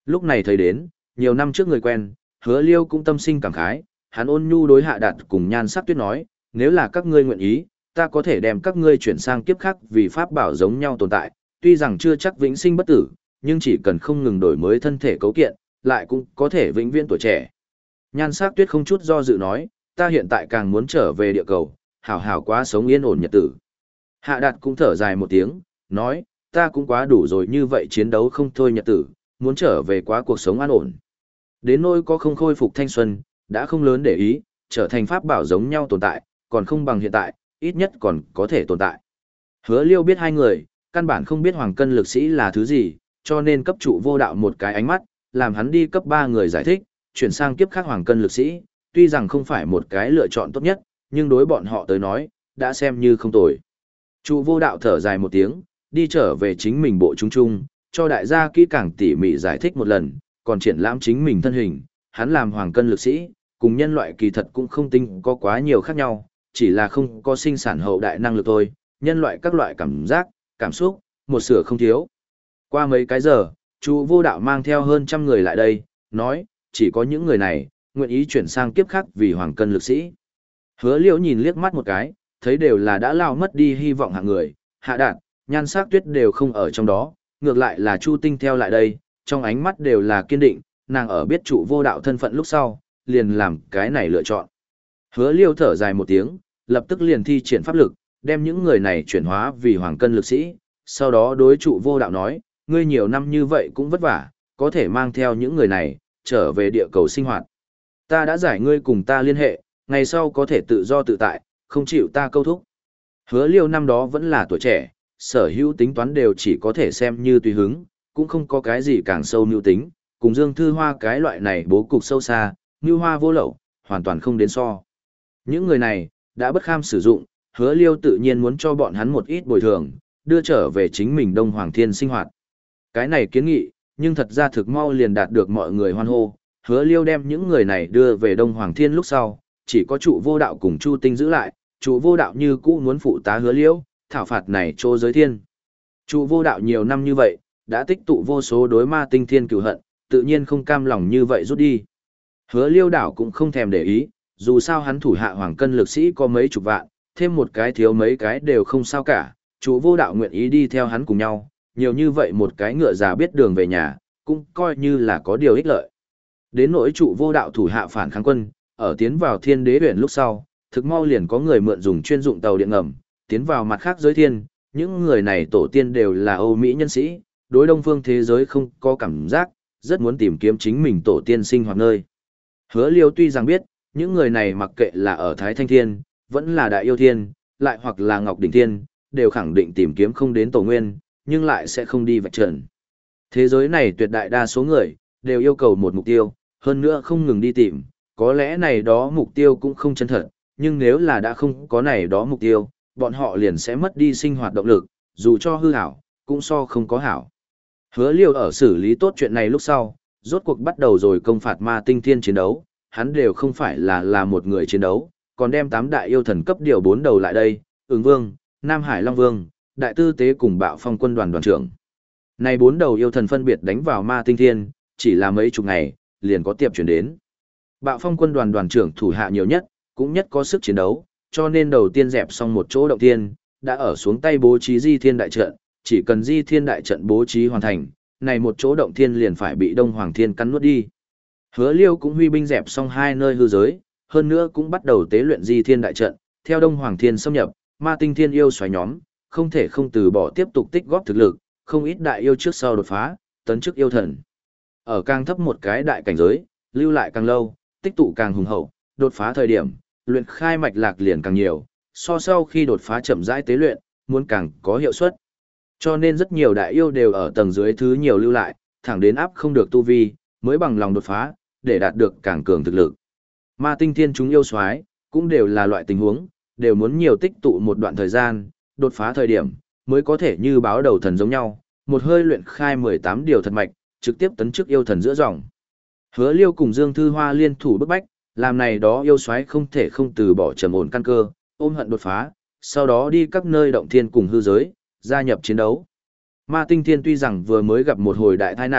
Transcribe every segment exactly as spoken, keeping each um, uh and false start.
Lúc này thấy đến, nhiều năm trước người quen, Hứa Liêu cũng tâm sinh cảm khái, hắn ôn nhu đối Hạ Đạt cùng Nhan Sắc Tuyết nói, nếu là các ngươi nguyện ý, ta có thể đem các ngươi chuyển sang kiếp khác vì pháp bảo giống nhau tồn tại, tuy rằng chưa chắc vĩnh sinh bất tử, nhưng chỉ cần không ngừng đổi mới thân thể cấu kiện, lại cũng có thể vĩnh viễn tuổi trẻ. Nhan Sắc Tuyết không chút do dự nói, ta hiện tại càng muốn trở về địa cầu, hảo hảo quá sống yên ổn nhật tử. Hạ Đạt cũng thở dài một tiếng, nói, ta cũng quá đủ rồi như vậy chiến đấu không thôi nhật tử, muốn trở về quá cuộc sống an ổn. Đến nỗi có không khôi phục thanh xuân, đã không lớn để ý, trở thành pháp bảo giống nhau tồn tại, còn không bằng hiện tại, ít nhất còn có thể tồn tại. Hứa Liêu biết hai người, căn bản không biết hoàng cân lực sĩ là thứ gì, cho nên cấp trụ vô đạo một cái ánh mắt, làm hắn đi cấp ba người giải thích, chuyển sang kiếp khác hoàng cân lực sĩ, tuy rằng không phải một cái lựa chọn tốt nhất, nhưng đối bọn họ tới nói, đã xem như không tồi. Trụ vô đạo thở dài một tiếng, đi trở về chính mình bộ trung trung, cho đại gia kỹ càng tỉ mỉ giải thích một lần, còn triển lãm chính mình thân hình, hắn làm hoàng cân lực sĩ, cùng nhân loại kỳ thật cũng không tính có quá nhiều khác nhau, chỉ là không có sinh sản hậu đại năng lực thôi, nhân loại các loại cảm giác, cảm xúc, một sửa không thiếu. Qua mấy cái giờ, chú vô đạo mang theo hơn trăm người lại đây, nói, chỉ có những người này, nguyện ý chuyển sang kiếp khác vì hoàng cân lực sĩ. Hứa Liễu nhìn liếc mắt một cái, thấy đều là đã lao mất đi hy vọng hạng người, Hạ Đạt, Nhan Sắc Tuyết đều không ở trong đó, ngược lại là Chu Tinh theo lại đây, trong ánh mắt đều là kiên định, nàng ở biết trụ vô đạo thân phận lúc sau, liền làm cái này lựa chọn. Hứa Liêu thở dài một tiếng, lập tức liền thi triển pháp lực, đem những người này chuyển hóa vì hoàng cân lực sĩ, sau đó đối trụ vô đạo nói, ngươi nhiều năm như vậy cũng vất vả, có thể mang theo những người này, trở về địa cầu sinh hoạt. Ta đã giải ngươi cùng ta liên hệ, ngày sau có thể tự do tự tại, không chịu ta câu thúc. Hứa Liêu năm đó vẫn là tuổi trẻ, sở hữu tính toán đều chỉ có thể xem như tùy hứng, cũng không có cái gì càng sâu mưu tính, cùng Dương Thư Hoa cái loại này bố cục sâu xa, mưu hoa vô lậu, hoàn toàn không đến so. Những người này, đã bất kham sử dụng, Hứa Liêu tự nhiên muốn cho bọn hắn một ít bồi thường, đưa trở về chính mình Đông Hoàng Thiên sinh hoạt. Cái này kiến nghị, nhưng thật ra thực mau liền đạt được mọi người hoan hô, Hứa Liêu đem những người này đưa về Đông Hoàng Thiên lúc sau, chỉ có trụ vô đạo cùng Chu Tinh giữ lại, trụ vô đạo như cũ muốn phụ tá Hứa Liêu, thảo phạt này trô giới thiên. Trụ vô đạo nhiều năm như vậy, đã tích tụ vô số đối ma tinh thiên cửu hận, tự nhiên không cam lòng như vậy rút đi. Hứa Liêu đảo cũng không thèm để ý, dù sao hắn thủ hạ hoàng cân lực sĩ có mấy chục vạn, thêm một cái thiếu mấy cái đều không sao cả, trụ vô đạo nguyện ý đi theo hắn cùng nhau, nhiều như vậy một cái ngựa già biết đường về nhà, cũng coi như là có điều ích lợi. Đến nỗi trụ vô đạo thủ hạ phản kháng quân, ở tiến vào thiên đế huyện lúc sau, thực mau liền có người mượn dùng chuyên dụng tàu điện ngầm, tiến vào mặt khác giới thiên, những người này tổ tiên đều là Âu Mỹ nhân sĩ, đối đông phương thế giới không có cảm giác, rất muốn tìm kiếm chính mình tổ tiên sinh hoạt nơi. Hứa Liêu tuy rằng biết, những người này mặc kệ là ở Thái Thanh Thiên, vẫn là Đại Yêu Thiên, lại hoặc là Ngọc Đỉnh Thiên, đều khẳng định tìm kiếm không đến tổ nguyên, nhưng lại sẽ không đi vạch trần. Thế giới này tuyệt đại đa số người, đều yêu cầu một mục tiêu, hơn nữa không ngừng đi tìm, có lẽ này đó mục tiêu cũng không chân thật, nhưng nếu là đã không có này đó mục tiêu, bọn họ liền sẽ mất đi sinh hoạt động lực, dù cho hư hảo, cũng so không có hảo. Hứa Liêu ở xử lý tốt chuyện này lúc sau, rốt cuộc bắt đầu rồi công phạt ma tinh thiên chiến đấu, hắn đều không phải là là một người chiến đấu, còn đem tám đại yêu thần cấp điều bốn đầu lại đây, Ứng Vương, Nam Hải Long Vương, Đại Tư Tế cùng Bạo Phong quân đoàn đoàn trưởng. Này bốn đầu yêu thần phân biệt đánh vào ma tinh thiên, chỉ là mấy chục ngày, liền có tiệp chuyển đến. Bạo Phong quân đoàn đoàn trưởng thủ hạ nhiều nhất, cũng nhất có sức chiến đấu, cho nên đầu tiên dẹp xong một chỗ động thiên, đã ở xuống tay bố trí di thiên đại trận, chỉ cần di thiên đại trận bố trí hoàn thành, này một chỗ động thiên liền phải bị Đông Hoàng Thiên cắn nuốt đi. Hứa Liêu cũng huy binh dẹp xong hai nơi hư giới, hơn nữa cũng bắt đầu tế luyện di thiên đại trận, theo Đông Hoàng Thiên xâm nhập, ma tinh thiên yêu xoáy nhóm, không thể không từ bỏ tiếp tục tích góp thực lực, không ít đại yêu trước sau đột phá, tấn chức yêu thần. Ở càng thấp một cái đại cảnh giới, lưu lại càng lâu, tích tụ càng hùng hậu, đột phá thời điểm, luyện khai mạch lạc liền càng nhiều, so sau khi đột phá chậm rãi tế luyện, muốn càng có hiệu suất. Cho nên rất nhiều đại yêu đều ở tầng dưới thứ nhiều lưu lại, thẳng đến áp không được tu vi, mới bằng lòng đột phá, để đạt được càng cường thực lực. Ma tinh thiên chúng yêu soái cũng đều là loại tình huống, đều muốn nhiều tích tụ một đoạn thời gian, đột phá thời điểm, mới có thể như báo đầu thần giống nhau, một hơi luyện khai mười tám điều thật mạch, trực tiếp tấn chức yêu thần giữa dòng. Hứa Liêu cùng Dương Thư Hoa liên thủ bức bách, làm này đó yêu soái không thể không từ bỏ trầm ổn căn cơ, ôm hận đột phá, sau đó đi các nơi động thiên cùng hư giới, gia nhập chiến đấu. Ma tinh thiên tuy rằng vừa mới gặp một hồi đại tai nạn,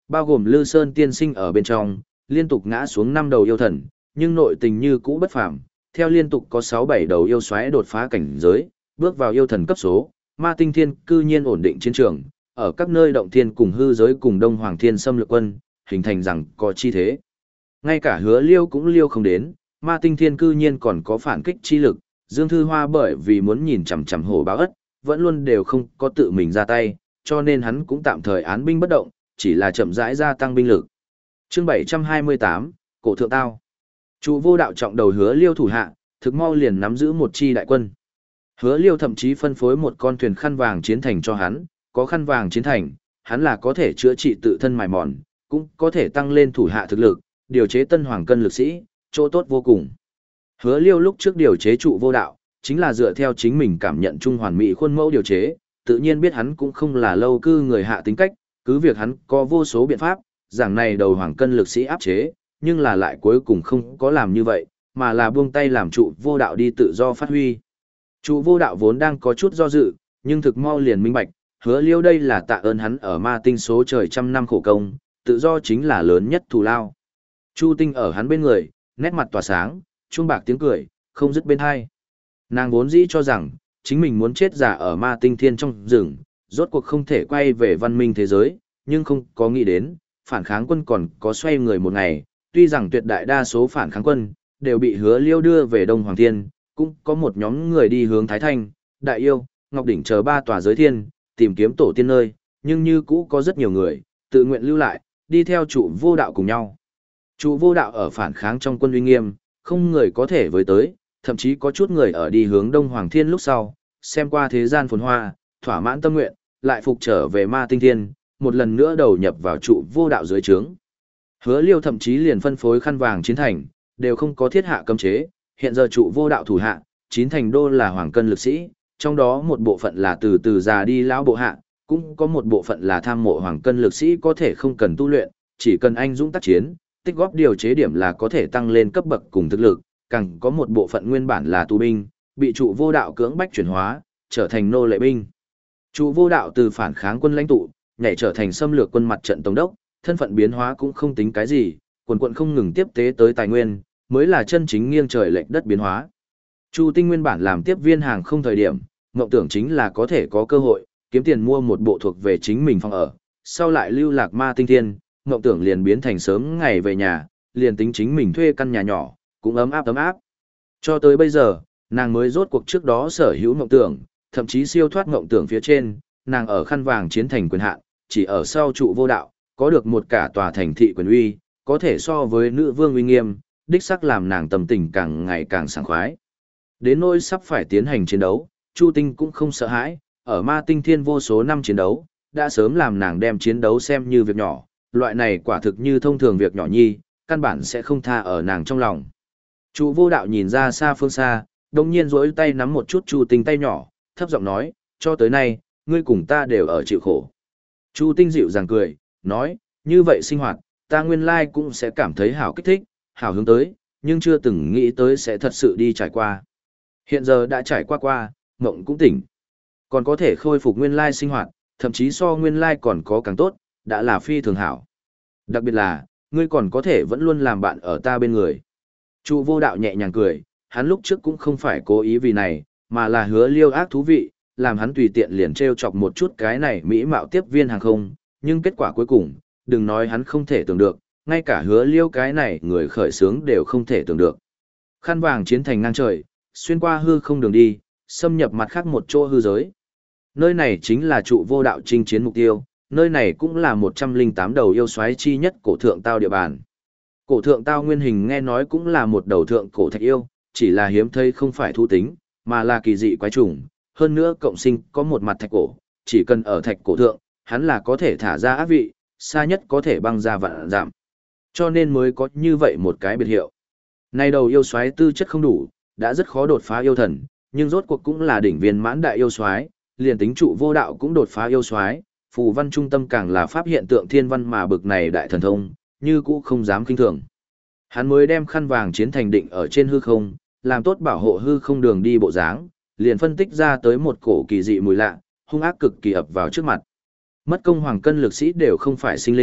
bao gồm Lư Sơn tiên sinh ở bên trong, liên tục ngã xuống năm đầu yêu thần, nhưng nội tình như cũ bất phàm, theo liên tục có sáu bảy đầu yêu xoáy đột phá cảnh giới, bước vào yêu thần cấp số, Ma Tinh Thiên cư nhiên ổn định chiến trường, ở các nơi động thiên cùng hư giới cùng Đông Hoàng Thiên xâm lược quân, hình thành rằng có chi thế. Ngay cả Hứa Liêu cũng liêu không đến, Ma Tinh Thiên cư nhiên còn có phản kích chi lực, Dương Thư Hoa bởi vì muốn nhìn chằm chằm hổ báo ất, vẫn luôn đều không có tự mình ra tay, cho nên hắn cũng tạm thời án binh bất động, chỉ là chậm rãi gia tăng binh lực. Chương bảy trăm hai mươi tám, Cổ Thượng Tao. Trụ Vô Đạo trọng đầu Hứa Liêu thủ hạ, thực mau liền nắm giữ một chi đại quân. Hứa Liêu thậm chí phân phối một con thuyền khăn vàng chiến thành cho hắn, có khăn vàng chiến thành, hắn là có thể chữa trị tự thân mài mòn, cũng có thể tăng lên thủ hạ thực lực, điều chế tân hoàng cân lực sĩ, chỗ tốt vô cùng. Hứa Liêu lúc trước điều chế Trụ Vô Đạo, chính là dựa theo chính mình cảm nhận trung hoàn mỹ khuôn mẫu điều chế, tự nhiên biết hắn cũng không là lâu cư người hạ tính cách, cứ việc hắn có vô số biện pháp, giảng này đầu hoàng cân lực sĩ áp chế, nhưng là lại cuối cùng không có làm như vậy, mà là buông tay làm Trụ Vô Đạo đi tự do phát huy. Trụ Vô Đạo vốn đang có chút do dự, nhưng thực mau liền minh bạch, Hứa Liêu đây là tạ ơn hắn ở ma tinh số trời trăm năm khổ công, tự do chính là lớn nhất thù lao. Chu Tinh ở hắn bên người, nét mặt tỏa sáng, chuông bạc tiếng cười, không dứt bên hai. Nàng vốn dĩ cho rằng, chính mình muốn chết giả ở ma tinh thiên trong rừng, rốt cuộc không thể quay về văn minh thế giới, nhưng không có nghĩ đến, phản kháng quân còn có xoay người một ngày, tuy rằng tuyệt đại đa số phản kháng quân, đều bị Hứa Liêu đưa về Đông Hoàng Thiên, cũng có một nhóm người đi hướng Thái Thanh, Đại Yêu, Ngọc Đỉnh chờ ba tòa giới thiên, tìm kiếm tổ tiên nơi, nhưng như cũ có rất nhiều người, tự nguyện lưu lại, đi theo Trụ Vô Đạo cùng nhau. Trụ Vô Đạo ở phản kháng trong quân uy nghiêm, không người có thể với tới, thậm chí có chút người ở đi hướng Đông Hoàng Thiên lúc sau, xem qua thế gian phồn hoa, thỏa mãn tâm nguyện, lại phục trở về ma tinh thiên, một lần nữa đầu nhập vào Trụ Vô Đạo dưới trướng. Hứa Liêu thậm chí liền phân phối khăn vàng chiến thành, đều không có thiết hạ cấm chế, hiện giờ Trụ Vô Đạo thủ hạ, chín thành đô là hoàng cân lực sĩ, trong đó một bộ phận là từ từ già đi lão bộ hạ, cũng có một bộ phận là tham mộ hoàng cân lực sĩ có thể không cần tu luyện, chỉ cần anh dũng tác chiến, tích góp điều chế điểm là có thể tăng lên cấp bậc cùng thực lực, càng có một bộ phận nguyên bản là tù binh, bị Trụ Vô Đạo cưỡng bách chuyển hóa, trở thành nô lệ binh. Trụ Vô Đạo từ phản kháng quân lãnh tụ, nhảy trở thành xâm lược quân mặt trận tổng đốc, thân phận biến hóa cũng không tính cái gì, quần quận không ngừng tiếp tế tới tài nguyên, mới là chân chính nghiêng trời lệch đất biến hóa. Chu Tinh nguyên bản làm tiếp viên hàng không thời điểm, mộng tưởng chính là có thể có cơ hội, kiếm tiền mua một bộ thuộc về chính mình phòng ở, sau lại lưu lạc ma tinh thiên, mộng tưởng liền biến thành sớm ngày về nhà, liền tính chính mình thuê căn nhà nhỏ, cũng ấm áp ấm áp. Cho tới bây giờ, nàng mới rốt cuộc trước đó sở hữu mộng tưởng, thậm chí siêu thoát mộng tưởng phía trên, nàng ở khăn vàng chiến thành quyền hạn, chỉ ở sau Trụ Vô Đạo, có được một cả tòa thành thị quyền uy, có thể so với nữ vương uy nghiêm, đích sắc làm nàng tâm tình càng ngày càng sảng khoái. Đến nỗi sắp phải tiến hành chiến đấu, Chu Tinh cũng không sợ hãi, ở ma tinh thiên vô số năm chiến đấu, đã sớm làm nàng đem chiến đấu xem như việc nhỏ, loại này quả thực như thông thường việc nhỏ nhi, căn bản sẽ không tha ở nàng trong lòng. Trụ Vô Đạo nhìn ra xa phương xa, đồng nhiên rỗi tay nắm một chút Chu Tinh tay nhỏ, thấp giọng nói, cho tới nay, ngươi cùng ta đều ở chịu khổ. Chu Tinh dịu dàng cười, nói, như vậy sinh hoạt, ta nguyên lai cũng sẽ cảm thấy hảo kích thích, hảo hướng tới, nhưng chưa từng nghĩ tới sẽ thật sự đi trải qua. Hiện giờ đã trải qua qua, mộng cũng tỉnh. Còn có thể khôi phục nguyên lai sinh hoạt, thậm chí so nguyên lai còn có càng tốt, đã là phi thường hảo. Đặc biệt là, ngươi còn có thể vẫn luôn làm bạn ở ta bên người. Trụ Vô Đạo nhẹ nhàng cười, hắn lúc trước cũng không phải cố ý vì này, mà là Hứa Liêu ác thú vị, làm hắn tùy tiện liền trêu chọc một chút cái này mỹ mạo tiếp viên hàng không, nhưng kết quả cuối cùng, đừng nói hắn không thể tưởng được, ngay cả Hứa Liêu cái này người khởi sướng đều không thể tưởng được. Khăn vàng chiến thành ngang trời, xuyên qua hư không đường đi, xâm nhập mặt khác một chỗ hư giới. Nơi này chính là Trụ Vô Đạo chinh chiến mục tiêu, nơi này cũng là một trăm lẻ tám đầu yêu soái chi nhất Cổ Thượng Tao địa bàn. Cổ Thượng Tao nguyên hình nghe nói cũng là một đầu thượng cổ thạch yêu, chỉ là hiếm thấy không phải thú tính, mà là kỳ dị quái trùng, hơn nữa cộng sinh có một mặt thạch cổ, chỉ cần ở thạch cổ thượng, hắn là có thể thả ra ác vị, xa nhất có thể băng ra vạn giảm. Cho nên mới có như vậy một cái biệt hiệu. Nay đầu yêu soái tư chất không đủ, đã rất khó đột phá yêu thần, nhưng rốt cuộc cũng là đỉnh viên mãn đại yêu soái, liền tính Trụ Vô Đạo cũng đột phá yêu soái, phù văn trung tâm càng là pháp hiện tượng thiên văn mà bực này đại thần thông, như cũ không dám kinh thường. Hắn mới đem khăn vàng chiến thành định ở trên hư không, làm tốt bảo hộ hư không đường đi bộ dáng, liền phân tích ra tới một cổ kỳ dị mùi lạ, hung ác cực kỳ ập vào trước mặt. Mất công hoàng cân lực sĩ đều không phải sinh linh,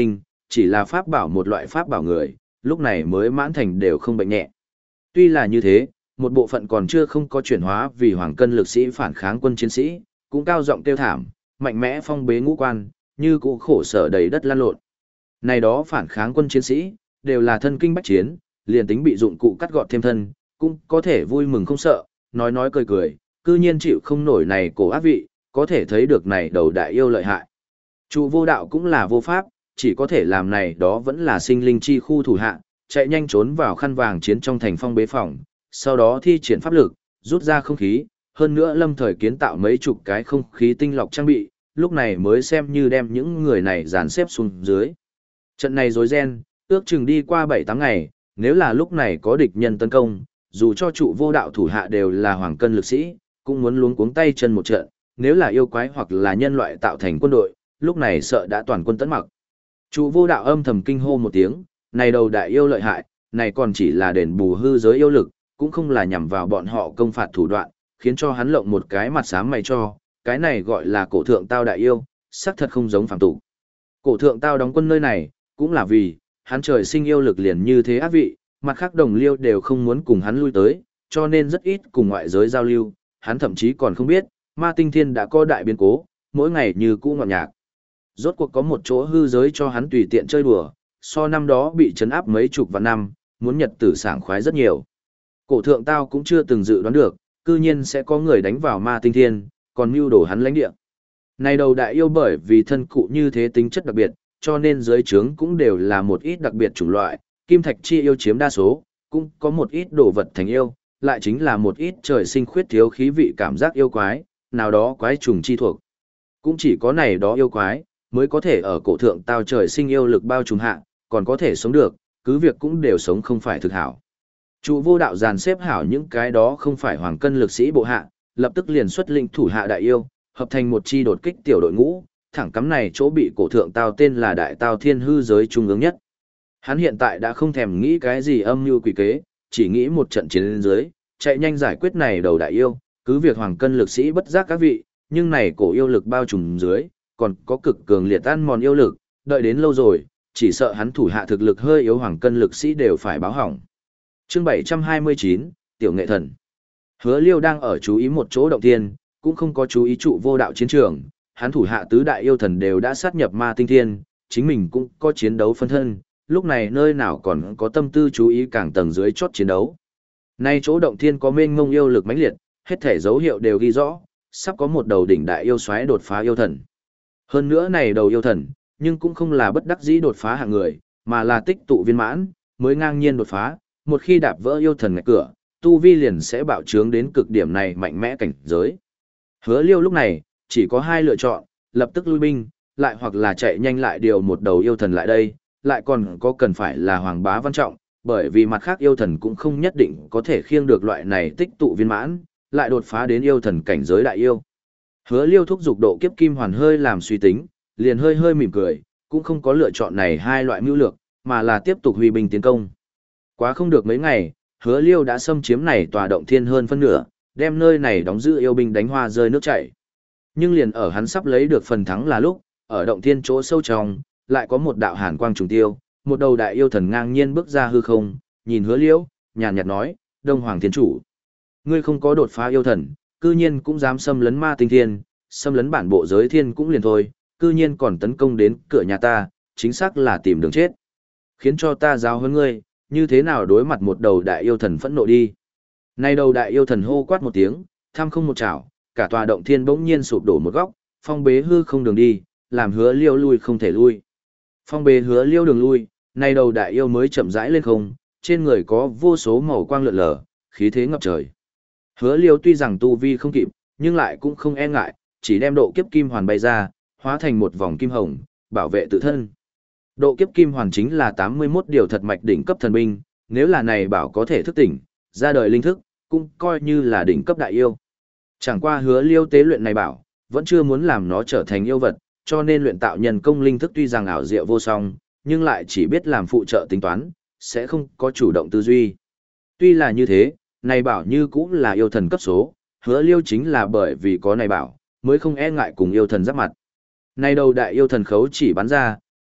chỉ là pháp bảo một loại pháp bảo người, lúc này mới mãn thành đều không bệnh nhẹ. Tuy là như thế, một bộ phận còn chưa không có chuyển hóa vì hoàng cân lực sĩ phản kháng quân chiến sĩ, cũng cao giọng kêu thảm, mạnh mẽ phong bế ngũ quan, như cũ khổ sở đầy đất lăn lộn. Này đó phản kháng quân chiến sĩ, đều là thân kinh bách chiến, liền tính bị dụng cụ cắt gọt thêm thân, cũng có thể vui mừng không sợ, nói nói cười cười, cư nhiên chịu không nổi này cổ ác vị, có thể thấy được này đầu đại yêu lợi hại. Trụ vô đạo cũng là vô pháp, chỉ có thể làm này đó vẫn là sinh linh chi khu thủ hạ, chạy nhanh trốn vào khăn vàng chiến trong thành phong bế phòng, sau đó thi triển pháp lực, rút ra không khí, hơn nữa lâm thời kiến tạo mấy chục cái không khí tinh lọc trang bị, lúc này mới xem như đem những người này dàn xếp xuống dưới. Trận này rối ren, ước chừng đi qua bảy tám ngày, nếu là lúc này có địch nhân tấn công, dù cho trụ vô đạo thủ hạ đều là hoàng cân lực sĩ, cũng muốn luống cuống tay chân một trận, nếu là yêu quái hoặc là nhân loại tạo thành quân đội, lúc này sợ đã toàn quân tấn mặc. Trụ vô đạo âm thầm kinh hô một tiếng, này đầu đại yêu lợi hại, này còn chỉ là đền bù hư giới yêu lực, cũng không là nhằm vào bọn họ công phạt thủ đoạn, khiến cho hắn lộng một cái mặt xám mày cho, cái này gọi là cổ thượng tao đại yêu, xác thật không giống phàm tục. Cổ thượng tao đóng quân nơi này, cũng là vì, hắn trời sinh yêu lực liền như thế ác vị, mặt khác đồng liêu đều không muốn cùng hắn lui tới, cho nên rất ít cùng ngoại giới giao lưu, hắn thậm chí còn không biết, ma tinh thiên đã có đại biến cố, mỗi ngày như cũ ngọt nhạc. Rốt cuộc có một chỗ hư giới cho hắn tùy tiện chơi đùa, so năm đó bị trấn áp mấy chục vạn năm, muốn nhật tử sảng khoái rất nhiều. Cổ thượng tao cũng chưa từng dự đoán được, cư nhiên sẽ có người đánh vào ma tinh thiên, còn mưu đổ hắn lãnh địa. Này đầu đại yêu bởi vì thân cụ như thế tính chất đặc biệt, cho nên dưới trướng cũng đều là một ít đặc biệt chủng loại, kim thạch chi yêu chiếm đa số, cũng có một ít đồ vật thành yêu, lại chính là một ít trời sinh khuyết thiếu khí vị cảm giác yêu quái, nào đó quái trùng chi thuộc. Cũng chỉ có này đó yêu quái, mới có thể ở cổ thượng tao trời sinh yêu lực bao trùm hạ, còn có thể sống được, cứ việc cũng đều sống không phải thực hảo. Trụ vô đạo dàn xếp hảo những cái đó không phải hoàng cân lực sĩ bộ hạ, lập tức liền xuất lĩnh thủ hạ đại yêu, hợp thành một chi đột kích tiểu đội ngũ, thẳng cắm này chỗ bị cổ thượng tao tên là đại tao thiên hư giới trung ương nhất. Hắn hiện tại đã không thèm nghĩ cái gì âm mưu quỷ kế, chỉ nghĩ một trận chiến lên dưới, chạy nhanh giải quyết này đầu đại yêu, cứ việc hoàng cân lực sĩ bất giác các vị, nhưng này cổ yêu lực bao trùm dưới, còn có cực cường liệt ăn mòn yêu lực, đợi đến lâu rồi, chỉ sợ hắn thủ hạ thực lực hơi yếu hoàng cân lực sĩ đều phải báo hỏng. Chương bảy trăm hai mươi chín, Tiểu Nghệ Thần. Hứa Liêu đang ở chú ý một chỗ động thiên, cũng không có chú ý trụ vô đạo chiến trường, hắn thủ hạ tứ đại yêu thần đều đã sát nhập ma tinh thiên, chính mình cũng có chiến đấu phân thân, lúc này nơi nào còn có tâm tư chú ý càng tầng dưới chốt chiến đấu. Nay chỗ động thiên có mênh mông yêu lực mãnh liệt, hết thể dấu hiệu đều ghi rõ, sắp có một đầu đỉnh đại yêu xoáy đột phá yêu thần. Hơn nữa này đầu yêu thần, nhưng cũng không là bất đắc dĩ đột phá hạng người, mà là tích tụ viên mãn, mới ngang nhiên đột phá, một khi đạp vỡ yêu thần ngạch cửa, tu vi liền sẽ bạo trướng đến cực điểm này mạnh mẽ cảnh giới. Hứa Liêu lúc này, chỉ có hai lựa chọn, lập tức lui binh, lại hoặc là chạy nhanh lại điều một đầu yêu thần lại đây, lại còn có cần phải là Hoàng Bá Văn Trọng, bởi vì mặt khác yêu thần cũng không nhất định có thể khiêng được loại này tích tụ viên mãn, lại đột phá đến yêu thần cảnh giới đại yêu. Hứa Liêu thúc dục độ kiếp kim hoàn hơi làm suy tính, liền hơi hơi mỉm cười, cũng không có lựa chọn này hai loại mưu lược, mà là tiếp tục huy binh tiến công. Quá không được mấy ngày, Hứa Liêu đã xâm chiếm này tòa động thiên hơn phân nửa, đem nơi này đóng giữ yêu binh đánh hoa rơi nước chảy. Nhưng liền ở hắn sắp lấy được phần thắng là lúc, ở động thiên chỗ sâu trong, lại có một đạo hàn quang trùng tiêu, một đầu đại yêu thần ngang nhiên bước ra hư không, nhìn Hứa Liêu, nhàn nhạt nói, Đông Hoàng Thiên Chủ. Ngươi không có đột phá yêu thần, cư nhiên cũng dám xâm lấn ma tinh thiên, xâm lấn bản bộ giới thiên cũng liền thôi, cư nhiên còn tấn công đến cửa nhà ta, chính xác là tìm đường chết. Khiến cho ta giáo hơn ngươi, như thế nào đối mặt một đầu đại yêu thần phẫn nộ đi. Nay đầu đại yêu thần hô quát một tiếng, tham không một chảo, cả tòa động thiên bỗng nhiên sụp đổ một góc, phong bế hư không đường đi, làm Hứa Liêu lui không thể lui. Phong bế Hứa Liêu đường lui, nay đầu đại yêu mới chậm rãi lên không, trên người có vô số màu quang lượn lờ, khí thế ngập trời. Hứa Liêu tuy rằng tu vi không kịp, nhưng lại cũng không e ngại, chỉ đem độ kiếp kim hoàn bay ra, hóa thành một vòng kim hồng, bảo vệ tự thân. Độ kiếp kim hoàn chính là tám mươi mốt điều thật mạch đỉnh cấp thần binh, nếu là này bảo có thể thức tỉnh, ra đời linh thức, cũng coi như là đỉnh cấp đại yêu. Chẳng qua Hứa Liêu tế luyện này bảo, vẫn chưa muốn làm nó trở thành yêu vật, cho nên luyện tạo nhân công linh thức tuy rằng ảo diệu vô song, nhưng lại chỉ biết làm phụ trợ tính toán, sẽ không có chủ động tư duy. Tuy là như thế, này bảo như cũng là yêu thần cấp số, Hứa Liêu chính là bởi vì có này bảo, mới không e ngại cùng yêu thần giáp mặt. Này đầu đại yêu thần khấu chỉ bắn ra,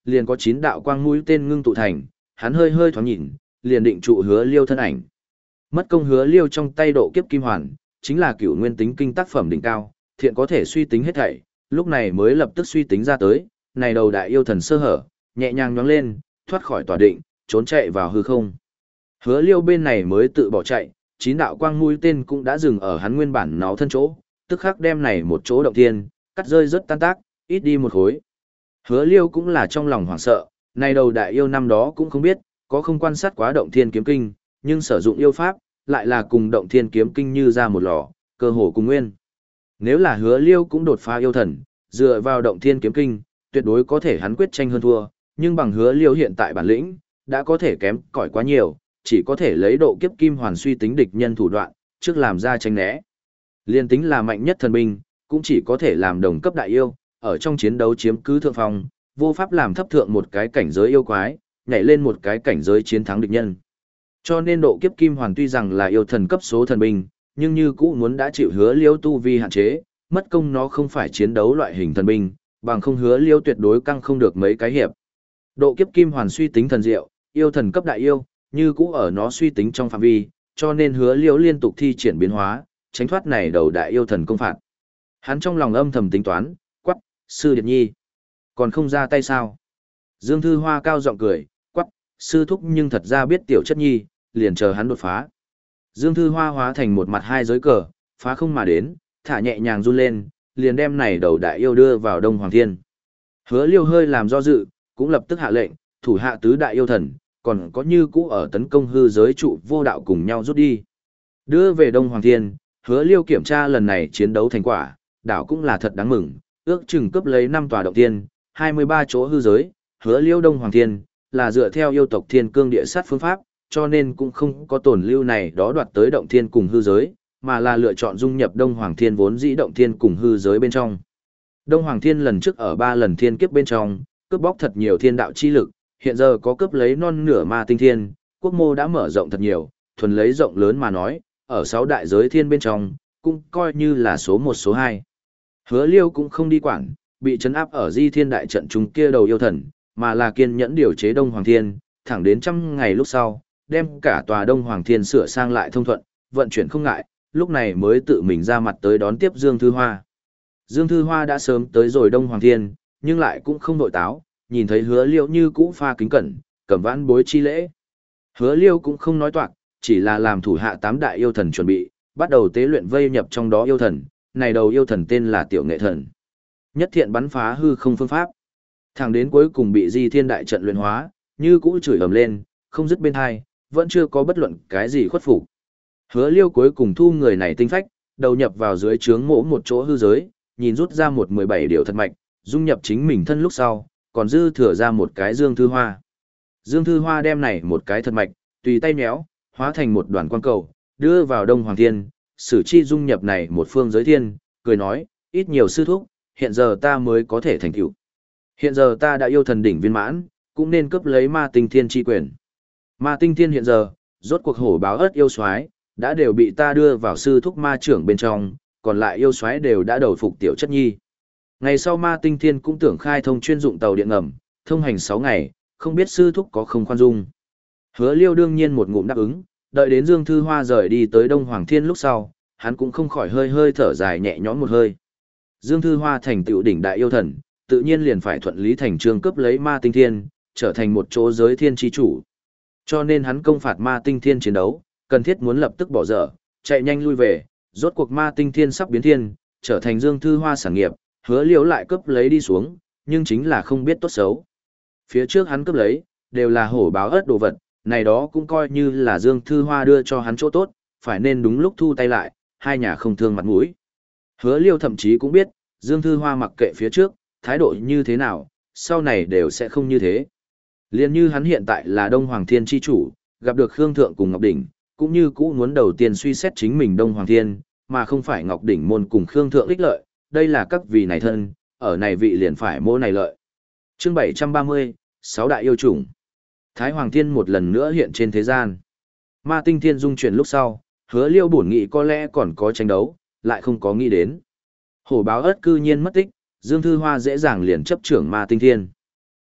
liền có chín đạo quang mũi tên ngưng tụ thành, hắn hơi hơi thoáng nhìn, liền định trụ Hứa Liêu thân ảnh. Mất công Hứa Liêu trong tay độ kiếp kim hoàn, chính là cửu nguyên tính kinh tác phẩm đỉnh cao, thiện có thể suy tính hết thảy, lúc này mới lập tức suy tính ra tới, này đầu đại yêu thần sơ hở, nhẹ nhàng nhoáng lên, thoát khỏi tòa định, trốn chạy vào hư không. Hứa Liêu bên này mới tự bỏ chạy, chín đạo quang mũi tên cũng đã dừng ở hắn nguyên bản nó thân chỗ, tức khắc đem này một chỗ động thiên, cắt rơi rất tan tác, ít đi một khối. Hứa Liêu cũng là trong lòng hoảng sợ, này đầu đại yêu năm đó cũng không biết, có không quan sát quá động thiên kiếm kinh, nhưng sử dụng yêu pháp, lại là cùng động thiên kiếm kinh như ra một lò, cơ hồ cùng nguyên. Nếu là Hứa Liêu cũng đột phá yêu thần, dựa vào động thiên kiếm kinh, tuyệt đối có thể hắn quyết tranh hơn thua, nhưng bằng Hứa Liêu hiện tại bản lĩnh, đã có thể kém cỏi quá nhiều, chỉ có thể lấy độ kiếp kim hoàn suy tính địch nhân thủ đoạn, trước làm ra tránh né. Liên tính là mạnh nhất thần binh, cũng chỉ có thể làm đồng cấp đại yêu, ở trong chiến đấu chiếm cứ thượng phong, vô pháp làm thấp thượng một cái cảnh giới yêu quái, nhảy lên một cái cảnh giới chiến thắng địch nhân. Cho nên độ kiếp kim hoàn tuy rằng là yêu thần cấp số thần binh, nhưng như cũ muốn đã chịu Hứa Liêu tu vi hạn chế, mất công nó không phải chiến đấu loại hình thần binh, bằng không Hứa Liêu tuyệt đối căng không được mấy cái hiệp. Độ kiếp kim hoàn suy tính thần diệu, yêu thần cấp đại yêu, như cũ ở nó suy tính trong phạm vi, cho nên Hứa Liêu liên tục thi triển biến hóa, tránh thoát này đầu đại yêu thần công phạt. Hắn trong lòng âm thầm tính toán, quắc, sư điệt nhi, còn không ra tay sao? Dương Thư Hoa cao giọng cười, quắc, sư thúc nhưng thật ra biết tiểu chất nhi, liền chờ hắn đột phá. Dương Thư Hoa hóa thành một mặt hai giới cờ, phá không mà đến, thả nhẹ nhàng run lên, liền đem này đầu đại yêu đưa vào Đông Hoàng Thiên. Hứa Liêu hơi làm do dự, cũng lập tức hạ lệnh, thủ hạ tứ đại yêu thần, còn có như cũ ở tấn công hư giới trụ vô đạo cùng nhau rút đi. Đưa về Đông Hoàng Thiên, Hứa Liêu kiểm tra lần này chiến đấu thành quả, đảo cũng là thật đáng mừng, ước chừng cướp lấy năm tòa động thiên, hai mươi ba chỗ hư giới, Hứa Liêu Đông Hoàng Thiên, là dựa theo yêu tộc thiên cương địa sát phương pháp, cho nên cũng không có tổn lưu này đó đoạt tới động thiên cùng hư giới, mà là lựa chọn dung nhập Đông Hoàng Thiên vốn dĩ động thiên cùng hư giới bên trong. Đông Hoàng Thiên lần trước ở ba lần thiên kiếp bên trong, cướp bóc thật nhiều thiên đạo chi lực, hiện giờ có cướp lấy non nửa ma tinh thiên, quốc mô đã mở rộng thật nhiều, thuần lấy rộng lớn mà nói, ở sáu đại giới thiên bên trong, cũng coi như là số một số hai. Hứa Liêu cũng không đi quản, bị trấn áp ở di thiên đại trận chúng kia đầu yêu thần, mà là kiên nhẫn điều chế Đông Hoàng Thiên, thẳng đến trăm ngày lúc sau, đem cả tòa Đông Hoàng Thiên sửa sang lại thông thuận, vận chuyển không ngại, lúc này mới tự mình ra mặt tới đón tiếp Dương Thư Hoa. Dương Thư Hoa đã sớm tới rồi Đông Hoàng Thiên, nhưng lại cũng không nội táo, nhìn thấy Hứa Liêu như cũ pha kính cẩn, cẩm vãn bối chi lễ. Hứa Liêu cũng không nói toạc, chỉ là làm thủ hạ tám đại yêu thần chuẩn bị, bắt đầu tế luyện vây nhập trong đó yêu thần, này đầu yêu thần tên là Tiểu Nghệ Thần. Nhất thiện bắn phá hư không phương pháp. Thẳng đến cuối cùng bị Di Thiên đại trận luyện hóa, như cũ chửi ầm lên, không dứt bên hai, vẫn chưa có bất luận cái gì khuất phục. Hứa Liêu cuối cùng thu người này tinh phách, đầu nhập vào dưới trướng mỗ một chỗ hư giới, nhìn rút ra một mười bảy điều thật mạch, dung nhập chính mình thân lúc sau, còn dư thừa ra một cái Dương Thư Hoa. Dương Thư Hoa đem này một cái thật mạch, tùy tay méo, hóa thành một đoàn quang cầu, đưa vào Đông Hoàng Thiên, sử chi dung nhập này một phương giới thiên, cười nói, ít nhiều sư thúc, hiện giờ ta mới có thể thành tựu. Hiện giờ ta đã yêu thần đỉnh viên mãn, cũng nên cướp lấy ma tinh thiên chi quyền. Ma tinh thiên hiện giờ, rốt cuộc hổ báo ớt yêu soái đã đều bị ta đưa vào sư thúc ma trưởng bên trong, còn lại yêu soái đều đã đầu phục tiểu chất nhi. Ngày sau ma tinh thiên cũng tưởng khai thông chuyên dụng tàu điện ngầm, thông hành sáu ngày, không biết sư thúc có không khoan dung. Hứa Liêu đương nhiên một ngụm đáp ứng, đợi đến Dương Thư Hoa rời đi tới Đông Hoàng Thiên lúc sau, hắn cũng không khỏi hơi hơi thở dài nhẹ nhõm một hơi. Dương Thư Hoa thành tựu đỉnh đại yêu thần, tự nhiên liền phải thuận lý thành trương cướp lấy ma tinh thiên, trở thành một chỗ giới thiên chi chủ. Cho nên hắn công phạt ma tinh thiên chiến đấu, cần thiết muốn lập tức bỏ dở, chạy nhanh lui về, rốt cuộc ma tinh thiên sắp biến thiên, trở thành Dương Thư Hoa sản nghiệp, Hứa Liêu lại cướp lấy đi xuống, nhưng chính là không biết tốt xấu. Phía trước hắn cướp lấy, đều là hổ báo ớt đồ vật, này đó cũng coi như là Dương Thư Hoa đưa cho hắn chỗ tốt, phải nên đúng lúc thu tay lại, hai nhà không thương mặt mũi. Hứa Liêu thậm chí cũng biết, Dương Thư Hoa mặc kệ phía trước, thái độ như thế nào, sau này đều sẽ không như thế. Liên như hắn hiện tại là Đông Hoàng Thiên chi chủ, gặp được Khương Thượng cùng Ngọc Đỉnh, cũng như cũ muốn đầu tiên suy xét chính mình Đông Hoàng Thiên, mà không phải Ngọc Đỉnh môn cùng Khương Thượng ích lợi, đây là các vị này thân, ở này vị liền phải mô này lợi. Chương bảy trăm ba mươi, sáu đại yêu chủng. Thái Hoàng Thiên một lần nữa hiện trên thế gian. Ma Tinh Thiên dung chuyển lúc sau, Hứa Liêu bổn nghĩ có lẽ còn có tranh đấu, lại không có nghĩ đến. Hổ báo ớt cư nhiên mất tích, Dương Thư Hoa dễ dàng liền chấp trưởng Ma Tinh Thiên.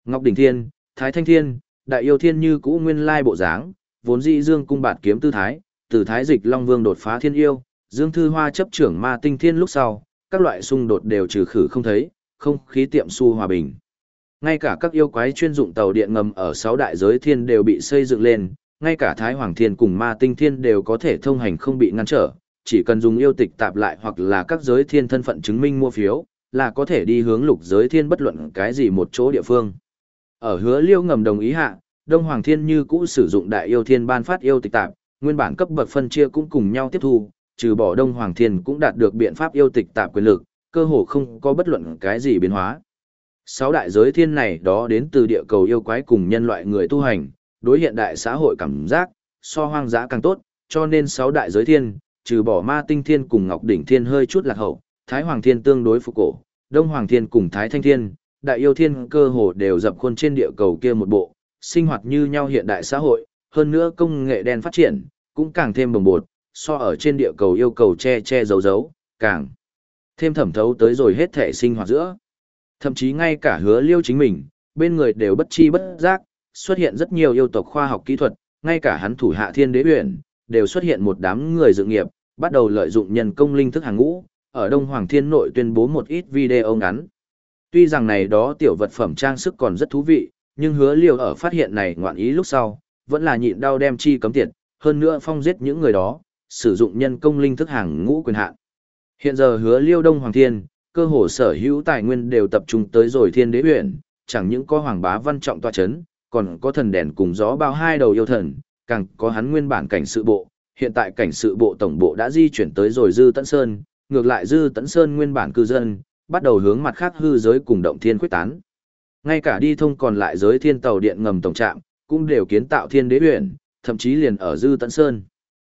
Ngọc Đỉnh Thiên, Thái Thanh Thiên, Đại Yêu Thiên như cũ nguyên lai bộ dáng, vốn dĩ dương cung bạt kiếm tư thái, từ Thái Dịch Long Vương đột phá thiên yêu, Dương Thư Hoa chấp trưởng Ma Tinh Thiên lúc sau, các loại xung đột đều trừ khử không thấy, không khí tiệm su hòa bình. Ngay cả các yêu quái chuyên dụng tàu điện ngầm ở sáu đại giới thiên đều bị xây dựng lên, ngay cả Thái Hoàng Thiên cùng Ma Tinh Thiên đều có thể thông hành không bị ngăn trở, chỉ cần dùng yêu tịch tạp lại hoặc là các giới thiên thân phận chứng minh mua phiếu, là có thể đi hướng lục giới thiên bất luận cái gì một chỗ địa phương. Ở Hứa Liêu ngầm đồng ý hạ, Đông Hoàng Thiên như cũ sử dụng Đại Yêu Thiên ban phát yêu tịch tạp, nguyên bản cấp bậc phân chia cũng cùng nhau tiếp thu, trừ bỏ Đông Hoàng Thiên cũng đạt được biện pháp yêu tịch tạp quyền lực, cơ hồ không có bất luận cái gì biến hóa. Sáu đại giới thiên này đó đến từ địa cầu yêu quái cùng nhân loại người tu hành, đối hiện đại xã hội cảm giác, so hoang dã càng tốt, cho nên sáu đại giới thiên, trừ bỏ Ma Tinh Thiên cùng Ngọc Đỉnh Thiên hơi chút lạc hậu, Thái Hoàng Thiên tương đối phục cổ, Đông Hoàng Thiên cùng Thái Thanh Thiên, Đại Yêu Thiên cơ hồ đều dập khuôn trên địa cầu kia một bộ, sinh hoạt như nhau hiện đại xã hội, hơn nữa công nghệ đen phát triển, cũng càng thêm bồng bột, so ở trên địa cầu yêu cầu che che giấu giấu, càng thêm thẩm thấu tới rồi hết thể sinh hoạt giữa. Thậm chí ngay cả Hứa Liêu chính mình, bên người đều bất chi bất giác, xuất hiện rất nhiều yêu tộc khoa học kỹ thuật, ngay cả hắn thủ hạ Thiên Đế Uyển, đều xuất hiện một đám người dự nghiệp, bắt đầu lợi dụng nhân công linh thức hàng ngũ, ở Đông Hoàng Thiên nội tuyên bố một ít video ngắn. Tuy rằng này đó tiểu vật phẩm trang sức còn rất thú vị, nhưng Hứa Liêu ở phát hiện này ngoạn ý lúc sau, vẫn là nhịn đau đem chi cấm tiệt, hơn nữa phong giết những người đó, sử dụng nhân công linh thức hàng ngũ quyền hạn. Hiện giờ Hứa Liêu Đông Hoàng Thiên, cơ hồ sở hữu tài nguyên đều tập trung tới rồi Thiên Đế Uyển, chẳng những có Hoàng Bá Văn trọng tọa chấn, còn có thần đèn cùng gió bao hai đầu yêu thần, càng có hắn nguyên bản cảnh sự bộ, hiện tại cảnh sự bộ tổng bộ đã di chuyển tới rồi Dư Tấn Sơn, ngược lại Dư Tấn Sơn nguyên bản cư dân, bắt đầu hướng mặt khác hư giới cùng động thiên quyết tán. Ngay cả đi thông còn lại giới thiên tàu điện ngầm tổng trạm, cũng đều kiến tạo Thiên Đế Uyển, thậm chí liền ở Dư Tấn Sơn.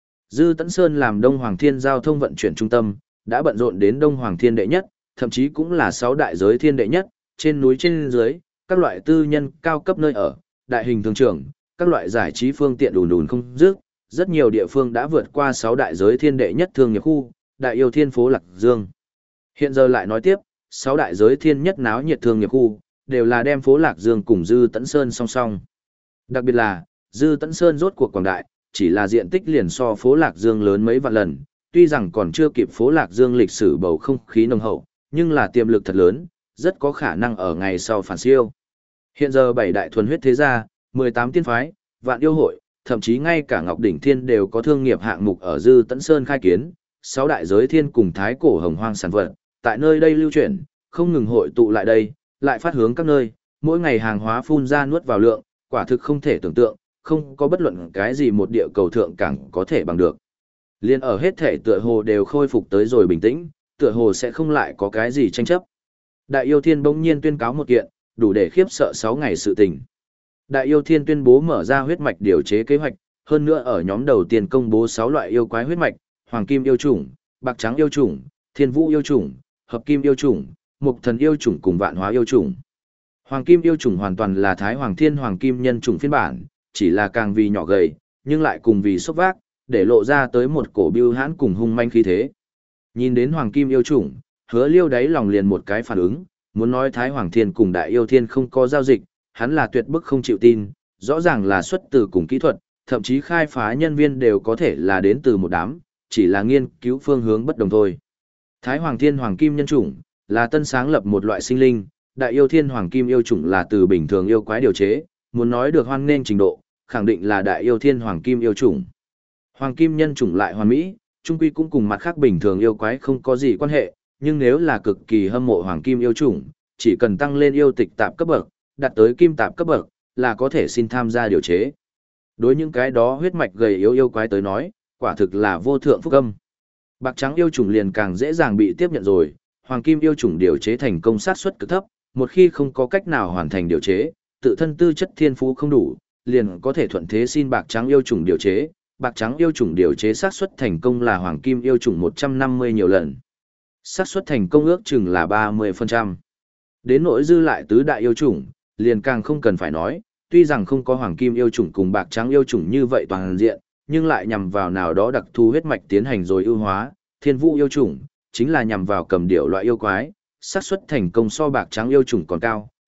Dư Tấn Sơn làm Đông Hoàng Thiên giao thông vận chuyển trung tâm, đã bận rộn đến Đông Hoàng Thiên đệ nhất, thậm chí cũng là sáu đại giới thiên đệ nhất, trên núi trên dưới, các loại tư nhân cao cấp nơi ở, đại hình thương trường, các loại giải trí phương tiện đùn đùn không dứt, rất nhiều địa phương đã vượt qua sáu đại giới thiên đệ nhất thương nghiệp khu, Đại Yêu Thiên phố Lạc Dương. Hiện giờ lại nói tiếp, sáu đại giới thiên nhất náo nhiệt thương nghiệp khu, đều là đem phố Lạc Dương cùng Dư Tấn Sơn song song. Đặc biệt là, Dư Tấn Sơn rốt cuộc quảng đại, chỉ là diện tích liền so phố Lạc Dương lớn mấy vạn lần, tuy rằng còn chưa kịp phố Lạc Dương lịch sử bầu không khí nồng hậu, nhưng là tiềm lực thật lớn, rất có khả năng ở ngày sau phản siêu. Hiện giờ bảy đại thuần huyết thế gia, mười tám tiên phái, vạn yêu hội, thậm chí ngay cả Ngọc Đỉnh Thiên đều có thương nghiệp hạng mục ở Dư Tấn Sơn khai kiến, sáu đại giới thiên cùng thái cổ hồng hoang sản vật, tại nơi đây lưu chuyển, không ngừng hội tụ lại đây, lại phát hướng các nơi, mỗi ngày hàng hóa phun ra nuốt vào lượng, quả thực không thể tưởng tượng, không có bất luận cái gì một địa cầu thượng cảng có thể bằng được. Liên ở hết thể tựa hồ đều khôi phục tới rồi bình tĩnh, tựa hồ sẽ không lại có cái gì tranh chấp. Đại Yêu Thiên bỗng nhiên tuyên cáo một kiện, đủ để khiếp sợ sáu ngày sự tình. Đại Yêu Thiên tuyên bố mở ra huyết mạch điều chế kế hoạch, hơn nữa ở nhóm đầu tiên công bố sáu loại yêu quái huyết mạch, Hoàng Kim yêu chủng, Bạc Trắng yêu chủng, Thiên Vũ yêu chủng, Hợp Kim yêu chủng, Mục Thần yêu chủng cùng Vạn Hóa yêu chủng. Hoàng Kim yêu chủng hoàn toàn là Thái Hoàng Thiên Hoàng Kim nhân chủng phiên bản, chỉ là càng vì nhỏ gầy, nhưng lại cùng vì sốc vác, để lộ ra tới một cổ bưu hãn cùng hung manh khí thế. Nhìn đến Hoàng Kim yêu chủng, Hứa Liêu đáy lòng liền một cái phản ứng, muốn nói Thái Hoàng Thiên cùng Đại Yêu Thiên không có giao dịch, hắn là tuyệt bức không chịu tin, rõ ràng là xuất từ cùng kỹ thuật, thậm chí khai phá nhân viên đều có thể là đến từ một đám, chỉ là nghiên cứu phương hướng bất đồng thôi. Thái Hoàng Thiên Hoàng Kim nhân chủng là tân sáng lập một loại sinh linh, Đại Yêu Thiên Hoàng Kim yêu chủng là từ bình thường yêu quái điều chế, muốn nói được hoan nghênh trình độ, khẳng định là Đại Yêu Thiên Hoàng Kim yêu chủng. Hoàng Kim nhân chủng lại hoàn mỹ, chung quy cũng cùng mặt khác bình thường yêu quái không có gì quan hệ, nhưng nếu là cực kỳ hâm mộ Hoàng Kim yêu chủng, chỉ cần tăng lên yêu tịch tạp cấp bậc, đạt tới kim tạp cấp bậc, là có thể xin tham gia điều chế. Đối những cái đó huyết mạch gầy yếu yêu quái tới nói, quả thực là vô thượng phúc âm. Bạc Trắng yêu chủng liền càng dễ dàng bị tiếp nhận rồi, Hoàng Kim yêu chủng điều chế thành công sát suất cực thấp, một khi không có cách nào hoàn thành điều chế, tự thân tư chất thiên phú không đủ, liền có thể thuận thế xin Bạc Trắng yêu chủng điều chế. Bạc Trắng yêu chủng điều chế xác suất thành công là Hoàng Kim yêu chủng một trăm năm mươi nhiều lần. Xác suất thành công ước chừng là ba mươi phần trăm. Đến nỗi dư lại tứ đại yêu chủng, liền càng không cần phải nói, tuy rằng không có Hoàng Kim yêu chủng cùng Bạc Trắng yêu chủng như vậy toàn diện, nhưng lại nhằm vào nào đó đặc thù huyết mạch tiến hành rồi ưu hóa, Thiên Vũ yêu chủng chính là nhằm vào cầm điểu loại yêu quái, xác suất thành công so Bạc Trắng yêu chủng còn cao,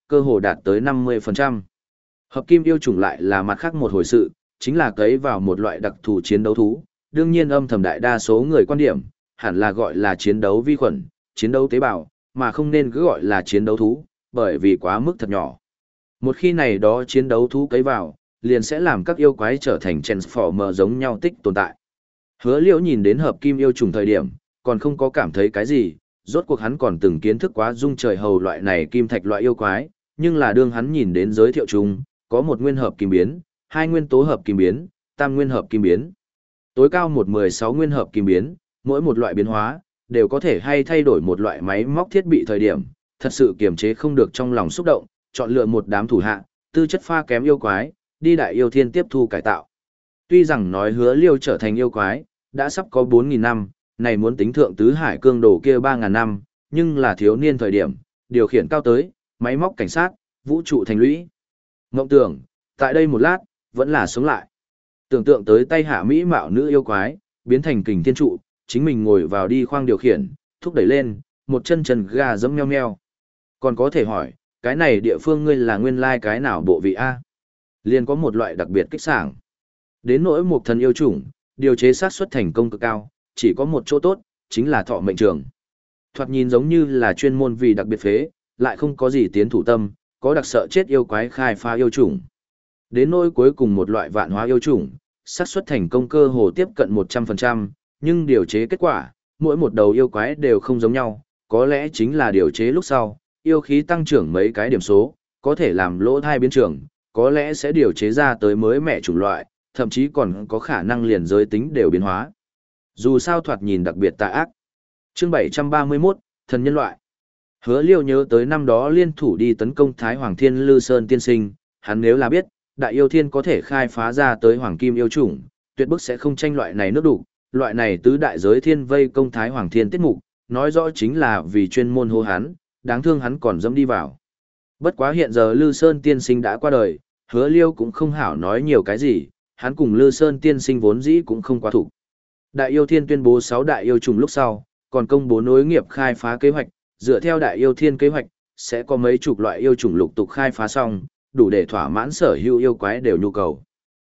cơ hồ đạt tới năm mươi phần trăm. Hợp kim yêu chủng lại là mặt khác một hồi sự, chính là cấy vào một loại đặc thù chiến đấu thú, đương nhiên âm thầm đại đa số người quan điểm, hẳn là gọi là chiến đấu vi khuẩn, chiến đấu tế bào, mà không nên cứ gọi là chiến đấu thú, bởi vì quá mức thật nhỏ. Một khi này đó chiến đấu thú cấy vào, liền sẽ làm các yêu quái trở thành Transformer giống nhau tích tồn tại. Hứa Liễu nhìn đến hợp kim yêu trùng thời điểm, còn không có cảm thấy cái gì, rốt cuộc hắn còn từng kiến thức quá dung trời hầu loại này kim thạch loại yêu quái, nhưng là đương hắn nhìn đến giới thiệu chung, có một nguyên hợp kim biến, hai nguyên tố hợp kim biến, tam nguyên hợp kim biến. Tối cao một mười sáu nguyên hợp kim biến, mỗi một loại biến hóa, đều có thể hay thay đổi một loại máy móc thiết bị thời điểm, thật sự kiềm chế không được trong lòng xúc động, chọn lựa một đám thủ hạ, tư chất pha kém yêu quái, đi đại yêu thiên tiếp thu cải tạo. Tuy rằng nói Hứa Liêu trở thành yêu quái, đã sắp có bốn nghìn năm, này muốn tính thượng tứ hải cương đồ kia ba nghìn năm, nhưng là thiếu niên thời điểm, điều khiển cao tới, máy móc cảnh sát, vũ trụ thành lũy. Ngộng tưởng, tại đây một lát, vẫn là sống lại. Tưởng tượng tới tay hạ mỹ mạo nữ yêu quái, biến thành kình thiên trụ, chính mình ngồi vào đi khoang điều khiển, thúc đẩy lên, một chân chân gà dẫm meo meo. Còn có thể hỏi, cái này địa phương ngươi là nguyên lai cái nào bộ vị A? Liền có một loại đặc biệt kích sảng. Đến nỗi một thần yêu chủng, điều chế sát xuất thành công cực cao, chỉ có một chỗ tốt, chính là thọ mệnh trường. Thoạt nhìn giống như là chuyên môn vì đặc biệt phế, lại không có gì tiến thủ tâm, có đặc sợ chết yêu quái khai phá yêu chủng. Đến nỗi cuối cùng một loại vạn hóa yêu chủng, xác suất thành công cơ hồ tiếp cận một trăm phần trăm, nhưng điều chế kết quả, mỗi một đầu yêu quái đều không giống nhau, có lẽ chính là điều chế lúc sau, yêu khí tăng trưởng mấy cái điểm số, có thể làm lỗ thai biến trưởng, có lẽ sẽ điều chế ra tới mới mẻ chủng loại, thậm chí còn có khả năng liền giới tính đều biến hóa. Dù sao thoạt nhìn đặc biệt tà ác. Chương bảy trăm ba mươi mốt, thần nhân loại. Hứa Liêu nhớ tới năm đó liên thủ đi tấn công Thái Hoàng Thiên Lư Sơn tiên sinh, hắn nếu là biết, đại yêu thiên có thể khai phá ra tới hoàng kim yêu chủng, tuyệt bức sẽ không tranh loại này nước đủ, loại này tứ đại giới thiên vây công Thái Hoàng Thiên tiết mục, nói rõ chính là vì chuyên môn hô hắn, đáng thương hắn còn dẫm đi vào. Bất quá hiện giờ Lư Sơn tiên sinh đã qua đời, Hứa Liêu cũng không hảo nói nhiều cái gì, hắn cùng Lư Sơn tiên sinh vốn dĩ cũng không quá thủ. Đại yêu thiên tuyên bố sáu đại yêu trùng lúc sau, còn công bố nối nghiệp khai phá kế hoạch, dựa theo đại yêu thiên kế hoạch, sẽ có mấy chục loại yêu trùng lục tục khai phá xong, đủ để thỏa mãn sở hữu yêu quái đều nhu cầu.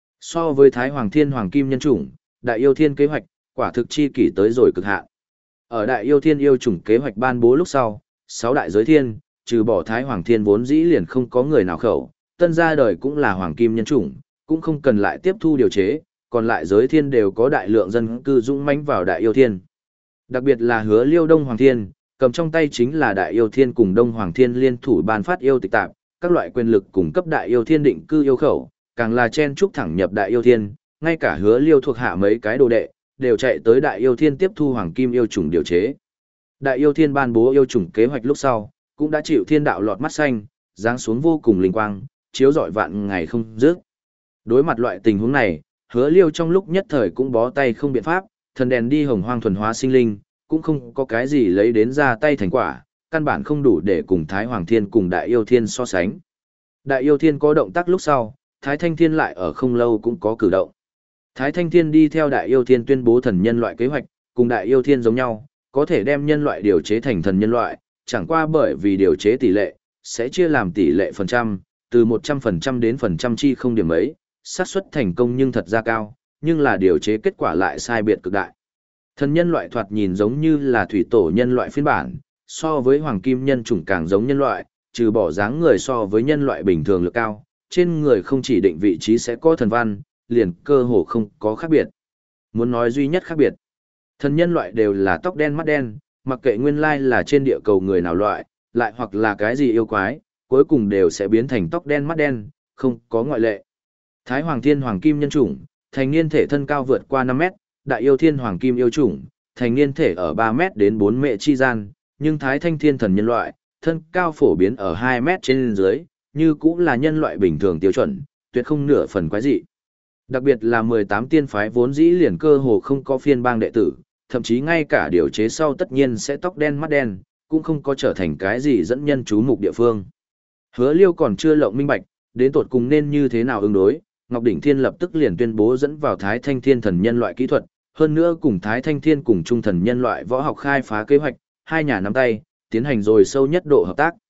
So với Thái Hoàng Thiên Hoàng Kim nhân chủng, đại yêu thiên kế hoạch, quả thực chi kỷ tới rồi cực hạn. Ở đại yêu thiên yêu chủng kế hoạch ban bố lúc sau, sáu đại giới thiên, trừ bỏ Thái Hoàng Thiên vốn dĩ liền không có người nào khẩu, tân ra đời cũng là Hoàng Kim nhân chủng, cũng không cần lại tiếp thu điều chế, còn lại giới thiên đều có đại lượng dân cư dũng mãnh vào đại yêu thiên. Đặc biệt là Hứa Liêu Đông Hoàng Thiên, cầm trong tay chính là đại yêu thiên cùng Đông Hoàng Thiên liên thủ ban phát yêu tịch tạp, các loại quyền lực cung cấp đại yêu thiên định cư yêu khẩu, càng là chen trúc thẳng nhập đại yêu thiên, ngay cả Hứa Liêu thuộc hạ mấy cái đồ đệ, đều chạy tới đại yêu thiên tiếp thu hoàng kim yêu chủng điều chế. Đại yêu thiên ban bố yêu chủng kế hoạch lúc sau, cũng đã chịu thiên đạo lọt mắt xanh, giáng xuống vô cùng linh quang, chiếu rọi vạn ngày không dứt. Đối mặt loại tình huống này, Hứa Liêu trong lúc nhất thời cũng bó tay không biện pháp, thần đèn đi hồng hoang thuần hóa sinh linh, cũng không có cái gì lấy đến ra tay thành quả, căn bản không đủ để cùng Thái Hoàng Thiên cùng Đại Yêu Thiên so sánh. Đại Yêu Thiên có động tác lúc sau, Thái Thanh Thiên lại ở không lâu cũng có cử động. Thái Thanh Thiên đi theo Đại Yêu Thiên tuyên bố thần nhân loại kế hoạch, cùng Đại Yêu Thiên giống nhau, có thể đem nhân loại điều chế thành thần nhân loại, chẳng qua bởi vì điều chế tỷ lệ, sẽ chia làm tỷ lệ phần trăm, từ một trăm phần trăm đến phần trăm chi không điểm ấy, xác suất thành công nhưng thật ra cao, nhưng là điều chế kết quả lại sai biệt cực đại. Thần nhân loại thoạt nhìn giống như là thủy tổ nhân loại phiên bản, so với hoàng kim nhân chủng càng giống nhân loại, trừ bỏ dáng người so với nhân loại bình thường lực cao, trên người không chỉ định vị trí sẽ có thần văn, liền cơ hồ không có khác biệt. Muốn nói duy nhất khác biệt, thần nhân loại đều là tóc đen mắt đen, mặc kệ nguyên lai là trên địa cầu người nào loại, lại hoặc là cái gì yêu quái, cuối cùng đều sẽ biến thành tóc đen mắt đen, không có ngoại lệ. Thái Hoàng Thiên Hoàng Kim nhân chủng, thành niên thể thân cao vượt qua năm mét, Đại Yêu Thiên Hoàng Kim yêu chủng, thành niên thể ở ba mét đến bốn mét chi gian, nhưng Thái Thanh Thiên thần nhân loại, thân cao phổ biến ở hai mét trên dưới, như cũng là nhân loại bình thường tiêu chuẩn, tuyệt không nửa phần quái dị. Đặc biệt là mười tám tiên phái vốn dĩ liền cơ hồ không có phiên bang đệ tử, thậm chí ngay cả điều chế sau tất nhiên sẽ tóc đen mắt đen, cũng không có trở thành cái gì dẫn nhân chú mục địa phương. Hứa Liêu còn chưa lộng minh bạch, đến tột cùng nên như thế nào ứng đối, Ngọc Đỉnh Thiên lập tức liền tuyên bố dẫn vào Thái Thanh Thiên thần nhân loại kỹ thuật, hơn nữa cùng Thái Thanh Thiên cùng Trung thần nhân loại võ học khai phá kế hoạch, hai nhà nắm tay, tiến hành rồi sâu nhất độ hợp tác.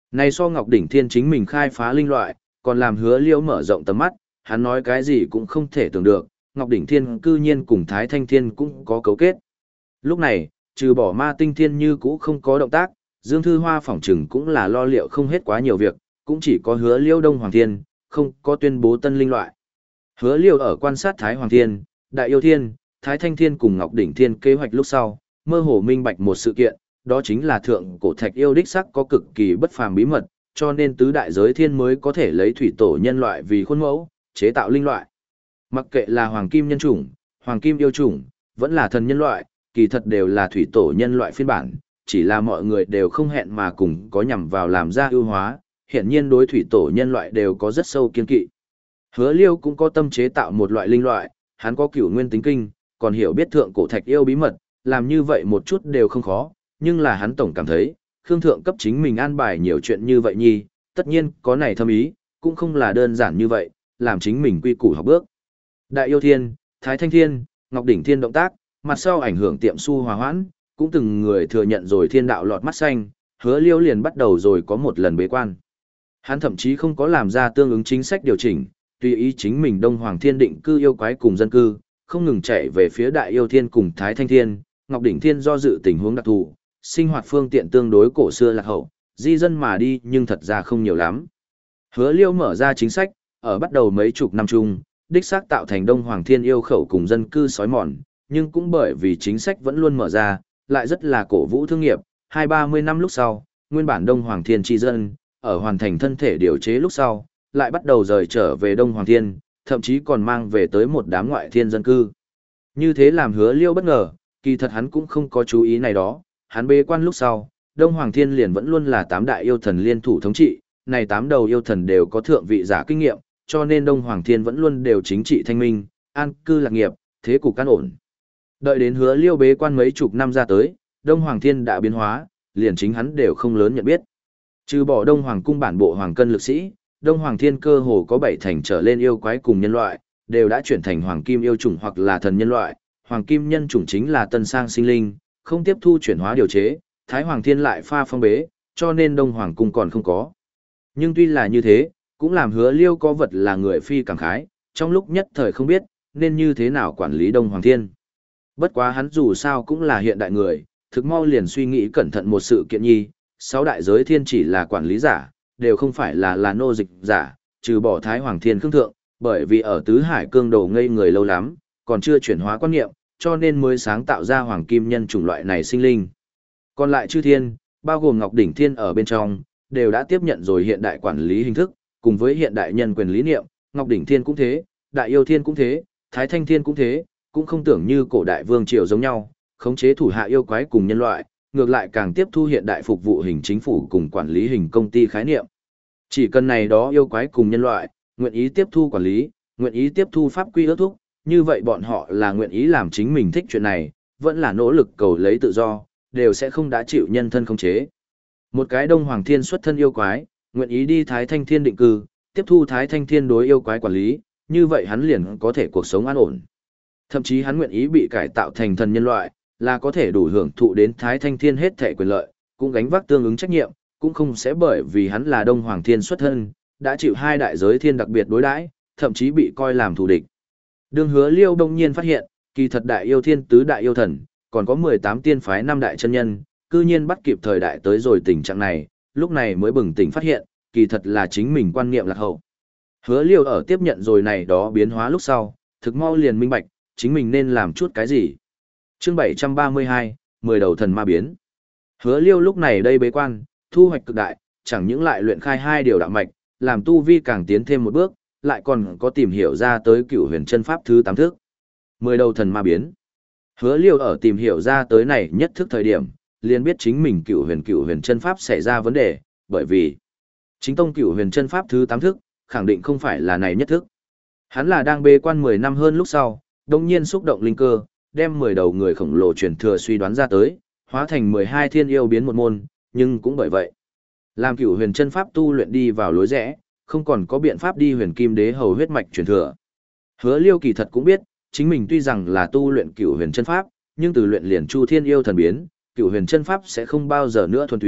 Này so Ngọc Đỉnh Thiên chính mình khai phá linh loại, còn làm Hứa Liêu mở rộng tầm mắt, hắn nói cái gì cũng không thể tưởng được, Ngọc Đỉnh Thiên cư nhiên cùng Thái Thanh Thiên cũng có cấu kết. Lúc này, trừ bỏ Ma Tinh Thiên như cũ không có động tác, Dương Thư Hoa phỏng chừng cũng là lo liệu không hết quá nhiều việc, cũng chỉ có Hứa Liêu Đông Hoàng Thiên, không có tuyên bố tân linh loại. Hứa Liêu ở quan sát Thái Hoàng Thiên, Đại Yêu Thiên, Thái Thanh Thiên cùng Ngọc Đỉnh Thiên kế hoạch lúc sau, mơ hồ minh bạch một sự kiện, đó chính là thượng cổ thạch yêu đích sắc có cực kỳ bất phàm bí mật, cho nên tứ đại giới thiên mới có thể lấy thủy tổ nhân loại vì khuôn mẫu, chế tạo linh loại. Mặc kệ là hoàng kim nhân chủng, hoàng kim yêu chủng, vẫn là thần nhân loại, kỳ thật đều là thủy tổ nhân loại phiên bản, chỉ là mọi người đều không hẹn mà cùng có nhằm vào làm ra ưu hóa, hiện nhiên đối thủy tổ nhân loại đều có rất sâu kiên kỵ. Hứa Liêu cũng có tâm chế tạo một loại linh loại, hắn có cửu nguyên tính kinh, còn hiểu biết thượng cổ thạch yêu bí mật, làm như vậy một chút đều không khó, nhưng là hắn tổng cảm thấy, Khương Thượng cấp chính mình an bài nhiều chuyện như vậy nhi, tất nhiên có này thâm ý, cũng không là đơn giản như vậy, làm chính mình quy củ học bước. Đại Yêu Thiên, Thái Thanh Thiên, Ngọc Đỉnh Thiên động tác, mặt sau ảnh hưởng tiệm su hòa hoãn, cũng từng người thừa nhận rồi thiên đạo lọt mắt xanh, Hứa Liêu liền bắt đầu rồi có một lần bế quan. Hắn thậm chí không có làm ra tương ứng chính sách điều chỉnh, tùy ý chính mình Đông Hoàng Thiên định cư yêu quái cùng dân cư, không ngừng chạy về phía Đại Yêu Thiên cùng Thái Thanh Thiên, Ngọc Đỉnh Thiên do dự tình huống đặc thù, sinh hoạt phương tiện tương đối cổ xưa lạc hậu, di dân mà đi nhưng thật ra không nhiều lắm. Hứa Liêu mở ra chính sách, ở bắt đầu mấy chục năm chung, đích xác tạo thành Đông Hoàng Thiên yêu khẩu cùng dân cư sói mòn, nhưng cũng bởi vì chính sách vẫn luôn mở ra, lại rất là cổ vũ thương nghiệp, hai ba mươi năm lúc sau, nguyên bản Đông Hoàng Thiên tri dân, ở hoàn thành thân thể điều chế lúc sau, lại bắt đầu rời trở về Đông Hoàng Thiên, thậm chí còn mang về tới một đám ngoại thiên dân cư. Như thế làm Hứa Liêu bất ngờ, kỳ thật hắn cũng không có chú ý này đó, hắn bế quan lúc sau, Đông Hoàng Thiên liền vẫn luôn là tám đại yêu thần liên thủ thống trị, này tám đầu yêu thần đều có thượng vị giả kinh nghiệm, cho nên Đông Hoàng Thiên vẫn luôn đều chính trị thanh minh, an cư lạc nghiệp, thế cục căn ổn. Đợi đến Hứa Liêu bế quan mấy chục năm ra tới, Đông Hoàng Thiên đã biến hóa, liền chính hắn đều không lớn nhận biết. Trừ bỏ Đông Hoàng cung bản bộ hoàng cân lực sĩ, Đông Hoàng Thiên cơ hồ có bảy thành trở lên yêu quái cùng nhân loại, đều đã chuyển thành hoàng kim yêu chủng hoặc là thần nhân loại, hoàng kim nhân chủng chính là tân sang sinh linh, không tiếp thu chuyển hóa điều chế, Thái Hoàng Thiên lại pha phong bế, cho nên Đông Hoàng cung còn không có. Nhưng tuy là như thế, cũng làm Hứa Liêu có vật là người phi cảm khái, trong lúc nhất thời không biết, nên như thế nào quản lý Đông Hoàng Thiên. Bất quá hắn dù sao cũng là hiện đại người, thực mau liền suy nghĩ cẩn thận một sự kiện nhi, sáu đại giới thiên chỉ là quản lý giả, đều không phải là là nô dịch giả, trừ bỏ Thái Hoàng Thiên Khương Thượng, bởi vì ở Tứ Hải Cương Đồ ngây người lâu lắm, còn chưa chuyển hóa quan niệm, cho nên mới sáng tạo ra Hoàng Kim Nhân chủng loại này sinh linh. Còn lại chư thiên, bao gồm Ngọc Đỉnh Thiên ở bên trong, đều đã tiếp nhận rồi hiện đại quản lý hình thức, cùng với hiện đại nhân quyền lý niệm, Ngọc Đỉnh Thiên cũng thế, Đại Yêu Thiên cũng thế, Thái Thanh Thiên cũng thế, cũng không tưởng như cổ đại vương triều giống nhau, khống chế thủ hạ yêu quái cùng nhân loại, ngược lại càng tiếp thu hiện đại phục vụ hình chính phủ cùng quản lý hình công ty khái niệm. Chỉ cần này đó yêu quái cùng nhân loại, nguyện ý tiếp thu quản lý, nguyện ý tiếp thu pháp quy ước thúc, như vậy bọn họ là nguyện ý làm chính mình thích chuyện này, vẫn là nỗ lực cầu lấy tự do, đều sẽ không đã chịu nhân thân khống chế. Một cái Đông Hoàng Thiên xuất thân yêu quái, nguyện ý đi Thái Thanh Thiên định cư, tiếp thu Thái Thanh Thiên đối yêu quái quản lý, như vậy hắn liền có thể cuộc sống an ổn. Thậm chí hắn nguyện ý bị cải tạo thành thần nhân loại, là có thể đủ hưởng thụ đến Thái Thanh Thiên hết thể quyền lợi, cũng gánh vác tương ứng trách nhiệm, cũng không sẽ bởi vì hắn là Đông Hoàng Thiên xuất thân, đã chịu hai đại giới thiên đặc biệt đối đãi, thậm chí bị coi làm thù địch. Đương Hứa Liêu đông nhiên phát hiện, kỳ thật đại yêu thiên tứ đại yêu thần, còn có mười tám tiên phái năm đại chân nhân, cư nhiên bắt kịp thời đại tới rồi tình trạng này, lúc này mới bừng tỉnh phát hiện, kỳ thật là chính mình quan niệm lạc hậu. Hứa Liêu ở tiếp nhận rồi này đó biến hóa lúc sau, thực mau liền minh bạch, chính mình nên làm chút cái gì. Chương bảy trăm ba mươi hai, mười đầu thần ma biến. Hứa Liêu lúc này đây bế quan, thu hoạch cực đại, chẳng những lại luyện khai hai điều đạo mạch, làm tu vi càng tiến thêm một bước, lại còn có tìm hiểu ra tới Cửu Huyền Chân Pháp thứ tám thức. Mười đầu thần ma biến. Hứa Liêu ở tìm hiểu ra tới này nhất thức thời điểm, liền biết chính mình Cửu Huyền Cửu Huyền Chân Pháp xảy ra vấn đề, bởi vì chính tông Cửu Huyền Chân Pháp thứ tám thức, khẳng định không phải là này nhất thức. Hắn là đang bế quan mười năm hơn lúc sau, đột nhiên xúc động linh cơ, đem mười đầu người khổng lồ truyền thừa suy đoán ra tới, hóa thành mười hai thiên yêu biến một môn, nhưng cũng bởi vậy, làm Cửu Huyền Chân Pháp tu luyện đi vào lối rẽ, không còn có biện pháp đi Huyền Kim Đế hầu huyết mạch truyền thừa. Hứa Liêu kỳ thật cũng biết, chính mình tuy rằng là tu luyện Cửu Huyền Chân Pháp, nhưng từ luyện liền Chu Thiên yêu thần biến, Cửu Huyền Chân Pháp sẽ không bao giờ nữa thuần túy,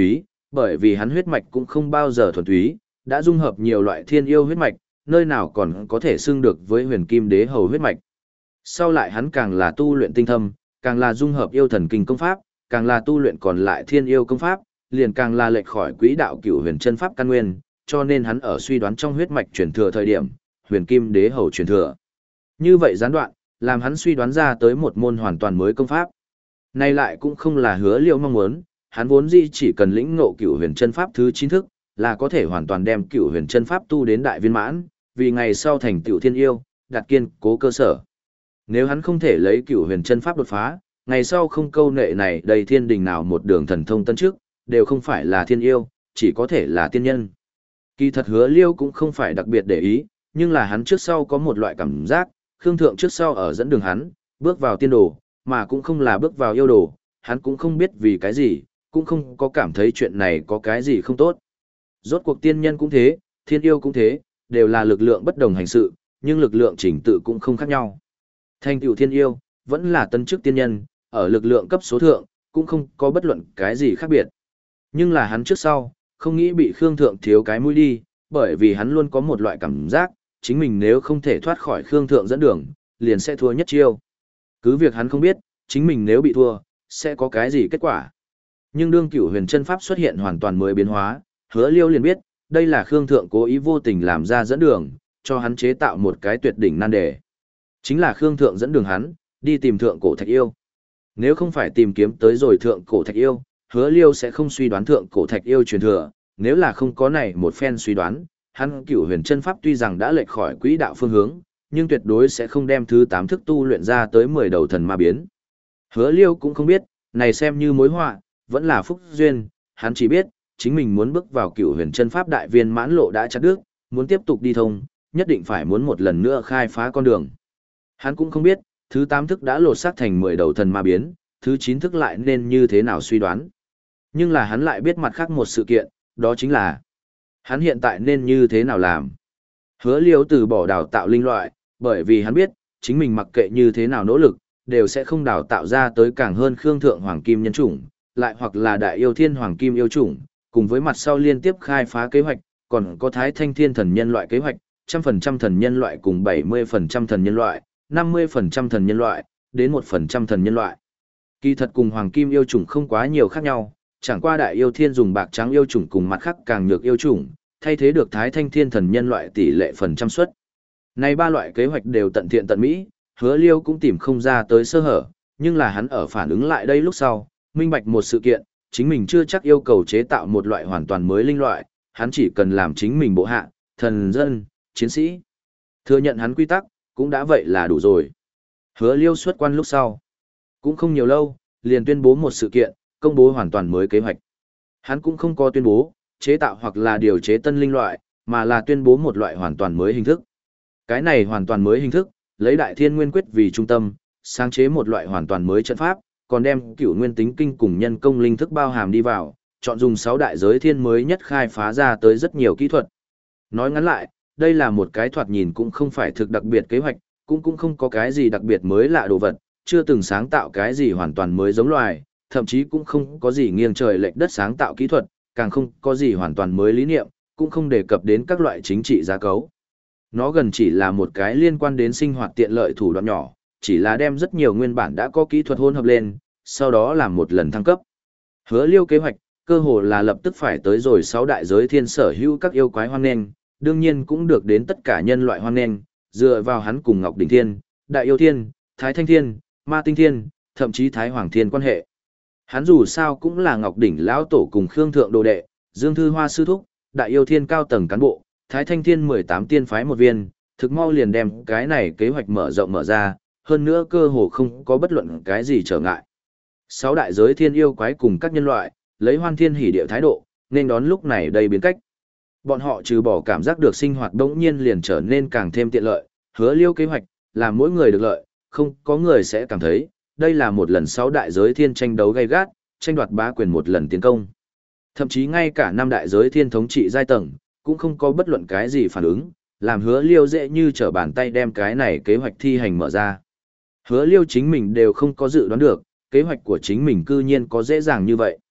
bởi vì hắn huyết mạch cũng không bao giờ thuần túy, đã dung hợp nhiều loại thiên yêu huyết mạch, nơi nào còn có thể xưng được với huyền kim đế hầu huyết mạch. Sau lại hắn càng là tu luyện tinh thâm, càng là dung hợp yêu thần kinh công pháp, càng là tu luyện còn lại thiên yêu công pháp, liền càng là lệch khỏi quỹ đạo cửu huyền chân pháp căn nguyên, cho nên hắn ở suy đoán trong huyết mạch truyền thừa thời điểm, huyền kim đế hầu truyền thừa. Như vậy gián đoạn, làm hắn suy đoán ra tới một môn hoàn toàn mới công pháp. Này lại cũng không là Hứa Liêu mong muốn, hắn vốn dĩ chỉ cần lĩnh ngộ cửu huyền chân pháp thứ chín thức, là có thể hoàn toàn đem cửu huyền chân pháp tu đến đại viên mãn, vì ngày sau thành tựu thiên yêu, đặt kiên cố cơ sở. Nếu hắn không thể lấy cửu huyền chân pháp đột phá, ngày sau không câu nệ này đầy thiên đình nào một đường thần thông tân trước, đều không phải là thiên yêu, chỉ có thể là tiên nhân. Kỳ thật Hứa Liêu cũng không phải đặc biệt để ý, nhưng là hắn trước sau có một loại cảm giác, Khương Thượng trước sau ở dẫn đường hắn, bước vào tiên đồ, mà cũng không là bước vào yêu đồ, hắn cũng không biết vì cái gì, cũng không có cảm thấy chuyện này có cái gì không tốt. Rốt cuộc tiên nhân cũng thế, thiên yêu cũng thế, đều là lực lượng bất đồng hành sự, nhưng lực lượng chỉnh tự cũng không khác nhau. Thành tựu thiên yêu, vẫn là tân chức tiên nhân, ở lực lượng cấp số thượng, cũng không có bất luận cái gì khác biệt. Nhưng là hắn trước sau, không nghĩ bị Khương Thượng thiếu cái mũi đi, bởi vì hắn luôn có một loại cảm giác, chính mình nếu không thể thoát khỏi Khương Thượng dẫn đường, liền sẽ thua nhất chiêu. Cứ việc hắn không biết, chính mình nếu bị thua, sẽ có cái gì kết quả. Nhưng đương cửu huyền chân pháp xuất hiện hoàn toàn mới biến hóa, Hứa Liêu liền biết, đây là Khương Thượng cố ý vô tình làm ra dẫn đường, cho hắn chế tạo một cái tuyệt đỉnh nan đề. Chính là Khương Thượng dẫn đường hắn, đi tìm thượng cổ thạch yêu. Nếu không phải tìm kiếm tới rồi thượng cổ thạch yêu, Hứa Liêu sẽ không suy đoán thượng cổ thạch yêu truyền thừa, nếu là không có này một phen suy đoán, hắn cửu huyền chân pháp tuy rằng đã lệch khỏi quỹ đạo phương hướng, nhưng tuyệt đối sẽ không đem thứ tám thức tu luyện ra tới mười đầu thần ma biến. Hứa Liêu cũng không biết, này xem như mối họa, vẫn là phúc duyên, hắn chỉ biết, chính mình muốn bước vào cửu huyền chân pháp đại viên mãn lộ đã chặt đứt, muốn tiếp tục đi thông, nhất định phải muốn một lần nữa khai phá con đường. Hắn cũng không biết, thứ tám thức đã lột xác thành mười đầu thần ma biến, thứ chín thức lại nên như thế nào suy đoán. Nhưng là hắn lại biết mặt khác một sự kiện, đó chính là hắn hiện tại nên như thế nào làm. Hứa Liêu từ bỏ đào tạo linh loại, bởi vì hắn biết, chính mình mặc kệ như thế nào nỗ lực, đều sẽ không đào tạo ra tới càng hơn Khương Thượng Hoàng Kim nhân chủng, lại hoặc là Đại Yêu Thiên Hoàng Kim yêu chủng, cùng với mặt sau liên tiếp khai phá kế hoạch, còn có Thái Thanh Thiên thần nhân loại kế hoạch, một trăm phần trăm thần nhân loại cùng bảy mươi phần trăm thần nhân loại, năm mươi phần trăm thần nhân loại, đến một phần trăm thần nhân loại. Kỳ thật cùng Hoàng Kim yêu chủng không quá nhiều khác nhau, chẳng qua Đại Yêu Thiên dùng bạc trắng yêu chủng cùng mặt khác càng nhược yêu chủng, thay thế được Thái Thanh Thiên thần nhân loại tỷ lệ phần trăm suất. Này ba loại kế hoạch đều tận thiện tận mỹ, Hứa Liêu cũng tìm không ra tới sơ hở, nhưng là hắn ở phản ứng lại đây lúc sau, minh bạch một sự kiện, chính mình chưa chắc yêu cầu chế tạo một loại hoàn toàn mới linh loại, hắn chỉ cần làm chính mình bộ hạ, thần dân, chiến sĩ. Thừa nhận hắn quy tắc, cũng đã vậy là đủ rồi. Hứa Liêu xuất quan lúc sau, cũng không nhiều lâu, liền tuyên bố một sự kiện, công bố hoàn toàn mới kế hoạch. Hắn cũng không có tuyên bố, chế tạo hoặc là điều chế tân linh loại, mà là tuyên bố một loại hoàn toàn mới hình thức. Cái này hoàn toàn mới hình thức, lấy Đại Thiên Nguyên Quyết vì trung tâm, sáng chế một loại hoàn toàn mới trận pháp, còn đem cửu nguyên tính kinh cùng nhân công linh thức bao hàm đi vào, chọn dùng sáu đại giới thiên mới nhất khai phá ra tới rất nhiều kỹ thuật. Nói ngắn lại, đây là một cái thoạt nhìn cũng không phải thực đặc biệt kế hoạch, cũng cũng không có cái gì đặc biệt mới lạ đồ vật, chưa từng sáng tạo cái gì hoàn toàn mới giống loài, thậm chí cũng không có gì nghiêng trời lệch đất sáng tạo kỹ thuật, càng không có gì hoàn toàn mới lý niệm, cũng không đề cập đến các loại chính trị giá cấu. Nó gần chỉ là một cái liên quan đến sinh hoạt tiện lợi thủ đoạn nhỏ, chỉ là đem rất nhiều nguyên bản đã có kỹ thuật hỗn hợp lên, sau đó làm một lần thăng cấp. Hứa Liêu kế hoạch, cơ hồ là lập tức phải tới rồi sáu đại giới thiên sở hữu các yêu quái hoan nghênh, đương nhiên cũng được đến tất cả nhân loại hoan nghênh, dựa vào hắn cùng Ngọc Đỉnh Thiên, Đại Yêu Thiên, Thái Thanh Thiên, Ma Tinh Thiên, thậm chí Thái Hoàng Thiên quan hệ. Hắn dù sao cũng là Ngọc Đỉnh lão tổ cùng Khương Thượng đồ đệ, Dương Thư Hoa sư thúc, Đại Yêu Thiên cao tầng cán bộ, Thái Thanh Thiên mười tám tiên phái một viên, thực mau liền đem cái này kế hoạch mở rộng mở ra, hơn nữa cơ hồ không có bất luận cái gì trở ngại. Sáu đại giới thiên yêu quái cùng các nhân loại, lấy hoan thiên hỉ địa thái độ, nên đón lúc này đây biến cách. Bọn họ trừ bỏ cảm giác được sinh hoạt đống nhiên liền trở nên càng thêm tiện lợi, Hứa Liêu kế hoạch, là mỗi người được lợi, không có người sẽ cảm thấy, đây là một lần sáu đại giới thiên tranh đấu gay gắt, tranh đoạt bá quyền một lần tiến công. Thậm chí ngay cả năm đại giới thiên thống trị giai tầng, cũng không có bất luận cái gì phản ứng, làm Hứa Liêu dễ như trở bàn tay đem cái này kế hoạch thi hành mở ra. Hứa Liêu chính mình đều không có dự đoán được, kế hoạch của chính mình cư nhiên có dễ dàng như vậy.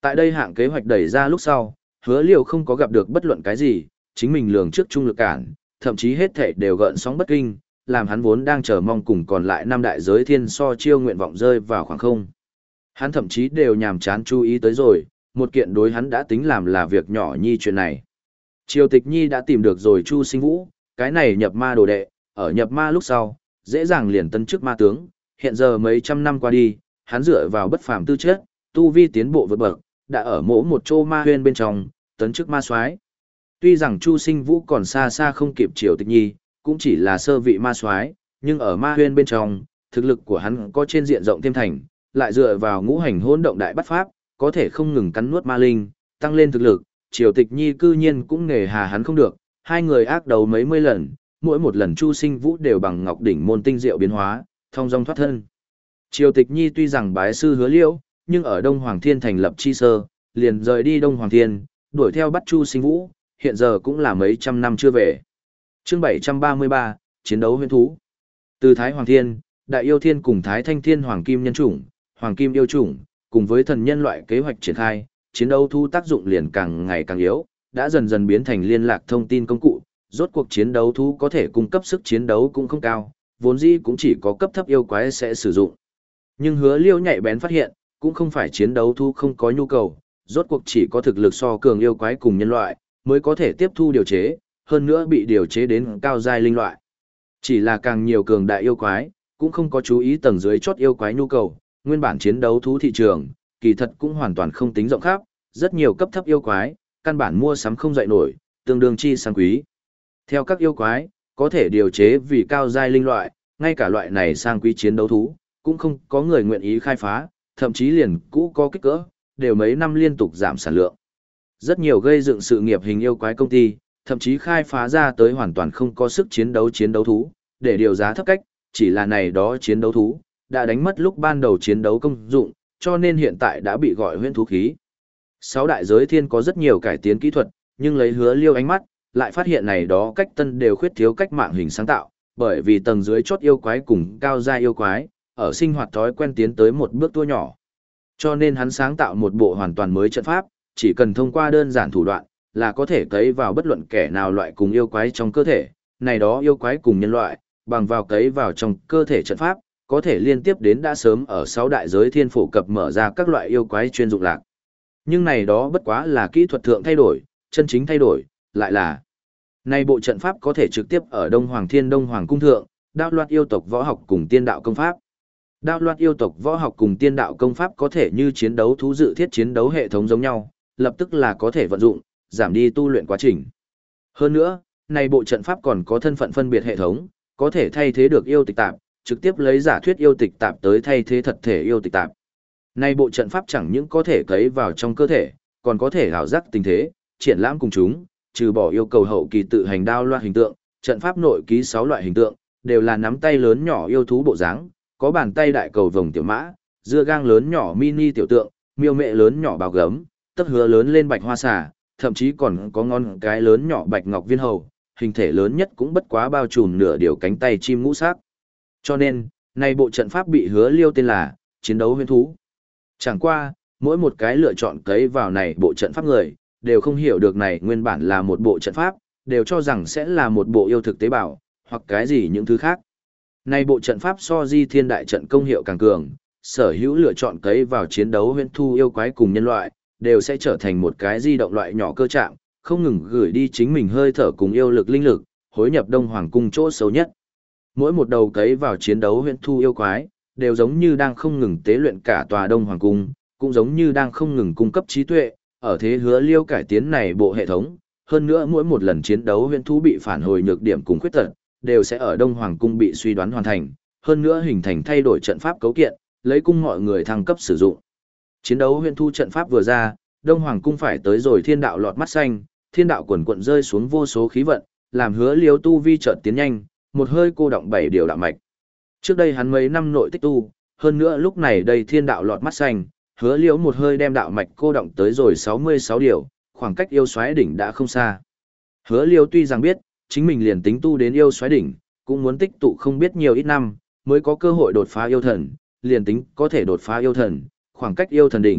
Tại đây hạng kế hoạch đẩy ra lúc sau, Hứa Liêu không có gặp được bất luận cái gì, chính mình lường trước trung lực cản, thậm chí hết thảy đều gợn sóng bất kinh, làm hắn vốn đang chờ mong cùng còn lại năm đại giới thiên so chiêu nguyện vọng rơi vào khoảng không. Hắn thậm chí đều nhàm chán chú ý tới rồi, một kiện đối hắn đã tính làm là việc nhỏ nhi chuyện này. Triều Tịch Nhi đã tìm được rồi Chu Sinh Vũ, cái này nhập ma đồ đệ, ở nhập ma lúc sau, dễ dàng liền tân chức ma tướng, hiện giờ mấy trăm năm qua đi, hắn dựa vào bất phàm tư chất, tu vi tiến bộ vượt bậc, đã ở mỗi một chỗ ma huyên bên trong, tấn chức ma soái. Tuy rằng Chu Sinh Vũ còn xa xa không kịp Triều Tịch Nhi, cũng chỉ là sơ vị ma soái, nhưng ở ma huyên bên trong, thực lực của hắn có trên diện rộng thêm thành, lại dựa vào ngũ hành hỗn động đại bắt pháp, có thể không ngừng cắn nuốt ma linh, tăng lên thực lực. Triều Tịch Nhi cư nhiên cũng nề hà hắn không được, hai người ác đấu mấy mươi lần, mỗi một lần Chu Sinh Vũ đều bằng ngọc đỉnh môn tinh diệu biến hóa, thông dong thoát thân. Triều Tịch Nhi tuy rằng bái sư Hứa Liễu, nhưng ở Đông Hoàng Thiên thành lập chi sơ, liền rời đi Đông Hoàng Thiên, đuổi theo bắt Chu Sinh Vũ, hiện giờ cũng là mấy trăm năm chưa về. Chương bảy trăm ba mươi ba, chiến đấu huyền thú. Từ Thái Hoàng Thiên, Đại Yêu Thiên cùng Thái Thanh Thiên Hoàng Kim nhân chủng, Hoàng Kim yêu chủng, cùng với thần nhân loại kế hoạch triển khai, chiến đấu thú tác dụng liền càng ngày càng yếu, đã dần dần biến thành liên lạc thông tin công cụ, rốt cuộc chiến đấu thú có thể cung cấp sức chiến đấu cũng không cao, vốn dĩ cũng chỉ có cấp thấp yêu quái sẽ sử dụng. Nhưng Hứa Liêu nhạy bén phát hiện, cũng không phải chiến đấu thú không có nhu cầu, rốt cuộc chỉ có thực lực so cường yêu quái cùng nhân loại, mới có thể tiếp thu điều chế, hơn nữa bị điều chế đến cao giai linh loại. Chỉ là càng nhiều cường đại yêu quái, cũng không có chú ý tầng dưới chốt yêu quái nhu cầu, nguyên bản chiến đấu thú thị trường, kỳ thật cũng hoàn toàn không tính rộng khắp, rất nhiều cấp thấp yêu quái, căn bản mua sắm không dậy nổi, tương đương chi sang quý. Theo các yêu quái, có thể điều chế vì cao giai linh loại, ngay cả loại này sang quý chiến đấu thú, cũng không có người nguyện ý khai phá, thậm chí liền cũ có kích cỡ, đều mấy năm liên tục giảm sản lượng. Rất nhiều gây dựng sự nghiệp hình yêu quái công ty, thậm chí khai phá ra tới hoàn toàn không có sức chiến đấu chiến đấu thú, để điều giá thấp cách, chỉ là này đó chiến đấu thú, đã đánh mất lúc ban đầu chiến đấu công dụng, cho nên hiện tại đã bị gọi huyễn thú khí. Sáu đại giới thiên có rất nhiều cải tiến kỹ thuật, nhưng lấy Hứa Liêu ánh mắt, lại phát hiện này đó cách tân đều khuyết thiếu cách mạng hình sáng tạo, bởi vì tầng dưới chốt yêu quái cùng cao gia yêu quái, ở sinh hoạt thói quen tiến tới một bước tua nhỏ. Cho nên hắn sáng tạo một bộ hoàn toàn mới trận pháp, chỉ cần thông qua đơn giản thủ đoạn, là có thể cấy vào bất luận kẻ nào loại cùng yêu quái trong cơ thể, này đó yêu quái cùng nhân loại, bằng vào cấy vào trong cơ thể trận pháp, có thể liên tiếp đến đã sớm ở sáu đại giới thiên phổ cập mở ra các loại yêu quái chuyên dụng lạc. Nhưng này đó bất quá là kỹ thuật thượng thay đổi, chân chính thay đổi, lại là này bộ trận pháp có thể trực tiếp ở Đông Hoàng Thiên Đông Hoàng Cung thượng, đạo loạt yêu tộc võ học cùng tiên đạo công pháp. Đạo loạt yêu tộc võ học cùng tiên đạo công pháp có thể như chiến đấu thú dự thiết chiến đấu hệ thống giống nhau, lập tức là có thể vận dụng, giảm đi tu luyện quá trình. Hơn nữa, này bộ trận pháp còn có thân phận phân biệt hệ thống, có thể thay thế được yêu tịch tạp, trực tiếp lấy giả thuyết yêu tịch tạp tới thay thế thật thể yêu tịch tạp. Này bộ trận pháp chẳng những có thể cấy vào trong cơ thể, còn có thể ảo giác tình thế, triển lãm cùng chúng, trừ bỏ yêu cầu hậu kỳ tự hành đao loạt hình tượng, trận pháp nội ký sáu loại hình tượng, đều là nắm tay lớn nhỏ yêu thú bộ dáng, có bàn tay đại cầu vồng tiểu mã, dưa gang lớn nhỏ mini tiểu tượng, miêu mẹ lớn nhỏ bào gấm, tấc hứa lớn lên bạch hoa xà, thậm chí còn có ngón cái lớn nhỏ bạch ngọc viên hầu, hình thể lớn nhất cũng bất quá bao trùm nửa điều cánh tay chim ngũ sắc. Cho nên, này bộ trận pháp bị Hứa Liêu tên là chiến đấu huyền thú. Chẳng qua, mỗi một cái lựa chọn cấy vào này bộ trận pháp người, đều không hiểu được này nguyên bản là một bộ trận pháp, đều cho rằng sẽ là một bộ yêu thực tế bảo, hoặc cái gì những thứ khác. Này bộ trận pháp so di thiên đại trận công hiệu càng cường, sở hữu lựa chọn cấy vào chiến đấu huyền thu yêu quái cùng nhân loại, đều sẽ trở thành một cái di động loại nhỏ cơ trạng, không ngừng gửi đi chính mình hơi thở cùng yêu lực linh lực, hối nhập Đông Hoàng cung chỗ xấu nhất. Mỗi một đầu cấy vào chiến đấu huyền thu yêu quái, đều giống như đang không ngừng tế luyện cả tòa Đông Hoàng cung, cũng giống như đang không ngừng cung cấp trí tuệ, ở thế Hứa Liêu cải tiến này bộ hệ thống, hơn nữa mỗi một lần chiến đấu huyền thú bị phản hồi nhược điểm cùng khuyết tật, đều sẽ ở Đông Hoàng cung bị suy đoán hoàn thành, hơn nữa hình thành thay đổi trận pháp cấu kiện, lấy cung mọi người thăng cấp sử dụng. Chiến đấu huyền thú trận pháp vừa ra, Đông Hoàng cung phải tới rồi thiên đạo lọt mắt xanh, thiên đạo quần quận rơi xuống vô số khí vận, làm Hứa Liêu tu vi chợt tiến nhanh, một hơi cô động bảy điều đạo mạch. Trước đây hắn mấy năm nội tích tu, hơn nữa lúc này đây thiên đạo lọt mắt xanh, Hứa Liễu một hơi đem đạo mạch cô động tới rồi sáu mươi sáu điều, khoảng cách yêu xoáy đỉnh đã không xa. Hứa Liễu tuy rằng biết, chính mình liền tính tu đến yêu xoáy đỉnh, cũng muốn tích tụ không biết nhiều ít năm, mới có cơ hội đột phá yêu thần, liền tính có thể đột phá yêu thần, khoảng cách yêu thần đỉnh,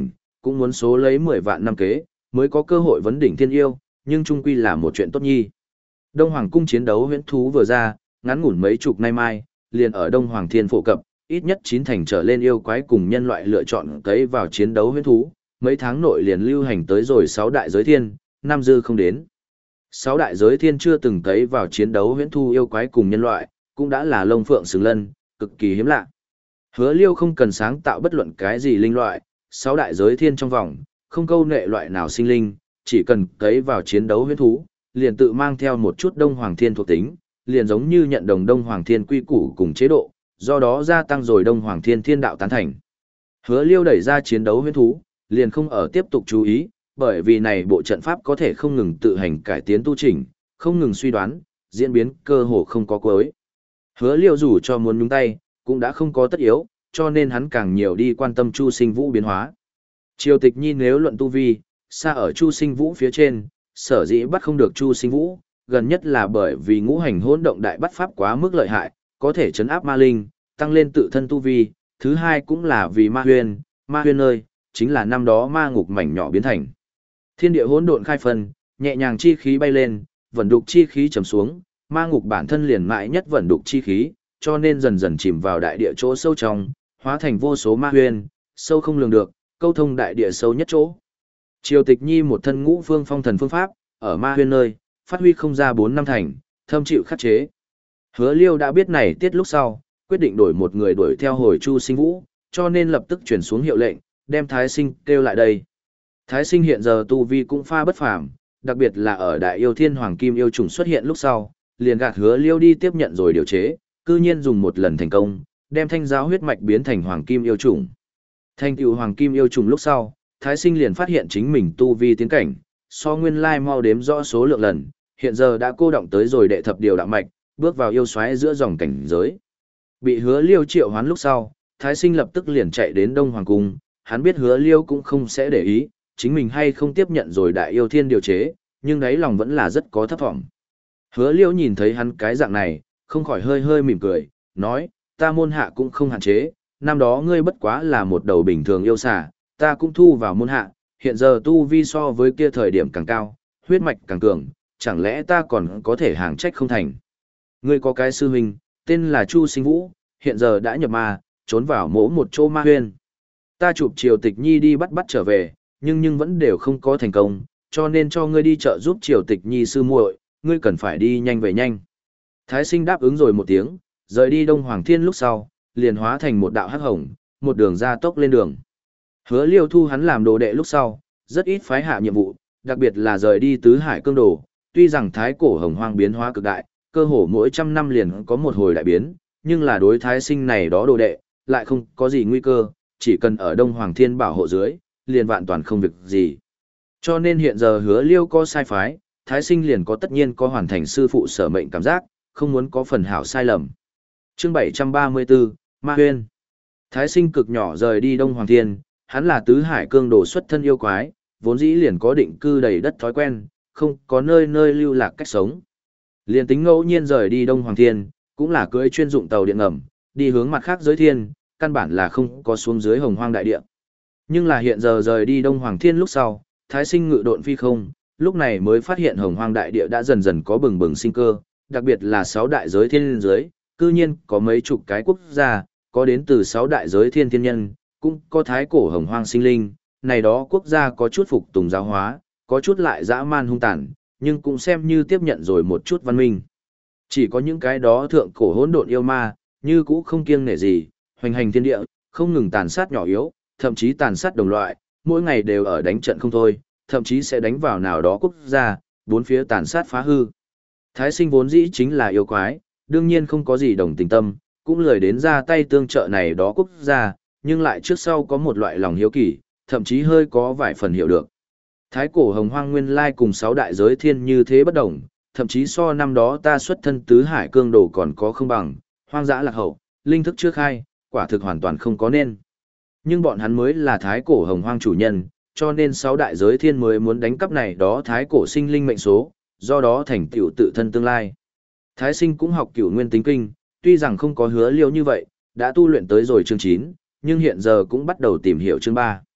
cũng muốn số lấy mười vạn năm kế, mới có cơ hội vấn đỉnh thiên yêu, nhưng chung quy là một chuyện tốt nhi. Đông Hoàng cung chiến đấu huyễn thú vừa ra, ngắn ngủn mấy chục nay mai, liền ở Đông Hoàng Thiên phổ cập, ít nhất chín thành trở lên yêu quái cùng nhân loại lựa chọn cấy vào chiến đấu huyễn thú, mấy tháng nội liền lưu hành tới rồi sáu đại giới thiên, năm dư không đến. Sáu đại giới thiên chưa từng cấy vào chiến đấu huyễn thú yêu quái cùng nhân loại, cũng đã là lông phượng xứng lân, cực kỳ hiếm lạ. Hứa Liêu không cần sáng tạo bất luận cái gì linh loại, sáu đại giới thiên trong vòng, không câu nệ loại nào sinh linh, chỉ cần cấy vào chiến đấu huyễn thú, liền tự mang theo một chút Đông Hoàng Thiên thuộc tính, liền giống như nhận đồng Đông Hoàng Thiên quy củ cùng chế độ, do đó gia tăng rồi Đông Hoàng Thiên thiên đạo tán thành. Hứa Liêu đẩy ra chiến đấu huyễn thú, liền không ở tiếp tục chú ý, bởi vì này bộ trận pháp có thể không ngừng tự hành cải tiến tu chỉnh, không ngừng suy đoán, diễn biến cơ hồ không có cuối. Hứa Liêu dù cho muốn nhúng tay, cũng đã không có tất yếu, cho nên hắn càng nhiều đi quan tâm Chu Sinh Vũ biến hóa. Triều Tịch Nhi nếu luận tu vi, xa ở Chu Sinh Vũ phía trên, sở dĩ bắt không được Chu Sinh Vũ, gần nhất là bởi vì ngũ hành hỗn động đại bắt pháp quá mức lợi hại, có thể chấn áp ma linh, tăng lên tự thân tu vi, thứ hai cũng là vì ma huyền, ma huyền nơi, chính là năm đó ma ngục mảnh nhỏ biến thành. Thiên địa hỗn độn khai phân, nhẹ nhàng chi khí bay lên, vận đục chi khí trầm xuống, ma ngục bản thân liền mãi nhất vận đục chi khí, cho nên dần dần chìm vào đại địa chỗ sâu trong, hóa thành vô số ma huyền, sâu không lường được, câu thông đại địa sâu nhất chỗ. Triều Tịch Nhi một thân ngũ phương phong thần phương pháp, ở ma huyền nơi, phát huy không ra bốn năm thành, thâm chịu khắc chế. Hứa Liêu đã biết này tiết lúc sau, quyết định đổi một người đuổi theo hồi Chu Sinh Vũ, cho nên lập tức chuyển xuống hiệu lệnh, đem Thái Sinh kêu lại đây. Thái Sinh hiện giờ tu vi cũng pha bất phàm, đặc biệt là ở Đại Yêu Thiên Hoàng Kim yêu trùng xuất hiện lúc sau, liền gạt Hứa Liêu đi tiếp nhận rồi điều chế, cư nhiên dùng một lần thành công, đem thanh giáo huyết mạch biến thành Hoàng Kim yêu trùng. Thành tựu Hoàng Kim yêu trùng lúc sau, Thái Sinh liền phát hiện chính mình tu vi tiến cảnh, so nguyên lai mau đếm rõ số lượng lần, hiện giờ đã cô động tới rồi đệ thập điều đạo mạch, bước vào yêu xoáy giữa dòng cảnh giới. Bị Hứa Liêu triệu hoán lúc sau, Thái Sinh lập tức liền chạy đến Đông Hoàng cung, hắn biết Hứa Liêu cũng không sẽ để ý, chính mình hay không tiếp nhận rồi Đại Yêu Thiên điều chế, nhưng đáy lòng vẫn là rất có thấp vọng. Hứa Liêu nhìn thấy hắn cái dạng này, không khỏi hơi hơi mỉm cười, nói, ta môn hạ cũng không hạn chế, năm đó ngươi bất quá là một đầu bình thường yêu xà, ta cũng thu vào môn hạ, hiện giờ tu vi so với kia thời điểm càng cao, huyết mạch càng cường, chẳng lẽ ta còn có thể hàng trách không thành. Ngươi có cái sư huynh, tên là Chu Sinh Vũ, hiện giờ đã nhập ma, trốn vào mỗ một chỗ ma huyên. Ta chụp Triều Tịch Nhi đi bắt bắt trở về, nhưng nhưng vẫn đều không có thành công, cho nên cho ngươi đi chợ giúp Triều Tịch Nhi sư muội, ngươi cần phải đi nhanh về nhanh. Thái Sinh đáp ứng rồi một tiếng, rời đi Đông Hoàng Thiên lúc sau, liền hóa thành một đạo hắc hồng, một đường ra tốc lên đường. Hứa Liêu thu hắn làm đồ đệ lúc sau, rất ít phái hạ nhiệm vụ, đặc biệt là rời đi tứ hải cương đồ, tuy rằng thái cổ hồng hoang biến hóa cực đại, cơ hồ mỗi trăm năm liền có một hồi đại biến, nhưng là đối Thái Sinh này đó đồ đệ, lại không có gì nguy cơ, chỉ cần ở Đông Hoàng Thiên bảo hộ dưới, liền vạn toàn không việc gì. Cho nên hiện giờ Hứa Liêu có sai phái, Thái Sinh liền có tất nhiên có hoàn thành sư phụ sở mệnh cảm giác, không muốn có phần hảo sai lầm. Chương bảy trăm ba mươi tư, Ma Huyên. Thái Sinh cực nhỏ rời đi Đông Hoàng Thiên, hắn là tứ hải cương đồ xuất thân yêu quái, vốn dĩ liền có định cư đầy đất thói quen, không có nơi nơi lưu lạc cách sống. Liền tính ngẫu nhiên rời đi Đông Hoàng Thiên, cũng là cưỡi chuyên dụng tàu điện ngầm, đi hướng mặt khác giới thiên, căn bản là không có xuống dưới Hồng Hoang đại địa. Nhưng là hiện giờ rời đi Đông Hoàng Thiên lúc sau, Thái Sinh ngự độn phi không, lúc này mới phát hiện Hồng Hoang đại địa đã dần dần có bừng bừng sinh cơ, đặc biệt là sáu đại giới thiên giới, cư nhiên có mấy chục cái quốc gia, có đến từ sáu đại giới thiên thiên nhân, cũng có thái cổ Hồng Hoang sinh linh, này đó quốc gia có chút phục tùng giáo hóa, có chút lại dã man hung tàn, nhưng cũng xem như tiếp nhận rồi một chút văn minh. Chỉ có những cái đó thượng cổ hỗn độn yêu ma, như cũ không kiêng nể gì, hoành hành thiên địa, không ngừng tàn sát nhỏ yếu, thậm chí tàn sát đồng loại, mỗi ngày đều ở đánh trận không thôi, thậm chí sẽ đánh vào nào đó quốc gia, bốn phía tàn sát phá hư. Thái Sinh vốn dĩ chính là yêu quái, đương nhiên không có gì đồng tình tâm, cũng lười đến ra tay tương trợ này đó quốc gia, nhưng lại trước sau có một loại lòng hiếu kỳ, thậm chí hơi có vài phần hiểu được. Thái cổ Hồng Hoang nguyên lai cùng sáu đại giới thiên như thế bất đồng, thậm chí so năm đó ta xuất thân tứ hải cương đồ còn có không bằng, hoang dã lạc hậu, linh thức chưa khai, quả thực hoàn toàn không có nên. Nhưng bọn hắn mới là thái cổ Hồng Hoang chủ nhân, cho nên sáu đại giới thiên mới muốn đánh cắp này đó thái cổ sinh linh mệnh số, do đó thành tựu tự thân tương lai. Thái Sinh cũng học Cửu Nguyên Tính Kinh, tuy rằng không có Hứa Liêu như vậy, đã tu luyện tới rồi chương chín, nhưng hiện giờ cũng bắt đầu tìm hiểu chương ba.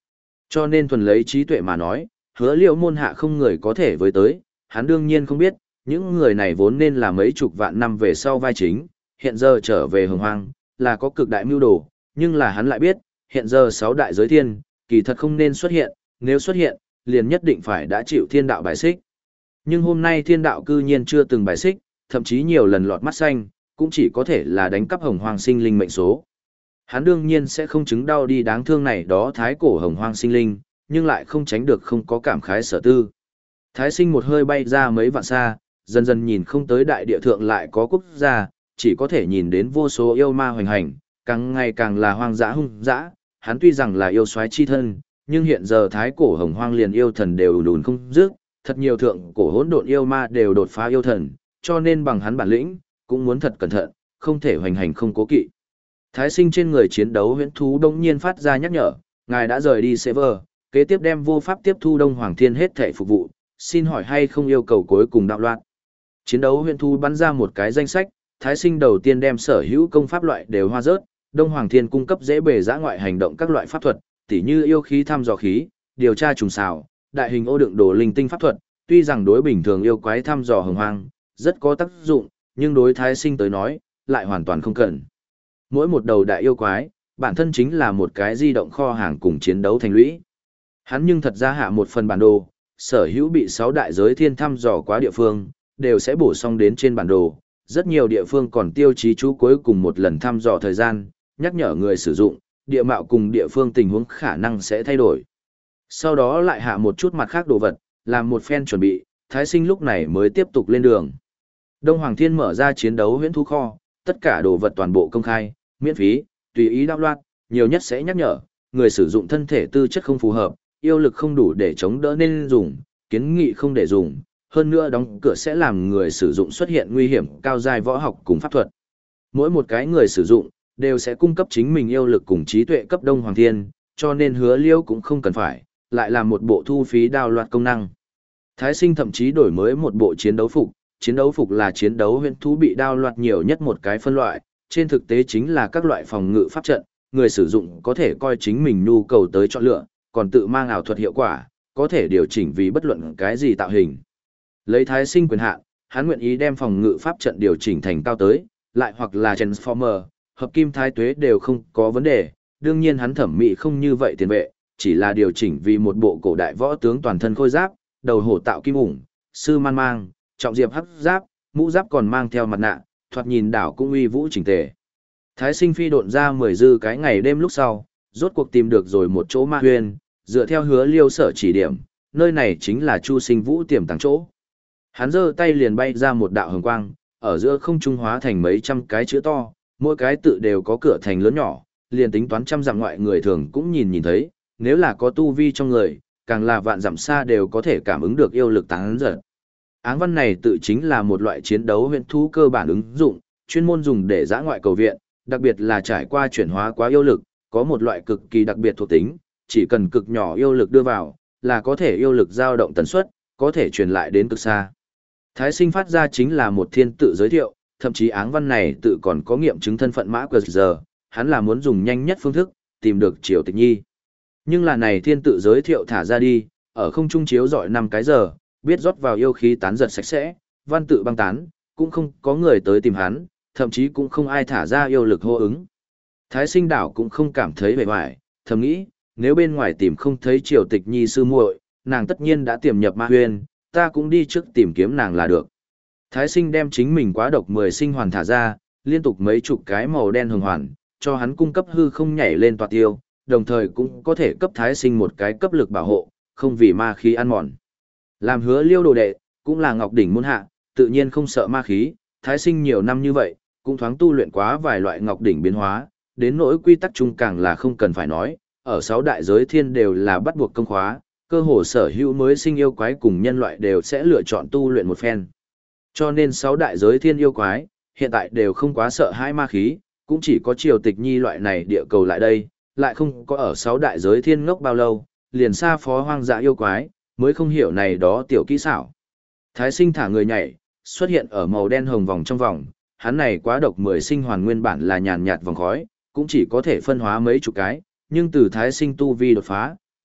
Cho nên thuần lấy trí tuệ mà nói, hứa liễu môn hạ không người có thể với tới, hắn đương nhiên không biết, những người này vốn nên là mấy chục vạn năm về sau vai chính, hiện giờ trở về hồng hoang, là có cực đại mưu đồ, nhưng là hắn lại biết, hiện giờ sáu đại giới thiên, kỳ thật không nên xuất hiện, nếu xuất hiện, liền nhất định phải đã chịu thiên đạo bài xích. Nhưng hôm nay thiên đạo cư nhiên chưa từng bài xích, thậm chí nhiều lần lọt mắt xanh, cũng chỉ có thể là đánh cắp hồng hoang sinh linh mệnh số. Hắn đương nhiên sẽ không chứng đau đi đáng thương này đó thái cổ hồng hoang sinh linh, nhưng lại không tránh được không có cảm khái sở tư. Thái sinh một hơi bay ra mấy vạn xa, dần dần nhìn không tới đại địa thượng lại có quốc gia, chỉ có thể nhìn đến vô số yêu ma hoành hành, càng ngày càng là hoang dã hung dã. Hắn tuy rằng là yêu soái chi thân, nhưng hiện giờ thái cổ hồng hoang liền yêu thần đều đùn không dứt, thật nhiều thượng cổ hỗn độn yêu ma đều đột phá yêu thần, cho nên bằng hắn bản lĩnh, cũng muốn thật cẩn thận, không thể hoành hành không cố kỵ. Thái sinh trên người chiến đấu huyễn thú đông nhiên phát ra nhắc nhở, ngài đã rời đi server, kế tiếp đem vô pháp tiếp thu Đông Hoàng Thiên hết thể phục vụ, xin hỏi hay không yêu cầu cuối cùng đạo loạn. Chiến đấu huyễn thú bắn ra một cái danh sách, thái sinh đầu tiên đem sở hữu công pháp loại đều hoa rớt, Đông Hoàng Thiên cung cấp dễ bề giã ngoại hành động các loại pháp thuật, tỉ như yêu khí thăm dò khí, điều tra trùng xào, đại hình ô đựng đồ linh tinh pháp thuật, tuy rằng đối bình thường yêu quái thăm dò hồng hoang rất có tác dụng, nhưng đối thái sinh tới nói, lại hoàn toàn không cần. Mỗi một đầu đại yêu quái, bản thân chính là một cái di động kho hàng cùng chiến đấu thành lũy. Hắn nhưng thật ra hạ một phần bản đồ, sở hữu bị sáu đại giới thiên thăm dò quá địa phương, đều sẽ bổ sung đến trên bản đồ. Rất nhiều địa phương còn tiêu chí chú cuối cùng một lần thăm dò thời gian, nhắc nhở người sử dụng, địa mạo cùng địa phương tình huống khả năng sẽ thay đổi. Sau đó lại hạ một chút mặt khác đồ vật, làm một phen chuẩn bị, thái sinh lúc này mới tiếp tục lên đường. Đông Hoàng Thiên mở ra chiến đấu huyễn thú kho, tất cả đồ vật toàn bộ công khai, miễn phí, tùy ý đạo loạn, nhiều nhất sẽ nhắc nhở, người sử dụng thân thể tư chất không phù hợp, yêu lực không đủ để chống đỡ nên dùng, kiến nghị không để dùng, hơn nữa đóng cửa sẽ làm người sử dụng xuất hiện nguy hiểm cao giai võ học cùng pháp thuật. Mỗi một cái người sử dụng, đều sẽ cung cấp chính mình yêu lực cùng trí tuệ cấp Đông Hoàng Thiên, cho nên hứa liêu cũng không cần phải, lại làm một bộ thu phí đào loạt công năng. Thái sinh thậm chí đổi mới một bộ chiến đấu phục, chiến đấu phục là chiến đấu huyễn thú bị đao loạt nhiều nhất một cái phân loại, trên thực tế chính là các loại phòng ngự pháp trận, người sử dụng có thể coi chính mình nhu cầu tới chọn lựa, còn tự mang ảo thuật hiệu quả, có thể điều chỉnh vì bất luận cái gì tạo hình. Lấy thái sinh quyền hạn, hắn nguyện ý đem phòng ngự pháp trận điều chỉnh thành cao tới, lại hoặc là Transformer, hợp kim thái tuế đều không có vấn đề, đương nhiên hắn thẩm mỹ không như vậy tiền vệ, chỉ là điều chỉnh vì một bộ cổ đại võ tướng toàn thân khôi giáp, đầu hổ tạo kim ủng, sư man mang, trọng diệp hắc giáp, mũ giáp còn mang theo mặt nạ, thoạt nhìn đảo cũng uy vũ chỉnh tề. Thái sinh phi độn ra mười dư cái ngày đêm lúc sau, rốt cuộc tìm được rồi một chỗ ma huyên, dựa theo hứa liêu sở chỉ điểm, nơi này chính là Chu Sinh Vũ tiềm tàng chỗ. Hắn giơ tay liền bay ra một đạo hồng quang, ở giữa không trung hóa thành mấy trăm cái chữ to, mỗi cái tự đều có cửa thành lớn nhỏ, liền tính toán trăm dặm ngoại người thường cũng nhìn nhìn thấy, nếu là có tu vi trong người, càng là vạn dặm xa đều có thể cảm ứng được yêu lực tán giật. Áng văn này tự chính là một loại chiến đấu huyễn thú cơ bản ứng dụng, chuyên môn dùng để dã ngoại cầu viện, đặc biệt là trải qua chuyển hóa quá yêu lực, có một loại cực kỳ đặc biệt thuộc tính, chỉ cần cực nhỏ yêu lực đưa vào, là có thể yêu lực dao động tần suất, có thể truyền lại đến cực xa. Thái sinh phát ra chính là một thiên tự giới thiệu, thậm chí áng văn này tự còn có nghiệm chứng thân phận mã quy rờ, hắn là muốn dùng nhanh nhất phương thức, tìm được Triều Tịch Nhi. Nhưng là này thiên tự giới thiệu thả ra đi, ở không trung chiếu dọi năm cái giờ, biết rót vào yêu khí tán giật sạch sẽ, văn tự băng tán, cũng không có người tới tìm hắn, thậm chí cũng không ai thả ra yêu lực hô ứng. Thái sinh đảo cũng không cảm thấy bề ngoài, thầm nghĩ, nếu bên ngoài tìm không thấy Triều Tịch Nhi sư muội, nàng tất nhiên đã tiềm nhập ma huyên, ta cũng đi trước tìm kiếm nàng là được. Thái sinh đem chính mình quá độc mười sinh hoàn thả ra, liên tục mấy chục cái màu đen hồng hoàn, cho hắn cung cấp hư không nhảy lên toạt tiêu, đồng thời cũng có thể cấp thái sinh một cái cấp lực bảo hộ, không vì ma khí ăn mòn. Làm hứa liêu đồ đệ, cũng là ngọc đỉnh môn hạ, tự nhiên không sợ ma khí, thái sinh nhiều năm như vậy, cũng thoáng tu luyện quá vài loại ngọc đỉnh biến hóa, đến nỗi quy tắc chung càng là không cần phải nói, ở sáu đại giới thiên đều là bắt buộc công khóa, cơ hồ sở hữu mới sinh yêu quái cùng nhân loại đều sẽ lựa chọn tu luyện một phen. Cho nên sáu đại giới thiên yêu quái, hiện tại đều không quá sợ hãi ma khí, cũng chỉ có Triều Tịch Nhi loại này địa cầu lại đây, lại không có ở sáu đại giới thiên ngốc bao lâu, liền xa phó hoang dã yêu quái, mới không hiểu này đó tiểu kỹ xảo. Thái sinh thả người nhảy, xuất hiện ở màu đen hồng vòng trong vòng, hắn này quá độc mười sinh hoàn nguyên bản là nhàn nhạt vòng khói, cũng chỉ có thể phân hóa mấy chục cái, nhưng từ thái sinh tu vi đột phá,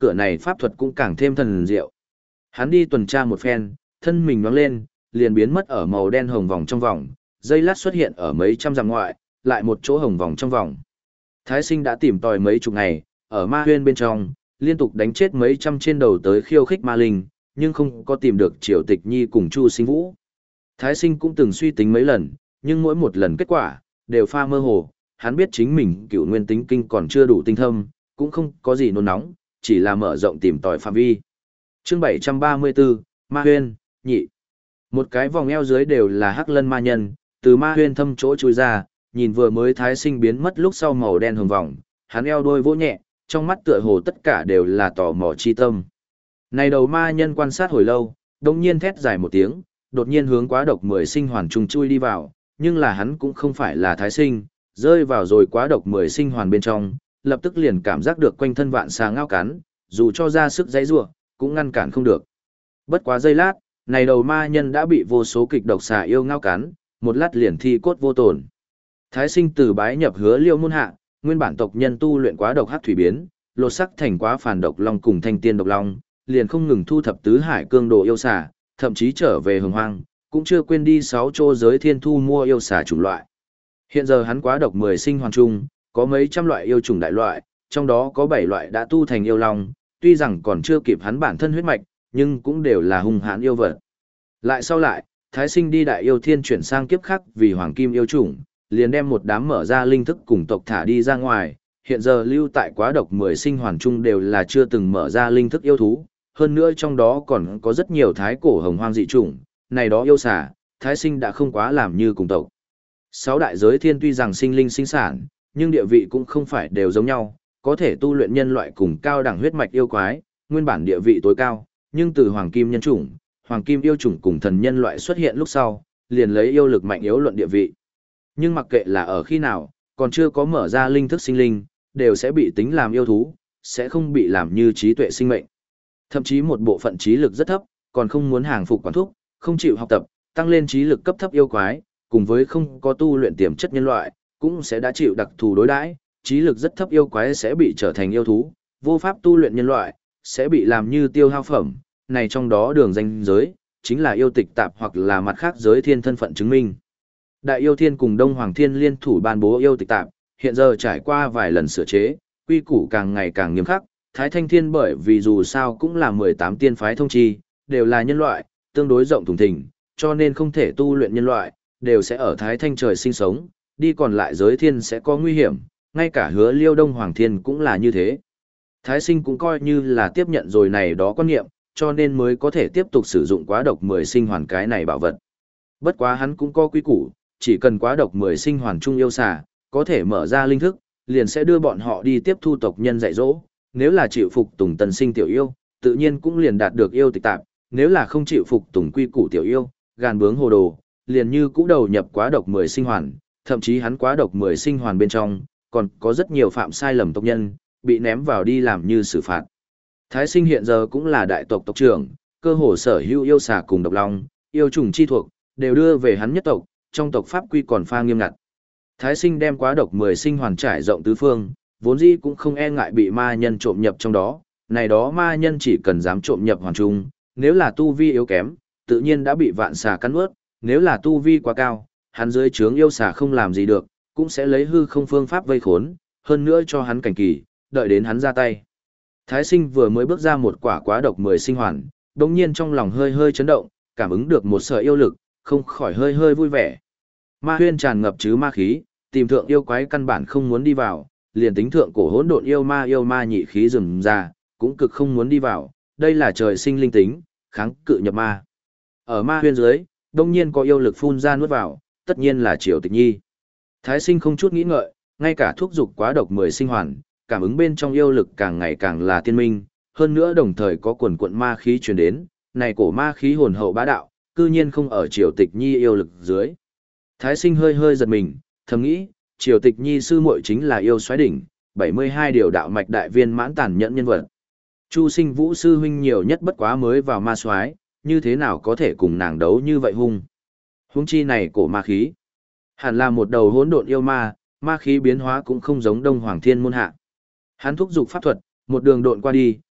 cửa này pháp thuật cũng càng thêm thần diệu. Hắn đi tuần tra một phen, thân mình nhoáng lên, liền biến mất ở màu đen hồng vòng trong vòng, giây lát xuất hiện ở mấy trăm dặm ngoại, lại một chỗ hồng vòng trong vòng. Thái Sinh đã tìm tòi mấy chục ngày, ở ma huyên bên trong, liên tục đánh chết mấy trăm trên đầu tới khiêu khích ma linh, nhưng không có tìm được Triều Tịch Nhi cùng Chu Sinh Vũ. Thái Sinh cũng từng suy tính mấy lần, nhưng mỗi một lần kết quả, đều pha mơ hồ, hắn biết chính mình cựu nguyên tính kinh còn chưa đủ tinh thâm, cũng không có gì nôn nóng, chỉ là mở rộng tìm tòi phạm vi. Chương bảy trăm ba mươi tư, Ma Huyên, nhị. Một cái vòng eo dưới đều là hắc lân ma nhân, từ ma huyên thâm chỗ chui ra, nhìn vừa mới Thái Sinh biến mất lúc sau màu đen hồng vòng, hắn eo đôi vỗ nhẹ, trong mắt tựa hồ tất cả đều là tò mò chi tâm. Này đầu ma nhân quan sát hồi lâu, đồng nhiên thét dài một tiếng, đột nhiên hướng quá độc mười sinh hoàn trùng chui đi vào, nhưng là hắn cũng không phải là Thái Sinh, rơi vào rồi quá độc mười sinh hoàn bên trong, lập tức liền cảm giác được quanh thân vạn xà ngao cắn, dù cho ra sức dãy rủa, cũng ngăn cản không được. Bất quá giây lát, này đầu ma nhân đã bị vô số kịch độc xà yêu ngao cắn, một lát liền thi cốt vô tổn. Thái Sinh từ bái nhập Hứa Liêu môn hạ, nguyên bản tộc nhân tu luyện quá độc hắc thủy biến, lột sắc thành quá phản độc long cùng thanh tiên độc long, liền không ngừng thu thập tứ hải cương đồ yêu xà, thậm chí trở về hồng hoang, cũng chưa quên đi sáu chỗ giới thiên thu mua yêu xà chủng loại. Hiện giờ hắn quá độc mười sinh hoàn trung, có mấy trăm loại yêu chủng đại loại, trong đó có bảy loại đã tu thành yêu long, tuy rằng còn chưa kịp hắn bản thân huyết mạch, nhưng cũng đều là hung hãn yêu vật. Lại sau lại, Thái Sinh đi đại yêu thiên chuyển sang kiếp khác vì hoàng kim yêu chủng, liền đem một đám mở ra linh thức cùng tộc thả đi ra ngoài, hiện giờ lưu tại quá độc mười sinh hoàn trung đều là chưa từng mở ra linh thức yêu thú, hơn nữa trong đó còn có rất nhiều thái cổ hồng hoang dị chủng, này đó yêu xà, Thái Sinh đã không quá làm như cùng tộc. Sáu đại giới thiên tuy rằng sinh linh sinh sản, nhưng địa vị cũng không phải đều giống nhau, có thể tu luyện nhân loại cùng cao đẳng huyết mạch yêu quái, nguyên bản địa vị tối cao, nhưng từ hoàng kim nhân chủng, hoàng kim yêu chủng cùng thần nhân loại xuất hiện lúc sau, liền lấy yêu lực mạnh yếu luận địa vị. Nhưng mặc kệ là ở khi nào, còn chưa có mở ra linh thức sinh linh, đều sẽ bị tính làm yêu thú, sẽ không bị làm như trí tuệ sinh mệnh. Thậm chí một bộ phận trí lực rất thấp, còn không muốn hàng phục quản thúc, không chịu học tập, tăng lên trí lực cấp thấp yêu quái, cùng với không có tu luyện tiềm chất nhân loại, cũng sẽ đã chịu đặc thù đối đãi, trí lực rất thấp yêu quái sẽ bị trở thành yêu thú, vô pháp tu luyện nhân loại, sẽ bị làm như tiêu hao phẩm, này trong đó đường danh giới, chính là yêu tịch tạp hoặc là mặt khác giới thiên thân phận chứng minh. Đại yêu thiên cùng Đông Hoàng Thiên liên thủ ban bố yêu tịch tạp, hiện giờ trải qua vài lần sửa chế, quy củ càng ngày càng nghiêm khắc, Thái Thanh Thiên bởi vì dù sao cũng là mười tám tiên phái thông chi, đều là nhân loại, tương đối rộng thùng thình, cho nên không thể tu luyện nhân loại, đều sẽ ở Thái Thanh trời sinh sống, đi còn lại giới thiên sẽ có nguy hiểm, ngay cả Hứa Liêu Đông Hoàng Thiên cũng là như thế. Thái Sinh cũng coi như là tiếp nhận rồi này đó quan niệm, cho nên mới có thể tiếp tục sử dụng quá độc mười sinh hoàn cái này bảo vật. Bất quá hắn cũng có quy củ, chỉ cần quá độc mười sinh hoàn trung yêu xà, có thể mở ra linh thức, liền sẽ đưa bọn họ đi tiếp thu tộc nhân dạy dỗ, nếu là chịu phục tùng tần sinh tiểu yêu, tự nhiên cũng liền đạt được yêu tịch tạp, nếu là không chịu phục tùng quy củ tiểu yêu, gàn bướng hồ đồ, liền như cũ đầu nhập quá độc mười sinh hoàn, thậm chí hắn quá độc mười sinh hoàn bên trong, còn có rất nhiều phạm sai lầm tộc nhân, bị ném vào đi làm như xử phạt. Thái Sinh hiện giờ cũng là đại tộc tộc trưởng, cơ hồ sở hữu yêu xà cùng độc long, yêu trùng chi thuộc, đều đưa về hắn nhất tộc, trong tộc pháp quy còn pha nghiêm ngặt. Thái Sinh đem quá độc mười sinh hoàn trải rộng tứ phương, vốn dĩ cũng không e ngại bị ma nhân trộm nhập trong đó, này đó ma nhân chỉ cần dám trộm nhập hoàn trung, nếu là tu vi yếu kém, tự nhiên đã bị vạn xà cắn nuốt, nếu là tu vi quá cao, hắn dưới trướng yêu xà không làm gì được, cũng sẽ lấy hư không phương pháp vây khốn, hơn nữa cho hắn cảnh kỳ, đợi đến hắn ra tay. Thái Sinh vừa mới bước ra một quả quá độc mười sinh hoàn, đồng nhiên trong lòng hơi hơi chấn động, cảm ứng được một sợi yêu lực, không khỏi hơi hơi vui vẻ. Ma huyên tràn ngập chứ ma khí, tìm thượng yêu quái căn bản không muốn đi vào, liền tính thượng cổ hỗn độn yêu ma yêu ma nhị khí rừng ra, cũng cực không muốn đi vào, đây là trời sinh linh tính, kháng cự nhập ma. Ở ma huyên dưới, đông nhiên có yêu lực phun ra nuốt vào, tất nhiên là Triều Tịch Nhi. Thái Sinh không chút nghĩ ngợi, ngay cả thuốc dục quá độc mười sinh hoàn, cảm ứng bên trong yêu lực càng ngày càng là tiên minh, hơn nữa đồng thời có quần quận ma khí truyền đến, này cổ ma khí hồn hậu bá đạo, cư nhiên không ở Triều Tịch Nhi yêu lực dưới. Thái Sinh hơi hơi giật mình, thầm nghĩ, Triều Tịch Nhi sư muội chính là yêu xoáy đỉnh, bảy mươi hai điều đạo mạch đại viên mãn tàn nhẫn nhân vật. Chu Sinh Vũ sư huynh nhiều nhất bất quá mới vào ma soái, như thế nào có thể cùng nàng đấu như vậy hung. Huống chi này cổ ma khí, hẳn là một đầu hỗn độn yêu ma, ma khí biến hóa cũng không giống Đông Hoàng Thiên môn hạ. Hắn thúc giục pháp thuật, một đường độn qua đi,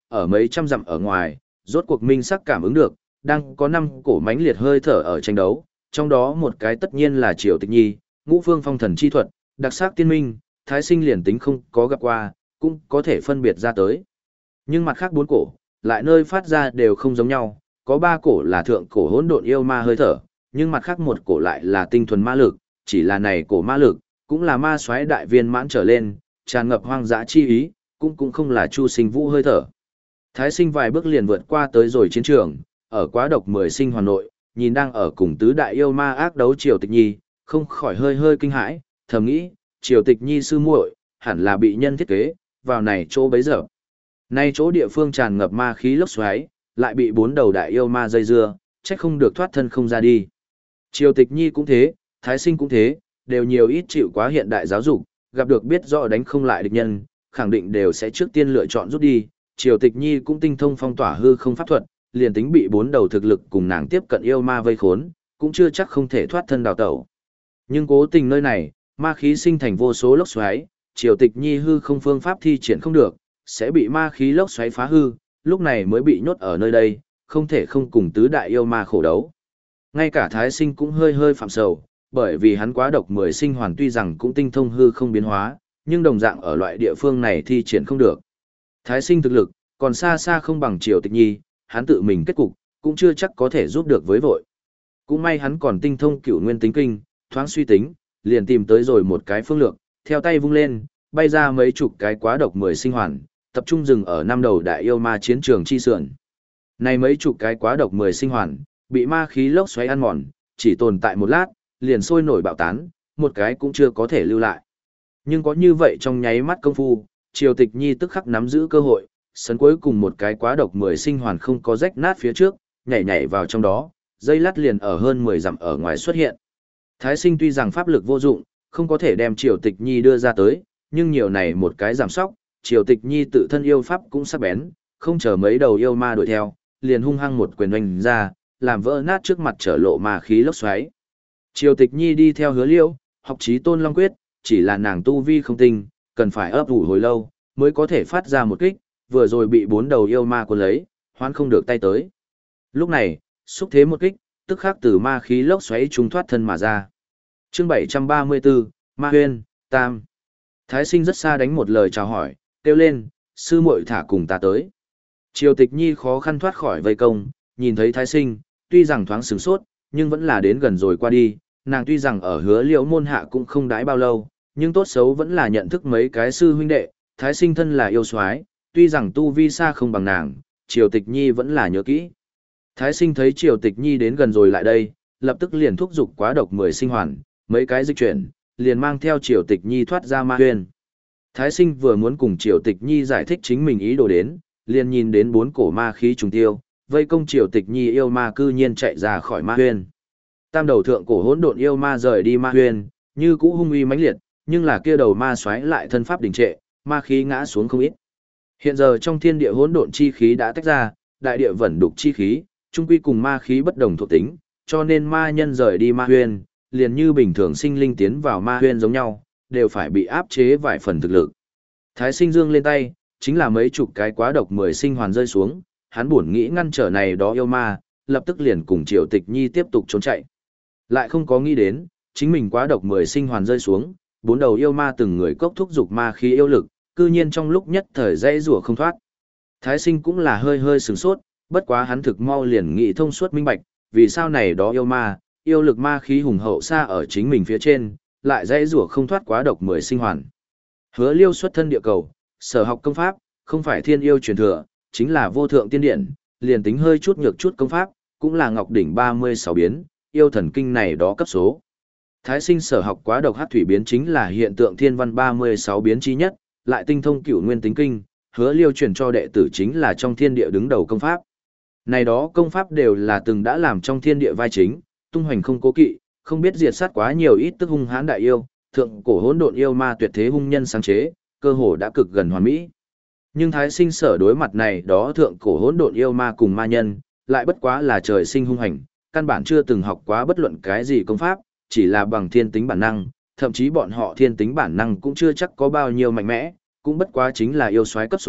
ở mấy trăm dặm ở ngoài, rốt cuộc minh sắc cảm ứng được, đang có năm cổ mãnh liệt hơi thở ở tranh đấu, trong đó một cái tất nhiên là Triều Tịch Nhi, ngũ phương phong thần chi thuật, đặc sắc tiên minh, Thái Sinh liền tính không có gặp qua, cũng có thể phân biệt ra tới. Nhưng mặt khác bốn cổ, lại nơi phát ra đều không giống nhau, có ba cổ là thượng cổ hỗn độn yêu ma hơi thở, nhưng mặt khác một cổ lại là tinh thuần ma lực, chỉ là này cổ ma lực, cũng là ma soái đại viên mãn trở lên, tràn ngập hoang dã chi ý, cũng cũng không là Chu Sinh Vũ hơi thở. Thái Sinh vài bước liền vượt qua tới rồi chiến trường, ở quá độc mười sinh hoàn nội, nhìn đang ở cùng tứ đại yêu ma ác đấu Triều Tịch Nhi, không khỏi hơi hơi kinh hãi, thầm nghĩ, Triều Tịch Nhi sư muội, hẳn là bị nhân thiết kế, vào này chỗ bấy giờ. Nay chỗ địa phương tràn ngập ma khí lốc xoáy, lại bị bốn đầu đại yêu ma dây dưa, trách không được thoát thân không ra đi. Triều Tịch Nhi cũng thế, Thái Sinh cũng thế, đều nhiều ít chịu quá hiện đại giáo dục, gặp được biết rõ đánh không lại địch nhân, khẳng định đều sẽ trước tiên lựa chọn rút đi. Triều Tịch Nhi cũng tinh thông phong tỏa hư không pháp thuật, liền tính bị bốn đầu thực lực cùng nàng tiếp cận yêu ma vây khốn, cũng chưa chắc không thể thoát thân đào tẩu. Nhưng cố tình nơi này, ma khí sinh thành vô số lốc xoáy, Triều Tịch Nhi hư không phương pháp thi triển không được, sẽ bị ma khí lốc xoáy phá hư, lúc này mới bị nhốt ở nơi đây, không thể không cùng tứ đại yêu ma khổ đấu. Ngay cả Thái Sinh cũng hơi hơi phạm sầu, bởi vì hắn quá độc mười sinh hoàn tuy rằng cũng tinh thông hư không biến hóa, nhưng đồng dạng ở loại địa phương này thi triển không được. Thái Sinh thực lực, còn xa xa không bằng Triều Tịch Nhi, hắn tự mình kết cục, cũng chưa chắc có thể giúp được với vội. Cũng may hắn còn tinh thông cửu nguyên tính kinh, thoáng suy tính, liền tìm tới rồi một cái phương lược, theo tay vung lên, bay ra mấy chục cái quá độc mười sinh hoàn, tập trung dừng ở năm đầu đại yêu ma chiến trường chi sườn. Này mấy chục cái quá độc mười sinh hoàn, bị ma khí lốc xoáy ăn mòn, chỉ tồn tại một lát, liền sôi nổi bạo tán, một cái cũng chưa có thể lưu lại. Nhưng có như vậy trong nháy mắt công phu, Triều Tịch Nhi tức khắc nắm giữ cơ hội, sấn cuối cùng một cái quá độc mười sinh hoàn không có rách nát phía trước, nhảy nhảy vào trong đó, dây lát liền ở hơn mười dặm ở ngoài xuất hiện. Thái Sinh tuy rằng pháp lực vô dụng, không có thể đem Triều Tịch Nhi đưa ra tới, nhưng nhiều này một cái giảm sóc, Triều Tịch Nhi tự thân yêu pháp cũng sắc bén, không chờ mấy đầu yêu ma đuổi theo, liền hung hăng một quyền oanh ra, làm vỡ nát trước mặt trở lộ ma khí lốc xoáy. Triều Tịch Nhi đi theo Hứa Liêu, học Chí Tôn Long Quyết, chỉ là nàng tu vi không tinh, cần phải ấp ủ hồi lâu, mới có thể phát ra một kích, vừa rồi bị bốn đầu yêu ma cuốn lấy, hoán không được tay tới. Lúc này, xúc thế một kích, tức khắc từ ma khí lốc xoáy trùng thoát thân mà ra. Chương bảy trăm ba mươi tư, Ma Huyên, Tam. Thái Sinh rất xa đánh một lời chào hỏi, kêu lên, sư muội thả cùng ta tới. Triều Tịch Nhi khó khăn thoát khỏi vây công, nhìn thấy Thái Sinh, tuy rằng thoáng sửng sốt, nhưng vẫn là đến gần rồi qua đi. Nàng tuy rằng ở Hứa Liễu môn hạ cũng không đãi bao lâu, nhưng tốt xấu vẫn là nhận thức mấy cái sư huynh đệ. Thái Sinh thân là yêu soái, tuy rằng tu vi xa không bằng nàng, Triều Tịch Nhi vẫn là nhớ kỹ. Thái Sinh thấy Triều Tịch Nhi đến gần rồi lại đây, lập tức liền thúc giục quá độc mười sinh hoàn, mấy cái dịch chuyển, liền mang theo Triều Tịch Nhi thoát ra ma huyên. Thái Sinh vừa muốn cùng Triều Tịch Nhi giải thích chính mình ý đồ đến, liền nhìn đến bốn cổ ma khí trùng tiêu, vây công Triều Tịch Nhi yêu ma cư nhiên chạy ra khỏi ma huyên. Tam đầu thượng cổ hỗn độn yêu ma rời đi ma huyên, như cũ hung uy mãnh liệt, nhưng là kia đầu ma xoáy lại thân pháp đình trệ, ma khí ngã xuống không ít. Hiện giờ trong thiên địa hỗn độn chi khí đã tách ra, đại địa vẩn đục chi khí, chung quy cùng ma khí bất đồng thuộc tính, cho nên ma nhân rời đi ma huyên, liền như bình thường sinh linh tiến vào ma huyên giống nhau, đều phải bị áp chế vài phần thực lực. Thái Sinh dương lên tay, chính là mấy chục cái quá độc mười sinh hoàn rơi xuống, hắn buồn nghĩ ngăn trở này đó yêu ma, lập tức liền cùng Triều Tịch Nhi tiếp tục trốn chạy. Lại không có nghĩ đến, chính mình quá độc mười sinh hoàn rơi xuống, bốn đầu yêu ma từng người cốc thúc dục ma khí yêu lực, cư nhiên trong lúc nhất thời dãy rủa không thoát. Thái Sinh cũng là hơi hơi sửng sốt, bất quá hắn thực mau liền nghĩ thông suốt minh bạch, vì sao này đó yêu ma, yêu lực ma khí hùng hậu xa ở chính mình phía trên, lại dãy rủa không thoát quá độc mười sinh hoàn. Hứa Liêu xuất thân địa cầu, sở học công pháp, không phải thiên yêu truyền thừa, chính là vô thượng tiên điển, liền tính hơi chút nhược chút công pháp, cũng là ngọc đỉnh ba mươi sáu biến, yêu thần kinh này đó cấp số. Thái Sinh sở học quá độc hắc thủy biến chính là hiện tượng thiên văn ba mươi sáu biến chi nhất, lại tinh thông cửu nguyên tính kinh, Hứa Liêu truyền cho đệ tử chính là trong thiên địa đứng đầu công pháp. Này đó công pháp đều là từng đã làm trong thiên địa vai chính, tung hoành không cố kỵ, không biết diệt sát quá nhiều ít tức hung hãn đại yêu, thượng cổ hỗn độn yêu ma tuyệt thế hung nhân sáng chế, cơ hồ đã cực gần hoàn mỹ. Nhưng Thái Sinh sở đối mặt này đó thượng cổ hỗn độn yêu ma cùng ma nhân, lại bất quá là trời sinh hung hành, căn bản chưa từng học quá bất luận cái gì công pháp, chỉ là bằng thiên tính bản năng, thậm chí bọn họ thiên tính bản năng cũng chưa chắc có bao nhiêu mạnh mẽ, cũng bất quá chính là yêu soái cấp số,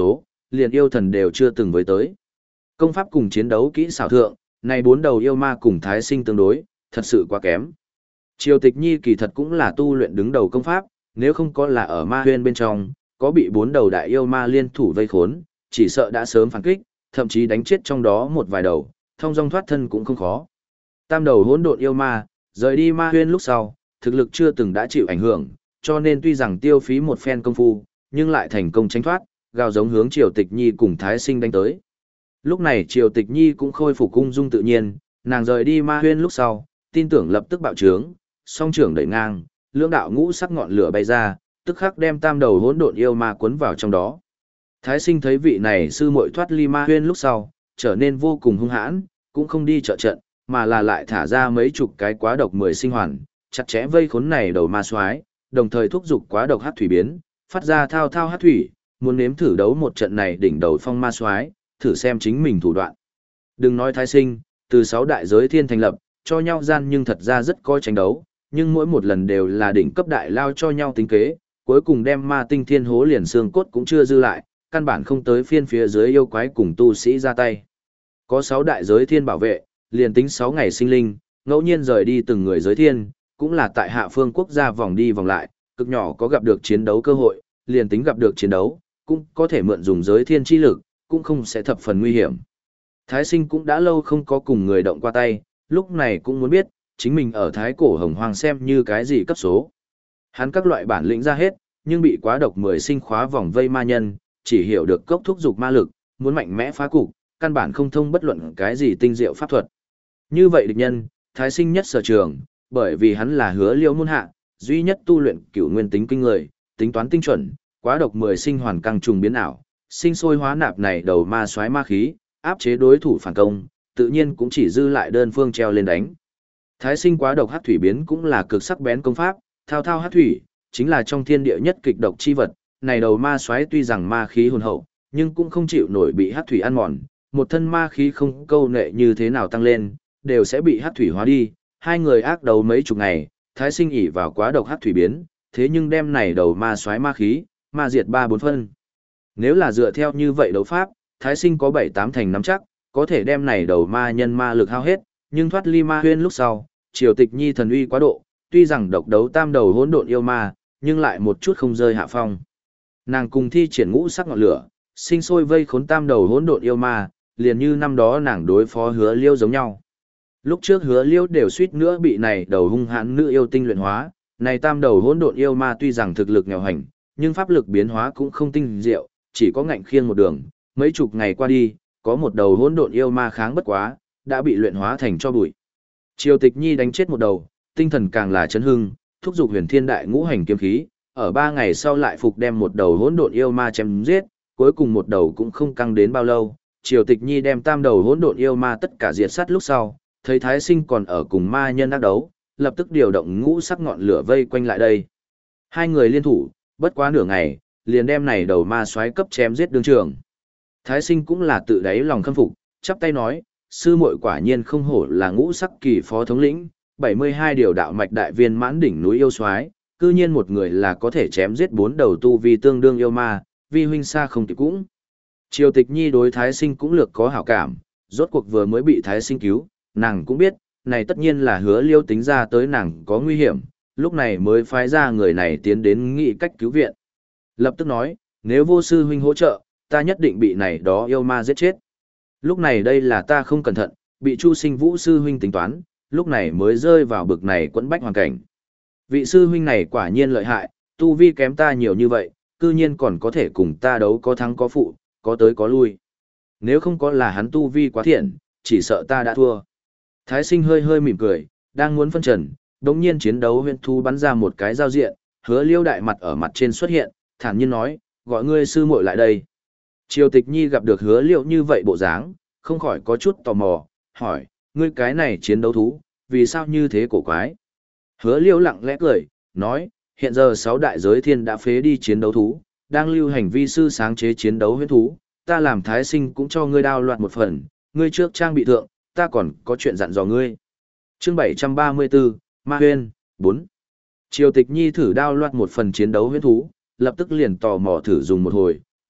liền yêu thần đều chưa từng với tới. Công pháp cùng chiến đấu kỹ xảo thượng, này bốn đầu yêu ma cùng Thái Sinh tương đối, thật sự quá kém. Triều Tịch Nhi kỳ thật cũng là tu luyện đứng đầu công pháp, nếu không có là ở ma huyên bên trong, có bị bốn đầu đại yêu ma liên thủ vây khốn, chỉ sợ đã sớm phản kích, thậm chí đánh chết trong đó một vài đầu, thông dong thoát thân cũng không khó. Tam đầu hỗn độn yêu ma, rời đi ma huyên lúc sau, thực lực chưa từng đã chịu ảnh hưởng, cho nên tuy rằng tiêu phí một phen công phu, nhưng lại thành công tránh thoát, gào giống hướng Triều Tịch Nhi cùng Thái Sinh đánh tới. Lúc này Triều Tịch Nhi cũng khôi phục cung dung tự nhiên, nàng rời đi ma huyên lúc sau, tin tưởng lập tức bạo trướng, song trưởng đẩy ngang, lưỡng đạo ngũ sắc ngọn lửa bay ra, tức khắc đem tam đầu hỗn độn yêu ma cuốn vào trong đó. Thái Sinh thấy vị này sư muội thoát ly ma huyên lúc sau, trở nên vô cùng hung hãn, cũng không đi trợ trận, mà là lại thả ra mấy chục cái quá độc mười sinh hoàn, chặt chẽ vây khốn này đầu ma soái, đồng thời thúc giục quá độc hắc thủy biến, phát ra thao thao hắc thủy, muốn nếm thử đấu một trận này đỉnh đầu phong ma soái, thử xem chính mình thủ đoạn. Đừng nói Thái Sinh, từ sáu đại giới thiên thành lập, cho nhau gian nhưng thật ra rất coi tranh đấu, nhưng mỗi một lần đều là đỉnh cấp đại lao cho nhau tính kế, cuối cùng đem ma tinh thiên hố liền xương cốt cũng chưa dư lại, căn bản không tới phiên phía dưới yêu quái cùng tu sĩ ra tay. Có sáu đại giới thiên bảo vệ, liền tính sáu ngày sinh linh, ngẫu nhiên rời đi từng người giới thiên, cũng là tại hạ phương quốc gia vòng đi vòng lại, cực nhỏ có gặp được chiến đấu cơ hội, liền tính gặp được chiến đấu, cũng có thể mượn dùng giới thiên chi lực, cũng không sẽ thập phần nguy hiểm. Thái Sinh cũng đã lâu không có cùng người động qua tay, lúc này cũng muốn biết, chính mình ở Thái Cổ Hồng Hoang xem như cái gì cấp số. Hắn các loại bản lĩnh ra hết, nhưng bị quá độc mười sinh khóa vòng vây ma nhân, chỉ hiểu được cốc thúc dục ma lực, muốn mạnh mẽ phá cục, căn bản không thông bất luận cái gì tinh diệu pháp thuật. Như vậy địch nhân, Thái Sinh nhất sở trường, bởi vì hắn là Hứa Liêu môn hạ, duy nhất tu luyện cửu nguyên tính kinh người, tính toán tinh chuẩn, quá độc mười sinh hoàn căng trùng biến ảo, sinh sôi hóa nạp này đầu ma xoáy ma khí, áp chế đối thủ phản công, tự nhiên cũng chỉ dư lại đơn phương treo lên đánh. Thái Sinh quá độc hắc thủy biến cũng là cực sắc bén công pháp, thao thao hắc thủy, chính là trong thiên địa nhất kịch độc chi vật, này đầu ma xoáy tuy rằng ma khí hồn hậu, nhưng cũng không chịu nổi bị hắc thủy ăn mòn, một thân ma khí không câu nệ như thế nào tăng lên, đều sẽ bị hắc thủy hóa đi. Hai người ác đấu mấy chục ngày, Thái Sinh ỷ vào quá độc hắc thủy biến, thế nhưng đem này đầu ma xoáy ma khí, ma diệt ba bốn phân. Nếu là dựa theo như vậy đấu pháp, Thái Sinh có bảy tám thành nắm chắc, có thể đem này đầu ma nhân ma lực hao hết, nhưng thoát ly ma huyên lúc sau, Triều Tịch Nhi thần uy quá độ, tuy rằng độc đấu tam đầu hỗn độn yêu ma, nhưng lại một chút không rơi hạ phong. Nàng cùng thi triển ngũ sắc ngọn lửa, sinh sôi vây khốn tam đầu hỗn độn yêu ma, liền như năm đó nàng đối phó Hứa Liêu giống nhau. Lúc trước Hứa Liêu đều suýt nữa bị này đầu hung hãn nữ yêu tinh luyện hóa, này tam đầu hỗn độn yêu ma tuy rằng thực lực nghèo hành, nhưng pháp lực biến hóa cũng không tinh diệu, chỉ có ngạnh khiêng một đường, mấy chục ngày qua đi, có một đầu hỗn độn yêu ma kháng bất quá, đã bị luyện hóa thành cho bụi. Triều Tịch Nhi đánh chết một đầu, tinh thần càng là chấn hưng, thúc giục Huyền Thiên Đại Ngũ Hành kiếm khí, ở ba ngày sau lại phục đem một đầu hỗn độn yêu ma chém giết, cuối cùng một đầu cũng không căng đến bao lâu, Triều Tịch Nhi đem tam đầu hỗn độn yêu ma tất cả diệt sát lúc sau, thấy Thái Sinh còn ở cùng ma nhân ác đấu, lập tức điều động ngũ sắc ngọn lửa vây quanh lại đây. Hai người liên thủ, bất quá nửa ngày, liền đem này đầu ma soái cấp chém giết đương trường. Thái Sinh cũng là tự đáy lòng khâm phục, chắp tay nói, sư muội quả nhiên không hổ là ngũ sắc kỳ phó thống lĩnh, bảy mươi hai điều đạo mạch đại viên mãn đỉnh núi yêu soái, cư nhiên một người là có thể chém giết bốn đầu tu vi tương đương yêu ma, vi huynh xa không kịp cũng. Triều Tịch Nhi đối Thái Sinh cũng lược có hảo cảm, rốt cuộc vừa mới bị Thái Sinh cứu, nàng cũng biết, này tất nhiên là Hứa Liêu tính ra tới nàng có nguy hiểm, lúc này mới phái ra người này tiến đến nghị cách cứu viện. Lập tức nói, nếu vô sư huynh hỗ trợ, ta nhất định bị này đó yêu ma giết chết. Lúc này đây là ta không cẩn thận, bị Chu Sinh Vũ sư huynh tính toán, lúc này mới rơi vào bực này quẫn bách hoàn cảnh. Vị sư huynh này quả nhiên lợi hại, tu vi kém ta nhiều như vậy, cư nhiên còn có thể cùng ta đấu có thắng có phụ, có tới có lui. Nếu không có là hắn tu vi quá thiện, chỉ sợ ta đã thua. Thái Sinh hơi hơi mỉm cười, đang muốn phân trần, đống nhiên chiến đấu huyễn thú bắn ra một cái giao diện, Hứa Liêu đại mặt ở mặt trên xuất hiện, thản nhiên nói, gọi ngươi sư muội lại đây. Triều Tịch Nhi gặp được Hứa Liêu như vậy bộ dáng, không khỏi có chút tò mò, hỏi, ngươi cái này chiến đấu thú, vì sao như thế cổ quái? Hứa Liêu lặng lẽ cười, nói, hiện giờ sáu đại giới thiên đã phế đi chiến đấu thú, đang lưu hành vi sư sáng chế chiến đấu huyễn thú, ta làm Thái Sinh cũng cho ngươi đao loạt một phần, ngươi trước trang bị thượng, ta còn có chuyện dặn dò ngươi. Chương bảy trăm ba mươi tư, Ma Huyên, bốn. Triều Tịch Nhi thử đao loạt một phần chiến đấu huyễn thú, lập tức liền tò mò thử dùng một hồi,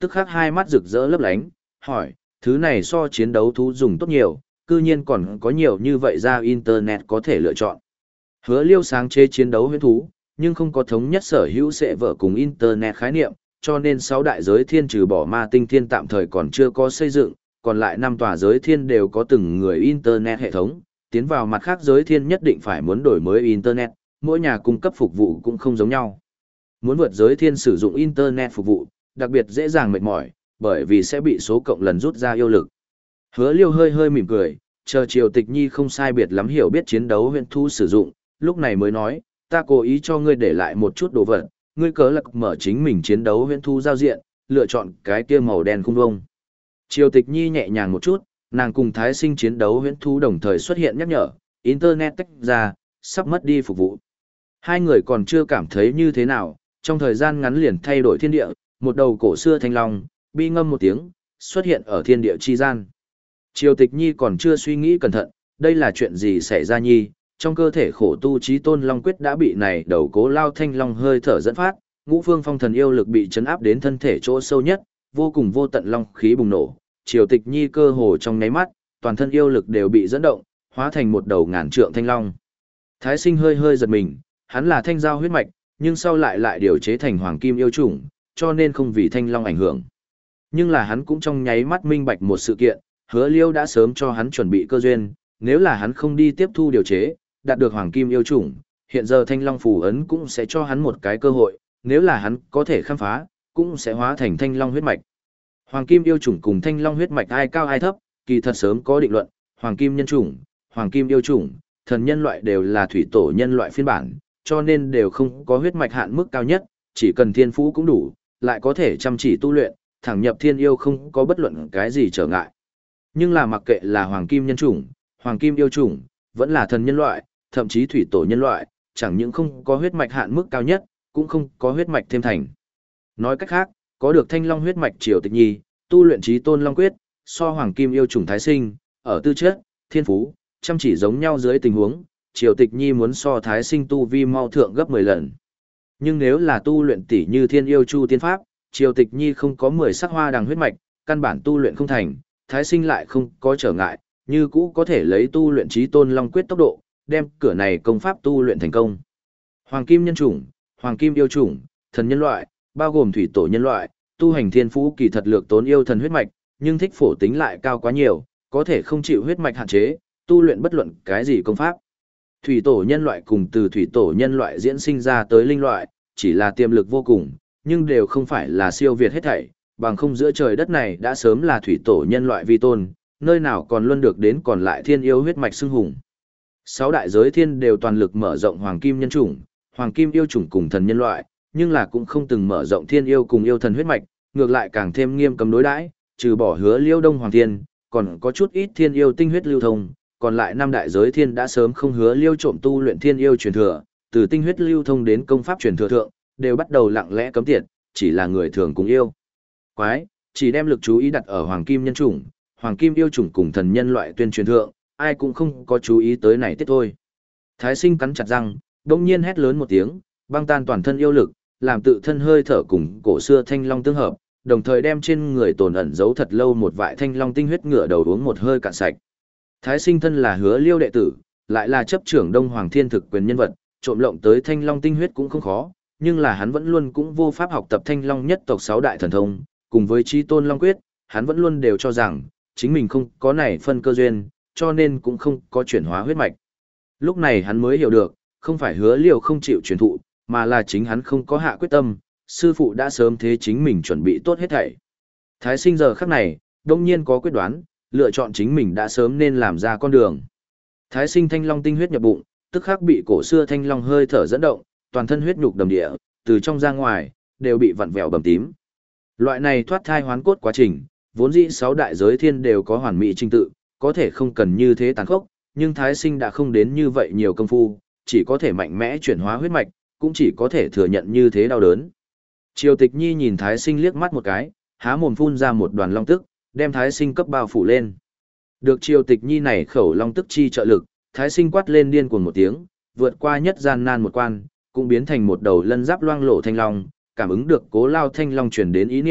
tức khắc hai mắt rực rỡ lấp lánh, hỏi, thứ này so chiến đấu thú dùng tốt nhiều, cư nhiên còn có nhiều như vậy ra internet có thể lựa chọn. Hứa Liêu sáng chế chiến đấu huyễn thú, nhưng không có thống nhất sở hữu sẽ vợ cùng internet khái niệm, cho nên sáu đại giới thiên trừ bỏ ma tinh thiên tạm thời còn chưa có xây dựng, còn lại năm tòa giới thiên đều có từng người internet hệ thống, tiến vào mặt khác giới thiên nhất định phải muốn đổi mới internet, mỗi nhà cung cấp phục vụ cũng không giống nhau. Muốn vượt giới thiên sử dụng internet phục vụ, đặc biệt dễ dàng mệt mỏi, bởi vì sẽ bị số cộng lần rút ra yêu lực. Hứa Liêu hơi hơi mỉm cười, chờ Triều Tịch Nhi không sai biệt lắm hiểu biết chiến đấu huyễn thú sử dụng, lúc này mới nói, ta cố ý cho ngươi để lại một chút đồ vật, ngươi cớ lạc mở chính mình chiến đấu huyễn thú giao diện, lựa chọn cái kia màu đen khung vông. Triều Tịch Nhi nhẹ nhàng một chút, nàng cùng Thái Sinh chiến đấu huyễn thú đồng thời xuất hiện nhắc nhở, internet tách ra, sắp mất đi phục vụ. Hai người còn chưa cảm thấy như thế nào, trong thời gian ngắn liền thay đổi thiên địa, một đầu cổ xưa thanh long, bi ngâm một tiếng, xuất hiện ở thiên địa chi gian. Triều Tịch Nhi còn chưa suy nghĩ cẩn thận, đây là chuyện gì xảy ra nhi, trong cơ thể khổ tu chí tôn long quyết đã bị này đầu cố lao thanh long hơi thở dẫn phát, ngũ phương phong thần yêu lực bị chấn áp đến thân thể chỗ sâu nhất, vô cùng vô tận long khí bùng nổ. Triều Tịch Nhi cơ hồ trong nháy mắt, toàn thân yêu lực đều bị dẫn động, hóa thành một đầu ngàn trượng thanh long. Thái Sinh hơi hơi giật mình, hắn là thanh giao huyết mạch, nhưng sau lại lại điều chế thành hoàng kim yêu chủng, cho nên không vì thanh long ảnh hưởng. Nhưng là hắn cũng trong nháy mắt minh bạch một sự kiện, Hứa Liêu đã sớm cho hắn chuẩn bị cơ duyên, nếu là hắn không đi tiếp thu điều chế, đạt được hoàng kim yêu chủng, hiện giờ thanh long phù ấn cũng sẽ cho hắn một cái cơ hội, nếu là hắn có thể khám phá, cũng sẽ hóa thành thanh long huyết mạch. Hoàng kim yêu chủng cùng thanh long huyết mạch ai cao ai thấp, kỳ thật sớm có định luận, hoàng kim nhân chủng, hoàng kim yêu chủng, thần nhân loại đều là thủy tổ nhân loại phiên bản, cho nên đều không có huyết mạch hạn mức cao nhất, chỉ cần thiên phú cũng đủ, lại có thể chăm chỉ tu luyện, thẳng nhập thiên yêu không có bất luận cái gì trở ngại. Nhưng là mặc kệ là hoàng kim nhân chủng, hoàng kim yêu chủng, vẫn là thần nhân loại, thậm chí thủy tổ nhân loại, chẳng những không có huyết mạch hạn mức cao nhất, cũng không có huyết mạch thêm thành. Nói cách khác, có được thanh long huyết mạch Triều Tịch Nhi, tu luyện chí tôn long quyết, so hoàng kim yêu chủng Thái Sinh, ở tư chất, thiên phú, chăm chỉ giống nhau dưới tình huống, Triều Tịch Nhi muốn so Thái Sinh tu vi mau thượng gấp mười lần. Nhưng nếu là tu luyện tỷ như thiên yêu chu tiên pháp, Triều Tịch Nhi không có mười sắc hoa đằng huyết mạch, căn bản tu luyện không thành, Thái Sinh lại không có trở ngại, như cũ có thể lấy tu luyện chí tôn long quyết tốc độ, đem cửa này công pháp tu luyện thành công. Hoàng kim nhân chủng, hoàng kim yêu chủng, thần nhân loại, bao gồm thủy tổ nhân loại, tu hành thiên phú kỳ thật lược tốn yêu thần huyết mạch, nhưng thích phổ tính lại cao quá nhiều, có thể không chịu huyết mạch hạn chế, tu luyện bất luận cái gì công pháp. Thủy tổ nhân loại cùng từ thủy tổ nhân loại diễn sinh ra tới linh loại, chỉ là tiềm lực vô cùng, nhưng đều không phải là siêu việt hết thảy, bằng không giữa trời đất này đã sớm là thủy tổ nhân loại vi tôn, nơi nào còn luân được đến còn lại thiên yêu huyết mạch xưng hùng. Sáu đại giới thiên đều toàn lực mở rộng hoàng kim nhân chủng, hoàng kim yêu chủng cùng thần nhân loại, nhưng là cũng không từng mở rộng thiên yêu cùng yêu thần huyết mạch, ngược lại càng thêm nghiêm cấm đối đãi, trừ bỏ Hứa Liêu Đông Hoàng Thiên, còn có chút ít thiên yêu tinh huyết lưu thông, còn lại năm đại giới thiên đã sớm không Hứa Liêu trộm tu luyện thiên yêu truyền thừa, từ tinh huyết lưu thông đến công pháp truyền thừa thượng, đều bắt đầu lặng lẽ cấm tiệt, chỉ là người thường cùng yêu. Quái, chỉ đem lực chú ý đặt ở hoàng kim nhân chủng, hoàng kim yêu chủng cùng thần nhân loại tuyên truyền thượng, ai cũng không có chú ý tới này tiết thôi. Thái Sinh cắn chặt răng, đông nhiên hét lớn một tiếng, băng tan toàn thân yêu lực, làm tự thân hơi thở cùng cổ xưa thanh long tương hợp, đồng thời đem trên người tồn ẩn giấu thật lâu một vại thanh long tinh huyết ngửa đầu uống một hơi cạn sạch. Thái Sinh thân là Hứa Liêu đệ tử, lại là chấp trưởng Đông Hoàng Thiên thực quyền nhân vật, trộm lộng tới thanh long tinh huyết cũng không khó, nhưng là hắn vẫn luôn cũng vô pháp học tập thanh long nhất tộc sáu đại thần thông, cùng với chí tôn long quyết, hắn vẫn luôn đều cho rằng chính mình không có này phân cơ duyên, cho nên cũng không có chuyển hóa huyết mạch. Lúc này hắn mới hiểu được, không phải Hứa Liêu không chịu truyền thụ, mà là chính hắn không có hạ quyết tâm, sư phụ đã sớm thế chính mình chuẩn bị tốt hết thảy. Thái Sinh giờ khắc này, đông nhiên có quyết đoán, lựa chọn chính mình đã sớm nên làm ra con đường. Thái Sinh thanh long tinh huyết nhập bụng, tức khắc bị cổ xưa thanh long hơi thở dẫn động, toàn thân huyết nhục đầm địa, từ trong ra ngoài, đều bị vặn vẹo bầm tím. Loại này thoát thai hoán cốt quá trình, vốn dĩ sáu đại giới thiên đều có hoàn mỹ trình tự, có thể không cần như thế tàn khốc, nhưng Thái Sinh đã không đến như vậy nhiều công phu, chỉ có thể mạnh mẽ chuyển hóa huyết mạch, cũng chỉ có thể thừa nhận như thế đau đớn. Triều Tịch Nhi nhìn Thái Sinh liếc mắt một cái, há mồm phun ra một đoàn long tức, đem Thái Sinh cấp bao phủ lên. Được Triều Tịch Nhi này khẩu long tức chi trợ lực, Thái Sinh quát lên điên cuồng một tiếng, vượt qua nhất gian nan một quan, cũng biến thành một đầu lân giáp loang lổ thanh long, cảm ứng được Cố Lao thanh long truyền đến ý niệm,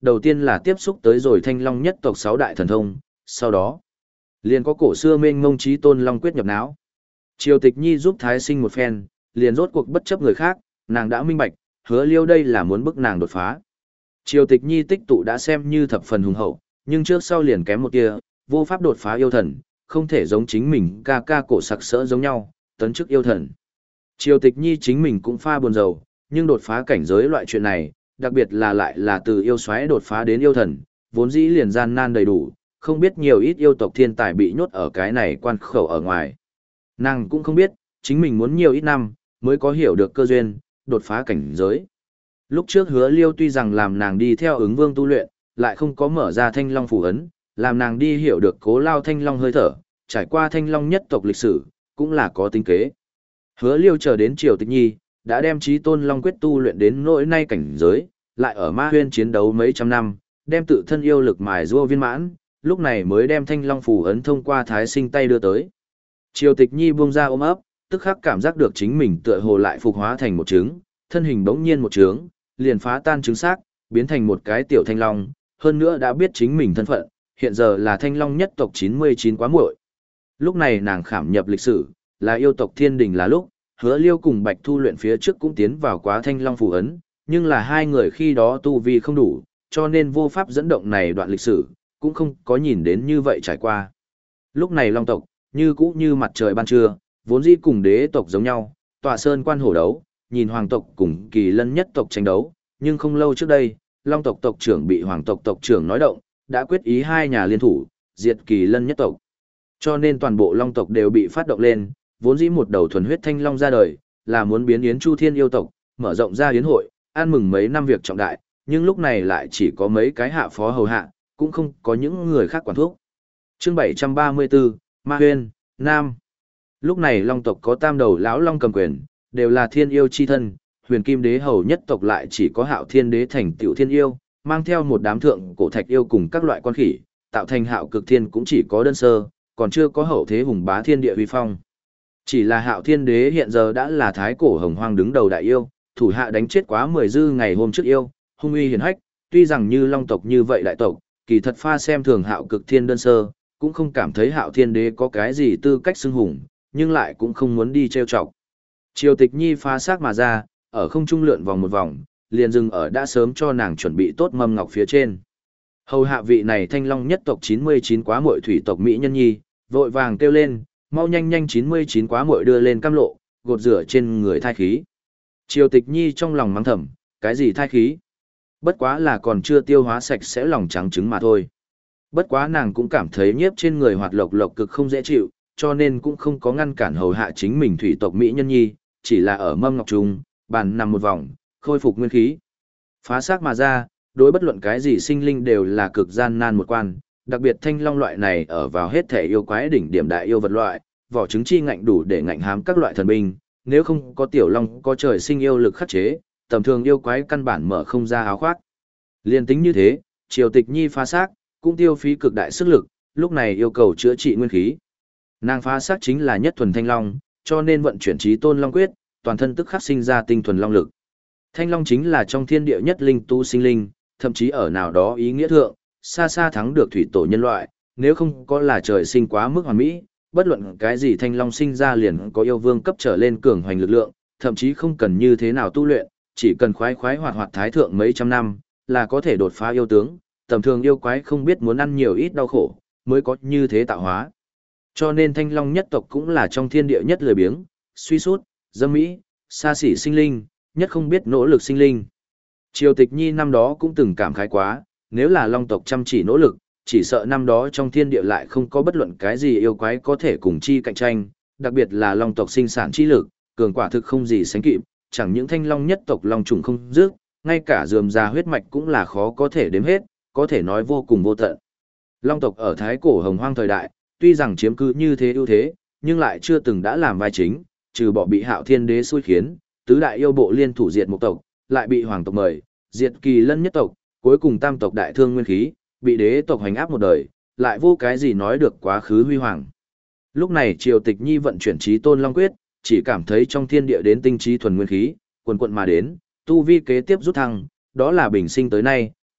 đầu tiên là tiếp xúc tới rồi Thanh Long nhất tộc sáu đại thần thông, sau đó liền có cổ xưa mênh mông chí tôn long quyết nhập não. Triều Tịch Nhi giúp Thái Sinh một phen, liền rốt cuộc bất chấp người khác, nàng đã minh bạch, Hứa Liêu đây là muốn bức nàng đột phá. Triều Tịch Nhi tích tụ đã xem như thập phần hùng hậu, nhưng trước sau liền kém một tia, vô pháp đột phá yêu thần, không thể giống chính mình ca ca cổ sặc sỡ giống nhau, tấn chức yêu thần. Triều Tịch Nhi chính mình cũng pha buồn rầu, nhưng đột phá cảnh giới loại chuyện này, đặc biệt là lại là từ yêu xoáy đột phá đến yêu thần, vốn dĩ liền gian nan đầy đủ, không biết nhiều ít yêu tộc thiên tài bị nhốt ở cái này quan khẩu ở ngoài. Nàng cũng không biết, chính mình muốn nhiều ít năm, mới có hiểu được cơ duyên, đột phá cảnh giới. Lúc trước Hứa Liêu tuy rằng làm nàng đi theo ứng vương tu luyện, lại không có mở ra thanh long phù ấn, làm nàng đi hiểu được cố lao thanh long hơi thở, trải qua thanh long nhất tộc lịch sử, cũng là có tính kế. Hứa Liêu chờ đến Triều Tịch Nhi, đã đem Chí Tôn Long quyết tu luyện đến nỗi nay cảnh giới, lại ở Ma Huyên chiến đấu mấy trăm năm, đem tự thân yêu lực mài giũa viên mãn, lúc này mới đem thanh long phù ấn thông qua Thái Sinh tay đưa tới. Triều Tịch Nhi buông ra ôm ấp, tức khắc cảm giác được chính mình tựa hồ lại phục hóa thành một trứng, thân hình bỗng nhiên một trướng, liền phá tan trứng xác, biến thành một cái tiểu thanh long, hơn nữa đã biết chính mình thân phận, hiện giờ là thanh long nhất tộc chín mươi chín quá muội. Lúc này nàng khảm nhập lịch sử, là yêu tộc thiên đình là lúc, Hứa Liêu cùng Bạch Thu luyện phía trước cũng tiến vào quá thanh long phù ấn, nhưng là hai người khi đó tu vi không đủ, cho nên vô pháp dẫn động này đoạn lịch sử, cũng không có nhìn đến như vậy trải qua. Lúc này long tộc, như cũ như mặt trời ban trưa, vốn dĩ cùng đế tộc giống nhau, tọa sơn quan hổ đấu, nhìn hoàng tộc cùng kỳ lân nhất tộc tranh đấu, nhưng không lâu trước đây, long tộc tộc trưởng bị hoàng tộc tộc trưởng nói động, đã quyết ý hai nhà liên thủ, diệt kỳ lân nhất tộc. Cho nên toàn bộ long tộc đều bị phát động lên, vốn dĩ một đầu thuần huyết thanh long ra đời, là muốn biến yến chu thiên yêu tộc, mở rộng ra yến hội, ăn mừng mấy năm việc trọng đại, nhưng lúc này lại chỉ có mấy cái hạ phó hầu hạ, cũng không có những người khác quản thuốc. Chương bảy trăm ba mươi tư, Ma Huyên, Nam. Lúc này long tộc có tam đầu lão long cầm quyền, đều là thiên yêu chi thân, huyền kim đế hầu nhất tộc lại chỉ có hạo thiên đế thành tiểu thiên yêu, mang theo một đám thượng cổ thạch yêu cùng các loại quan khỉ, tạo thành hạo cực thiên cũng chỉ có đơn sơ, còn chưa có hậu thế hùng bá thiên địa uy phong. Chỉ là hạo thiên đế hiện giờ đã là thái cổ hồng hoang đứng đầu đại yêu, thủ hạ đánh chết quá mười dư ngày hôm trước yêu, hung uy hiển hách, tuy rằng như long tộc như vậy đại tộc, kỳ thật pha xem thường hạo cực thiên đơn sơ, cũng không cảm thấy hạo thiên đế có cái gì tư cách xưng hùng, nhưng lại cũng không muốn đi trêu chọc. Triều Tịch Nhi phá xác mà ra, ở không trung lượn vòng một vòng, liền dừng ở đã sớm cho nàng chuẩn bị tốt mâm ngọc phía trên. Hầu hạ vị này thanh long nhất tộc chín mươi chín quá muội thủy tộc Mỹ Nhân Nhi, vội vàng kêu lên, mau nhanh nhanh chín mươi chín quá muội đưa lên cam lộ, gột rửa trên người thai khí. Triều Tịch Nhi trong lòng mắng thầm, cái gì thai khí? Bất quá là còn chưa tiêu hóa sạch sẽ lòng trắng trứng mà thôi. Bất quá nàng cũng cảm thấy nhiếp trên người hoạt lộc lộc cực không dễ chịu, cho nên cũng không có ngăn cản hầu hạ chính mình thủy tộc Mỹ Nhân Nhi, chỉ là ở mâm ngọc trung, bàn nằm một vòng, khôi phục nguyên khí. Phá xác mà ra, đối bất luận cái gì sinh linh đều là cực gian nan một quan, đặc biệt thanh long loại này ở vào hết thể yêu quái đỉnh điểm đại yêu vật loại, vỏ trứng chi ngạnh đủ để ngạnh hám các loại thần binh, nếu không có tiểu long có trời sinh yêu lực khắc chế, tầm thường yêu quái căn bản mở không ra áo khoác. Liên tính như thế, Triều Tịch Nhi phá xác, cũng tiêu phí cực đại sức lực, lúc này yêu cầu chữa trị nguyên khí. Nàng phá xác chính là nhất thuần thanh long, cho nên vận chuyển Chí Tôn Long quyết, toàn thân tức khắc sinh ra tinh thuần long lực. Thanh long chính là trong thiên địa nhất linh tu sinh linh, thậm chí ở nào đó ý nghĩa thượng, xa xa thắng được thủy tổ nhân loại, nếu không có là trời sinh quá mức hoàn mỹ, bất luận cái gì thanh long sinh ra liền có yêu vương cấp trở lên cường hoành lực lượng, thậm chí không cần như thế nào tu luyện, chỉ cần khoái khoái hoạt hoạt thái thượng mấy trăm năm, là có thể đột phá yêu tướng, tầm thường yêu quái không biết muốn ăn nhiều ít đau khổ, mới có như thế tạo hóa. Cho nên thanh long nhất tộc cũng là trong thiên địa nhất lười biếng, suy sút, dâm mỹ, xa xỉ sinh linh, nhất không biết nỗ lực sinh linh. Triều Tịch Nhi năm đó cũng từng cảm khái quá, nếu là long tộc chăm chỉ nỗ lực, chỉ sợ năm đó trong thiên địa lại không có bất luận cái gì yêu quái có thể cùng chi cạnh tranh, đặc biệt là long tộc sinh sản chi lực, cường quả thực không gì sánh kịp, chẳng những thanh long nhất tộc long trùng không dứt, ngay cả rườm rà huyết mạch cũng là khó có thể đếm hết, có thể nói vô cùng vô tận. Long tộc ở thái cổ hồng hoang thời đại, tuy rằng chiếm cứ như thế ưu thế, nhưng lại chưa từng đã làm vai chính, trừ bỏ bị Hạo Thiên Đế xui khiến, tứ đại yêu bộ liên thủ diệt một tộc, lại bị hoàng tộc mời, diệt kỳ lân nhất tộc, cuối cùng tam tộc đại thương nguyên khí, bị đế tộc hành áp một đời, lại vô cái gì nói được quá khứ huy hoàng. Lúc này Triều Tịch Nhi vận chuyển Chí Tôn Long quyết, chỉ cảm thấy trong thiên địa đến tinh trí thuần nguyên khí, quần quận mà đến, tu vi kế tiếp rút thăng, đó là bình sinh tới nay,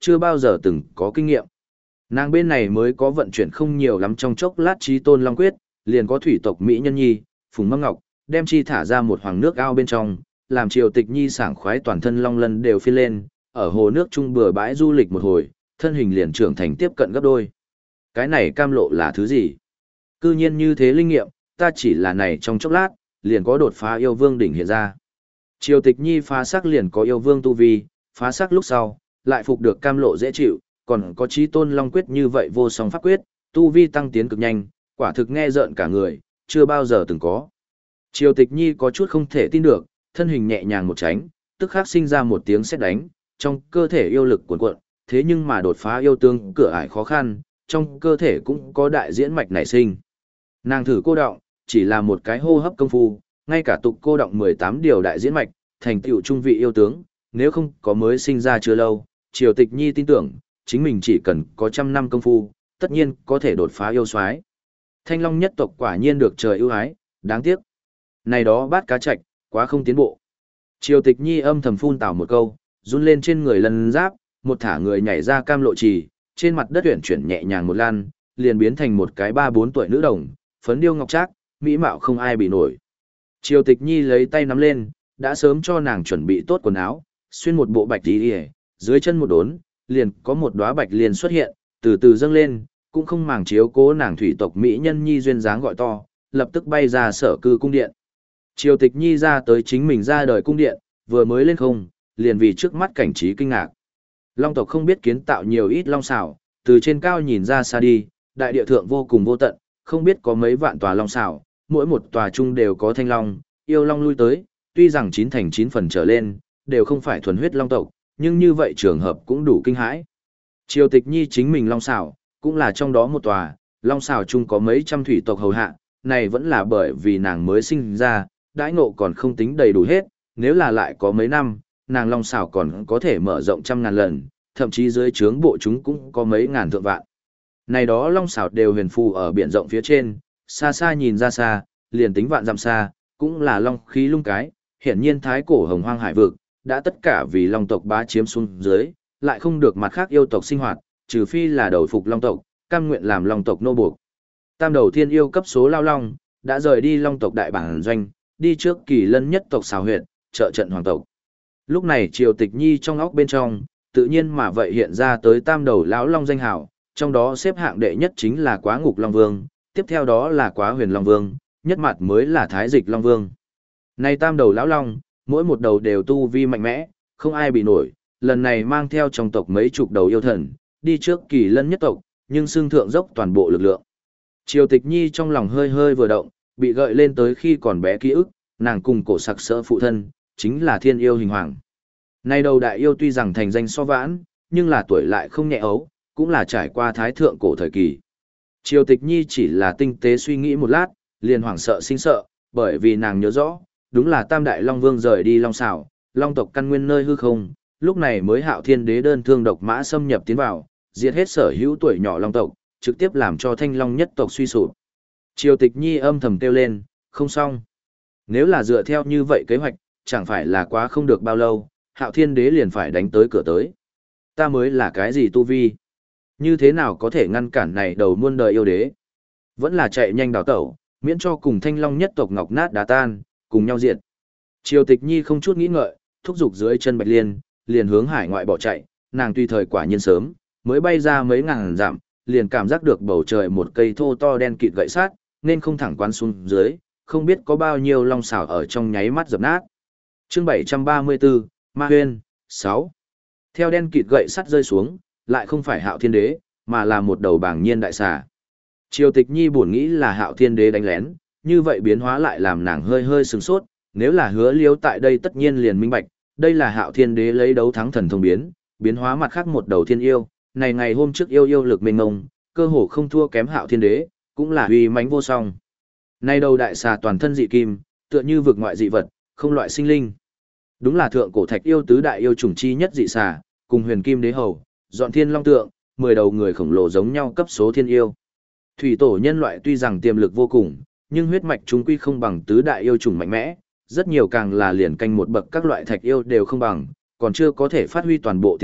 chưa bao giờ từng có kinh nghiệm. Nàng bên này mới có vận chuyển không nhiều lắm, trong chốc lát Chí Tôn Long Quyết, liền có thủy tộc Mỹ Nhân Nhi, Phùng Mâm Ngọc, đem chi thả ra một hoàng nước ao bên trong, làm Triều Tịch Nhi sảng khoái toàn thân long lân đều phi lên, ở hồ nước trung bừa bãi du lịch một hồi, thân hình liền trưởng thành tiếp cận gấp đôi. Cái này cam lộ là thứ gì? Cư nhiên như thế linh nghiệm, ta chỉ là này trong chốc lát, liền có đột phá yêu vương đỉnh hiện ra. Triều Tịch Nhi phá sắc liền có yêu vương tu vi, phá sắc lúc sau, lại phục được cam lộ dễ chịu, còn có Chí Tôn Long Quyết như vậy vô song pháp quyết, tu vi tăng tiến cực nhanh, quả thực nghe rợn cả người, chưa bao giờ từng có. Triều Tịch Nhi có chút không thể tin được, thân hình nhẹ nhàng một tránh, tức khắc sinh ra một tiếng sét đánh, trong cơ thể yêu lực cuồn cuộn, thế nhưng mà đột phá yêu tương cửa ải khó khăn, trong cơ thể cũng có đại diễn mạch nảy sinh. Nàng thử cô động, chỉ là một cái hô hấp công phu, ngay cả tục cô động mười tám điều đại diễn mạch, thành tựu trung vị yêu tướng, nếu không có mới sinh ra chưa lâu, Triều Tịch Nhi tin tưởng, chính mình chỉ cần có trăm năm công phu, tất nhiên có thể đột phá yêu soái. Thanh Long nhất tộc quả nhiên được trời ưu ái, đáng tiếc. Này đó bát cá trạch, quá không tiến bộ. Triều Tịch Nhi âm thầm phun tào một câu, run lên trên người lân giáp, một thả người nhảy ra cam lộ trì, trên mặt đất uyển chuyển nhẹ nhàng một lan, liền biến thành một cái ba bốn tuổi nữ đồng, phấn điêu ngọc trác, mỹ mạo không ai bị nổi. Triều Tịch Nhi lấy tay nắm lên, đã sớm cho nàng chuẩn bị tốt quần áo, xuyên một bộ bạch y, dưới chân một đốn, liền có một đóa bạch liên xuất hiện, từ từ dâng lên, cũng không màng chiếu cố nàng thủy tộc mỹ nhân nhi duyên dáng gọi to, lập tức bay ra sở cư cung điện. Triều Tịch Nhi ra tới chính mình ra đời cung điện, vừa mới lên không, liền vì trước mắt cảnh trí kinh ngạc. Long tộc không biết kiến tạo nhiều ít long xảo, từ trên cao nhìn ra xa đi, đại địa thượng vô cùng vô tận, không biết có mấy vạn tòa long xảo, mỗi một tòa chung đều có thanh long, yêu long lui tới, tuy rằng chín thành chín phần trở lên, đều không phải thuần huyết long tộc, nhưng như vậy trường hợp cũng đủ kinh hãi. Triều Tịch Nhi chính mình long xảo, cũng là trong đó một tòa, long xảo chung có mấy trăm thủy tộc hầu hạ, này vẫn là bởi vì nàng mới sinh ra, đãi ngộ còn không tính đầy đủ hết, nếu là lại có mấy năm, nàng long xảo còn có thể mở rộng trăm ngàn lần, thậm chí dưới trướng bộ chúng cũng có mấy ngàn thượng vạn. Này đó long xảo đều huyền phù ở biển rộng phía trên, xa xa nhìn ra xa, liền tính vạn dặm xa, cũng là long khí lung cái, hiển nhiên thái cổ hồng hoang hải vực, đã tất cả vì long tộc bá chiếm xuống dưới, lại không được mặt khác yêu tộc sinh hoạt, trừ phi là đầu phục long tộc, cam nguyện làm long tộc nô buộc. Tam đầu thiên yêu cấp số lao long, đã rời đi long tộc đại bản doanh, đi trước kỳ lân nhất tộc xào huyệt, trợ trận hoàng tộc. Lúc này Triều Tịch Nhi trong óc bên trong, tự nhiên mà vậy hiện ra tới tam đầu lão long danh hảo, trong đó xếp hạng đệ nhất chính là Quá Ngục Long Vương, tiếp theo đó là Quá Huyền Long Vương, nhất mặt mới là Thái Dịch Long Vương. Này tam đầu lão long, mỗi một đầu đều tu vi mạnh mẽ, không ai bị nổi, lần này mang theo trong tộc mấy chục đầu yêu thần, đi trước kỳ lân nhất tộc, nhưng xương thượng dốc toàn bộ lực lượng. Triều Tịch Nhi trong lòng hơi hơi vừa động, bị gợi lên tới khi còn bé ký ức, nàng cùng cổ sặc sỡ phụ thân, chính là thiên yêu hình hoàng. Nay đầu đại yêu tuy rằng thành danh so vãn, nhưng là tuổi lại không nhẹ ấu, cũng là trải qua thái thượng cổ thời kỳ. Triều Tịch Nhi chỉ là tinh tế suy nghĩ một lát, liền hoảng sợ sinh sợ, bởi vì nàng nhớ rõ, đúng là Tam Đại Long Vương rời đi Long Xảo, Long tộc căn nguyên nơi hư không, lúc này mới Hạo Thiên Đế đơn thương độc mã xâm nhập tiến vào, diệt hết sở hữu tuổi nhỏ Long tộc, trực tiếp làm cho Thanh Long nhất tộc suy sụp. Triều Tịch Nhi âm thầm kêu lên, không xong. Nếu là dựa theo như vậy kế hoạch, chẳng phải là quá không được bao lâu, Hạo Thiên Đế liền phải đánh tới cửa tới. Ta mới là cái gì tu vi? Như thế nào có thể ngăn cản này đầu muôn đời yêu đế? Vẫn là chạy nhanh đào tẩu, miễn cho cùng Thanh Long nhất tộc ngọc nát đá tan, cùng nhau diệt. Triều Tịch Nhi không chút nghĩ ngợi, thúc giục dưới chân Bạch Liên, liền hướng hải ngoại bỏ chạy, nàng tùy thời quả nhiên sớm, mới bay ra mấy ngàn dặm, liền cảm giác được bầu trời một cây thô to đen kịt gậy sát, nên không thẳng quán xuống dưới, không biết có bao nhiêu long xảo ở trong nháy mắt dập nát. Chương bảy trăm ba mươi tư, Ma Huyên, sáu. Theo đen kịt gậy sắt rơi xuống, lại không phải Hạo Thiên Đế, mà là một đầu bảng nhiên đại xà. Triều Tịch Nhi buồn nghĩ là Hạo Thiên Đế đánh lén, như vậy biến hóa lại làm nàng hơi hơi sửng sốt, nếu là Hứa Liêu tại đây tất nhiên liền minh bạch, đây là Hạo Thiên Đế lấy đấu thắng thần thông biến, biến hóa mặt khác một đầu thiên yêu, này ngày hôm trước yêu yêu lực mênh mông, cơ hồ không thua kém Hạo Thiên Đế, cũng là uy mãnh vô song. Nay đầu đại xà toàn thân dị kim, tựa như vực ngoại dị vật, không loại sinh linh. Đúng là thượng cổ thạch yêu tứ đại yêu chủng chi nhất dị xà, cùng Huyền Kim Đế hầu, Dọn Thiên Long tượng, mười đầu người khổng lồ giống nhau cấp số thiên yêu. Thủy tổ nhân loại tuy rằng tiềm lực vô cùng, nhưng huyết mạch chúng quy không bằng tứ đại yêu chủng mạnh mẽ, rất nhiều càng là liền canh một bậc các loại thạch yêu đều không bằng, còn chưa có thể phát huy toàn bộ tiềm lực,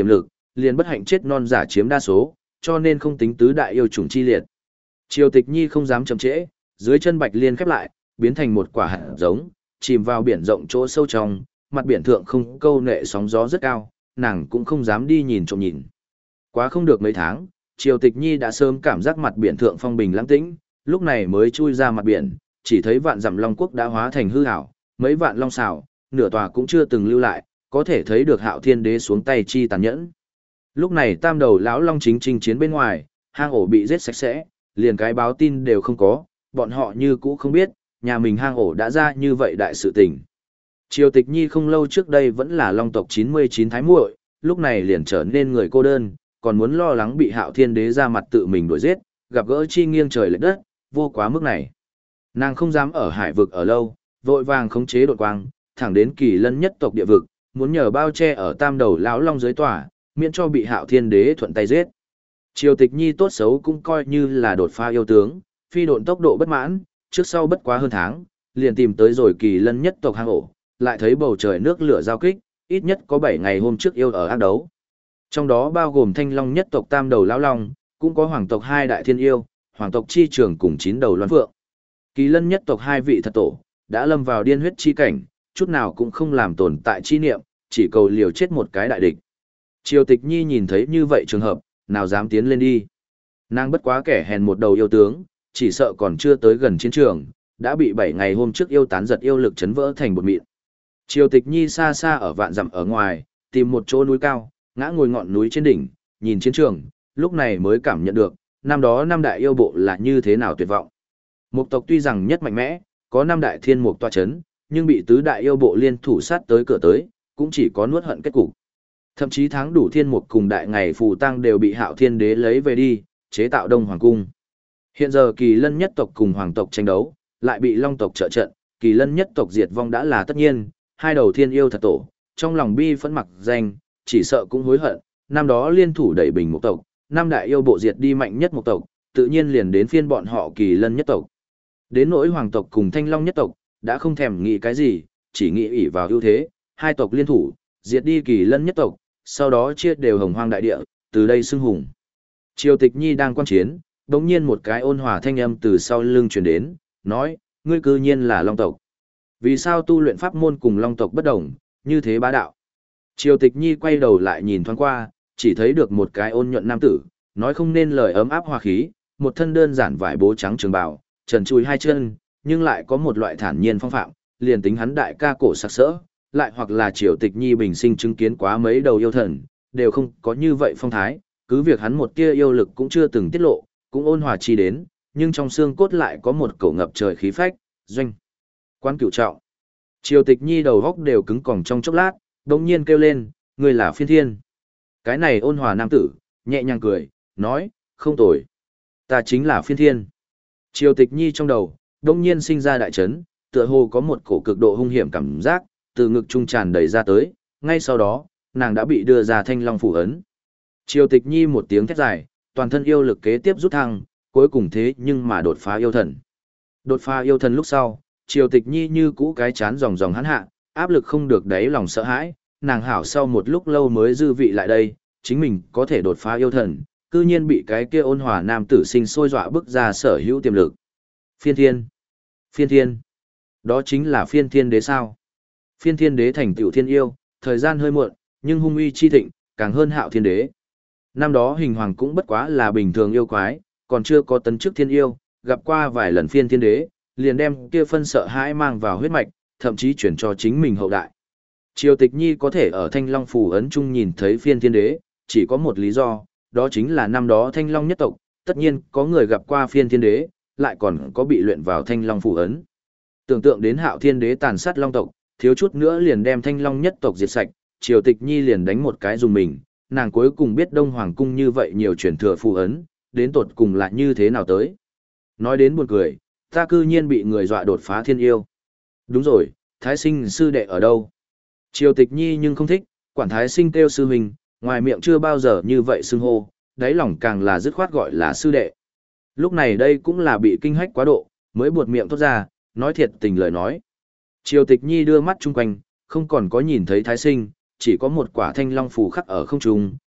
liền bất hạnh chết non giả chiếm đa số, cho nên không tính tứ đại yêu chủng chi liệt. Triều Tịch Nhi không dám chậm trễ, dưới chân Bạch Liên khép lại, biến thành một quả hạt giống, chìm vào biển rộng chỗ sâu trong, mặt biển thượng không câu nệ sóng gió rất cao, nàng cũng không dám đi nhìn trộm nhìn. Quá không được mấy tháng, Triều Tịch Nhi đã sớm cảm giác mặt biển thượng phong bình lãng tĩnh, lúc này mới chui ra mặt biển, chỉ thấy vạn dặm long quốc đã hóa thành hư ảo, mấy vạn long xảo, nửa tòa cũng chưa từng lưu lại, có thể thấy được Hạo Thiên Đế xuống tay chi tàn nhẫn. Lúc này tam đầu lão long chính chinh chiến bên ngoài, hang ổ bị giết sạch sẽ, liền cái báo tin đều không có, bọn họ như cũ không biết, nhà mình hang ổ đã ra như vậy đại sự tình. Triều Tịch Nhi không lâu trước đây vẫn là long tộc chín mươi chín thái muội, lúc này liền trở nên người cô đơn, còn muốn lo lắng bị Hạo Thiên Đế ra mặt tự mình đuổi giết, gặp gỡ chi nghiêng trời lệch đất, vô quá mức này. Nàng không dám ở hải vực ở lâu, vội vàng khống chế đột quang, thẳng đến Kỳ Lân nhất tộc địa vực, muốn nhờ bao che ở tam đầu lão long dưới tòa, miễn cho bị Hạo Thiên Đế thuận tay giết. Triều Tịch Nhi tốt xấu cũng coi như là đột phá yêu tướng, phi độn tốc độ bất mãn, trước sau bất quá hơn tháng, liền tìm tới rồi Kỳ Lân nhất tộc hang ổ, lại thấy bầu trời nước lửa giao kích, ít nhất có bảy ngày hôm trước yêu ở ác đấu. Trong đó bao gồm Thanh Long nhất tộc tam đầu lão long, cũng có hoàng tộc hai đại thiên yêu, hoàng tộc chi trường cùng chín đầu loan phượng. Kỳ Lân nhất tộc hai vị thật tổ, đã lâm vào điên huyết chi cảnh, chút nào cũng không làm tồn tại chi niệm, chỉ cầu liều chết một cái đại địch. Triều Tịch Nhi nhìn thấy như vậy trường hợp, nào dám tiến lên đi. Nàng bất quá kẻ hèn một đầu yêu tướng, chỉ sợ còn chưa tới gần chiến trường, đã bị bảy ngày hôm trước yêu tán giật yêu lực chấn vỡ thành bột mịn. Triều Tịch Nhi xa xa ở vạn dặm ở ngoài, tìm một chỗ núi cao, ngã ngồi ngọn núi trên đỉnh, nhìn chiến trường, lúc này mới cảm nhận được, năm đó năm đại yêu bộ là như thế nào tuyệt vọng. Mục tộc tuy rằng nhất mạnh mẽ, có năm đại thiên mục tọa chấn, nhưng bị tứ đại yêu bộ liên thủ sát tới cửa tới, cũng chỉ có nuốt hận kết cục. Thậm chí tháng đủ thiên mục cùng đại ngày phù tăng đều bị Hạo Thiên Đế lấy về đi, chế tạo Đông Hoàng cung. Hiện giờ Kỳ Lân nhất tộc cùng Hoàng tộc tranh đấu, lại bị Long tộc trợ trận, Kỳ Lân nhất tộc diệt vong đã là tất nhiên, hai đầu thiên yêu thật tổ, trong lòng bi phẫn mặc danh, chỉ sợ cũng hối hận, năm đó liên thủ đẩy bình một tộc, năm đại yêu bộ diệt đi mạnh nhất một tộc, tự nhiên liền đến phiên bọn họ Kỳ Lân nhất tộc. Đến nỗi Hoàng tộc cùng Thanh Long nhất tộc, đã không thèm nghĩ cái gì, chỉ nghĩ ỷ vào ưu thế, hai tộc liên thủ, diệt đi Kỳ Lân nhất tộc, sau đó chia đều hồng hoang đại địa, từ đây xưng hùng. Triều Tịch Nhi đang quan chiến, đột nhiên một cái ôn hòa thanh âm từ sau lưng truyền đến, nói, ngươi cư nhiên là Long tộc. Vì sao tu luyện pháp môn cùng Long tộc bất đồng, như thế bá đạo? Triều Tịch Nhi quay đầu lại nhìn thoáng qua, chỉ thấy được một cái ôn nhuận nam tử, nói không nên lời ấm áp hòa khí, một thân đơn giản vải bố trắng trường bào, trần trùi hai chân, nhưng lại có một loại thản nhiên phong phạm, liền tính hắn đại ca cổ sặc sỡ, lại hoặc là Triều Tịch Nhi bình sinh chứng kiến quá mấy đầu yêu thần, đều không có như vậy phong thái, cứ việc hắn một tia yêu lực cũng chưa từng tiết lộ, cũng ôn hòa chi đến, nhưng trong xương cốt lại có một cổ ngập trời khí phách, doanh. Quan cửu trọng. Triều Tịch Nhi đầu góc đều cứng còng trong chốc lát, đồng nhiên kêu lên, người là Phiên Thiên. Cái này ôn hòa nam tử, nhẹ nhàng cười, nói, không tồi. Ta chính là Phiên Thiên. Triều Tịch Nhi trong đầu, đồng nhiên sinh ra đại chấn, tựa hồ có một cổ cực độ hung hiểm cảm giác, từ ngực trung tràn đầy ra tới, ngay sau đó, nàng đã bị đưa ra thanh long phủ ấn. Triều Tịch Nhi một tiếng thét dài, toàn thân yêu lực kế tiếp rút thăng, cuối cùng thế nhưng mà đột phá yêu thần. Đột phá yêu thần lúc sau, Triều Tịch Nhi như cũ cái chán ròng ròng hắn hạ, áp lực không được đáy lòng sợ hãi, nàng hảo sau một lúc lâu mới dư vị lại đây, chính mình có thể đột phá yêu thần, cư nhiên bị cái kia ôn hòa nam tử sinh sôi dọa bức ra sở hữu tiềm lực. Phiên Thiên. Phiên Thiên. Đó chính là Phiên Thiên Đế sao? Phiên Thiên Đế thành tựu thiên yêu, thời gian hơi muộn, nhưng hung uy chi thịnh, càng hơn Hạo Thiên Đế. Năm đó hình hoàng cũng bất quá là bình thường yêu quái, còn chưa có tấn chức thiên yêu, gặp qua vài lần Phiên Thiên Đế, liền đem kia phân sợ hãi mang vào huyết mạch, thậm chí chuyển cho chính mình hậu đại. Triều Tịch Nhi có thể ở Thanh Long phủ ấn trung nhìn thấy Phiên Thiên Đế, chỉ có một lý do, đó chính là năm đó Thanh Long nhất tộc, tất nhiên có người gặp qua Phiên Thiên Đế, lại còn có bị luyện vào Thanh Long phủ ấn. Tưởng tượng đến Hạo Thiên Đế tàn sát Long tộc, thiếu chút nữa liền đem Thanh Long nhất tộc diệt sạch, Triều Tịch Nhi liền đánh một cái dùng mình, nàng cuối cùng biết Đông Hoàng cung như vậy nhiều truyền thừa phù ấn, đến tột cùng là như thế nào tới. Nói đến buồn cười, ta cư nhiên bị người dọa đột phá thiên yêu. Đúng rồi, Thái Sinh sư đệ ở đâu? Triều Tịch Nhi nhưng không thích, quản Thái Sinh kêu sư huynh, ngoài miệng chưa bao giờ như vậy xưng hô, đáy lòng càng là dứt khoát gọi là sư đệ. Lúc này đây cũng là bị kinh hách quá độ, mới buột miệng thốt ra, nói thiệt tình lời nói. Triều Tịch Nhi đưa mắt chung quanh, không còn có nhìn thấy Thái Sinh, chỉ có một quả thanh long phù khắc ở không trung,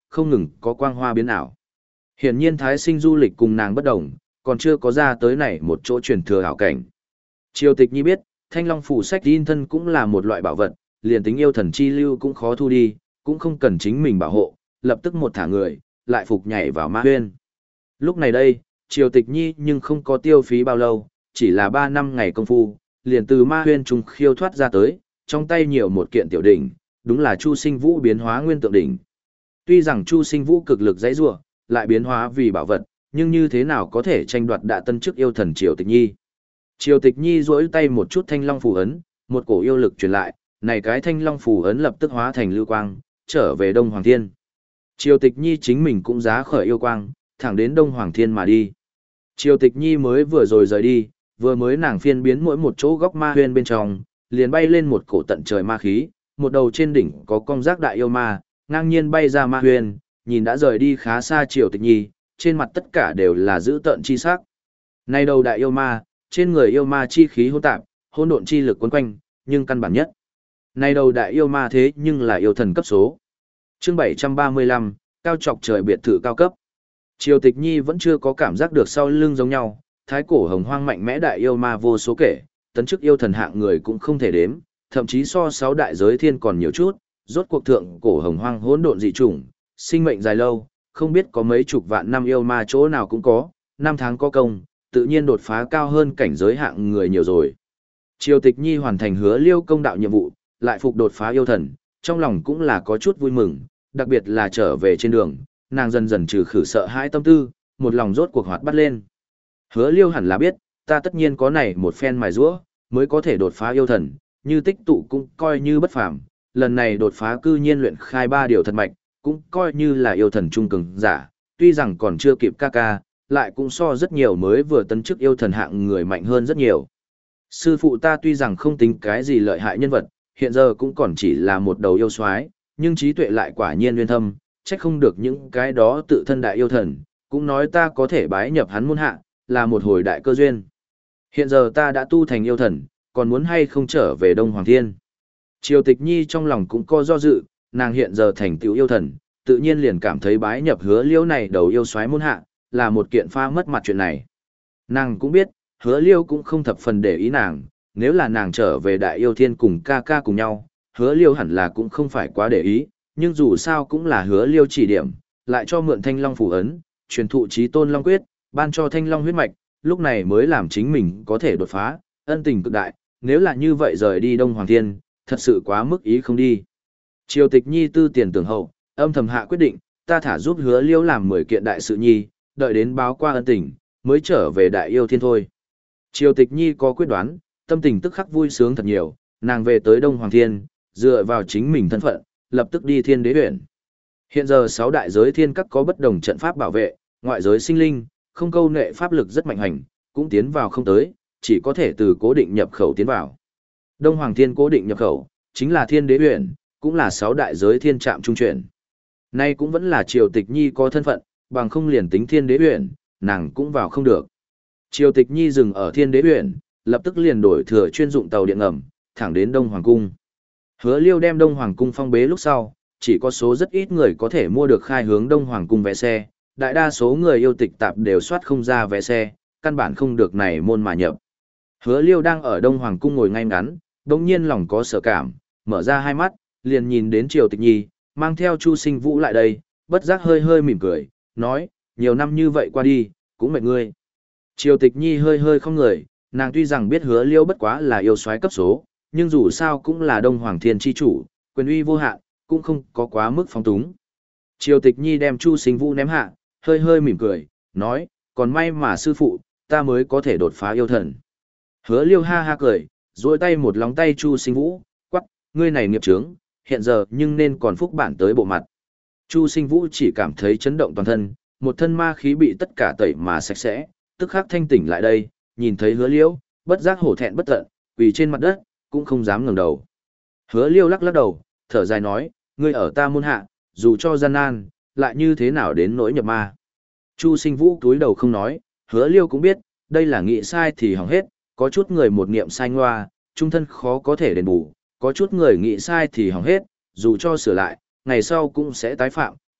không ngừng có quang hoa biến ảo. Hiển nhiên Thái Sinh du lịch cùng nàng bất đồng, còn chưa có ra tới này một chỗ truyền thừa hảo cảnh. Triều Tịch Nhi biết, Thanh Long phủ sách in thân cũng là một loại bảo vật, liền tính yêu thần chi lưu cũng khó thu đi, cũng không cần chính mình bảo hộ, lập tức một thả người, lại phục nhảy vào ma huyên. Lúc này đây, Triều Tịch Nhi nhưng không có tiêu phí bao lâu, chỉ là ba năm ngày công phu, liền từ ma huyên trùng khiêu thoát ra tới, trong tay nhiều một kiện tiểu đỉnh, đúng là Chu Sinh Vũ biến hóa nguyên tượng đỉnh. Tuy rằng Chu Sinh Vũ cực lực dãy rủa, lại biến hóa vì bảo vật, nhưng như thế nào có thể tranh đoạt đạ tân chức yêu thần Triều Tịch Nhi. Triều Tịch Nhi duỗi tay một chút thanh long phù ấn, một cổ yêu lực truyền lại, này cái thanh long phù ấn lập tức hóa thành lưu quang, trở về Đông Hoàng Thiên. Triều Tịch Nhi chính mình cũng giá khởi yêu quang, thẳng đến Đông Hoàng Thiên mà đi. Triều Tịch Nhi mới vừa rồi rời đi, vừa mới nàng phiên biến mỗi một chỗ góc ma huyên bên trong, liền bay lên một cổ tận trời ma khí, một đầu trên đỉnh có con giác đại yêu ma, ngang nhiên bay ra ma huyên, nhìn đã rời đi khá xa Triều Tịch Nhi, trên mặt tất cả đều là dữ tợn chi sắc. Này đầu đại yêu ma, trên người yêu ma chi khí hỗn tạp, hỗn độn chi lực quấn quanh, nhưng căn bản nhất. Này đầu đại yêu ma thế nhưng là yêu thần cấp số. Chương bảy trăm ba mươi lăm, cao trọc trời biệt thự cao cấp. Triều Tịch Nhi vẫn chưa có cảm giác được sau lưng giống nhau, thái cổ hồng hoang mạnh mẽ đại yêu ma vô số kể, tấn chức yêu thần hạng người cũng không thể đếm, thậm chí so sáu đại giới thiên còn nhiều chút, rốt cuộc thượng cổ hồng hoang hỗn độn dị chủng, sinh mệnh dài lâu, không biết có mấy chục vạn năm yêu ma chỗ nào cũng có, năm tháng có công, tự nhiên đột phá cao hơn cảnh giới hạng người nhiều rồi. Triều Tịch Nhi hoàn thành hứa liêu công đạo nhiệm vụ, lại phục đột phá yêu thần, trong lòng cũng là có chút vui mừng, đặc biệt là trở về trên đường, nàng dần dần trừ khử sợ hãi tâm tư, một lòng rốt cuộc hoạt bắt lên. Hứa liêu hẳn là biết, ta tất nhiên có này một phen mài rũa, mới có thể đột phá yêu thần, như tích tụ cũng coi như bất phàm, lần này đột phá cư nhiên luyện khai ba điều thật mạch, cũng coi như là yêu thần trung cường giả, tuy rằng còn chưa kịp ca ca, lại cũng so rất nhiều mới vừa tấn chức yêu thần hạng người mạnh hơn rất nhiều. Sư phụ ta tuy rằng không tính cái gì lợi hại nhân vật, hiện giờ cũng còn chỉ là một đầu yêu soái, nhưng trí tuệ lại quả nhiên nguyên thâm, trách không được những cái đó tự thân đại yêu thần, cũng nói ta có thể bái nhập hắn môn hạ, là một hồi đại cơ duyên. Hiện giờ ta đã tu thành yêu thần, còn muốn hay không trở về Đông Hoàng Thiên. Triều Tịch Nhi trong lòng cũng có do dự, nàng hiện giờ thành tựu yêu thần, tự nhiên liền cảm thấy bái nhập hứa liễu này đầu yêu soái môn hạ, là một kiện pha mất mặt chuyện này. Nàng cũng biết, hứa liêu cũng không thập phần để ý nàng, nếu là nàng trở về đại yêu thiên cùng ca ca cùng nhau, hứa liêu hẳn là cũng không phải quá để ý, nhưng dù sao cũng là hứa liêu chỉ điểm, lại cho mượn thanh long phủ ấn, truyền thụ trí tôn long quyết, ban cho thanh long huyết mạch, lúc này mới làm chính mình có thể đột phá, ân tình cực đại, nếu là như vậy rời đi Đông Hoàng Thiên, thật sự quá mức ý không đi. Triều Tịch Nhi tư tiền tưởng hậu, âm thầm hạ quyết định, ta thả giúp hứa liêu làm mười kiện đại sự nhi, đợi đến báo qua ân tình, mới trở về đại yêu thiên thôi. Triều Tịch Nhi có quyết đoán, tâm tình tức khắc vui sướng thật nhiều, nàng về tới Đông Hoàng Thiên, dựa vào chính mình thân phận, lập tức đi thiên đế huyện. Hiện giờ sáu đại giới thiên các có bất đồng trận pháp bảo vệ, ngoại giới sinh linh, không câu nệ pháp lực rất mạnh hành, cũng tiến vào không tới, chỉ có thể từ cố định nhập khẩu tiến vào. Đông Hoàng Thiên cố định nhập khẩu, chính là thiên đế huyện, cũng là sáu đại giới thiên trạm trung chuyển. Nay cũng vẫn là Triều Tịch Nhi có thân phận, bằng không liền tính thiên đế huyện, nàng cũng vào không được. Triều Tịch Nhi dừng ở thiên đế huyện, lập tức liền đổi thừa chuyên dụng tàu điện ngầm, thẳng đến Đông Hoàng Cung. Hứa Liêu đem Đông Hoàng Cung phong bế lúc sau, chỉ có số rất ít người có thể mua được khai hướng Đông Hoàng Cung vé xe, đại đa số người yêu tịch tạp đều soát không ra vé xe, căn bản không được này môn mà nhập. Hứa Liêu đang ở Đông Hoàng Cung ngồi ngay ngắn, đột nhiên lòng có sợ cảm, mở ra hai mắt, liền nhìn đến Triều Tịch Nhi, mang theo Chu Sinh Vũ lại đây, bất giác hơi hơi mỉm cười, nói, nhiều năm như vậy qua đi, cũng mệt ngươi. Triều Tịch Nhi hơi hơi không người, nàng tuy rằng biết Hứa Liêu bất quá là yêu soái cấp số, nhưng dù sao cũng là Đông Hoàng Thiên chi chủ, quyền uy vô hạn, cũng không có quá mức phóng túng. Triều Tịch Nhi đem Chu Sinh Vũ ném hạ, hơi hơi mỉm cười, nói, còn may mà sư phụ, ta mới có thể đột phá yêu thần. Hứa Liêu ha ha cười, duỗi tay một lóng tay Chu Sinh Vũ, quắc, ngươi này nghiệp chướng, hiện giờ nhưng nên còn phúc bản tới bộ mặt. Chu Sinh Vũ chỉ cảm thấy chấn động toàn thân, một thân ma khí bị tất cả tẩy mà sạch sẽ, tức khắc thanh tỉnh lại đây, nhìn thấy Hứa Liêu, bất giác hổ thẹn bất tận, quỳ trên mặt đất, cũng không dám ngẩng đầu. Hứa Liêu lắc lắc đầu, thở dài nói, ngươi ở ta môn hạ, dù cho gian nan, lại như thế nào đến nỗi nhập ma. Chu Sinh Vũ cúi đầu không nói, Hứa Liêu cũng biết, đây là nghĩ sai thì hỏng hết, có chút người một niệm sai ngoa, trung thân khó có thể đền bù, có chút người nghĩ sai thì hỏng hết, dù cho sửa lại, ngày sau cũng sẽ tái phạm,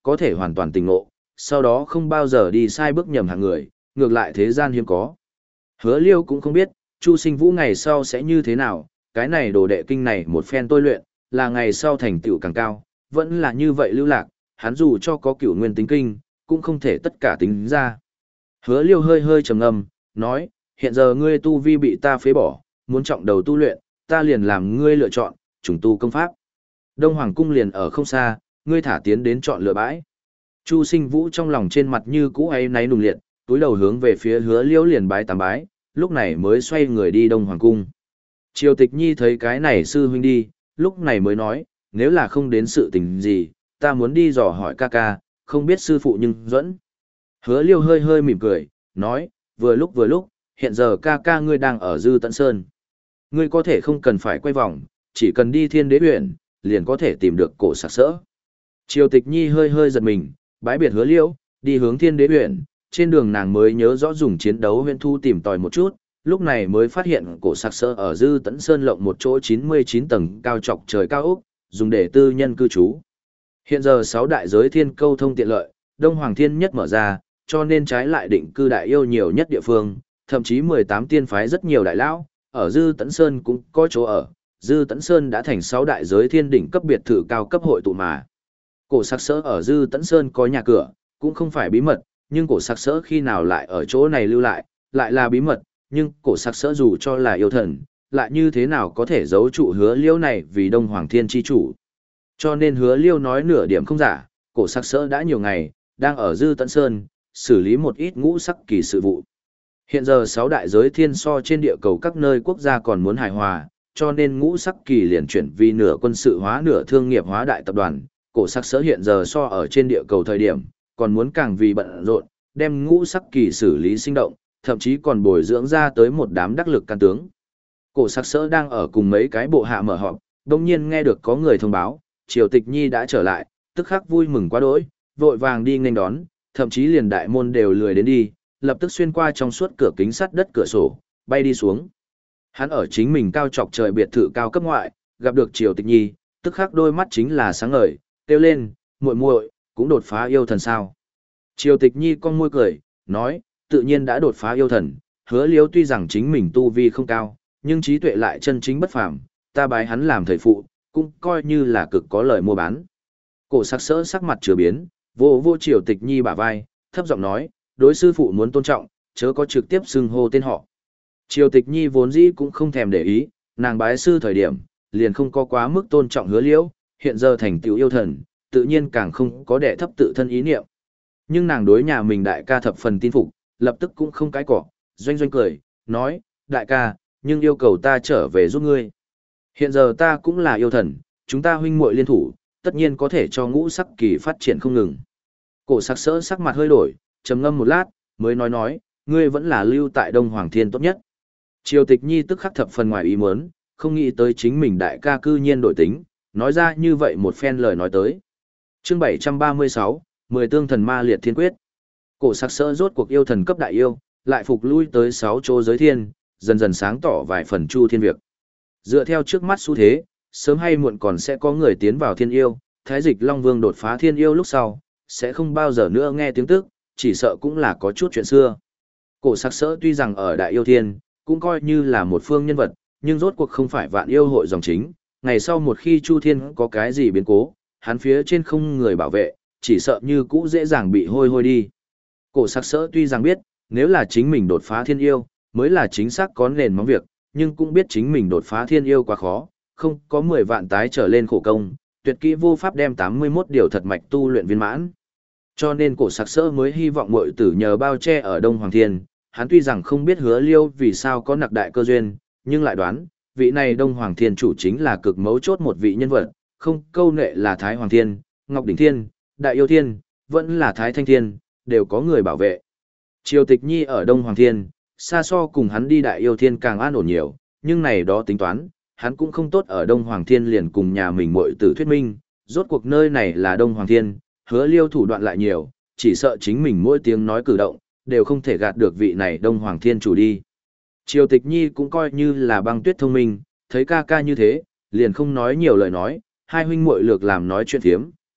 có thể hoàn toàn tỉnh ngộ, sau đó không bao giờ đi sai bước nhầm hạng người, ngược lại thế gian hiếm có. Hứa Liêu cũng không biết, Chu Sinh Vũ ngày sau sẽ như thế nào, cái này đồ đệ kinh này một phen tôi luyện, là ngày sau thành tựu càng cao, vẫn là như vậy lưu lạc, hắn dù cho có cửu nguyên tính kinh, cũng không thể tất cả tính ra. Hứa Liêu hơi hơi trầm ngâm, nói, hiện giờ ngươi tu vi bị ta phế bỏ, muốn trọng đầu tu luyện, ta liền làm ngươi lựa chọn, trùng tu công pháp. Đông Hoàng cung liền ở không xa, ngươi thả tiến đến chọn lựa bãi. Chu Sinh Vũ trong lòng trên mặt như cũ ấy náy nùng liệt, túi đầu hướng về phía Hứa Liêu liền bái tám bái, lúc này mới xoay người đi Đông Hoàng cung. Triều Tịch Nhi thấy cái này sư huynh đi, lúc này mới nói, nếu là không đến sự tình gì, ta muốn đi dò hỏi ca ca, không biết sư phụ nhưng dẫn. Hứa Liêu hơi hơi mỉm cười, nói, vừa lúc vừa lúc, hiện giờ ca ca ngươi đang ở Dư Tận Sơn. Ngươi có thể không cần phải quay vòng, chỉ cần đi Thiên Đế huyện, liền có thể tìm được cổ sặc sỡ. Triều Tịch Nhi hơi hơi giật mình, bái biệt Hứa Liêu, đi hướng Thiên Đế huyện, trên đường nàng mới nhớ rõ dùng chiến đấu huyện thu tìm tòi một chút, lúc này mới phát hiện cổ sặc sỡ ở Dư Tẫn Sơn lộng một chỗ chín mươi chín tầng cao chọc trời cao ốc, dùng để tư nhân cư trú. Hiện giờ sáu đại giới thiên câu thông tiện lợi, Đông Hoàng Thiên nhất mở ra, cho nên trái lại định cư đại yêu nhiều nhất địa phương, thậm chí mười tám tiên phái rất nhiều đại lão, ở Dư Tẫn Sơn cũng có chỗ ở. Dư Tẫn Sơn đã thành sáu đại giới thiên đỉnh cấp biệt thự cao cấp hội tụ mà. Cổ sặc sỡ ở Dư Tẫn Sơn có nhà cửa, cũng không phải bí mật, nhưng cổ sặc sỡ khi nào lại ở chỗ này lưu lại, lại là bí mật, nhưng cổ sặc sỡ dù cho là yêu thần, lại như thế nào có thể giấu trụ Hứa Liêu này vì Đông Hoàng Thiên chi chủ. Cho nên Hứa Liêu nói nửa điểm không giả, cổ sặc sỡ đã nhiều ngày, đang ở Dư Tẫn Sơn, xử lý một ít ngũ sắc kỳ sự vụ. Hiện giờ sáu đại giới thiên so trên địa cầu các nơi quốc gia còn muốn hài hòa, cho nên ngũ sắc kỳ liền chuyển vì nửa quân sự hóa nửa thương nghiệp hóa đại tập đoàn, cổ sặc sỡ hiện giờ so ở trên địa cầu thời điểm, còn muốn càng vì bận rộn, đem ngũ sắc kỳ xử lý sinh động, thậm chí còn bồi dưỡng ra tới một đám đắc lực can tướng. Cổ sặc sỡ đang ở cùng mấy cái bộ hạ mở họp, đồng nhiên nghe được có người thông báo, Triều Tịch Nhi đã trở lại, tức khắc vui mừng quá đỗi, vội vàng đi nghênh đón, thậm chí liền đại môn đều lười đến đi, lập tức xuyên qua trong suốt cửa kính sắt đất cửa sổ, bay đi xuống. Hắn ở chính mình cao chọc trời biệt thự cao cấp ngoại, gặp được Triều Tịch Nhi, tức khắc đôi mắt chính là sáng ngời, kêu lên, muội muội, cũng đột phá yêu thần sao? Triều Tịch Nhi con môi cười, nói, tự nhiên đã đột phá yêu thần, Hứa Liêu tuy rằng chính mình tu vi không cao, nhưng trí tuệ lại chân chính bất phàm, ta bái hắn làm thầy phụ, cũng coi như là cực có lời mua bán. Cổ sặc sỡ sắc mặt chứa biến, vô vô Triều Tịch Nhi bả vai, thấp giọng nói, đối sư phụ muốn tôn trọng, chớ có trực tiếp xưng hô tên họ. Triều Tịch Nhi vốn dĩ cũng không thèm để ý, nàng bái sư thời điểm, liền không có quá mức tôn trọng Hứa Liêu, hiện giờ thành tựu yêu thần, tự nhiên càng không có đệ thấp tự thân ý niệm. Nhưng nàng đối nhà mình đại ca thập phần tin phục, lập tức cũng không cái cỏ, doanh doanh cười, nói, đại ca, nhưng yêu cầu ta trở về giúp ngươi. Hiện giờ ta cũng là yêu thần, chúng ta huynh muội liên thủ, tất nhiên có thể cho ngũ sắc kỳ phát triển không ngừng. Cổ sặc sỡ sắc mặt hơi đổi, trầm ngâm một lát, mới nói nói, ngươi vẫn là lưu tại Đông Hoàng Thiên tốt nhất. Triều Tịch Nhi tức khắc thập phần ngoài ý muốn, không nghĩ tới chính mình đại ca cư nhiên đổi tính, nói ra như vậy một phen lời nói tới. Chương bảy trăm ba mươi sáu, mười tương thần ma liệt thiên quyết. Cổ sặc sỡ rốt cuộc yêu thần cấp đại yêu, lại phục lui tới sáu chỗ giới thiên, dần dần sáng tỏ vài phần chu thiên việc. Dựa theo trước mắt xu thế, sớm hay muộn còn sẽ có người tiến vào thiên yêu, Thái Dịch Long Vương đột phá thiên yêu lúc sau, sẽ không bao giờ nữa nghe tiếng tức, chỉ sợ cũng là có chút chuyện xưa. Cổ sặc sỡ tuy rằng ở đại yêu thiên, cũng coi như là một phương nhân vật, nhưng rốt cuộc không phải vạn yêu hội dòng chính, ngày sau một khi Chu Thiên có cái gì biến cố, hắn phía trên không người bảo vệ, chỉ sợ như cũ dễ dàng bị hôi hôi đi. Cổ sặc sỡ tuy rằng biết, nếu là chính mình đột phá thiên yêu, mới là chính xác có nền móng việc, nhưng cũng biết chính mình đột phá thiên yêu quá khó, không có mười vạn tái trở lên khổ công, tuyệt kỹ vô pháp đem tám mươi mốt điều thật mạch tu luyện viên mãn. Cho nên cổ sặc sỡ mới hy vọng muội tử nhờ bao che ở Đông Hoàng Thiên, hắn tuy rằng không biết Hứa Liêu vì sao có nặc đại cơ duyên, nhưng lại đoán, vị này Đông Hoàng Thiên chủ chính là cực mấu chốt một vị nhân vật, không câu nệ là Thái Hoàng Thiên, Ngọc Đỉnh Thiên, Đại Yêu Thiên, vẫn là Thái Thanh Thiên, đều có người bảo vệ. Triều Tịch Nhi ở Đông Hoàng Thiên, xa so cùng hắn đi Đại Yêu Thiên càng an ổn nhiều, nhưng này đó tính toán, hắn cũng không tốt ở Đông Hoàng Thiên liền cùng nhà mình muội tử thuyết minh, rốt cuộc nơi này là Đông Hoàng Thiên, Hứa Liêu thủ đoạn lại nhiều, chỉ sợ chính mình mỗi tiếng nói cử động, đều không thể gạt được vị này Đông Hoàng Thiên chủ đi. Triều Tịch Nhi cũng coi như là băng tuyết thông minh, thấy ca ca như thế, liền không nói nhiều lời nói, hai huynh muội lược làm nói chuyện phiếm,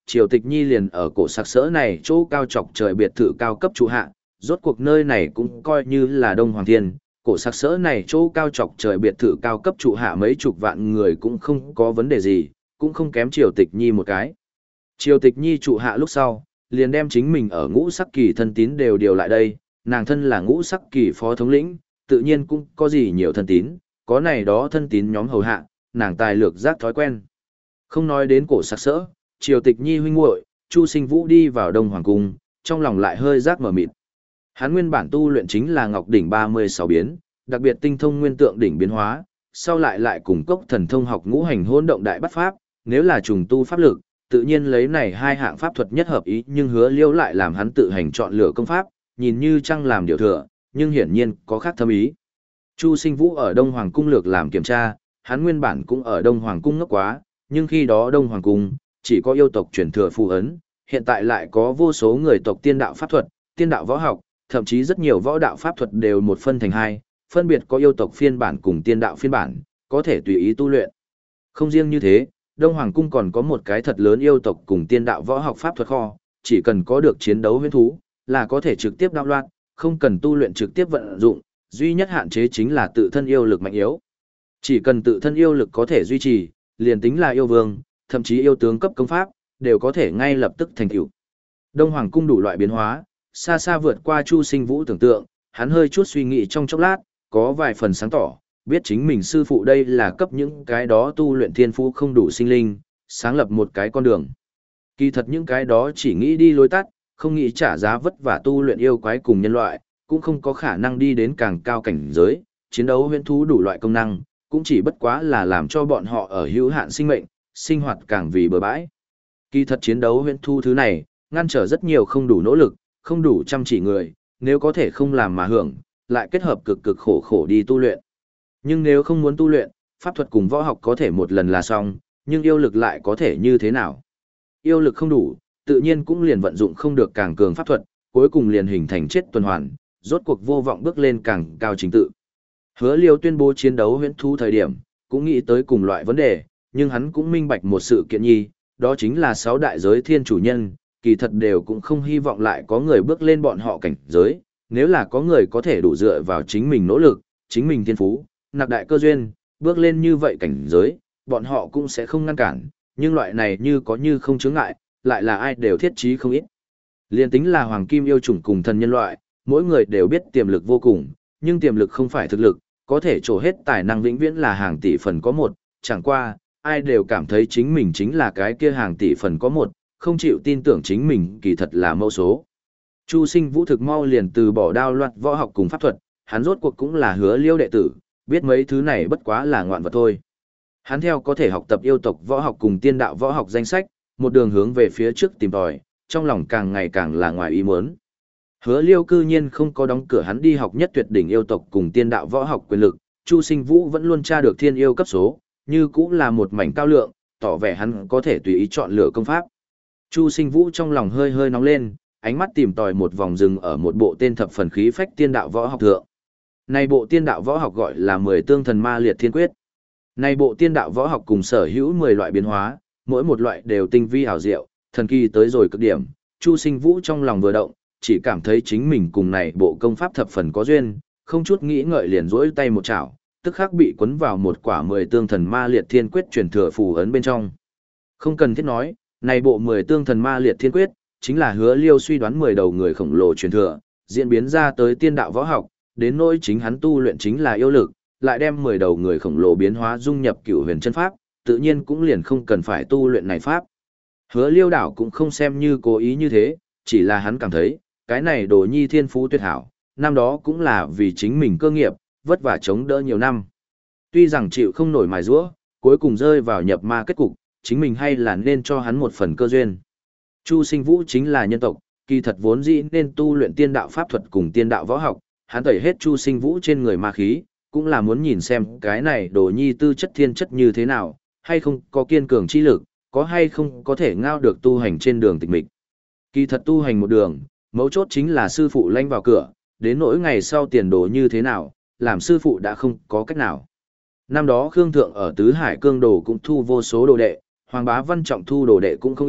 Triều Tịch Nhi liền ở cổ sặc sỡ này chỗ cao chọc trời biệt thự cao cấp trụ hạ, rốt cuộc nơi này cũng coi như là Đông Hoàng Thiên, cổ sặc sỡ này chỗ cao chọc trời biệt thự cao cấp trụ hạ mấy chục vạn người cũng không có vấn đề gì, cũng không kém Triều Tịch Nhi một cái. Triều Tịch Nhi trụ hạ lúc sau, liền đem chính mình ở ngũ sắc kỳ thân tín đều điều lại đây, nàng thân là ngũ sắc kỳ phó thống lĩnh, tự nhiên cũng có gì nhiều thân tín, có này đó thân tín nhóm hầu hạ, nàng tài lược giác thói quen. Không nói đến cổ sặc sỡ, Triều Tịch Nhi huynh muội, Chu Sinh Vũ đi vào Đông Hoàng cung, trong lòng lại hơi giác mở mịt. Hắn nguyên bản tu luyện chính là Ngọc đỉnh ba mươi sáu biến, đặc biệt tinh thông nguyên tượng đỉnh biến hóa, sau lại lại cùng cốc thần thông học ngũ hành hỗn động đại bắt pháp, nếu là trùng tu pháp lực, tự nhiên lấy này hai hạng pháp thuật nhất hợp ý, nhưng Hứa Liêu lại làm hắn tự hành chọn lựa công pháp, nhìn như chăng làm điều thừa, nhưng hiển nhiên có khác thâm ý. Chu Sinh Vũ ở Đông Hoàng cung lược làm kiểm tra, hắn nguyên bản cũng ở Đông Hoàng cung ngốc quá, nhưng khi đó Đông Hoàng cung chỉ có yêu tộc truyền thừa phù ấn, hiện tại lại có vô số người tộc tiên đạo pháp thuật, tiên đạo võ học, thậm chí rất nhiều võ đạo pháp thuật đều một phân thành hai, phân biệt có yêu tộc phiên bản cùng tiên đạo phiên bản, có thể tùy ý tu luyện. Không riêng như thế, Đông Hoàng cung còn có một cái thật lớn yêu tộc cùng tiên đạo võ học pháp thuật kho, chỉ cần có được chiến đấu huyễn thú, là có thể trực tiếp đạo loạn, không cần tu luyện trực tiếp vận dụng, duy nhất hạn chế chính là tự thân yêu lực mạnh yếu. Chỉ cần tự thân yêu lực có thể duy trì, liền tính là yêu vương, thậm chí yêu tướng cấp công pháp, đều có thể ngay lập tức thành tựu. Đông Hoàng cung đủ loại biến hóa, xa xa vượt qua Chu Sinh Vũ tưởng tượng, hắn hơi chút suy nghĩ trong chốc lát, có vài phần sáng tỏ, biết chính mình sư phụ đây là cấp những cái đó tu luyện thiên phú không đủ sinh linh, sáng lập một cái con đường. Kỳ thật những cái đó chỉ nghĩ đi lối tắt, không nghĩ trả giá vất vả tu luyện yêu quái cùng nhân loại, cũng không có khả năng đi đến càng cao cảnh giới, chiến đấu huyễn thú đủ loại công năng, cũng chỉ bất quá là làm cho bọn họ ở hữu hạn sinh mệnh, sinh hoạt càng vì bừa bãi. Kỳ thật chiến đấu huyễn thú thứ này, ngăn trở rất nhiều không đủ nỗ lực, không đủ chăm chỉ người, nếu có thể không làm mà hưởng, lại kết hợp cực cực khổ khổ đi tu luyện. Nhưng nếu không muốn tu luyện, pháp thuật cùng võ học có thể một lần là xong, nhưng yêu lực lại có thể như thế nào? Yêu lực không đủ, tự nhiên cũng liền vận dụng không được càng cường pháp thuật, cuối cùng liền hình thành chết tuần hoàn, rốt cuộc vô vọng bước lên càng cao trình tự. Hứa Liêu tuyên bố chiến đấu huyễn thú thời điểm, cũng nghĩ tới cùng loại vấn đề, nhưng hắn cũng minh bạch một sự kiện nhi, đó chính là sáu đại giới thiên chủ nhân, kỳ thật đều cũng không hy vọng lại có người bước lên bọn họ cảnh giới, nếu là có người có thể đủ dựa vào chính mình nỗ lực, chính mình thiên phú, nặc đại cơ duyên, bước lên như vậy cảnh giới, bọn họ cũng sẽ không ngăn cản, nhưng loại này như có như không chướng ngại, lại là ai đều thiết trí không ít. Liên tính là hoàng kim yêu chủng cùng thần nhân loại, mỗi người đều biết tiềm lực vô cùng, nhưng tiềm lực không phải thực lực, có thể trổ hết tài năng vĩnh viễn là hàng tỷ phần có một, chẳng qua, ai đều cảm thấy chính mình chính là cái kia hàng tỷ phần có một, không chịu tin tưởng chính mình kỳ thật là mẫu số. Chu Sinh Vũ thực mau liền từ bỏ đao loạt võ học cùng pháp thuật, hắn rốt cuộc cũng là Hứa Liêu đệ tử, biết mấy thứ này bất quá là ngoạn vật thôi. Hắn theo có thể học tập yêu tộc võ học cùng tiên đạo võ học danh sách, một đường hướng về phía trước tìm tòi, trong lòng càng ngày càng là ngoài ý muốn. Hứa Liêu cư nhiên không có đóng cửa hắn đi học nhất tuyệt đỉnh yêu tộc cùng tiên đạo võ học quyền lực, Chu Sinh Vũ vẫn luôn tra được thiên yêu cấp số, như cũng là một mảnh cao lượng, tỏ vẻ hắn có thể tùy ý chọn lựa công pháp. Chu Sinh Vũ trong lòng hơi hơi nóng lên, ánh mắt tìm tòi một vòng rừng ở một bộ tên thập phần khí phách tiên đạo võ học thượng. Này bộ tiên đạo võ học gọi là mười tương thần ma liệt thiên quyết. Này bộ tiên đạo võ học cùng sở hữu mười loại biến hóa, mỗi một loại đều tinh vi hảo diệu, thần kỳ tới rồi cực điểm. Chu Sinh Vũ trong lòng vừa động, chỉ cảm thấy chính mình cùng này bộ công pháp thập phần có duyên, không chút nghĩ ngợi liền rỗi tay một chảo, tức khắc bị cuốn vào một quả mười tương thần ma liệt thiên quyết truyền thừa phù ấn bên trong. Không cần thiết nói, này bộ mười tương thần ma liệt thiên quyết, chính là Hứa Liêu suy đoán mười đầu người khổng lồ truyền thừa, diễn biến ra tới tiên đạo võ học, đến nỗi chính hắn tu luyện chính là yêu lực, lại đem mười đầu người khổng lồ biến hóa dung nhập cửu huyền chân pháp, tự nhiên cũng liền không cần phải tu luyện này pháp. Hứa Liêu đảo cũng không xem như cố ý như thế, chỉ là hắn cảm thấy, cái này đồ nhi thiên phú tuyệt hảo, năm đó cũng là vì chính mình cơ nghiệp, vất vả chống đỡ nhiều năm. Tuy rằng chịu không nổi mài giũa, cuối cùng rơi vào nhập ma kết cục, chính mình hay là nên cho hắn một phần cơ duyên. Chu Sinh Vũ chính là nhân tộc, kỳ thật vốn dĩ nên tu luyện tiên đạo pháp thuật cùng tiên đạo võ học, hắn tẩy hết Chu Sinh Vũ trên người ma khí, cũng là muốn nhìn xem cái này đồ nhi tư chất thiên chất như thế nào, hay không có kiên cường chi lực, có hay không có thể ngao được tu hành trên đường tịch mịch. Kỳ thật tu hành một đường, mấu chốt chính là sư phụ lanh vào cửa, đến nỗi ngày sau tiền đồ như thế nào, làm sư phụ đã không có cách nào. Năm đó Khương Thượng ở Tứ Hải Cương Đồ cũng thu vô số đồ đệ, Hoàng Bá Văn trọng thu đồ đệ cũng không ít,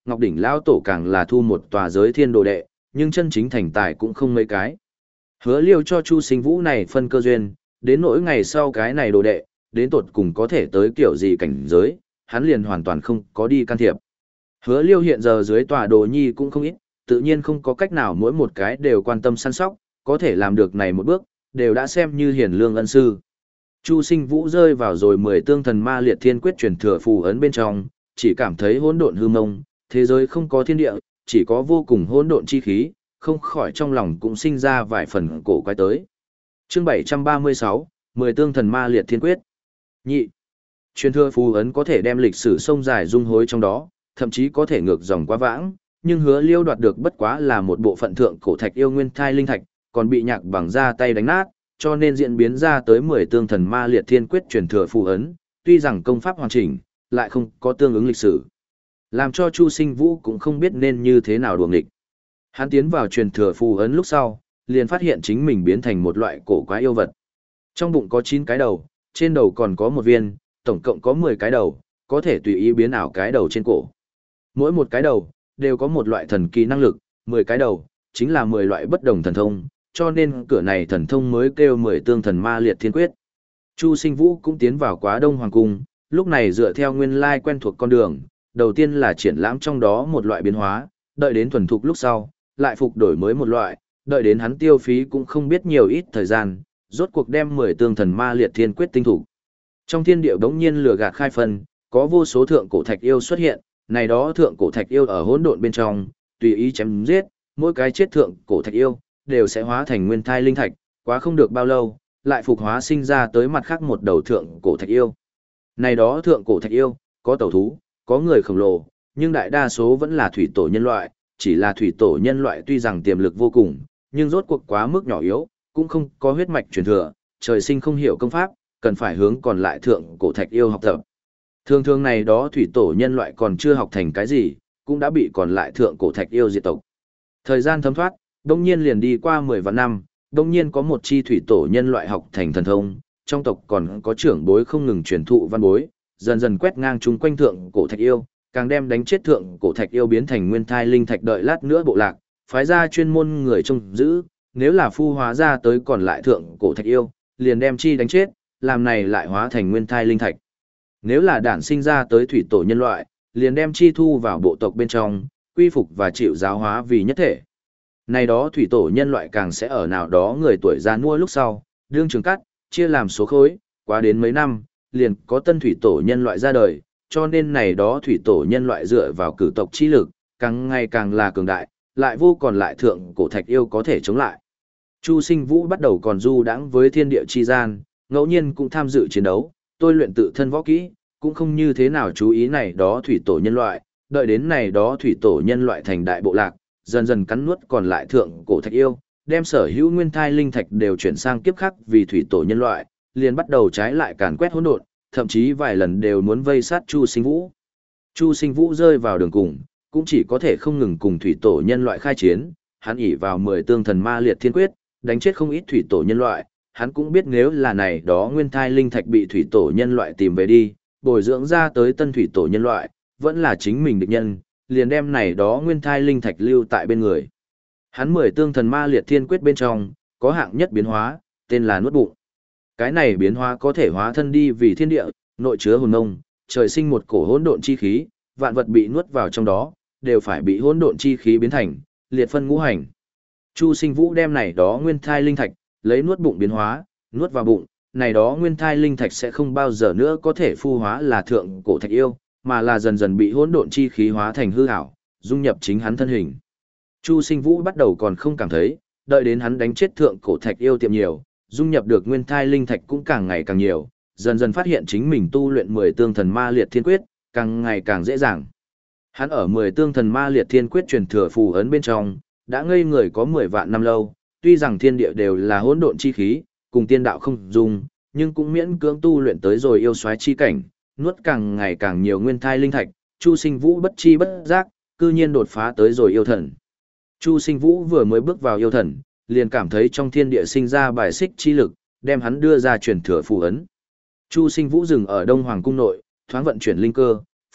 Ngọc Đỉnh Lão Tổ càng là thu một tòa giới thiên đồ đệ, nhưng chân chính thành tài cũng không mấy cái. Hứa Liêu cho Chu Sinh Vũ này phân cơ duyên, đến nỗi ngày sau cái này đồ đệ, đến tột cùng có thể tới kiểu gì cảnh giới, hắn liền hoàn toàn không có đi can thiệp. Hứa Liêu hiện giờ dưới tòa đồ nhi cũng không ít, tự nhiên không có cách nào mỗi một cái đều quan tâm săn sóc, có thể làm được này một bước, đều đã xem như hiển lương ân sư. Chu Sinh Vũ rơi vào rồi mười tương thần ma liệt thiên quyết truyền thừa phù ấn bên trong, chỉ cảm thấy hỗn độn hư mông, thế giới không có thiên địa, chỉ có vô cùng hỗn độn chi khí, không khỏi trong lòng cũng sinh ra vài phần cổ quái tới. Chương bảy trăm ba mươi sáu, mười tương thần ma liệt thiên quyết. Nhị, truyền thừa phù ấn có thể đem lịch sử sông dài dung hối trong đó, thậm chí có thể ngược dòng quá vãng, nhưng Hứa Liêu đoạt được bất quá là một bộ phận thượng cổ thạch yêu nguyên thai linh thạch, còn bị Nhạc Bằng ra tay đánh nát, cho nên diễn biến ra tới mười tương thần ma liệt thiên quyết truyền thừa phù ấn, tuy rằng công pháp hoàn chỉnh, lại không có tương ứng lịch sử. Làm cho Chu Sinh Vũ cũng không biết nên như thế nào đuổi nghịch. Hắn tiến vào truyền thừa phù ấn lúc sau, liền phát hiện chính mình biến thành một loại cổ quái yêu vật. Trong bụng có chín cái đầu, trên đầu còn có một viên, tổng cộng có mười cái đầu, có thể tùy ý biến ảo cái đầu trên cổ. Mỗi một cái đầu, đều có một loại thần kỳ năng lực, mười cái đầu, chính là mười loại bất đồng thần thông, cho nên cửa này thần thông mới kêu mười tương thần ma liệt thiên quyết. Chu Sinh Vũ cũng tiến vào Quá Đông Hoàng Cung, lúc này dựa theo nguyên lai quen thuộc con đường, đầu tiên là triển lãm trong đó một loại biến hóa, đợi đến thuần thục lúc sau, lại phục đổi mới một loại, đợi đến hắn tiêu phí cũng không biết nhiều ít thời gian, rốt cuộc đem mười tương thần ma liệt thiên quyết tinh thủ. Trong thiên địa bỗng nhiên lửa gạt khai phân, có vô số thượng cổ thạch yêu xuất hiện, này đó thượng cổ thạch yêu ở hỗn độn bên trong, tùy ý chém giết, mỗi cái chết thượng cổ thạch yêu đều sẽ hóa thành nguyên thai linh thạch, quá không được bao lâu, lại phục hóa sinh ra tới mặt khác một đầu thượng cổ thạch yêu. Này đó thượng cổ thạch yêu, có tẩu thú, có người khổng lồ, nhưng đại đa số vẫn là thủy tổ nhân loại, chỉ là thủy tổ nhân loại tuy rằng tiềm lực vô cùng, nhưng rốt cuộc quá mức nhỏ yếu, cũng không có huyết mạch truyền thừa, trời sinh không hiểu công pháp, cần phải hướng còn lại thượng cổ thạch yêu học tập. Thường thường này đó thủy tổ nhân loại còn chưa học thành cái gì, cũng đã bị còn lại thượng cổ thạch yêu diệt tộc. Thời gian thấm thoát, đông nhiên liền đi qua mười vạn năm, đông nhiên có một chi thủy tổ nhân loại học thành thần thông, trong tộc còn có trưởng bối không ngừng truyền thụ văn bối, dần dần quét ngang chúng quanh thượng cổ thạch yêu, càng đem đánh chết thượng cổ thạch yêu biến thành nguyên thai linh thạch, đợi lát nữa bộ lạc, phái ra chuyên môn người trông giữ, nếu là phu hóa ra tới còn lại thượng cổ thạch yêu, liền đem chi đánh chết, làm này lại hóa thành nguyên thai linh thạch. Nếu là đản sinh ra tới thủy tổ nhân loại, liền đem chi thu vào bộ tộc bên trong, quy phục và chịu giáo hóa vì nhất thể. Này đó thủy tổ nhân loại càng sẽ ở nào đó người tuổi già nua lúc sau, đương trường cắt, chia làm số khối, quá đến mấy năm, liền có tân thủy tổ nhân loại ra đời, cho nên này đó thủy tổ nhân loại dựa vào cử tộc chi lực, càng ngày càng là cường đại, lại vô còn lại thượng cổ thạch yêu có thể chống lại. Chu Sinh Vũ bắt đầu còn du đãng với thiên địa chi gian, ngẫu nhiên cũng tham dự chiến đấu, tôi luyện tự thân võ kỹ, cũng không như thế nào chú ý này đó thủy tổ nhân loại, đợi đến này đó thủy tổ nhân loại thành đại bộ lạc, dần dần cắn nuốt còn lại thượng cổ thạch yêu, đem sở hữu nguyên thai linh thạch đều chuyển sang kiếp khác vì thủy tổ nhân loại, liền bắt đầu trái lại càn quét hỗn độn, thậm chí vài lần đều muốn vây sát Chu Sinh Vũ. Chu Sinh Vũ rơi vào đường cùng, cũng chỉ có thể không ngừng cùng thủy tổ nhân loại khai chiến, hắn ỷ vào mười tương thần ma liệt thiên quyết, đánh chết không ít thủy tổ nhân loại, hắn cũng biết nếu là này đó nguyên thai linh thạch bị thủy tổ nhân loại tìm về đi, bồi dưỡng ra tới tân thủy tổ nhân loại, vẫn là chính mình địch nhân, liền đem này đó nguyên thai linh thạch lưu tại bên người. Hắn mười tương thần ma liệt thiên quyết bên trong, có hạng nhất biến hóa, tên là nuốt bụng. Cái này biến hóa có thể hóa thân đi vì thiên địa, nội chứa hồn nông, trời sinh một cổ hỗn độn chi khí, vạn vật bị nuốt vào trong đó, đều phải bị hỗn độn chi khí biến thành, liệt phân ngũ hành. Chu Sinh Vũ đem này đó nguyên thai linh thạch, lấy nuốt bụng biến hóa, nuốt vào bụng, này đó nguyên thai linh thạch sẽ không bao giờ nữa có thể phu hóa là thượng cổ thạch yêu, mà là dần dần bị hỗn độn chi khí hóa thành hư ảo, dung nhập chính hắn thân hình. Chu Sinh Vũ bắt đầu còn không cảm thấy, đợi đến hắn đánh chết thượng cổ thạch yêu tiệm nhiều, dung nhập được nguyên thai linh thạch cũng càng ngày càng nhiều, dần dần phát hiện chính mình tu luyện mười tương thần ma liệt thiên quyết, càng ngày càng dễ dàng. Hắn ở mười tương thần ma liệt thiên quyết truyền thừa phù ấn bên trong, đã ngây người có mười vạn năm lâu, tuy rằng thiên địa đều là hỗn độn chi khí, cùng tiên đạo không dung, nhưng cũng miễn cưỡng tu luyện tới rồi yêu soái chi cảnh, nuốt càng ngày càng nhiều nguyên thai linh thạch, Chu Sinh Vũ bất chi bất giác, cư nhiên đột phá tới rồi yêu thần. Chu Sinh Vũ vừa mới bước vào yêu thần, liền cảm thấy trong thiên địa sinh ra bài xích chi lực, đem hắn đưa ra truyền thừa phù ấn. Chu Sinh Vũ dừng ở Đông Hoàng cung nội, thoáng vận chuyển linh cơ,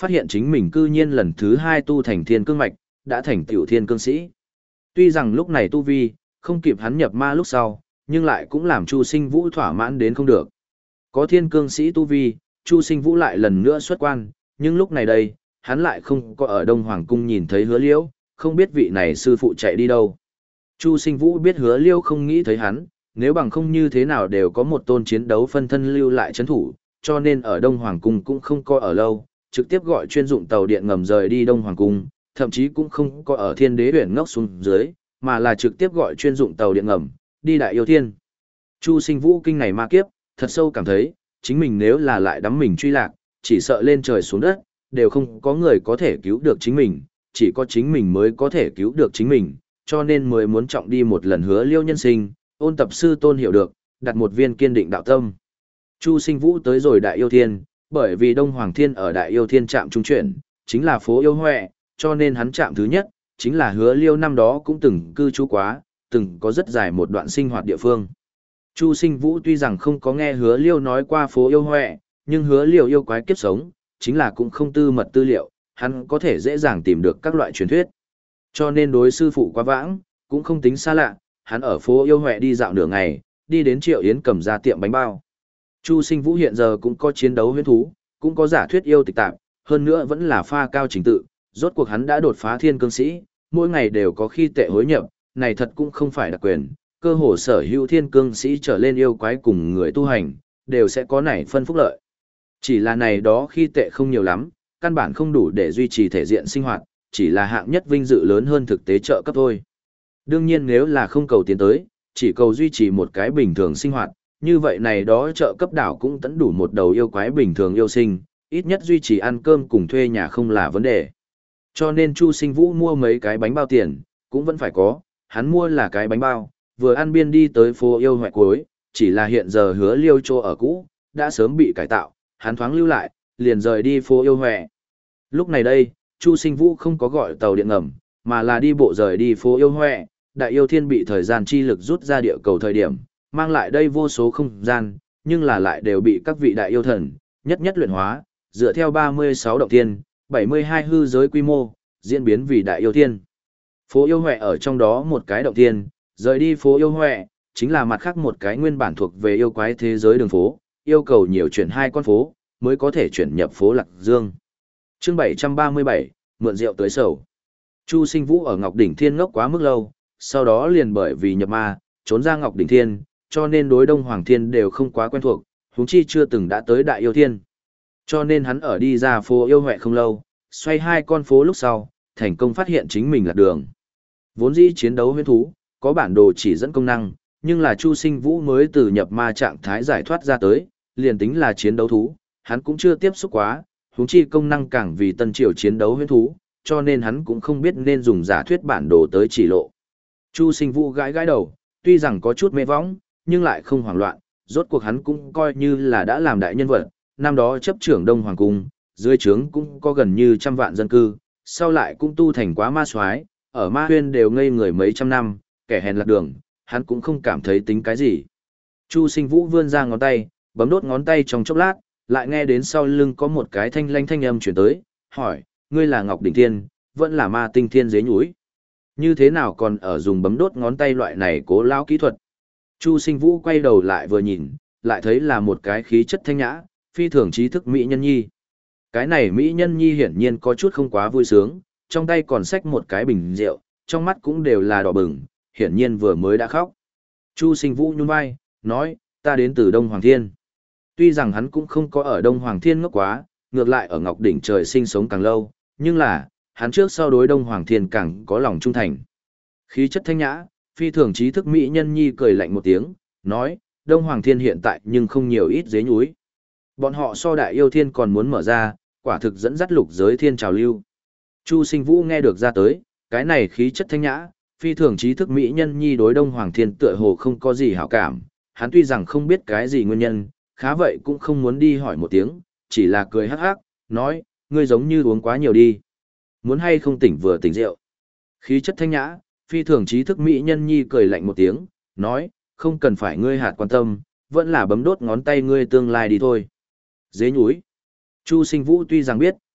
phát hiện chính mình cư nhiên lần thứ hai tu thành thiên cương mạch, đã thành tiểu thiên cương sĩ. Tuy rằng lúc này tu vi, không kịp hắn nhập ma lúc sau, nhưng lại cũng làm Chu Sinh Vũ thỏa mãn đến không được. Có thiên cương sĩ tu vi, Chu Sinh Vũ lại lần nữa xuất quan, nhưng lúc này đây, hắn lại không có ở Đông Hoàng Cung nhìn thấy Hứa Liễu, không biết vị này sư phụ chạy đi đâu. Chu Sinh Vũ biết Hứa Liễu không nghĩ thấy hắn, nếu bằng không như thế nào đều có một tôn chiến đấu phân thân lưu lại chấn thủ, cho nên ở Đông Hoàng Cung cũng không có ở lâu, trực tiếp gọi chuyên dụng tàu điện ngầm rời đi Đông Hoàng Cung, thậm chí cũng không có ở Thiên Đế Huyền ngốc xuống dưới, mà là trực tiếp gọi chuyên dụng tàu điện ngầm, đi Đại Yêu Thiên. Chu Sinh Vũ kinh này ma kiếp, thật sâu cảm thấy, chính mình nếu là lại đắm mình truy lạc, chỉ sợ lên trời xuống đất, đều không có người có thể cứu được chính mình, chỉ có chính mình mới có thể cứu được chính mình, cho nên mới muốn trọng đi một lần Hứa Liêu nhân sinh, ôn tập sư tôn hiểu được, đặt một viên kiên định đạo tâm. Chu Sinh Vũ tới rồi Đại Yêu Thiên, bởi vì Đông Hoàng Thiên ở Đại Yêu Thiên trạm trung chuyển, chính là phố yêu Huệ, cho nên hắn trạm thứ nhất, chính là Hứa Liêu năm đó cũng từng cư trú quá, từng có rất dài một đoạn sinh hoạt địa phương. Chu Sinh Vũ tuy rằng không có nghe Hứa Liêu nói qua phố yêu Huệ, nhưng Hứa Liêu yêu quái kiếp sống, chính là cũng không tư mật tư liệu, hắn có thể dễ dàng tìm được các loại truyền thuyết. Cho nên đối sư phụ quá vãng, cũng không tính xa lạ, hắn ở phố yêu Huệ đi dạo nửa ngày, đi đến Triệu Yến cầm ra tiệm bánh bao. Chu Sinh Vũ hiện giờ cũng có chiến đấu huyễn thú, cũng có giả thuyết yêu tịch tạp, hơn nữa vẫn là pha cao trình tự, rốt cuộc hắn đã đột phá thiên cương sĩ, mỗi ngày đều có khi tệ hối nhập, này thật cũng không phải đặc quyền, cơ hồ sở hữu thiên cương sĩ trở lên yêu quái cùng người tu hành, đều sẽ có này phân phúc lợi. Chỉ là này đó khi tệ không nhiều lắm, căn bản không đủ để duy trì thể diện sinh hoạt, chỉ là hạng nhất vinh dự lớn hơn thực tế trợ cấp thôi. Đương nhiên nếu là không cầu tiến tới, chỉ cầu duy trì một cái bình thường sinh hoạt, như vậy này đó trợ cấp đảo cũng tẫn đủ một đầu yêu quái bình thường yêu sinh, ít nhất duy trì ăn cơm cùng thuê nhà không là vấn đề. Cho nên Chu Sinh Vũ mua mấy cái bánh bao tiền, cũng vẫn phải có, hắn mua là cái bánh bao, vừa ăn biên đi tới phố yêu Huệ cuối, chỉ là hiện giờ Hứa Liêu chỗ ở cũ, đã sớm bị cải tạo, hắn thoáng lưu lại, liền rời đi phố yêu Huệ. Lúc này đây, Chu Sinh Vũ không có gọi tàu điện ngầm, mà là đi bộ rời đi phố yêu Huệ, Đại Yêu Thiên bị thời gian chi lực rút ra địa cầu thời điểm, mang lại đây vô số không gian, nhưng là lại đều bị các vị đại yêu thần, nhất nhất luyện hóa, dựa theo ba mươi sáu động thiên, bảy mươi hai hư giới quy mô, diễn biến vì Đại Yêu Thiên. Phố yêu Huệ ở trong đó một cái động thiên, rời đi phố yêu Huệ, chính là mặt khác một cái nguyên bản thuộc về yêu quái thế giới đường phố, yêu cầu nhiều chuyển hai con phố, mới có thể chuyển nhập phố Lạc Dương. Chương bảy trăm ba mươi bảy, mượn rượu tới sầu. Chu Sinh Vũ ở Ngọc Đỉnh Thiên ngốc quá mức lâu, sau đó liền bởi vì nhập ma, trốn ra Ngọc Đỉnh Thiên, cho nên đối Đông Hoàng Thiên đều không quá quen thuộc, huống chi chưa từng đã tới Đại Yêu Thiên. Cho nên hắn ở đi ra phố yêu Huệ không lâu, xoay hai con phố lúc sau, thành công phát hiện chính mình lạc đường. Vốn dĩ chiến đấu huyễn thú, có bản đồ chỉ dẫn công năng, nhưng là Chu Sinh Vũ mới từ nhập ma trạng thái giải thoát ra tới, liền tính là chiến đấu thú, hắn cũng chưa tiếp xúc quá, huống chi công năng càng vì tân triều chiến đấu huyễn thú, cho nên hắn cũng không biết nên dùng giả thuyết bản đồ tới chỉ lộ. Chu Sinh Vũ gãi gãi đầu, tuy rằng có chút mê võng, nhưng lại không hoảng loạn, rốt cuộc hắn cũng coi như là đã làm đại nhân vật, năm đó chấp trưởng Đông Hoàng Cung, dưới trướng cũng có gần như trăm vạn dân cư, sau lại cũng tu thành quá ma soái, ở ma huyên đều ngây người mấy trăm năm, kẻ hèn lạc đường, hắn cũng không cảm thấy tính cái gì. Chu Sinh Vũ vươn ra ngón tay, bấm đốt ngón tay trong chốc lát, lại nghe đến sau lưng có một cái thanh lanh thanh âm chuyển tới, hỏi, ngươi là Ngọc Đỉnh Thiên, vẫn là ma tinh thiên dế nhúi. Như thế nào còn ở dùng bấm đốt ngón tay loại này cố lão kỹ thuật. Chu Sinh Vũ quay đầu lại vừa nhìn, lại thấy là một cái khí chất thanh nhã, phi thường trí thức mỹ nhân nhi. Cái này mỹ nhân nhi hiển nhiên có chút không quá vui sướng, trong tay còn xách một cái bình rượu, trong mắt cũng đều là đỏ bừng, hiển nhiên vừa mới đã khóc. Chu Sinh Vũ nhún vai, nói, ta đến từ Đông Hoàng Thiên. Tuy rằng hắn cũng không có ở Đông Hoàng Thiên ngốc quá, ngược lại ở Ngọc Đỉnh trời sinh sống càng lâu, nhưng là, hắn trước sau đối Đông Hoàng Thiên càng có lòng trung thành. Khí chất thanh nhã, phi thường trí thức mỹ nhân nhi cười lạnh một tiếng, nói, Đông Hoàng Thiên hiện tại nhưng không nhiều ít dế nhúi. Bọn họ so Đại Yêu Thiên còn muốn mở ra, quả thực dẫn dắt lục giới thiên trào lưu. Chu Sinh Vũ nghe được ra tới, cái này khí chất thanh nhã, phi thường trí thức mỹ nhân nhi đối Đông Hoàng Thiên tựa hồ không có gì hảo cảm, hắn tuy rằng không biết cái gì nguyên nhân, khá vậy cũng không muốn đi hỏi một tiếng, chỉ là cười hắc hắc, nói, ngươi giống như uống quá nhiều đi. Muốn hay không tỉnh vừa tỉnh rượu. Khí chất thanh nhã, phi thường trí thức mỹ nhân nhi cười lạnh một tiếng, nói, không cần phải ngươi hạt quan tâm, vẫn là bấm đốt ngón tay ngươi tương lai đi thôi. Dế nhúi. Chu Sinh Vũ tuy rằng biết,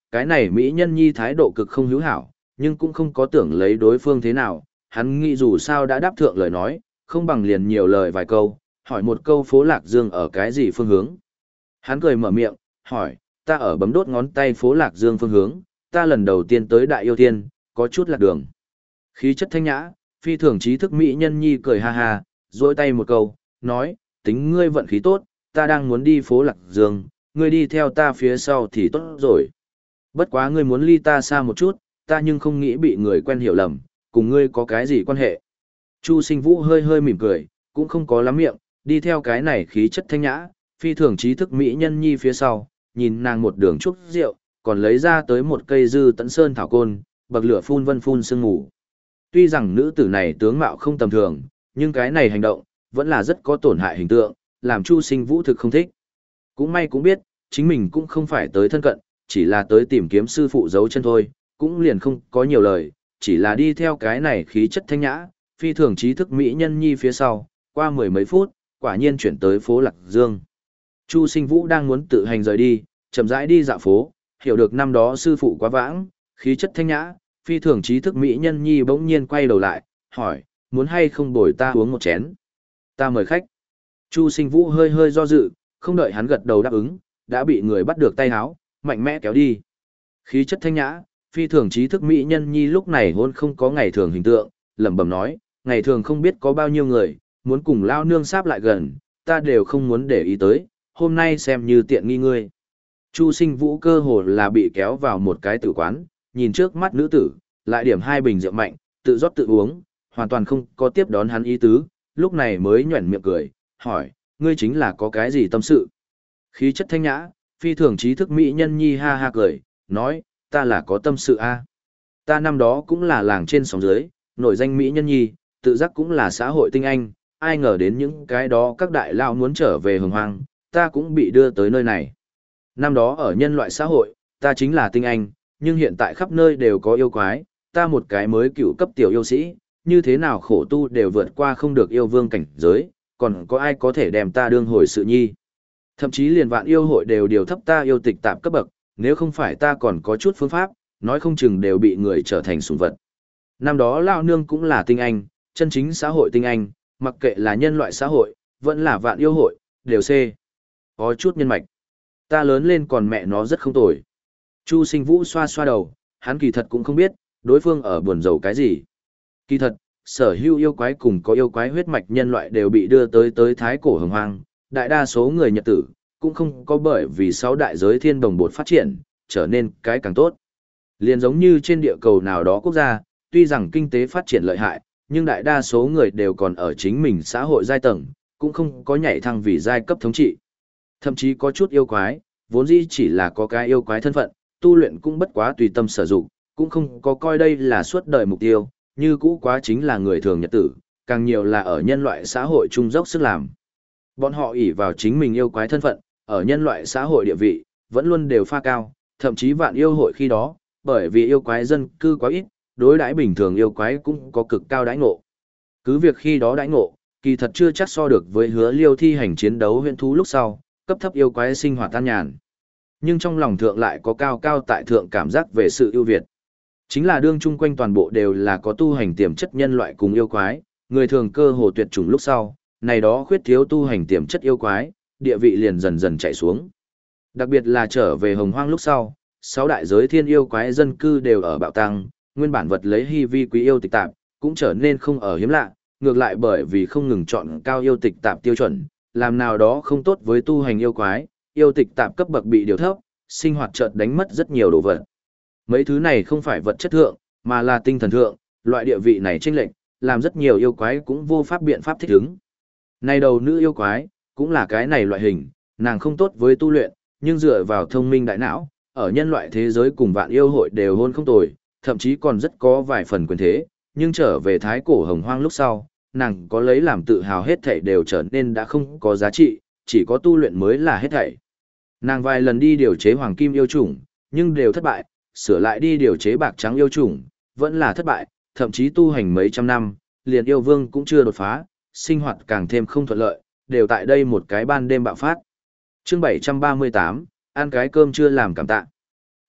cái này Mỹ nhân nhi thái độ cực không hữu hảo, nhưng cũng không có tưởng lấy đối phương thế nào, hắn nghĩ dù sao đã đáp thượng lời nói, không bằng liền nhiều lời vài câu, hỏi một câu phố Lạc Dương ở cái gì phương hướng. Hắn cười mở miệng, hỏi, ta ở bấm đốt ngón tay phố Lạc Dương phương hướng, ta lần đầu tiên tới Đại Yêu Thiên, có chút lạc đường. Khí chất thanh nhã, phi thường trí thức Mỹ nhân nhi cười ha ha, dỗi tay một câu, nói, tính ngươi vận khí tốt, ta đang muốn đi phố Lạc Dương, ngươi đi theo ta phía sau thì tốt rồi. Bất quá ngươi muốn ly ta xa một chút, ta nhưng không nghĩ bị người quen hiểu lầm, cùng ngươi có cái gì quan hệ. Chu Sinh Vũ hơi hơi mỉm cười, cũng không có lắm miệng, đi theo cái này khí chất thanh nhã, phi thường trí thức Mỹ nhân nhi phía sau, nhìn nàng một đường trúc rượu, còn lấy ra tới một cây dư tận sơn thảo côn, bậc lửa phun vân phun sương ngủ. Tuy rằng nữ tử này tướng mạo không tầm thường, nhưng cái này hành động, vẫn là rất có tổn hại hình tượng, làm Chu Sinh Vũ thực không thích. Cũng may cũng biết, chính mình cũng không phải tới thân cận, chỉ là tới tìm kiếm sư phụ giấu chân thôi, cũng liền không có nhiều lời, chỉ là đi theo cái này khí chất thanh nhã, phi thường trí thức Mỹ nhân nhi phía sau, qua mười mấy phút, quả nhiên chuyển tới phố Lạc Dương. Chu Sinh Vũ đang muốn tự hành rời đi, chậm rãi đi dạo phố, hiểu được năm đó sư phụ quá vãng, khí chất thanh nhã, phi thường trí thức Mỹ nhân nhi bỗng nhiên quay đầu lại, hỏi, muốn hay không bồi ta uống một chén? Ta mời khách. Chu Sinh Vũ hơi hơi do dự, không đợi hắn gật đầu đáp ứng, đã bị người bắt được tay háo, mạnh mẽ kéo đi. Khí chất thanh nhã, phi thường trí thức Mỹ nhân nhi lúc này hôn không có ngày thường hình tượng, lẩm bẩm nói, ngày thường không biết có bao nhiêu người, muốn cùng lao nương sáp lại gần, ta đều không muốn để ý tới, hôm nay xem như tiện nghi ngươi. Chu Sinh Vũ cơ hồ là bị kéo vào một cái tử quán, nhìn trước mắt nữ tử, lại điểm hai bình rượu mạnh, tự rót tự uống, hoàn toàn không có tiếp đón hắn ý tứ, lúc này mới nhuẩn miệng cười, hỏi, ngươi chính là có cái gì tâm sự? Khí chất thanh nhã, phi thường trí thức Mỹ nhân nhi ha ha cười, nói, ta là có tâm sự a. Ta năm đó cũng là làng trên sóng dưới, nổi danh Mỹ nhân nhi, tự giác cũng là xã hội tinh anh, ai ngờ đến những cái đó các đại lao muốn trở về hồng hoang, ta cũng bị đưa tới nơi này. Năm đó ở nhân loại xã hội, ta chính là tinh anh, nhưng hiện tại khắp nơi đều có yêu quái, ta một cái mới cựu cấp tiểu yêu sĩ, như thế nào khổ tu đều vượt qua không được yêu vương cảnh giới, còn có ai có thể đem ta đương hồi sự nhi. Thậm chí liền vạn yêu hội đều điều thấp ta yêu tịch tạp cấp bậc, nếu không phải ta còn có chút phương pháp, nói không chừng đều bị người trở thành sủng vật. Năm đó Lão Nương cũng là tinh anh, chân chính xã hội tinh anh, mặc kệ là nhân loại xã hội, vẫn là vạn yêu hội, đều C. Có chút nhân mạch. Ta lớn lên còn mẹ nó rất không tồi. Chu Sinh Vũ xoa xoa đầu, hắn kỳ thật cũng không biết, đối phương ở buồn rầu cái gì. Kỳ thật, sở hữu yêu quái cùng có yêu quái huyết mạch nhân loại đều bị đưa tới tới thái cổ hồng hoang, đại đa số người Nhật tử, cũng không có bởi vì sáu đại giới thiên đồng bột phát triển, trở nên cái càng tốt. Liền giống như trên địa cầu nào đó quốc gia, tuy rằng kinh tế phát triển lợi hại, nhưng đại đa số người đều còn ở chính mình xã hội giai tầng, cũng không có nhảy thăng vì giai cấp thống trị. Thậm chí có chút yêu quái, vốn dĩ chỉ là có cái yêu quái thân phận, tu luyện cũng bất quá tùy tâm sử dụng, cũng không có coi đây là suốt đời mục tiêu, như cũ quá chính là người thường nhật tử, càng nhiều là ở nhân loại xã hội trung dốc sức làm. Bọn họ ỷ vào chính mình yêu quái thân phận, ở nhân loại xã hội địa vị, vẫn luôn đều pha cao, thậm chí vạn yêu hội khi đó, bởi vì yêu quái dân cư quá ít, đối đãi bình thường yêu quái cũng có cực cao đãi ngộ. Cứ việc khi đó đãi ngộ, kỳ thật chưa chắc so được với hứa liêu thi hành chiến đấu huyễn thú lúc sau, cấp thấp yêu quái sinh hoạt tan nhàn. Nhưng trong lòng thượng lại có cao cao tại thượng cảm giác về sự ưu việt. Chính là đương chung quanh toàn bộ đều là có tu hành tiềm chất nhân loại cùng yêu quái, người thường cơ hồ tuyệt chủng lúc sau, này đó khuyết thiếu tu hành tiềm chất yêu quái, địa vị liền dần dần chạy xuống. Đặc biệt là trở về hồng hoang lúc sau, sáu đại giới thiên yêu quái dân cư đều ở bạo tăng, nguyên bản vật lấy hy vi quý yêu tịch tạp, cũng trở nên không ở hiếm lạ, ngược lại bởi vì không ngừng chọn cao yêu tịch tạp tiêu chuẩn, làm nào đó không tốt với tu hành yêu quái, yêu tịch tạp cấp bậc bị điều thấp, sinh hoạt chợt đánh mất rất nhiều đồ vật. Mấy thứ này không phải vật chất thượng, mà là tinh thần thượng, loại địa vị này chênh lệch, làm rất nhiều yêu quái cũng vô pháp biện pháp thích ứng. Này đầu nữ yêu quái, cũng là cái này loại hình, nàng không tốt với tu luyện, nhưng dựa vào thông minh đại não, ở nhân loại thế giới cùng vạn yêu hội đều hôn không tồi, thậm chí còn rất có vài phần quyền thế, nhưng trở về thái cổ hồng hoang lúc sau, nàng có lấy làm tự hào hết thảy đều trở nên đã không có giá trị, chỉ có tu luyện mới là hết thảy. Nàng vài lần đi điều chế hoàng kim yêu chủng, nhưng đều thất bại, sửa lại đi điều chế bạc trắng yêu chủng, vẫn là thất bại, thậm chí tu hành mấy trăm năm, liền yêu vương cũng chưa đột phá, sinh hoạt càng thêm không thuận lợi, đều tại đây một cái ban đêm bạo phát. Chương bảy trăm ba mươi tám, ăn cái cơm chưa làm cảm tạ.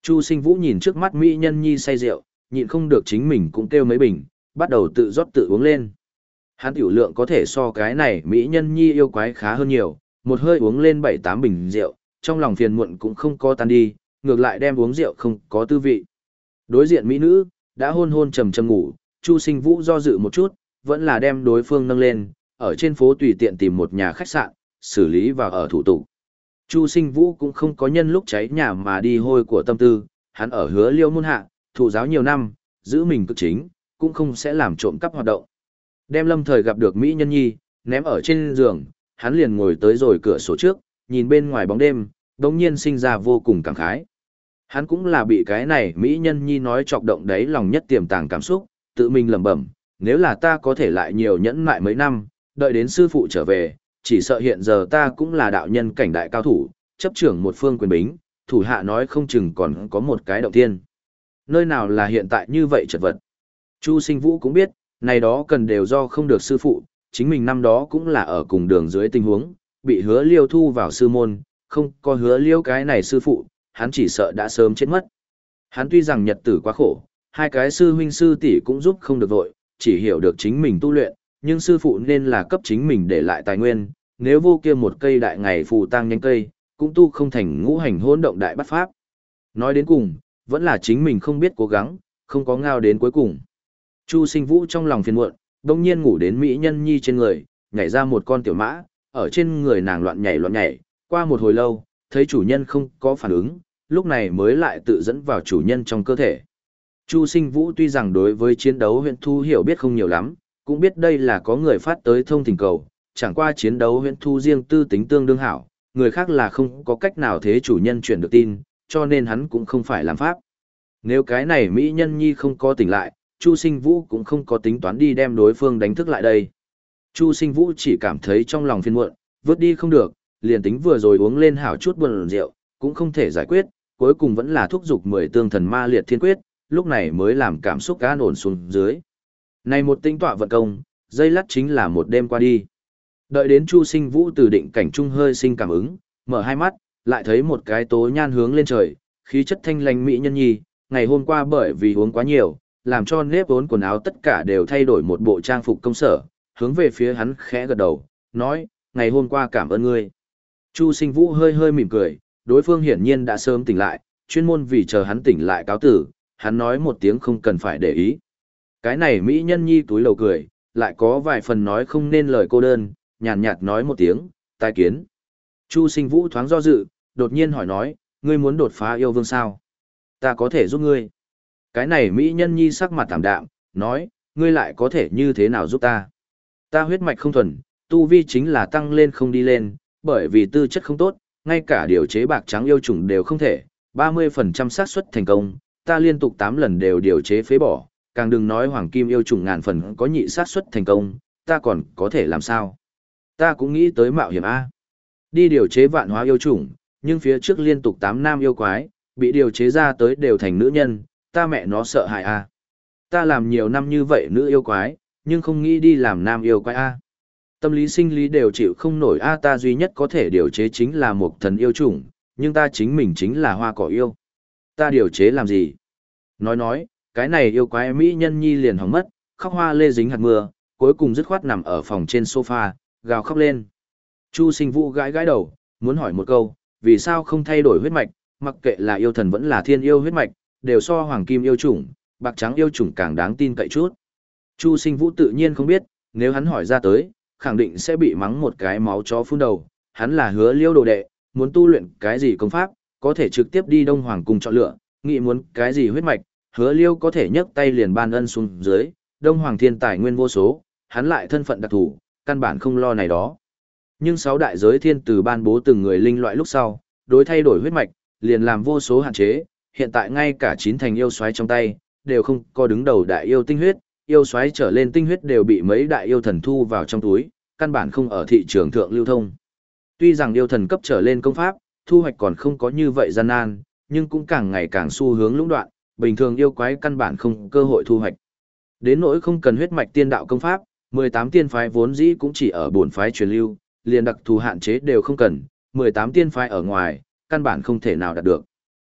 Chu Sinh Vũ nhìn trước mắt mỹ nhân nhi say rượu, nhịn không được chính mình cũng kêu mấy bình, bắt đầu tự rót tự uống lên. Hắn tiểu lượng có thể so cái này mỹ nhân nhi yêu quái khá hơn nhiều, một hơi uống lên bảy tám bình rượu, trong lòng phiền muộn cũng không có tan đi, ngược lại đem uống rượu không có tư vị. Đối diện mỹ nữ, đã hôn hôn trầm trầm ngủ, Chu Sinh Vũ do dự một chút, vẫn là đem đối phương nâng lên, ở trên phố tùy tiện tìm một nhà khách sạn, xử lý và ở thủ tục. Chu Sinh Vũ cũng không có nhân lúc cháy nhà mà đi hôi của tâm tư, hắn ở Hứa Liêu môn hạ, thụ giáo nhiều năm, giữ mình cực chính, cũng không sẽ làm trộm cắp hoạt động. Đem lâm thời gặp được Mỹ Nhân Nhi, ném ở trên giường, hắn liền ngồi tới rồi cửa sổ trước, nhìn bên ngoài bóng đêm, đống nhiên sinh ra vô cùng cảm khái. Hắn cũng là bị cái này Mỹ Nhân Nhi nói chọc động đấy lòng nhất tiềm tàng cảm xúc, tự mình lẩm bẩm, nếu là ta có thể lại nhiều nhẫn lại mấy năm, đợi đến sư phụ trở về, chỉ sợ hiện giờ ta cũng là đạo nhân cảnh đại cao thủ, chấp trưởng một phương quyền bính, thủ hạ nói không chừng còn có một cái động thiên. Nơi nào là hiện tại như vậy chật vật. Chu Sinh Vũ cũng biết, này đó cần đều do không được sư phụ, chính mình năm đó cũng là ở cùng đường dưới tình huống, bị Hứa Liêu thu vào sư môn, không có Hứa Liêu cái này sư phụ, hắn chỉ sợ đã sớm chết mất. Hắn tuy rằng nhật tử quá khổ, hai cái sư huynh sư tỷ cũng giúp không được vội, chỉ hiểu được chính mình tu luyện, nhưng sư phụ nên là cấp chính mình để lại tài nguyên, nếu vô kia một cây đại ngày phù tăng nhánh cây, cũng tu không thành ngũ hành hỗn động đại bắt pháp. Nói đến cùng, vẫn là chính mình không biết cố gắng, không có ngao đến cuối cùng. Chu Sinh Vũ trong lòng phiền muộn, đông nhiên ngủ đến Mỹ Nhân Nhi trên người, nhảy ra một con tiểu mã, ở trên người nàng loạn nhảy loạn nhảy, qua một hồi lâu, thấy chủ nhân không có phản ứng, lúc này mới lại tự dẫn vào chủ nhân trong cơ thể. Chu Sinh Vũ tuy rằng đối với chiến đấu huyện thu hiểu biết không nhiều lắm, cũng biết đây là có người phát tới thông tình cầu, chẳng qua chiến đấu huyện thu riêng tư tính tương đương hảo, người khác là không có cách nào thế chủ nhân chuyển được tin, cho nên hắn cũng không phải làm pháp. Nếu cái này Mỹ Nhân Nhi không có tỉnh lại, Chu Sinh Vũ cũng không có tính toán đi đem đối phương đánh thức lại đây. Chu Sinh Vũ chỉ cảm thấy trong lòng phiền muộn, vứt đi không được, liền tính vừa rồi uống lên hảo chút buồn rượu, cũng không thể giải quyết, cuối cùng vẫn là thúc giục mười tương thần ma liệt thiên quyết, lúc này mới làm cảm xúc an ổn xuống dưới. Này một tinh tọa vận công, dây lắt chính là một đêm qua đi. Đợi đến Chu Sinh Vũ từ định cảnh trung hơi sinh cảm ứng, mở hai mắt, lại thấy một cái tố nhan hướng lên trời, khí chất thanh lành Mỹ Nhân Nhi, ngày hôm qua bởi vì uống quá nhiều, làm cho nếp vốn quần áo tất cả đều thay đổi một bộ trang phục công sở, hướng về phía hắn khẽ gật đầu, nói, ngày hôm qua cảm ơn ngươi. Chu Sinh Vũ hơi hơi mỉm cười, đối phương hiển nhiên đã sớm tỉnh lại, chuyên môn vì chờ hắn tỉnh lại cáo tử, hắn nói một tiếng không cần phải để ý. Cái này Mỹ Nhân Nhi túi lầu cười, lại có vài phần nói không nên lời cô đơn, nhàn nhạt nói một tiếng, tai kiến. Chu Sinh Vũ thoáng do dự, đột nhiên hỏi nói, ngươi muốn đột phá yêu vương sao? Ta có thể giúp ngươi. Cái này Mỹ Nhân Nhi sắc mặt tạm đạm, nói, ngươi lại có thể như thế nào giúp ta? Ta huyết mạch không thuần, tu vi chính là tăng lên không đi lên, bởi vì tư chất không tốt, ngay cả điều chế bạc trắng yêu trùng đều không thể, ba mươi phần trăm xác suất thành công, ta liên tục tám lần đều điều chế phế bỏ, càng đừng nói hoàng kim yêu trùng ngàn phần có nhị xác suất thành công, ta còn có thể làm sao? Ta cũng nghĩ tới mạo hiểm A. Đi điều chế vạn hóa yêu trùng, nhưng phía trước liên tục tám nam yêu quái, bị điều chế ra tới đều thành nữ nhân, ta mẹ nó sợ hại A. Ta làm nhiều năm như vậy nữ yêu quái, nhưng không nghĩ đi làm nam yêu quái A. Tâm lý sinh lý đều chịu không nổi A, ta duy nhất có thể điều chế chính là một thần yêu trùng, nhưng ta chính mình chính là hoa cỏ yêu. Ta điều chế làm gì? Nói nói, cái này yêu quái Mỹ Nhân Nhi liền hỏng mất, khóc hoa lê dính hạt mưa, cuối cùng dứt khoát nằm ở phòng trên sofa, gào khóc lên. Chu Sinh Vũ gãi gãi đầu, muốn hỏi một câu, vì sao không thay đổi huyết mạch, mặc kệ là yêu thần vẫn là thiên yêu huyết mạch, đều so hoàng kim yêu chủng, bạc trắng yêu chủng càng đáng tin cậy chút. Chu Sinh Vũ tự nhiên không biết, nếu hắn hỏi ra tới, khẳng định sẽ bị mắng một cái máu chó phun đầu, hắn là Hứa Liêu đồ đệ, muốn tu luyện cái gì công pháp, có thể trực tiếp đi Đông Hoàng cung chọn lựa, nghĩ muốn cái gì huyết mạch, Hứa Liêu có thể nhấc tay liền ban ân xuống dưới, Đông Hoàng thiên tài nguyên vô số, hắn lại thân phận đặc thù, căn bản không lo này đó. Nhưng sáu đại giới thiên từ ban bố từng người linh loại lúc sau, đối thay đổi huyết mạch, liền làm vô số hạn chế, hiện tại ngay cả chín thành yêu xoáy trong tay, đều không có đứng đầu đại yêu tinh huyết, yêu xoáy trở lên tinh huyết đều bị mấy đại yêu thần thu vào trong túi, căn bản không ở thị trường thượng lưu thông. Tuy rằng yêu thần cấp trở lên công pháp, thu hoạch còn không có như vậy gian nan, nhưng cũng càng ngày càng xu hướng lũng đoạn, bình thường yêu quái căn bản không cơ hội thu hoạch. Đến nỗi không cần huyết mạch tiên đạo công pháp, mười tám tiên phái vốn dĩ cũng chỉ ở bổn phái truyền lưu, liền đặc thù hạn chế đều không cần, mười tám tiên phái ở ngoài, căn bản không thể nào đạt được.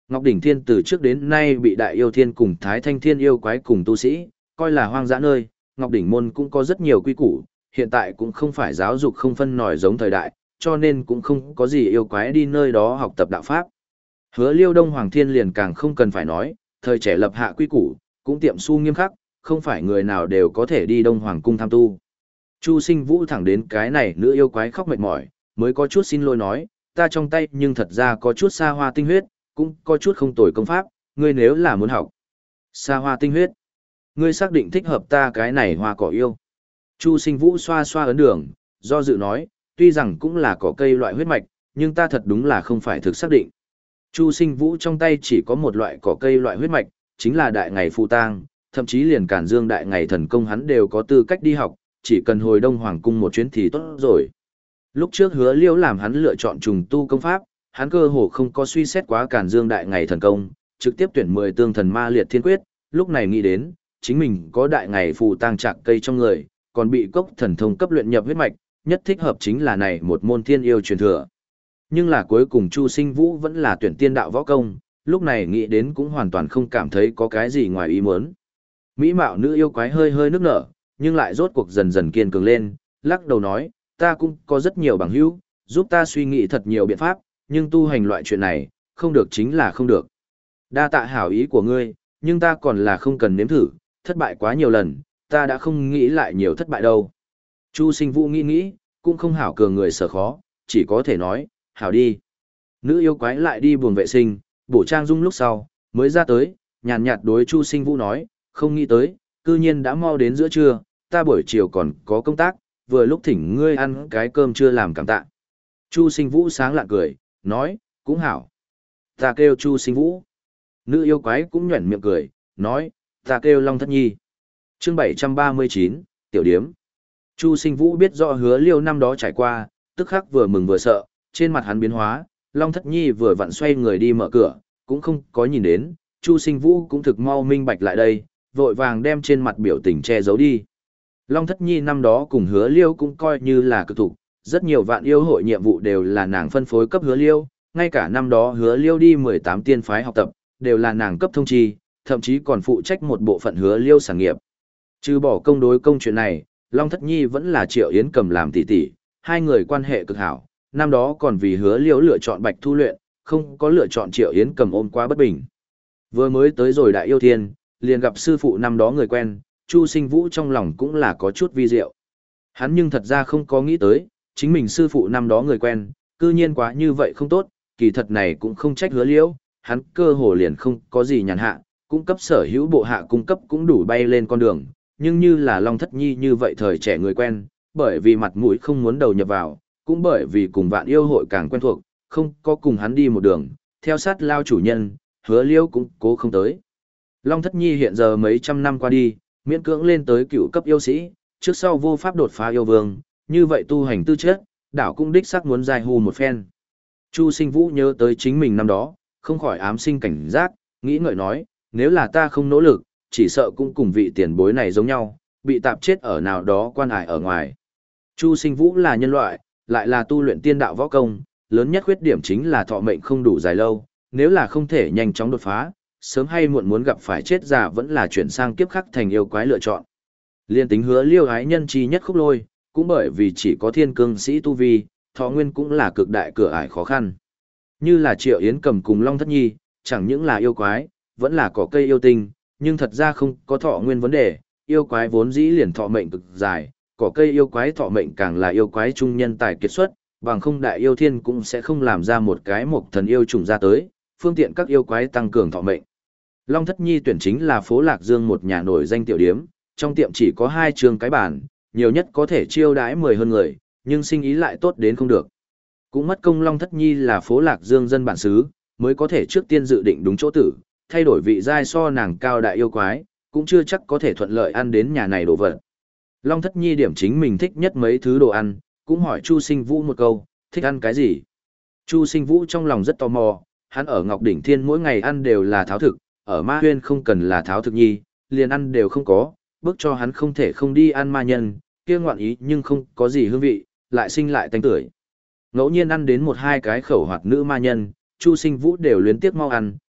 Ngọc Đỉnh Thiên từ trước đến nay bị Đại Yêu Thiên cùng Thái Thanh Thiên yêu quái cùng tu sĩ, coi là hoang dã nơi, Ngọc Đỉnh Môn cũng có rất nhiều quy củ, hiện tại cũng không phải giáo dục không phân nòi giống thời đại, cho nên cũng không có gì yêu quái đi nơi đó học tập đạo pháp. Hứa Liêu Đông Hoàng Thiên liền càng không cần phải nói, thời trẻ lập hạ quy củ, cũng tiệm su nghiêm khắc, không phải người nào đều có thể đi Đông Hoàng cung tham tu. Chu Sinh Vũ thẳng đến cái này nữ yêu quái khóc mệt mỏi, mới có chút xin lỗi nói, ta trong tay nhưng thật ra có chút xa hoa tinh huyết, cũng có chút không tồi công pháp, ngươi nếu là muốn học. Xa hoa tinh huyết. Ngươi xác định thích hợp ta cái này hoa cỏ yêu. Chu Sinh Vũ xoa xoa ấn đường, do dự nói, tuy rằng cũng là cỏ cây loại huyết mạch, nhưng ta thật đúng là không phải thực xác định. Chu Sinh Vũ trong tay chỉ có một loại cỏ cây loại huyết mạch, chính là đại ngày phù tang, thậm chí liền Càn Dương đại ngày thần công hắn đều có tư cách đi học, chỉ cần hồi Đông Hoàng cung một chuyến thì tốt rồi. Lúc trước Hứa Liễu làm hắn lựa chọn trùng tu công pháp, hắn cơ hồ không có suy xét quá Càn Dương đại ngày thần công, trực tiếp tuyển mười tương thần ma liệt thiên quyết, lúc này nghĩ đến, chính mình có đại ngày phù tang trạc cây trong người, còn bị cốc thần thông cấp luyện nhập huyết mạch, nhất thích hợp chính là này một môn thiên yêu truyền thừa. Nhưng là cuối cùng Chu Sinh Vũ vẫn là tuyển tiên đạo võ công, lúc này nghĩ đến cũng hoàn toàn không cảm thấy có cái gì ngoài ý muốn. Mỹ mạo nữ yêu quái hơi hơi nức nở, nhưng lại rốt cuộc dần dần kiên cường lên, lắc đầu nói, ta cũng có rất nhiều bằng hữu, giúp ta suy nghĩ thật nhiều biện pháp, nhưng tu hành loại chuyện này, không được chính là không được. Đa tạ hảo ý của ngươi, nhưng ta còn là không cần nếm thử, thất bại quá nhiều lần, ta đã không nghĩ lại nhiều thất bại đâu. Chu Sinh Vũ nghĩ nghĩ, cũng không hảo cường người sở khó, chỉ có thể nói, hảo đi. Nữ yêu quái lại đi buồng vệ sinh, bổ trang dung lúc sau, mới ra tới, nhàn nhạt đối Chu Sinh Vũ nói, không nghĩ tới, cư nhiên đã mau đến giữa trưa, ta buổi chiều còn có công tác, vừa lúc thỉnh ngươi ăn cái cơm trưa làm cảm tạ. Chu Sinh Vũ sáng lạ cười, nói, cũng hảo. Ta kêu Chu Sinh Vũ. Nữ yêu quái cũng nhuẩn miệng cười, nói, ta kêu Long Thất Nhi. Chương bảy trăm ba mươi chín, Tiểu Điếm. Chu Sinh Vũ biết rõ Hứa Liêu năm đó trải qua, tức khắc vừa mừng vừa sợ, trên mặt hắn biến hóa, Long Thất Nhi vừa vặn xoay người đi mở cửa, cũng không có nhìn đến, Chu Sinh Vũ cũng thực mau minh bạch lại đây, vội vàng đem trên mặt biểu tình che giấu đi. Long Thất Nhi năm đó cùng Hứa Liêu cũng coi như là cực thủ, rất nhiều vạn yêu hội nhiệm vụ đều là nàng phân phối cấp Hứa Liêu, ngay cả năm đó Hứa Liêu đi mười tám tiên phái học tập, đều là nàng cấp thông chi, thậm chí còn phụ trách một bộ phận Hứa Liêu sản nghiệp. Trừ bỏ công đối công chuyện này, Long Thất Nhi vẫn là Triệu Yến Cầm làm tỷ tỷ, hai người quan hệ cực hảo, năm đó còn vì Hứa Liêu lựa chọn Bạch Thu luyện, không có lựa chọn Triệu Yến Cầm ôm quá bất bình. Vừa mới tới rồi Đại Yêu Thiên, liền gặp sư phụ năm đó người quen, Chu Sinh Vũ trong lòng cũng là có chút vi diệu. Hắn nhưng thật ra không có nghĩ tới, chính mình sư phụ năm đó người quen, cư nhiên quá như vậy không tốt, kỳ thật này cũng không trách Hứa Liêu, hắn cơ hồ liền không có gì nhàn hạ, cung cấp sở hữu bộ hạ cung cấp cũng đủ bay lên con đường, nhưng như là Long Thất Nhi như vậy thời trẻ người quen, bởi vì mặt mũi không muốn đầu nhập vào, cũng bởi vì cùng vạn yêu hội càng quen thuộc, không có cùng hắn đi một đường, theo sát lao chủ nhân, Hứa Liêu cũng cố không tới. Long Thất Nhi hiện giờ mấy trăm năm qua đi, miễn cưỡng lên tới cựu cấp yêu sĩ, trước sau vô pháp đột phá yêu vương, như vậy tu hành tư chất, đảo cũng đích xác muốn dài hù một phen. Chu Sinh Vũ nhớ tới chính mình năm đó, không khỏi ám sinh cảnh giác, nghĩ ngợi nói, nếu là ta không nỗ lực, chỉ sợ cũng cùng vị tiền bối này giống nhau, bị tạp chết ở nào đó quan hải ở ngoài. Chu Sinh Vũ là nhân loại, lại là tu luyện tiên đạo võ công, lớn nhất khuyết điểm chính là thọ mệnh không đủ dài lâu, nếu là không thể nhanh chóng đột phá, sớm hay muộn muốn gặp phải chết già vẫn là chuyển sang kiếp khắc thành yêu quái lựa chọn. Liên tính Hứa Liêu ái nhân chi nhất khúc lôi, cũng bởi vì chỉ có thiên cương sĩ tu vi, thọ nguyên cũng là cực đại cửa ải khó khăn. Như là Triệu Yến Cầm cùng Long Thất Nhi, chẳng những là yêu quái, vẫn là cỏ cây yêu tinh, nhưng thật ra không có thọ nguyên vấn đề, yêu quái vốn dĩ liền thọ mệnh cực dài, cỏ cây yêu quái thọ mệnh càng là yêu quái trung nhân tài kiệt xuất, bằng không đại yêu thiên cũng sẽ không làm ra một cái mộc thần yêu trùng ra tới, phương tiện các yêu quái tăng cường thọ mệnh. Long Thất Nhi tuyển chính là phố Lạc Dương một nhà nổi danh tiểu điếm, trong tiệm chỉ có hai trường cái bàn, nhiều nhất có thể chiêu đãi mười hơn người, nhưng sinh ý lại tốt đến không được. Cũng mất công Long Thất Nhi là phố Lạc Dương dân bản xứ, mới có thể trước tiên dự định đúng chỗ tử, thay đổi vị giai so nàng cao đại yêu quái, cũng chưa chắc có thể thuận lợi ăn đến nhà này đồ vật. Long Thất Nhi điểm chính mình thích nhất mấy thứ đồ ăn, cũng hỏi Chu Sinh Vũ một câu, thích ăn cái gì? Chu Sinh Vũ trong lòng rất tò mò, hắn ở Ngọc Đỉnh Thiên mỗi ngày ăn đều là tháo thực, ở Ma Huyên không cần là tháo thực nhi, liền ăn đều không có, bước cho hắn không thể không đi ăn ma nhân, kia ngoạn ý nhưng không có gì hương vị, lại sinh lại tanh tưởi. Ngẫu nhiên ăn đến một hai cái khẩu hoạt nữ ma nhân, Chu Sinh Vũ đều luyến tiếc mau ăn,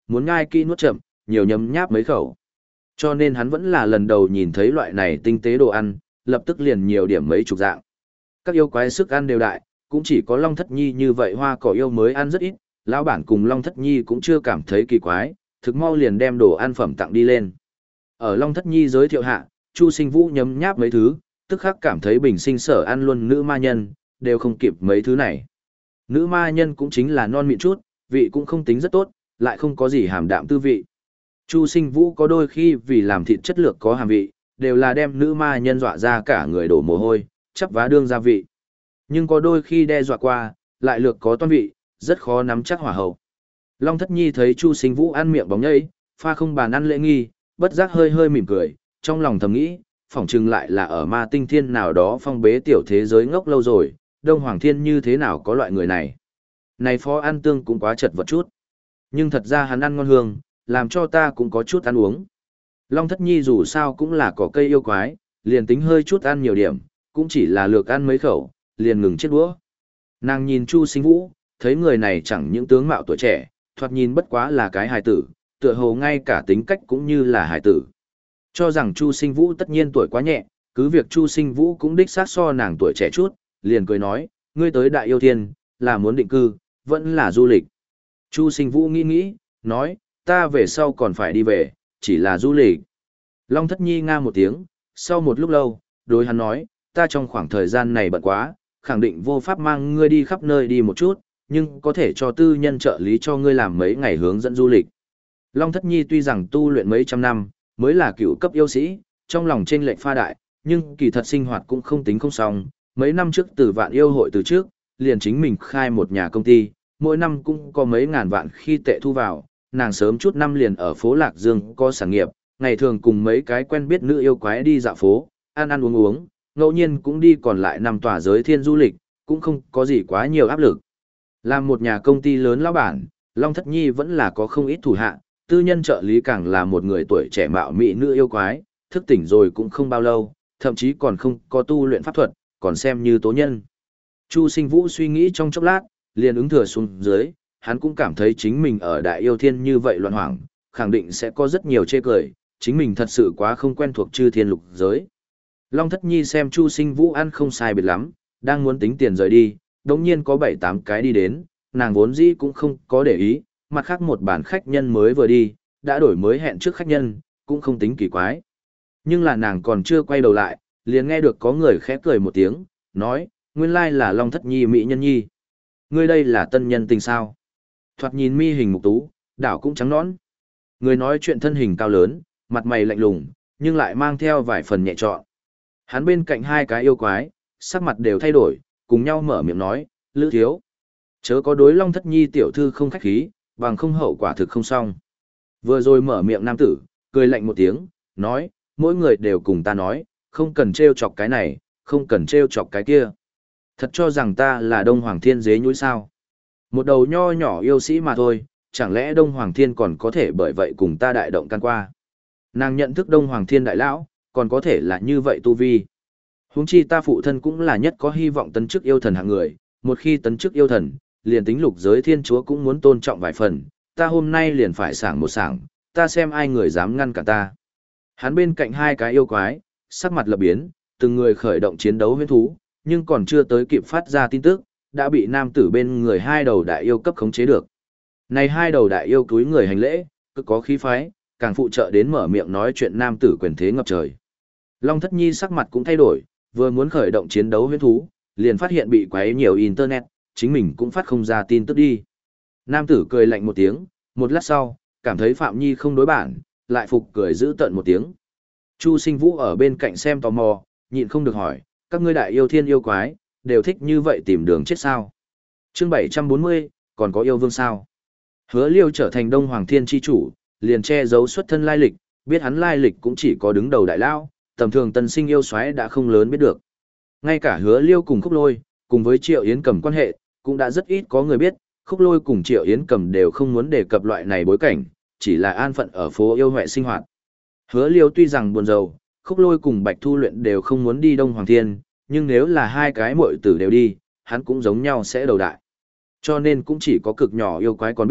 muốn ngai kỹ nuốt chậm, nhiều nhấm nháp mấy khẩu. Cho nên hắn vẫn là lần đầu nhìn thấy loại này tinh tế đồ ăn, lập tức liền nhiều điểm mấy chục dạng. Các yêu quái sức ăn đều đại, cũng chỉ có Long Thất Nhi như vậy hoa cỏ yêu mới ăn rất ít, lão bản cùng Long Thất Nhi cũng chưa cảm thấy kỳ quái, thực mau liền đem đồ ăn phẩm tặng đi lên. Ở Long Thất Nhi giới thiệu hạ, Chu Sinh Vũ nhấm nháp mấy thứ, tức khắc cảm thấy bình sinh sở ăn luôn nữ ma nhân, đều không kịp mấy thứ này. Nữ ma nhân cũng chính là non mịn chút, vị cũng không tính rất tốt, lại không có gì hàm đạm tư vị. Chu Sinh Vũ có đôi khi vì làm thịt chất lượng có hàm vị, đều là đem nữ ma nhân dọa ra cả người đổ mồ hôi, chắp vá đương gia vị. Nhưng có đôi khi đe dọa qua, lại lược có toan vị, rất khó nắm chắc hỏa hậu. Long Thất Nhi thấy Chu Sinh Vũ ăn miệng bóng nhây, pha không bàn ăn lễ nghi, bất giác hơi hơi mỉm cười, trong lòng thầm nghĩ, phỏng chừng lại là ở ma tinh thiên nào đó phong bế tiểu thế giới ngốc lâu rồi, Đông Hoàng Thiên như thế nào có loại người này. Này phó ăn tương cũng quá chật vật chút. Nhưng thật ra hắn ăn ngon hương, làm cho ta cũng có chút ăn uống. Long Thất Nhi dù sao cũng là cỏ cây yêu quái, liền tính hơi chút ăn nhiều điểm, cũng chỉ là lược ăn mấy khẩu, liền ngừng chiếc đũa. Nàng nhìn Chu Sinh Vũ, thấy người này chẳng những tướng mạo tuổi trẻ, thoạt nhìn bất quá là cái hài tử, tựa hồ ngay cả tính cách cũng như là hài tử. Cho rằng Chu Sinh Vũ tất nhiên tuổi quá nhẹ, cứ việc Chu Sinh Vũ cũng đích xác so nàng tuổi trẻ chút, liền cười nói, ngươi tới Đại Yêu Thiên, là muốn định cư, vẫn là du lịch. Chu Sinh Vũ nghĩ nghĩ, nói, ta về sau còn phải đi về, chỉ là du lịch. Long Thất Nhi nga một tiếng, sau một lúc lâu, đối hắn nói, ta trong khoảng thời gian này bận quá, khẳng định vô pháp mang ngươi đi khắp nơi đi một chút, nhưng có thể cho tư nhân trợ lý cho ngươi làm mấy ngày hướng dẫn du lịch. Long Thất Nhi tuy rằng tu luyện mấy trăm năm, mới là cựu cấp yêu sĩ, trong lòng chênh lệch pha đại, nhưng kỳ thật sinh hoạt cũng không tính không xong. Mấy năm trước từ vạn yêu hội từ trước, liền chính mình khai một nhà công ty, mỗi năm cũng có mấy ngàn vạn khi tệ thu vào, nàng sớm chút năm liền ở phố Lạc Dương có sản nghiệp, ngày thường cùng mấy cái quen biết nữ yêu quái đi dạo phố, ăn ăn uống uống, ngẫu nhiên cũng đi còn lại năm tòa giới thiên du lịch, cũng không có gì quá nhiều áp lực. Làm một nhà công ty lớn lão bản, Long Thất Nhi vẫn là có không ít thủ hạ, tư nhân trợ lý càng là một người tuổi trẻ mạo mỹ nữ yêu quái, thức tỉnh rồi cũng không bao lâu, thậm chí còn không có tu luyện pháp thuật, còn xem như tố nhân. Chu Sinh Vũ suy nghĩ trong chốc lát, liền ứng thừa xuống dưới, hắn cũng cảm thấy chính mình ở Đại Yêu Thiên như vậy loạn hoảng, khẳng định sẽ có rất nhiều chê cười, chính mình thật sự quá không quen thuộc chư thiên lục giới. Long Thất Nhi xem Chu Sinh Vũ ăn không sai biệt lắm, đang muốn tính tiền rời đi, đống nhiên có bảy tám cái đi đến, nàng vốn dĩ cũng không có để ý, mặt khác một bản khách nhân mới vừa đi, đã đổi mới hẹn trước khách nhân, cũng không tính kỳ quái. Nhưng là nàng còn chưa quay đầu lại, liền nghe được có người khẽ cười một tiếng, nói, nguyên lai là Long Thất Nhi mỹ nhân nhi. Ngươi đây là tân nhân tình sao? Thoạt nhìn mi hình mục tú, đảo cũng trắng nõn. Người nói chuyện thân hình cao lớn, mặt mày lạnh lùng, nhưng lại mang theo vài phần nhẹ trọn. Hắn bên cạnh hai cái yêu quái, sắc mặt đều thay đổi, cùng nhau mở miệng nói, Lữ thiếu. Chớ có đối Long Thất Nhi tiểu thư không khách khí, bằng không hậu quả thực không xong. Vừa rồi mở miệng nam tử, cười lạnh một tiếng, nói, mỗi người đều cùng ta nói, không cần trêu chọc cái này, không cần trêu chọc cái kia. Thật cho rằng ta là Đông Hoàng Thiên dế nhũi sao. Một đầu nho nhỏ yêu sĩ mà thôi, chẳng lẽ Đông Hoàng Thiên còn có thể bởi vậy cùng ta đại động can qua. Nàng nhận thức Đông Hoàng Thiên đại lão, còn có thể là như vậy tu vi. Huống chi ta phụ thân cũng là nhất có hy vọng tấn chức yêu thần hạng người, một khi tấn chức yêu thần, liền tính lục giới thiên chúa cũng muốn tôn trọng vài phần, ta hôm nay liền phải sảng một sảng, ta xem ai người dám ngăn cả ta. Hắn bên cạnh hai cái yêu quái, sắc mặt lập biến, từng người khởi động chiến đấu huyễn thú, nhưng còn chưa tới kịp phát ra tin tức, đã bị nam tử bên người hai đầu đại yêu cấp khống chế được. Này hai đầu đại yêu cúi người hành lễ, cực có khí phái, càng phụ trợ đến mở miệng nói chuyện nam tử quyền thế ngập trời. Long Thất Nhi sắc mặt cũng thay đổi, vừa muốn khởi động chiến đấu huyễn thú, liền phát hiện bị quấy nhiều internet, chính mình cũng phát không ra tin tức đi. Nam tử cười lạnh một tiếng, một lát sau, cảm thấy Phạm Nhi không đối bản, lại phục cười giữ tận một tiếng. Chu Sinh Vũ ở bên cạnh xem tò mò, nhịn không được hỏi, các ngươi đại yêu thiên yêu quái, đều thích như vậy tìm đường chết sao. Chương bảy trăm bốn mươi, còn có yêu vương sao? Hứa Liêu trở thành Đông Hoàng Thiên chi chủ, liền che giấu xuất thân lai lịch, biết hắn lai lịch cũng chỉ có đứng đầu đại lao, tầm thường tân sinh yêu xoáy đã không lớn biết được. Ngay cả Hứa Liêu cùng Khúc Lôi, cùng với Triệu Yến Cầm quan hệ, cũng đã rất ít có người biết, Khúc Lôi cùng Triệu Yến Cầm đều không muốn đề cập loại này bối cảnh, chỉ là an phận ở phố yêu hoẹ sinh hoạt. Hứa Liêu tuy rằng buồn rầu, Khúc Lôi cùng Bạch Thu Luyện đều không muốn đi Đông Hoàng Thiên, nhưng nếu là hai cái muội tử đều đi, hắn cũng giống nhau sẽ đầu đại. Cho nên cũng chỉ có cực nhỏ yêu quái còn biết,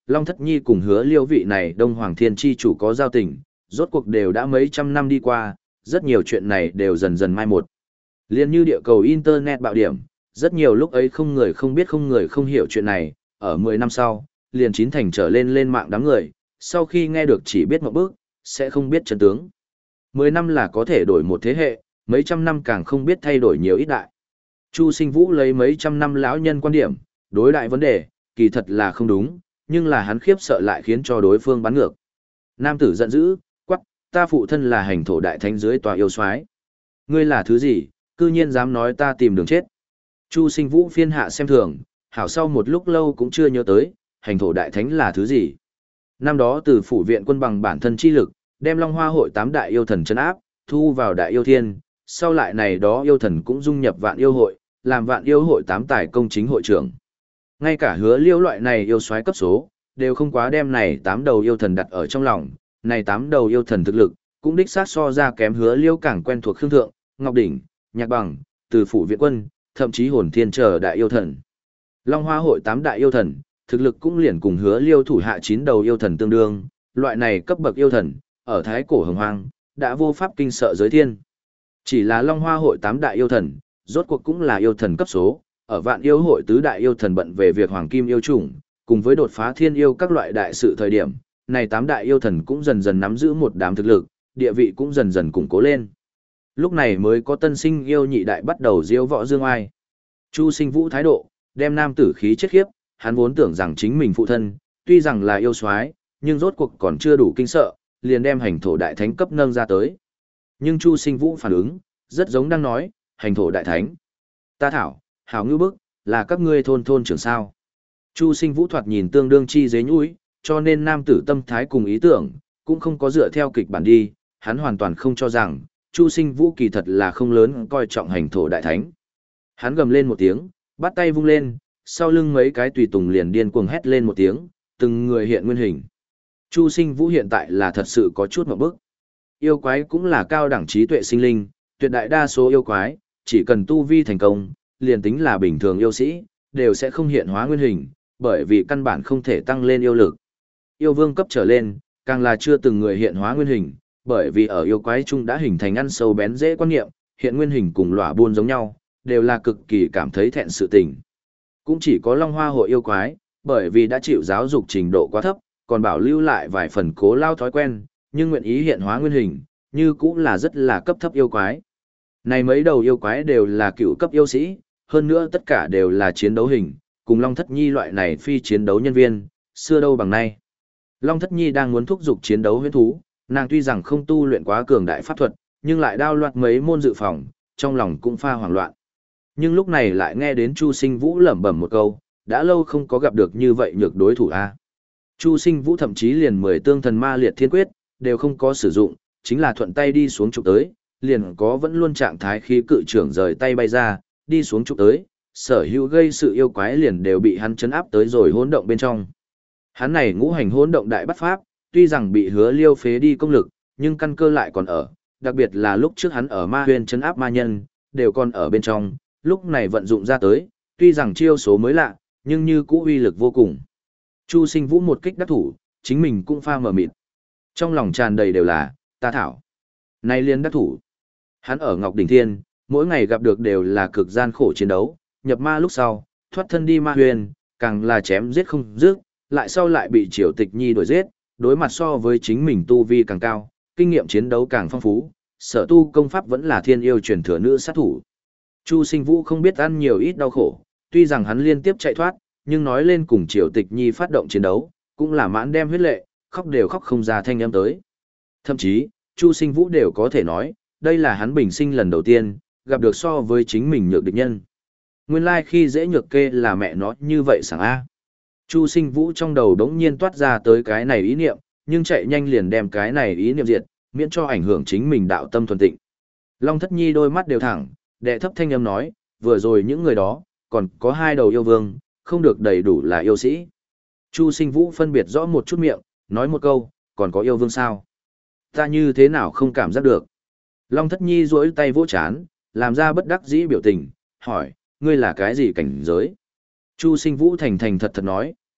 Long Thất Nhi cùng Hứa Liêu vị này Đông Hoàng Thiên Chi chủ có giao tình, rốt cuộc đều đã mấy trăm năm đi qua, rất nhiều chuyện này đều dần dần mai một. Liên như địa cầu Internet bạo điểm, rất nhiều lúc ấy không người không biết không người không hiểu chuyện này, ở mười năm sau, liền chín thành trở lên lên mạng đám người, sau khi nghe được chỉ biết một bước, sẽ không biết chân tướng. Mười năm là có thể đổi một thế hệ, mấy trăm năm càng không biết thay đổi nhiều ít đại. Chu Sinh Vũ lấy mấy trăm năm lão nhân quan điểm, đối đại vấn đề, kỳ thật là không đúng, nhưng là hắn khiếp sợ lại khiến cho đối phương bắn ngược. Nam tử giận dữ, quắc, ta phụ thân là hành thổ đại thánh dưới tòa yêu soái. Ngươi là thứ gì, cư nhiên dám nói ta tìm đường chết. Chu Sinh Vũ phiên hạ xem thường, hảo sau một lúc lâu cũng chưa nhớ tới, hành thổ đại thánh là thứ gì. Năm đó từ phủ viện quân bằng bản thân chi lực, đem Long Hoa hội tám đại yêu thần trấn áp, thu vào đại yêu thiên, sau lại này đó yêu thần cũng dung nhập vạn yêu hội, làm vạn yêu hội tám tài công chính hội trưởng. Ngay cả Hứa Liêu loại này yêu soái cấp số, đều không quá đem này tám đầu yêu thần đặt ở trong lòng, này tám đầu yêu thần thực lực, cũng đích xác so ra kém Hứa Liêu càng quen thuộc Khương Thượng, Ngọc Đỉnh, Nhạc Bằng, từ phủ viện quân, thậm chí hồn thiên chờ đại yêu thần. Long Hoa hội tám đại yêu thần, thực lực cũng liền cùng Hứa Liêu thủ hạ chín đầu yêu thần tương đương, loại này cấp bậc yêu thần, ở thái cổ hồng hoang, đã vô pháp kinh sợ giới thiên. Chỉ là Long Hoa hội tám đại yêu thần, rốt cuộc cũng là yêu thần cấp số, ở vạn yêu hội tứ đại yêu thần bận về việc hoàng kim yêu chủng, cùng với đột phá thiên yêu các loại đại sự thời điểm, này tám đại yêu thần cũng dần dần nắm giữ một đám thực lực, địa vị cũng dần dần củng cố lên. Lúc này mới có tân sinh yêu nhị đại bắt đầu diễu võ dương ai. Chu Sinh Vũ thái độ, đem nam tử khí chết khiếp, hắn vốn tưởng rằng chính mình phụ thân, tuy rằng là yêu soái, nhưng rốt cuộc còn chưa đủ kinh sợ, liền đem hành thổ đại thánh cấp nâng ra tới. Nhưng Chu Sinh Vũ phản ứng, rất giống đang nói, hành thổ đại thánh. Ta thảo, hảo ngư bức, là các ngươi thôn thôn trưởng sao. Chu Sinh Vũ thoạt nhìn tương đương chi dế nhũi, cho nên nam tử tâm thái cùng ý tưởng, cũng không có dựa theo kịch bản đi, hắn hoàn toàn không cho rằng, Chu Sinh Vũ kỳ thật là không lớn coi trọng hành thổ đại thánh. Hắn gầm lên một tiếng, bắt tay vung lên, sau lưng mấy cái tùy tùng liền điên cuồng hét lên một tiếng, từng người hiện nguyên hình. Chu Sinh Vũ hiện tại là thật sự có chút một bức. Yêu quái cũng là cao đẳng trí tuệ sinh linh, tuyệt đại đa số yêu quái, chỉ cần tu vi thành công, liền tính là bình thường yêu sĩ, đều sẽ không hiện hóa nguyên hình, bởi vì căn bản không thể tăng lên yêu lực. Yêu vương cấp trở lên, càng là chưa từng người hiện hóa nguyên hình, bởi vì ở yêu quái chung đã hình thành ăn sâu bén dễ quan niệm, hiện nguyên hình cùng lỏa buôn giống nhau, đều là cực kỳ cảm thấy thẹn sự tình. Cũng chỉ có Long Hoa hội yêu quái, bởi vì đã chịu giáo dục trình độ quá thấp, còn bảo lưu lại vài phần cố lao thói quen, nhưng nguyện ý hiện hóa nguyên hình, như cũng là rất là cấp thấp yêu quái. Này mấy đầu yêu quái đều là cựu cấp yêu sĩ, hơn nữa tất cả đều là chiến đấu hình, cùng Long Thất Nhi loại này phi chiến đấu nhân viên, xưa đâu bằng nay. Long Thất Nhi đang muốn thúc giục chiến đấu huyễn thú, nàng tuy rằng không tu luyện quá cường đại pháp thuật, nhưng lại đao loạt mấy môn dự phòng, trong lòng cũng pha hoảng loạn. Nhưng lúc này lại nghe đến Chu Sinh Vũ lẩm bẩm một câu, đã lâu không có gặp được như vậy nhược đối thủ a. Chu Sinh Vũ thậm chí liền mười tương thần ma liệt thiên quyết, đều không có sử dụng, chính là thuận tay đi xuống chụp tới, liền có vẫn luôn trạng thái khí cự trưởng rời tay bay ra, đi xuống chụp tới, sở hữu gây sự yêu quái liền đều bị hắn chấn áp tới rồi hỗn động bên trong. Hắn này ngũ hành hỗn động đại bắt pháp, tuy rằng bị Hứa Liêu phế đi công lực, nhưng căn cơ lại còn ở, đặc biệt là lúc trước hắn ở ma huyền chấn áp ma nhân, đều còn ở bên trong, lúc này vận dụng ra tới, tuy rằng chiêu số mới lạ, nhưng như cũ uy lực vô cùng. Chu Sinh Vũ một kích đắc thủ, chính mình cũng pha mờ mịt. Trong lòng tràn đầy đều là, ta thảo. Nay liên đắc thủ. Hắn ở Ngọc Đỉnh Thiên, mỗi ngày gặp được đều là cực gian khổ chiến đấu, nhập ma lúc sau, thoát thân đi ma huyền, càng là chém giết không dứt, lại sau lại bị Triều Tịch Nhi đuổi giết, đối mặt so với chính mình tu vi càng cao, kinh nghiệm chiến đấu càng phong phú, sở tu công pháp vẫn là thiên yêu truyền thừa nữ sát thủ. Chu Sinh Vũ không biết ăn nhiều ít đau khổ, tuy rằng hắn liên tiếp chạy thoát, nhưng nói lên cùng Triều Tịch Nhi phát động chiến đấu, cũng là mãn đem huyết lệ, khóc đều khóc không ra thanh âm tới. Thậm chí, Chu Sinh Vũ đều có thể nói, đây là hắn bình sinh lần đầu tiên, gặp được so với chính mình nhược địch nhân. Nguyên lai like khi dễ nhược kê là mẹ nó như vậy sảng A. Chu Sinh Vũ trong đầu đống nhiên toát ra tới cái này ý niệm, nhưng chạy nhanh liền đem cái này ý niệm diệt, miễn cho ảnh hưởng chính mình đạo tâm thuần tịnh. Long Thất Nhi đôi mắt đều thẳng, đệ thấp thanh âm nói, vừa rồi những người đó, còn có hai đầu yêu vương, không được đầy đủ là yêu sĩ. Chu Sinh Vũ phân biệt rõ một chút miệng, nói một câu, còn có yêu vương sao? Ta như thế nào không cảm giác được? Long Thất Nhi duỗi tay vỗ chán, làm ra bất đắc dĩ biểu tình, hỏi, ngươi là cái gì cảnh giới? Chu Sinh Vũ thành thành thật thật nói,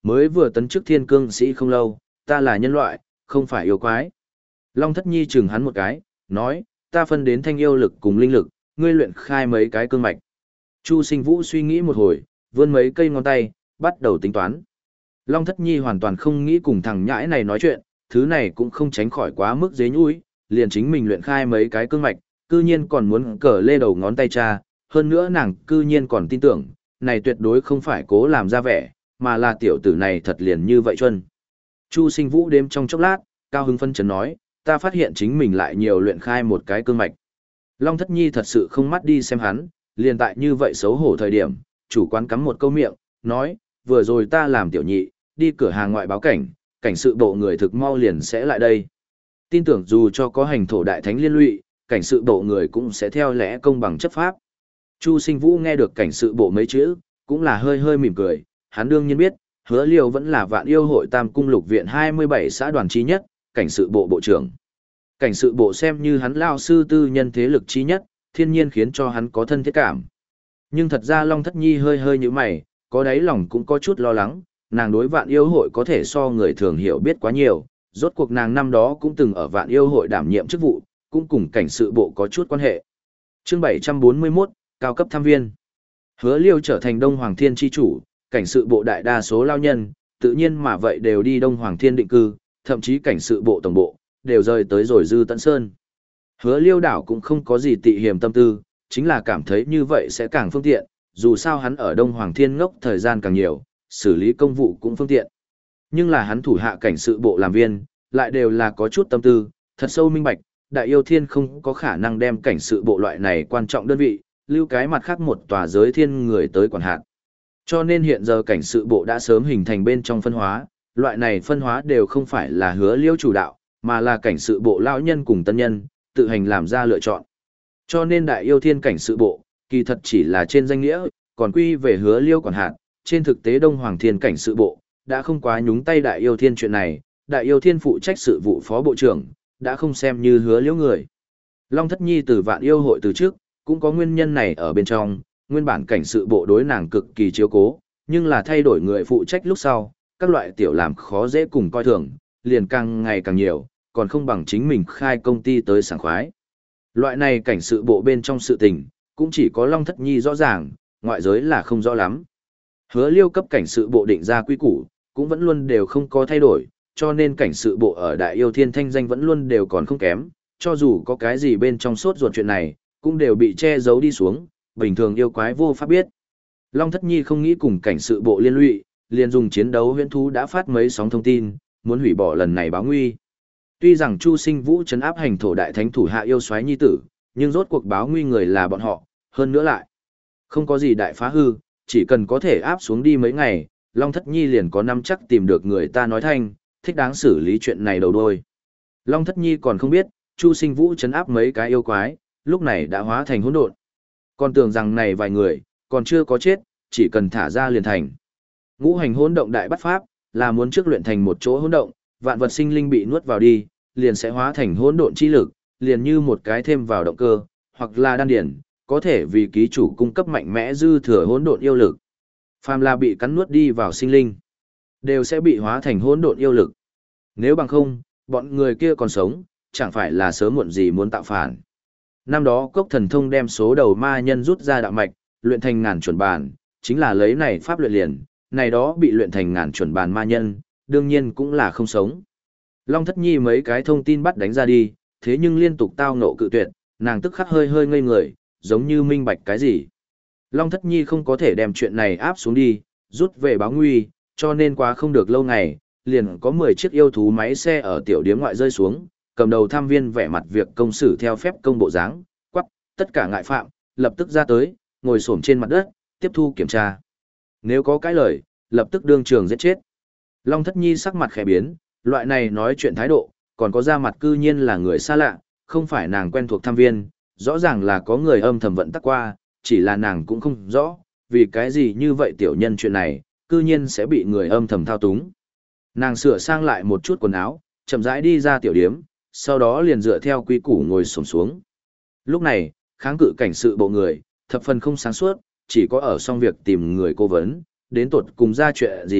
mới vừa tấn chức thiên cương sĩ không lâu, ta là nhân loại, không phải yêu quái. Long Thất Nhi chừng hắn một cái, nói, ta phân đến thanh yêu lực cùng linh lực, ngươi luyện khai mấy cái cương mạch. Chu Sinh Vũ suy nghĩ một hồi, vươn mấy cây ngón tay, bắt đầu tính toán. Long Thất Nhi hoàn toàn không nghĩ cùng thằng nhãi này nói chuyện, thứ này cũng không tránh khỏi quá mức dế nhũi, liền chính mình luyện khai mấy cái cương mạch, cư nhiên còn muốn cờ lê đầu ngón tay cha, hơn nữa nàng cư nhiên còn tin tưởng, này tuyệt đối không phải cố làm ra vẻ, mà là tiểu tử này thật liền như vậy chuân. Chu Sinh Vũ đêm trong chốc lát, cao hứng phân chấn nói, ta phát hiện chính mình lại nhiều luyện khai một cái cương mạch. Long Thất Nhi thật sự không mắt đi xem hắn, liền tại như vậy xấu hổ thời điểm, chủ quán cắm một câu miệng, nói, vừa rồi ta làm tiểu nhị, đi cửa hàng ngoại báo cảnh, cảnh sự bộ người thực mau liền sẽ lại đây. Tin tưởng dù cho có hành thổ đại thánh liên lụy, cảnh sự bộ người cũng sẽ theo lẽ công bằng chấp pháp. Chu Sinh Vũ nghe được cảnh sự bộ mấy chữ, cũng là hơi hơi mỉm cười, hắn đương nhiên biết, Hứa Liêu vẫn là Vạn Yêu hội Tam cung lục viện hai mươi bảy xã đoàn chi nhất, cảnh sự bộ bộ trưởng. Cảnh sự bộ xem như hắn lao sư tư nhân thế lực chi nhất, thiên nhiên khiến cho hắn có thân thiết cảm. Nhưng thật ra Long Thất Nhi hơi hơi như mày, có đáy lòng cũng có chút lo lắng, nàng đối Vạn Yêu hội có thể so người thường hiểu biết quá nhiều, rốt cuộc nàng năm đó cũng từng ở Vạn Yêu hội đảm nhiệm chức vụ, cũng cùng cảnh sự bộ có chút quan hệ. Chương bảy trăm bốn mươi mốt, cao cấp tham viên. Hứa Liêu trở thành Đông Hoàng Thiên chi chủ, cảnh sự bộ đại đa số lao nhân, tự nhiên mà vậy đều đi Đông Hoàng Thiên định cư, thậm chí cảnh sự bộ tổng bộ, đều rời tới rồi Dư Tận Sơn. Hứa Liêu đảo cũng không có gì tị hiềm tâm tư, chính là cảm thấy như vậy sẽ càng phương tiện, dù sao hắn ở Đông Hoàng Thiên ngốc thời gian càng nhiều, xử lý công vụ cũng phương tiện. Nhưng là hắn thủ hạ cảnh sự bộ làm viên, lại đều là có chút tâm tư, thật sâu minh bạch, Đại Yêu Thiên không có khả năng đem cảnh sự bộ loại này quan trọng đơn vị, lưu cái mặt khác một tòa giới thiên người tới quản hạt. Cho nên hiện giờ cảnh sự bộ đã sớm hình thành bên trong phân hóa, loại này phân hóa đều không phải là Hứa Liêu chủ đạo, mà là cảnh sự bộ lão nhân cùng tân nhân, tự hành làm ra lựa chọn. Cho nên Đại Yêu Thiên cảnh sự bộ, kỳ thật chỉ là trên danh nghĩa, còn quy về Hứa Liêu quản hạt, trên thực tế Đông Hoàng Thiên cảnh sự bộ, đã không quá nhúng tay Đại Yêu Thiên chuyện này, Đại Yêu Thiên phụ trách sự vụ phó bộ trưởng, đã không xem như Hứa Liêu người. Long Thất Nhi từ Vạn Yêu hội từ trước, cũng có nguyên nhân này ở bên trong, nguyên bản cảnh sự bộ đối nàng cực kỳ chiếu cố, nhưng là thay đổi người phụ trách lúc sau, các loại tiểu làm khó dễ cùng coi thường, liền càng ngày càng nhiều, còn không bằng chính mình khai công ty tới sảng khoái. Loại này cảnh sự bộ bên trong sự tình, cũng chỉ có Long Thất Nhi rõ ràng, ngoại giới là không rõ lắm. Hứa Liêu cấp cảnh sự bộ định ra quy củ, cũng vẫn luôn đều không có thay đổi, cho nên cảnh sự bộ ở Đại Yêu Thiên thanh danh vẫn luôn đều còn không kém, cho dù có cái gì bên trong sốt ruột chuyện này, cũng đều bị che giấu đi xuống, bình thường yêu quái vô pháp biết. Long Thất Nhi không nghĩ cùng cảnh sự bộ liên lụy, liền dùng chiến đấu huyễn thú đã phát mấy sóng thông tin, muốn hủy bỏ lần này báo nguy. Tuy rằng Chu Sinh Vũ trấn áp hành thổ đại thánh thủ hạ yêu soái nhi tử, nhưng rốt cuộc báo nguy người là bọn họ, hơn nữa lại không có gì đại phá hư, chỉ cần có thể áp xuống đi mấy ngày, Long Thất Nhi liền có năm chắc tìm được người ta nói thanh, thích đáng xử lý chuyện này đầu đuôi. Long Thất Nhi còn không biết, Chu Sinh Vũ trấn áp mấy cái yêu quái, lúc này đã hóa thành hỗn độn. Còn tưởng rằng này vài người, còn chưa có chết, chỉ cần thả ra liền thành. Ngũ hành hỗn động đại bắt pháp, là muốn trước luyện thành một chỗ hỗn động, vạn vật sinh linh bị nuốt vào đi, liền sẽ hóa thành hỗn độn chi lực, liền như một cái thêm vào động cơ, hoặc là đan điển, có thể vì ký chủ cung cấp mạnh mẽ dư thừa hỗn độn yêu lực. Phàm là bị cắn nuốt đi vào sinh linh, đều sẽ bị hóa thành hỗn độn yêu lực. Nếu bằng không, bọn người kia còn sống, chẳng phải là sớm muộn gì muốn tạo phản. Năm đó cốc thần thông đem số đầu ma nhân rút ra đạo mạch, luyện thành ngàn chuẩn bàn, chính là lấy này pháp luyện liền, này đó bị luyện thành ngàn chuẩn bàn ma nhân, đương nhiên cũng là không sống. Long Thất Nhi mấy cái thông tin bắt đánh ra đi, thế nhưng liên tục tao ngộ cự tuyệt, nàng tức khắc hơi hơi ngây người, giống như minh bạch cái gì. Long Thất Nhi không có thể đem chuyện này áp xuống đi, rút về báo nguy, cho nên quá không được lâu ngày, liền có mười chiếc yêu thú máy xe ở tiểu điếm ngoại rơi xuống, cầm đầu tham viên vẻ mặt việc công xử theo phép công bộ dáng, quắc, tất cả ngại phạm, lập tức ra tới, ngồi xổm trên mặt đất, tiếp thu kiểm tra. Nếu có cái lời, lập tức đương trường giết chết. Long Thất Nhi sắc mặt khẽ biến, loại này nói chuyện thái độ, còn có ra mặt cư nhiên là người xa lạ, không phải nàng quen thuộc tham viên, rõ ràng là có người âm thầm vận tắc qua, chỉ là nàng cũng không rõ, vì cái gì như vậy tiểu nhân chuyện này, cư nhiên sẽ bị người âm thầm thao túng. Nàng sửa sang lại một chút quần áo, chậm rãi đi ra tiểu điếm, sau đó liền dựa theo quy củ ngồi xổm xuống. Lúc này, kháng cự cảnh sự bộ người, thập phần không sáng suốt, chỉ có ở xong việc tìm người cố vấn, đến tột cùng ra chuyện gì,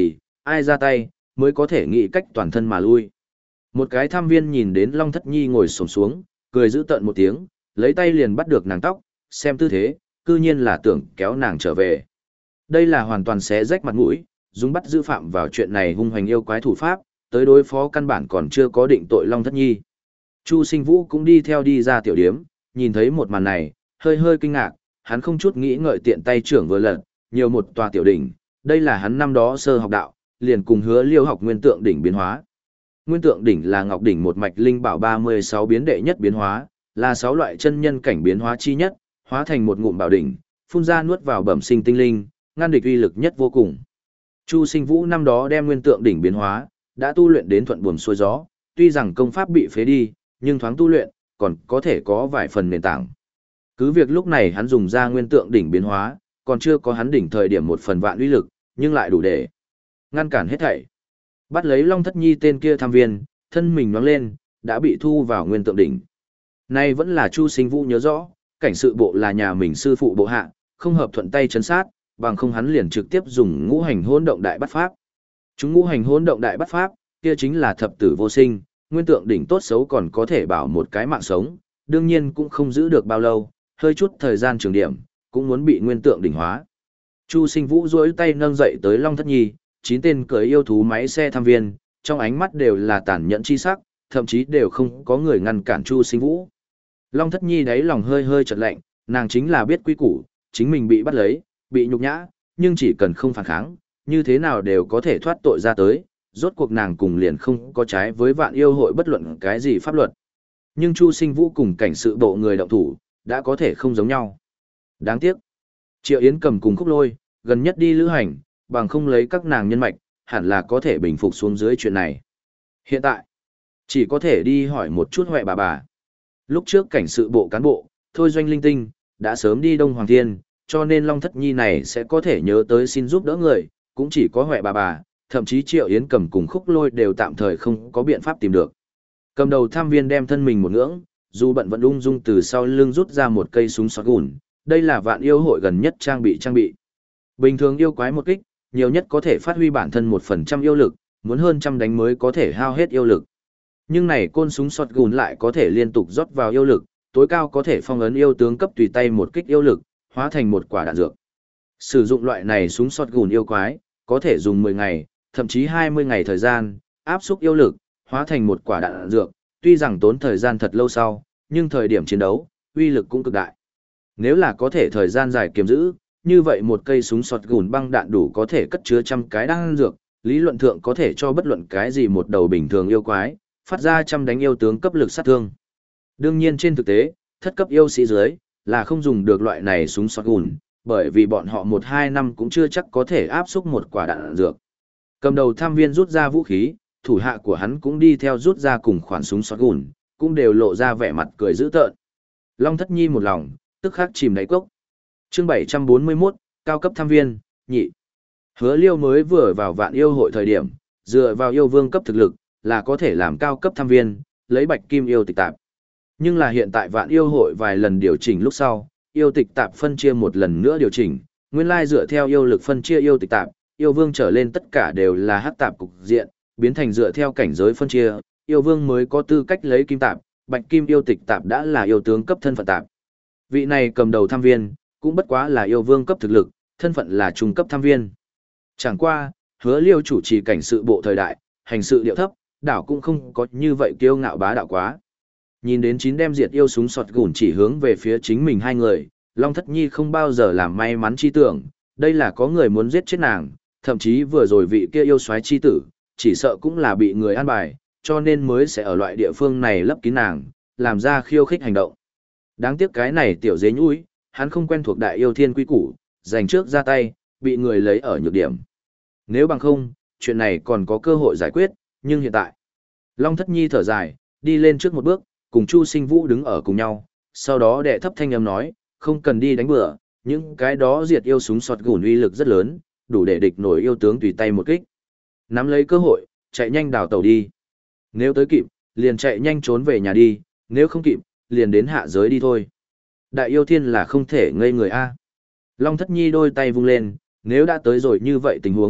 ai ra tay, mới có thể nghĩ cách toàn thân mà lui. Một cái tham viên nhìn đến Long Thất Nhi ngồi xổm xuống, cười giữ tợn một tiếng, lấy tay liền bắt được nàng tóc, xem tư thế, cư nhiên là tưởng kéo nàng trở về. Đây là hoàn toàn xé rách mặt mũi, dùng bắt giữ phạm vào chuyện này hung hoành yêu quái thủ pháp, tới đối phó căn bản còn chưa có định tội Long Thất Nhi. Chu Sinh Vũ cũng đi theo đi ra tiểu điếm, nhìn thấy một màn này, hơi hơi kinh ngạc, hắn không chút nghĩ ngợi tiện tay trưởng vừa lật, nhiều một tòa tiểu đỉnh, đây là hắn năm đó sơ học đạo, liền cùng Hứa Liêu học nguyên tượng đỉnh biến hóa. Nguyên tượng đỉnh là ngọc đỉnh một mạch linh bảo ba mươi sáu biến đệ nhất biến hóa, là sáu loại chân nhân cảnh biến hóa chi nhất, hóa thành một ngụm bảo đỉnh, phun ra nuốt vào bẩm sinh tinh linh, ngăn địch uy lực nhất vô cùng. Chu Sinh Vũ năm đó đem nguyên tượng đỉnh biến hóa, đã tu luyện đến thuận buồm xuôi gió, tuy rằng công pháp bị phế đi, nhưng thoáng tu luyện, còn có thể có vài phần nền tảng. Cứ việc lúc này hắn dùng ra nguyên tượng đỉnh biến hóa, còn chưa có hắn đỉnh thời điểm một phần vạn uy lực, nhưng lại đủ để ngăn cản hết thảy. Bắt lấy Long Thất Nhi tên kia tham viên, thân mình nhoáng lên, đã bị thu vào nguyên tượng đỉnh. Nay vẫn là Chu Sinh Vũ nhớ rõ, cảnh sự bộ là nhà mình sư phụ bộ hạ, không hợp thuận tay chấn sát, bằng không hắn liền trực tiếp dùng ngũ hành hỗn động đại bắt pháp. Chúng ngũ hành hỗn động đại bắt pháp, kia chính là thập tử vô sinh, nguyên tượng đỉnh tốt xấu còn có thể bảo một cái mạng sống, đương nhiên cũng không giữ được bao lâu, hơi chút thời gian trường điểm, cũng muốn bị nguyên tượng đỉnh hóa. Chu Sinh Vũ duỗi tay nâng dậy tới Long Thất Nhi, chín tên cưỡi yêu thú máy xe tham viên, trong ánh mắt đều là tàn nhẫn chi sắc, thậm chí đều không có người ngăn cản Chu Sinh Vũ. Long Thất Nhi đáy lòng hơi hơi chợt lạnh, nàng chính là biết quy củ, chính mình bị bắt lấy, bị nhục nhã, nhưng chỉ cần không phản kháng, như thế nào đều có thể thoát tội ra tới, rốt cuộc nàng cùng liền không có trái với vạn yêu hội bất luận cái gì pháp luật. Nhưng Chu Sinh Vũ cùng cảnh sự bộ người động thủ, đã có thể không giống nhau. Đáng tiếc, Triệu Yến Cầm cùng Khúc Lôi, gần nhất đi lữ hành, bằng không lấy các nàng nhân mạch, hẳn là có thể bình phục xuống dưới chuyện này. Hiện tại, chỉ có thể đi hỏi một chút Huệ bà bà. Lúc trước cảnh sự bộ cán bộ, Thôi Doanh Linh Tinh, đã sớm đi Đông Hoàng Thiên, cho nên Long Thất Nhi này sẽ có thể nhớ tới xin giúp đỡ người, cũng chỉ có Huệ bà bà, thậm chí Triệu Yến Cầm cùng Khúc Lôi đều tạm thời không có biện pháp tìm được. Cầm đầu tham viên đem thân mình một ngưỡng, dù bận vẫn ung dung từ sau lưng rút ra một cây súng shotgun, đây là vạn yêu hội gần nhất trang bị trang bị. Bình thường yêu quái một kích, nhiều nhất có thể phát huy bản thân một phần trăm yêu lực, muốn hơn trăm đánh mới có thể hao hết yêu lực. Nhưng này côn súng shotgun lại có thể liên tục rót vào yêu lực, tối cao có thể phong ấn yêu tướng cấp tùy tay một kích yêu lực, hóa thành một quả đạn dược. Sử dụng loại này súng shotgun yêu quái, có thể dùng mười ngày, thậm chí hai mươi ngày thời gian, áp xúc yêu lực, hóa thành một quả đạn dược, tuy rằng tốn thời gian thật lâu sau, nhưng thời điểm chiến đấu, uy lực cũng cực đại. Nếu là có thể thời gian dài kiềm giữ, như vậy một cây súng shotgun băng đạn đủ có thể cất chứa trăm cái đạn dược, lý luận thượng có thể cho bất luận cái gì một đầu bình thường yêu quái, phát ra trăm đánh yêu tướng cấp lực sát thương. Đương nhiên trên thực tế, thất cấp yêu sĩ dưới, là không dùng được loại này súng shotgun, bởi vì bọn họ một hai năm cũng chưa chắc có thể áp xúc một quả đạn dược. Cầm đầu tham viên rút ra vũ khí, thủ hạ của hắn cũng đi theo rút ra cùng khoản súng shotgun, cũng đều lộ ra vẻ mặt cười dữ tợn. Long Thất Nhi một lòng, tức khắc chìm đáy cốc. Chương bảy trăm bốn mươi mốt, cao cấp tham viên, nhị. Hứa Liêu mới vừa vào vạn yêu hội thời điểm, dựa vào yêu vương cấp thực lực, là có thể làm cao cấp tham viên, lấy bạch kim yêu tịch tạp. Nhưng là hiện tại vạn yêu hội vài lần điều chỉnh lúc sau, yêu tịch tạp phân chia một lần nữa điều chỉnh, nguyên lai dựa theo yêu lực phân chia yêu tịch tạp, yêu vương trở lên tất cả đều là hắc tạp cục diện, biến thành dựa theo cảnh giới phân chia, yêu vương mới có tư cách lấy kim tạp, bạch kim yêu tịch tạp đã là yêu tướng cấp thân phận tạp. Vị này cầm đầu tham viên, cũng bất quá là yêu vương cấp thực lực, thân phận là trung cấp tham viên. Chẳng qua, Hứa Liêu chủ trì cảnh sự bộ thời đại, hành sự điệu thấp, đảo cũng không có như vậy kiêu ngạo bá đạo quá. Nhìn đến chín đem diệt yêu súng sọt gùn chỉ hướng về phía chính mình hai người, Long Thất Nhi không bao giờ làm may mắn chi tưởng, đây là có người muốn giết chết nàng, thậm chí vừa rồi vị kia yêu soái chi tử, chỉ sợ cũng là bị người an bài, cho nên mới sẽ ở loại địa phương này lấp kín nàng, làm ra khiêu khích hành động. Đáng tiếc cái này tiểu dế nhũi, hắn không quen thuộc đại yêu thiên quy củ, giành trước ra tay, bị người lấy ở nhược điểm. Nếu bằng không, chuyện này còn có cơ hội giải quyết, nhưng hiện tại. Long Thất Nhi thở dài, đi lên trước một bước, cùng Chu Sinh Vũ đứng ở cùng nhau, sau đó đệ thấp thanh âm nói, không cần đi đánh bừa, những cái đó diệt yêu súng sọt gùn uy lực rất lớn, đủ để địch nổi yêu tướng tùy tay một kích. Nắm lấy cơ hội, chạy nhanh đào tàu đi. Nếu tới kịp, liền chạy nhanh trốn về nhà đi, nếu không kịp, liền đến hạ giới đi thôi. Đại yêu thiên là không thể ngây người a. Long Thất Nhi đôi tay vung lên, nếu đã tới rồi như vậy tình huống,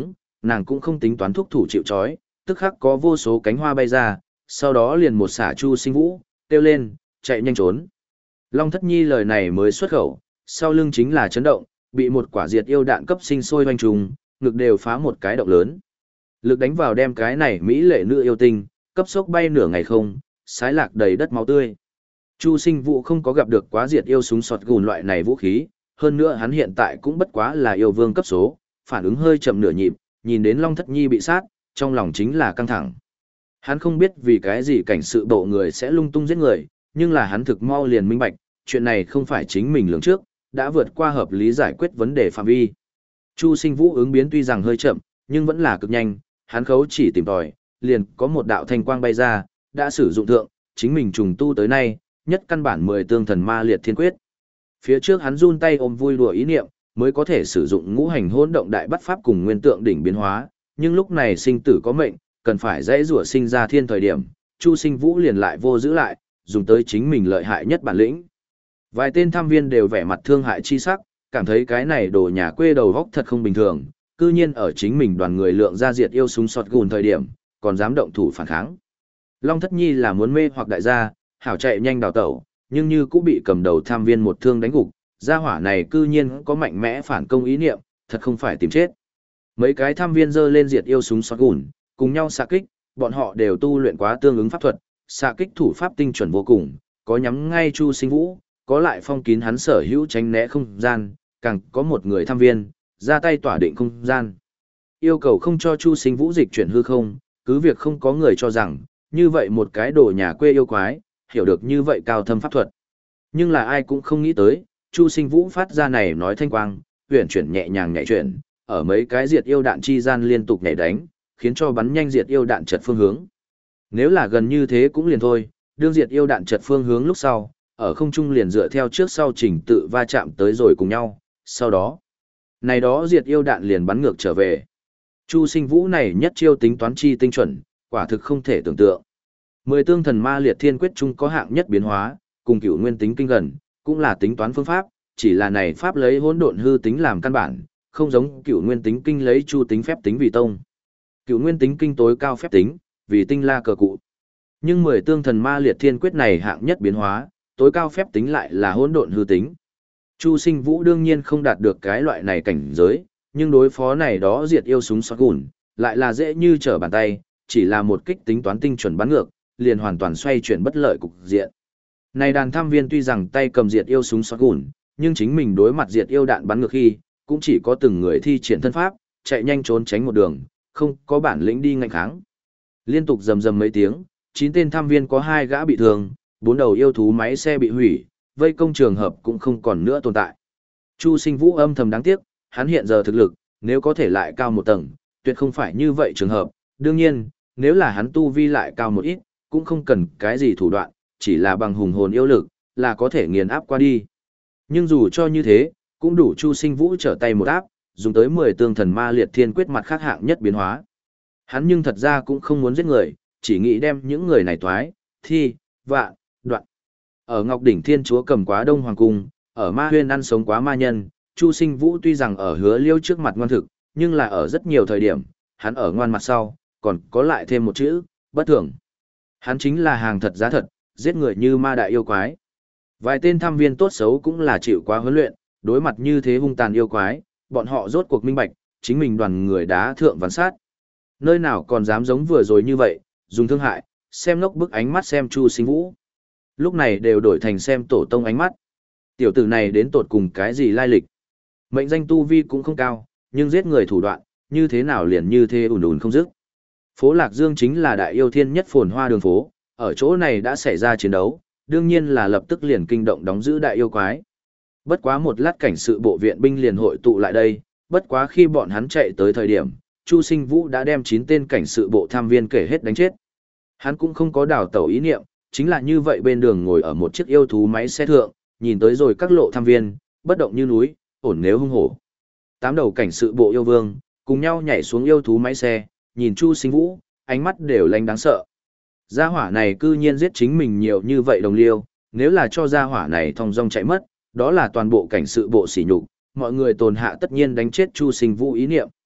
nàng cũng không tính toán thúc thủ chịu trói, tức khắc có vô số cánh hoa bay ra, sau đó liền một xả Chu Sinh Vũ, kêu lên, chạy nhanh trốn. Long Thất Nhi lời này mới xuất khẩu, sau lưng chính là chấn động, bị một quả diệt yêu đạn cấp sinh sôi hoành trùng, ngực đều phá một cái động lớn. Lực đánh vào đem cái này mỹ lệ nữ yêu tinh, cấp sốc bay nửa ngày không, sái lạc đầy đất máu tươi. Chu Sinh Vũ không có gặp được quá diệt yêu súng sọt gùn loại này vũ khí, hơn nữa hắn hiện tại cũng bất quá là yêu vương cấp số, phản ứng hơi chậm nửa nhịp, nhìn đến Long Thất Nhi bị sát, trong lòng chính là căng thẳng. Hắn không biết vì cái gì cảnh sự bộ người sẽ lung tung giết người, nhưng là hắn thực mau liền minh bạch, chuyện này không phải chính mình lường trước, đã vượt qua hợp lý giải quyết vấn đề phạm vi. Chu Sinh Vũ ứng biến tuy rằng hơi chậm, nhưng vẫn là cực nhanh, hắn khấu chỉ tìm tòi, liền có một đạo thanh quang bay ra, đã sử dụng thượng, chính mình trùng tu tới nay, nhất căn bản mười tương thần ma liệt thiên quyết. Phía trước hắn run tay ôm vui đùa ý niệm, mới có thể sử dụng ngũ hành hỗn động đại bắt pháp cùng nguyên tượng đỉnh biến hóa, nhưng lúc này sinh tử có mệnh, cần phải dãy rủa sinh ra thiên thời điểm, Chu Sinh Vũ liền lại vô giữ lại, dùng tới chính mình lợi hại nhất bản lĩnh. Vài tên tham viên đều vẻ mặt thương hại chi sắc, cảm thấy cái này đồ nhà quê đầu góc thật không bình thường, cư nhiên ở chính mình đoàn người lượng ra diệt yêu súng sọt gùn thời điểm, còn dám động thủ phản kháng. Long Thất Nhi là muốn mê hoặc đại gia, hảo chạy nhanh đào tẩu, nhưng như cũng bị cầm đầu tham viên một thương đánh gục, gia hỏa này cư nhiên có mạnh mẽ phản công ý niệm, thật không phải tìm chết. Mấy cái tham viên giơ lên diệt yêu súng sọt gùn, cùng nhau xạ kích, bọn họ đều tu luyện quá tương ứng pháp thuật, xạ kích thủ pháp tinh chuẩn vô cùng, có nhắm ngay Chu Sinh Vũ, có lại phong kín hắn sở hữu tránh né không gian, càng có một người tham viên ra tay tỏa định không gian. Yêu cầu không cho Chu Sinh Vũ dịch chuyển hư không, cứ việc không có người cho rằng, như vậy một cái đồ nhà quê yêu quái, hiểu được như vậy cao thâm pháp thuật. Nhưng là ai cũng không nghĩ tới, Chu Sinh Vũ phát ra này nói thanh quang, huyền chuyển nhẹ nhàng nhảy chuyển, ở mấy cái diệt yêu đạn chi gian liên tục nhảy đánh, khiến cho bắn nhanh diệt yêu đạn chật phương hướng. Nếu là gần như thế cũng liền thôi, đương diệt yêu đạn chật phương hướng lúc sau, ở không trung liền dựa theo trước sau trình tự va chạm tới rồi cùng nhau, sau đó, này đó diệt yêu đạn liền bắn ngược trở về. Chu Sinh Vũ này nhất chiêu tính toán chi tinh chuẩn, quả thực không thể tưởng tượng. Mười tương thần ma liệt thiên quyết chung có hạng nhất biến hóa, cùng cửu nguyên tính kinh gần, cũng là tính toán phương pháp, chỉ là này pháp lấy hỗn độn hư tính làm căn bản, không giống cửu nguyên tính kinh lấy chu tính phép tính vì tông. Cửu nguyên tính kinh tối cao phép tính, vì tinh la cờ cụ. Nhưng mười tương thần ma liệt thiên quyết này hạng nhất biến hóa, tối cao phép tính lại là hỗn độn hư tính. Chu Sinh Vũ đương nhiên không đạt được cái loại này cảnh giới, nhưng đối phó này đó diệt yêu súng sọt gùn, lại là dễ như trở bàn tay, chỉ là một kích tính toán tinh chuẩn bắn ngược, liền hoàn toàn xoay chuyển bất lợi cục diện. Này đàn tham viên tuy rằng tay cầm diệt yêu súng sọt gùn, nhưng chính mình đối mặt diệt yêu đạn bắn ngược khi, cũng chỉ có từng người thi triển thân pháp, chạy nhanh trốn tránh một đường, không có bản lĩnh đi ngạnh kháng. Liên tục rầm rầm mấy tiếng, chín tên tham viên có hai gã bị thương, bốn đầu yêu thú máy xe bị hủy, vây công trường hợp cũng không còn nữa tồn tại. Chu Sinh Vũ âm thầm đáng tiếc, hắn hiện giờ thực lực, nếu có thể lại cao một tầng, tuyệt không phải như vậy trường hợp. Đương nhiên, nếu là hắn tu vi lại cao một ít, cũng không cần cái gì thủ đoạn, chỉ là bằng hùng hồn yêu lực, là có thể nghiền áp qua đi. Nhưng dù cho như thế, cũng đủ Chu Sinh Vũ trở tay một áp, dùng tới mười tương thần ma liệt thiên quyết mặt khác hạng nhất biến hóa. Hắn nhưng thật ra cũng không muốn giết người, chỉ nghĩ đem những người này toái, thi, vạn, đoạn. Ở Ngọc Đỉnh Thiên Chúa cầm quá Đông Hoàng Cung, ở Ma Huyên ăn sống quá ma nhân, Chu Sinh Vũ tuy rằng ở Hứa Liêu trước mặt ngoan thực, nhưng là ở rất nhiều thời điểm, hắn ở ngoan mặt sau, còn có lại thêm một chữ, bất thường. Hắn chính là hàng thật giá thật, giết người như ma đại yêu quái. Vài tên tham viên tốt xấu cũng là chịu quá huấn luyện, đối mặt như thế hung tàn yêu quái, bọn họ rốt cuộc minh bạch, chính mình đoàn người đá thượng ván sát. Nơi nào còn dám giống vừa rồi như vậy, dùng thương hại, xem ngốc bức ánh mắt xem Chu Sinh Vũ. Lúc này đều đổi thành xem tổ tông ánh mắt. Tiểu tử này đến tột cùng cái gì lai lịch. Mệnh danh tu vi cũng không cao, nhưng giết người thủ đoạn, như thế nào liền như thế ủn ủn không dứt. Phố Lạc Dương chính là đại yêu thiên nhất phồn hoa đường phố, ở chỗ này đã xảy ra chiến đấu, đương nhiên là lập tức liền kinh động đóng giữ đại yêu quái. Bất quá một lát cảnh sự bộ viện binh liền hội tụ lại đây, bất quá khi bọn hắn chạy tới thời điểm, Chu Sinh Vũ đã đem chín tên cảnh sự bộ tham viên kể hết đánh chết. Hắn cũng không có đào tẩu ý niệm, chính là như vậy bên đường ngồi ở một chiếc yêu thú máy xe thượng, nhìn tới rồi các lộ tham viên, bất động như núi, ổn nếu hung hổ. Tám đầu cảnh sự bộ yêu vương, cùng nhau nhảy xuống yêu thú máy xe, nhìn Chu Sinh Vũ, ánh mắt đều lanh đáng sợ. Gia hỏa này cư nhiên giết chính mình nhiều như vậy đồng liêu, nếu là cho gia hỏa này thong dong chạy mất, đó là toàn bộ cảnh sự bộ sỉ nhục, mọi người tồn hạ tất nhiên đánh chết Chu Sinh Vũ ý niệm.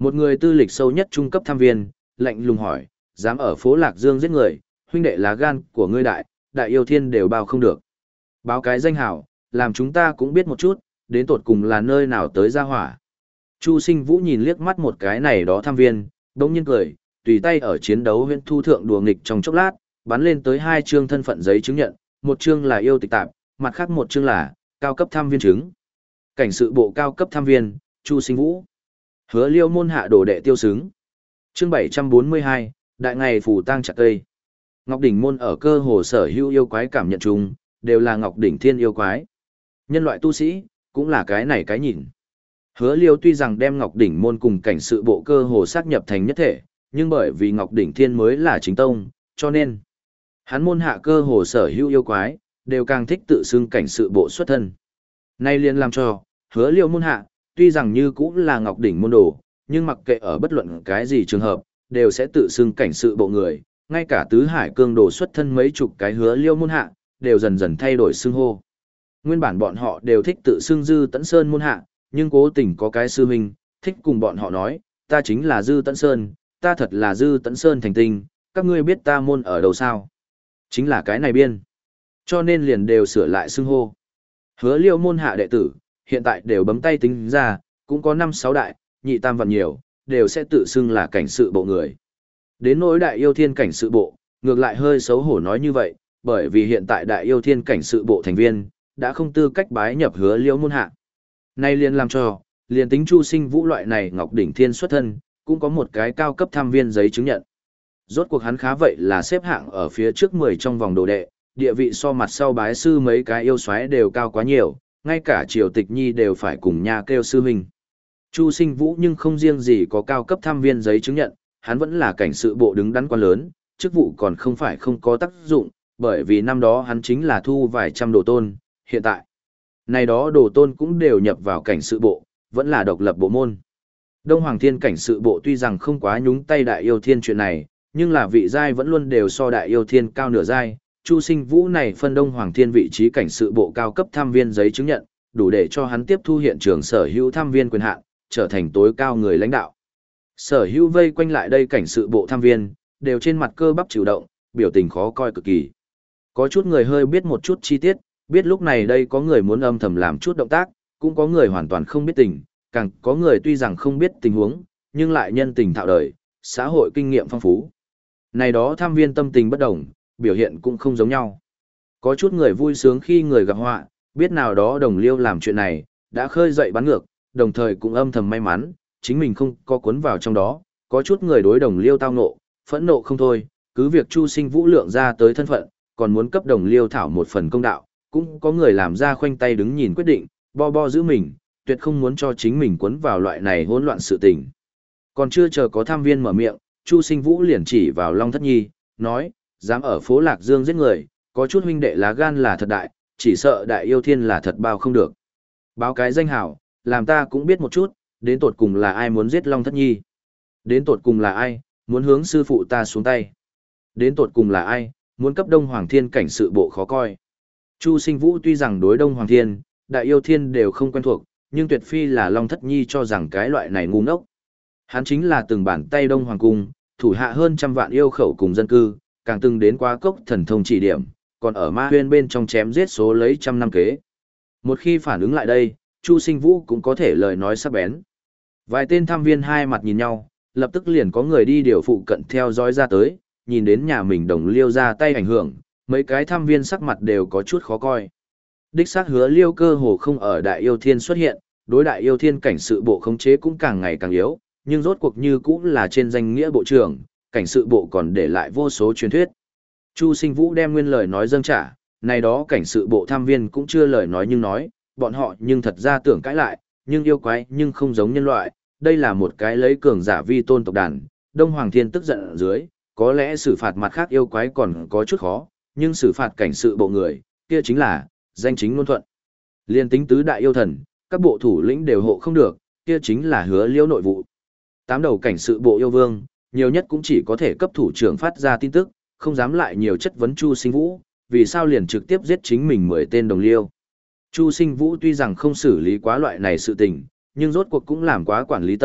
Một người tư lịch sâu nhất trung cấp tham viên, lạnh lùng hỏi, dám ở phố Lạc Dương giết người, huynh đệ lá gan của ngươi đại, đại yêu thiên đều bao không được. Báo cái danh hảo, làm chúng ta cũng biết một chút, đến tột cùng là nơi nào tới ra hỏa. Chu Sinh Vũ nhìn liếc mắt một cái này đó tham viên, đống nhiên cười, tùy tay ở chiến đấu huyện thu thượng đùa nghịch trong chốc lát, bắn lên tới hai chương thân phận giấy chứng nhận, một chương là yêu tịch tạp, mặt khác một chương là cao cấp tham viên chứng. Cảnh sự bộ cao cấp tham viên, Chu Sinh Vũ. Hứa Liêu môn hạ đồ đệ tiêu xứng. Chương bảy trăm bốn mươi hai, đại ngày phù tang chặt cây. Ngọc đỉnh môn ở cơ hồ sở hữu yêu quái cảm nhận chung, đều là Ngọc đỉnh thiên yêu quái. Nhân loại tu sĩ, cũng là cái này cái nhìn. Hứa Liêu tuy rằng đem Ngọc đỉnh môn cùng cảnh sự bộ cơ hồ sát nhập thành nhất thể, nhưng bởi vì Ngọc đỉnh thiên mới là chính tông, cho nên hắn môn hạ cơ hồ sở hữu yêu quái, đều càng thích tự xưng cảnh sự bộ xuất thân. Nay liền làm cho, Hứa Liêu môn hạ, tuy rằng như cũng là Ngọc đỉnh môn đồ, nhưng mặc kệ ở bất luận cái gì trường hợp, đều sẽ tự xưng cảnh sự bộ người, ngay cả tứ hải cương đồ xuất thân mấy chục cái Hứa Liêu môn hạ, đều dần dần thay đổi xưng hô. Nguyên bản bọn họ đều thích tự xưng Dư Tấn Sơn môn hạ, nhưng cố tình có cái sư huynh, thích cùng bọn họ nói, ta chính là Dư Tấn Sơn, ta thật là Dư Tấn Sơn thành tinh, các ngươi biết ta môn ở đâu sao? Chính là cái này biên. Cho nên liền đều sửa lại xưng hô. Hứa Liêu môn hạ đệ tử, hiện tại đều bấm tay tính ra, cũng có năm sáu đại, nhị tam vạn nhiều, đều sẽ tự xưng là cảnh sự bộ người. Đến nỗi đại yêu thiên cảnh sự bộ, ngược lại hơi xấu hổ nói như vậy, bởi vì hiện tại đại yêu thiên cảnh sự bộ thành viên, đã không tư cách bái nhập Hứa Liêu môn hạ. Nay liền làm cho, liền tính Chu Sinh Vũ loại này Ngọc đỉnh thiên xuất thân, cũng có một cái cao cấp tham viên giấy chứng nhận. Rốt cuộc hắn khá vậy là xếp hạng ở phía trước mười trong vòng đồ đệ, địa vị so mặt sau bái sư mấy cái yêu xoáy đều cao quá nhiều, ngay cả Triều Tịch Nhi đều phải cùng nhà kêu sư huynh. Chu Sinh Vũ nhưng không riêng gì có cao cấp tham viên giấy chứng nhận, hắn vẫn là cảnh sự bộ đứng đắn quan lớn, chức vụ còn không phải không có tác dụng, bởi vì năm đó hắn chính là thu vài trăm đồ tôn, hiện tại này đó đồ tôn cũng đều nhập vào cảnh sự bộ, vẫn là độc lập bộ môn. Đông Hoàng Thiên cảnh sự bộ tuy rằng không quá nhúng tay đại yêu thiên chuyện này, nhưng là vị giai vẫn luôn đều so đại yêu thiên cao nửa giai. Chu Sinh Vũ này phân Đông Hoàng Thiên vị trí cảnh sự bộ cao cấp tham viên giấy chứng nhận, đủ để cho hắn tiếp thu hiện trường sở hữu tham viên quyền hạn, trở thành tối cao người lãnh đạo. Sở hữu vây quanh lại đây cảnh sự bộ tham viên, đều trên mặt cơ bắp chịu động, biểu tình khó coi cực kỳ. Có chút người hơi biết một chút chi tiết, biết lúc này đây có người muốn âm thầm làm chút động tác, cũng có người hoàn toàn không biết tình, càng có người tuy rằng không biết tình huống, nhưng lại nhân tình thạo đời, xã hội kinh nghiệm phong phú. Này đó tham viên tâm tình bất đồng, biểu hiện cũng không giống nhau. Có chút người vui sướng khi người gặp họa, biết nào đó đồng liêu làm chuyện này, đã khơi dậy bắn ngược, đồng thời cũng âm thầm may mắn, chính mình không có cuốn vào trong đó. Có chút người đối đồng liêu tao nộ, phẫn nộ không thôi, cứ việc Chu Sinh Vũ lượng ra tới thân phận, còn muốn cấp đồng liêu thảo một phần công đạo, cũng có người làm ra khoanh tay đứng nhìn quyết định, bo bo giữ mình, tuyệt không muốn cho chính mình cuốn vào loại này hỗn loạn sự tình. Còn chưa chờ có tham viên mở miệng, Chu Sinh Vũ liền chỉ vào Long Thất Nhi, nói, dám ở phố Lạc Dương giết người, có chút huynh đệ lá gan là thật đại, chỉ sợ đại yêu thiên là thật bao không được. Báo cái danh hảo, làm ta cũng biết một chút, đến tột cùng là ai muốn giết Long Thất Nhi. Đến tột cùng là ai, muốn hướng sư phụ ta xuống tay. Đến tột cùng là ai, muốn cấp Đông Hoàng Thiên cảnh sự bộ khó coi. Chu Sinh Vũ tuy rằng đối Đông Hoàng Thiên, đại yêu thiên đều không quen thuộc, nhưng tuyệt phi là Long Thất Nhi cho rằng cái loại này ngu ngốc. Hắn chính là từng bản tay Đông Hoàng Cung, thủ hạ hơn trăm vạn yêu khẩu cùng dân cư, càng từng đến quá cốc thần thông chỉ điểm, còn ở ma huyên bên trong chém giết số lấy trăm năm kế. Một khi phản ứng lại đây, Chu Sinh Vũ cũng có thể lời nói sắc bén. Vài tên tham viên hai mặt nhìn nhau, lập tức liền có người đi điều phụ cận theo dõi ra tới, nhìn đến nhà mình đồng liêu ra tay ảnh hưởng, mấy cái tham viên sắc mặt đều có chút khó coi. Đích xác Hứa Liêu cơ hồ không ở đại yêu thiên xuất hiện, đối đại yêu thiên cảnh sự bộ khống chế cũng càng ngày càng yếu, nhưng rốt cuộc như cũng là trên danh nghĩa bộ trưởng, cảnh sự bộ còn để lại vô số truyền thuyết. Chu Sinh Vũ đem nguyên lời nói dâng trả, này đó cảnh sự bộ tham viên cũng chưa lời nói nhưng nói, bọn họ nhưng thật ra tưởng cãi lại, nhưng yêu quái nhưng không giống nhân loại, đây là một cái lấy cường giả vi tôn tộc đàn. Đông Hoàng Thiên tức giận ở dưới, có lẽ xử phạt mặt khác yêu quái còn có chút khó, nhưng xử phạt cảnh sự bộ người, kia chính là danh chính ngôn thuận. Liên tính tứ đại yêu thần, các bộ thủ lĩnh đều hộ không được, kia chính là Hứa Liêu nội vụ. Tám đầu cảnh sự bộ yêu vương, nhiều nhất cũng chỉ có thể cấp thủ trưởng phát ra tin tức, không dám lại nhiều chất vấn Chu Sinh Vũ, vì sao liền trực tiếp giết chính mình mười tên đồng liêu. Chu Sinh Vũ tuy rằng không xử lý quá loại này sự tình, nhưng rốt cuộc cũng làm quá quản lý tầng,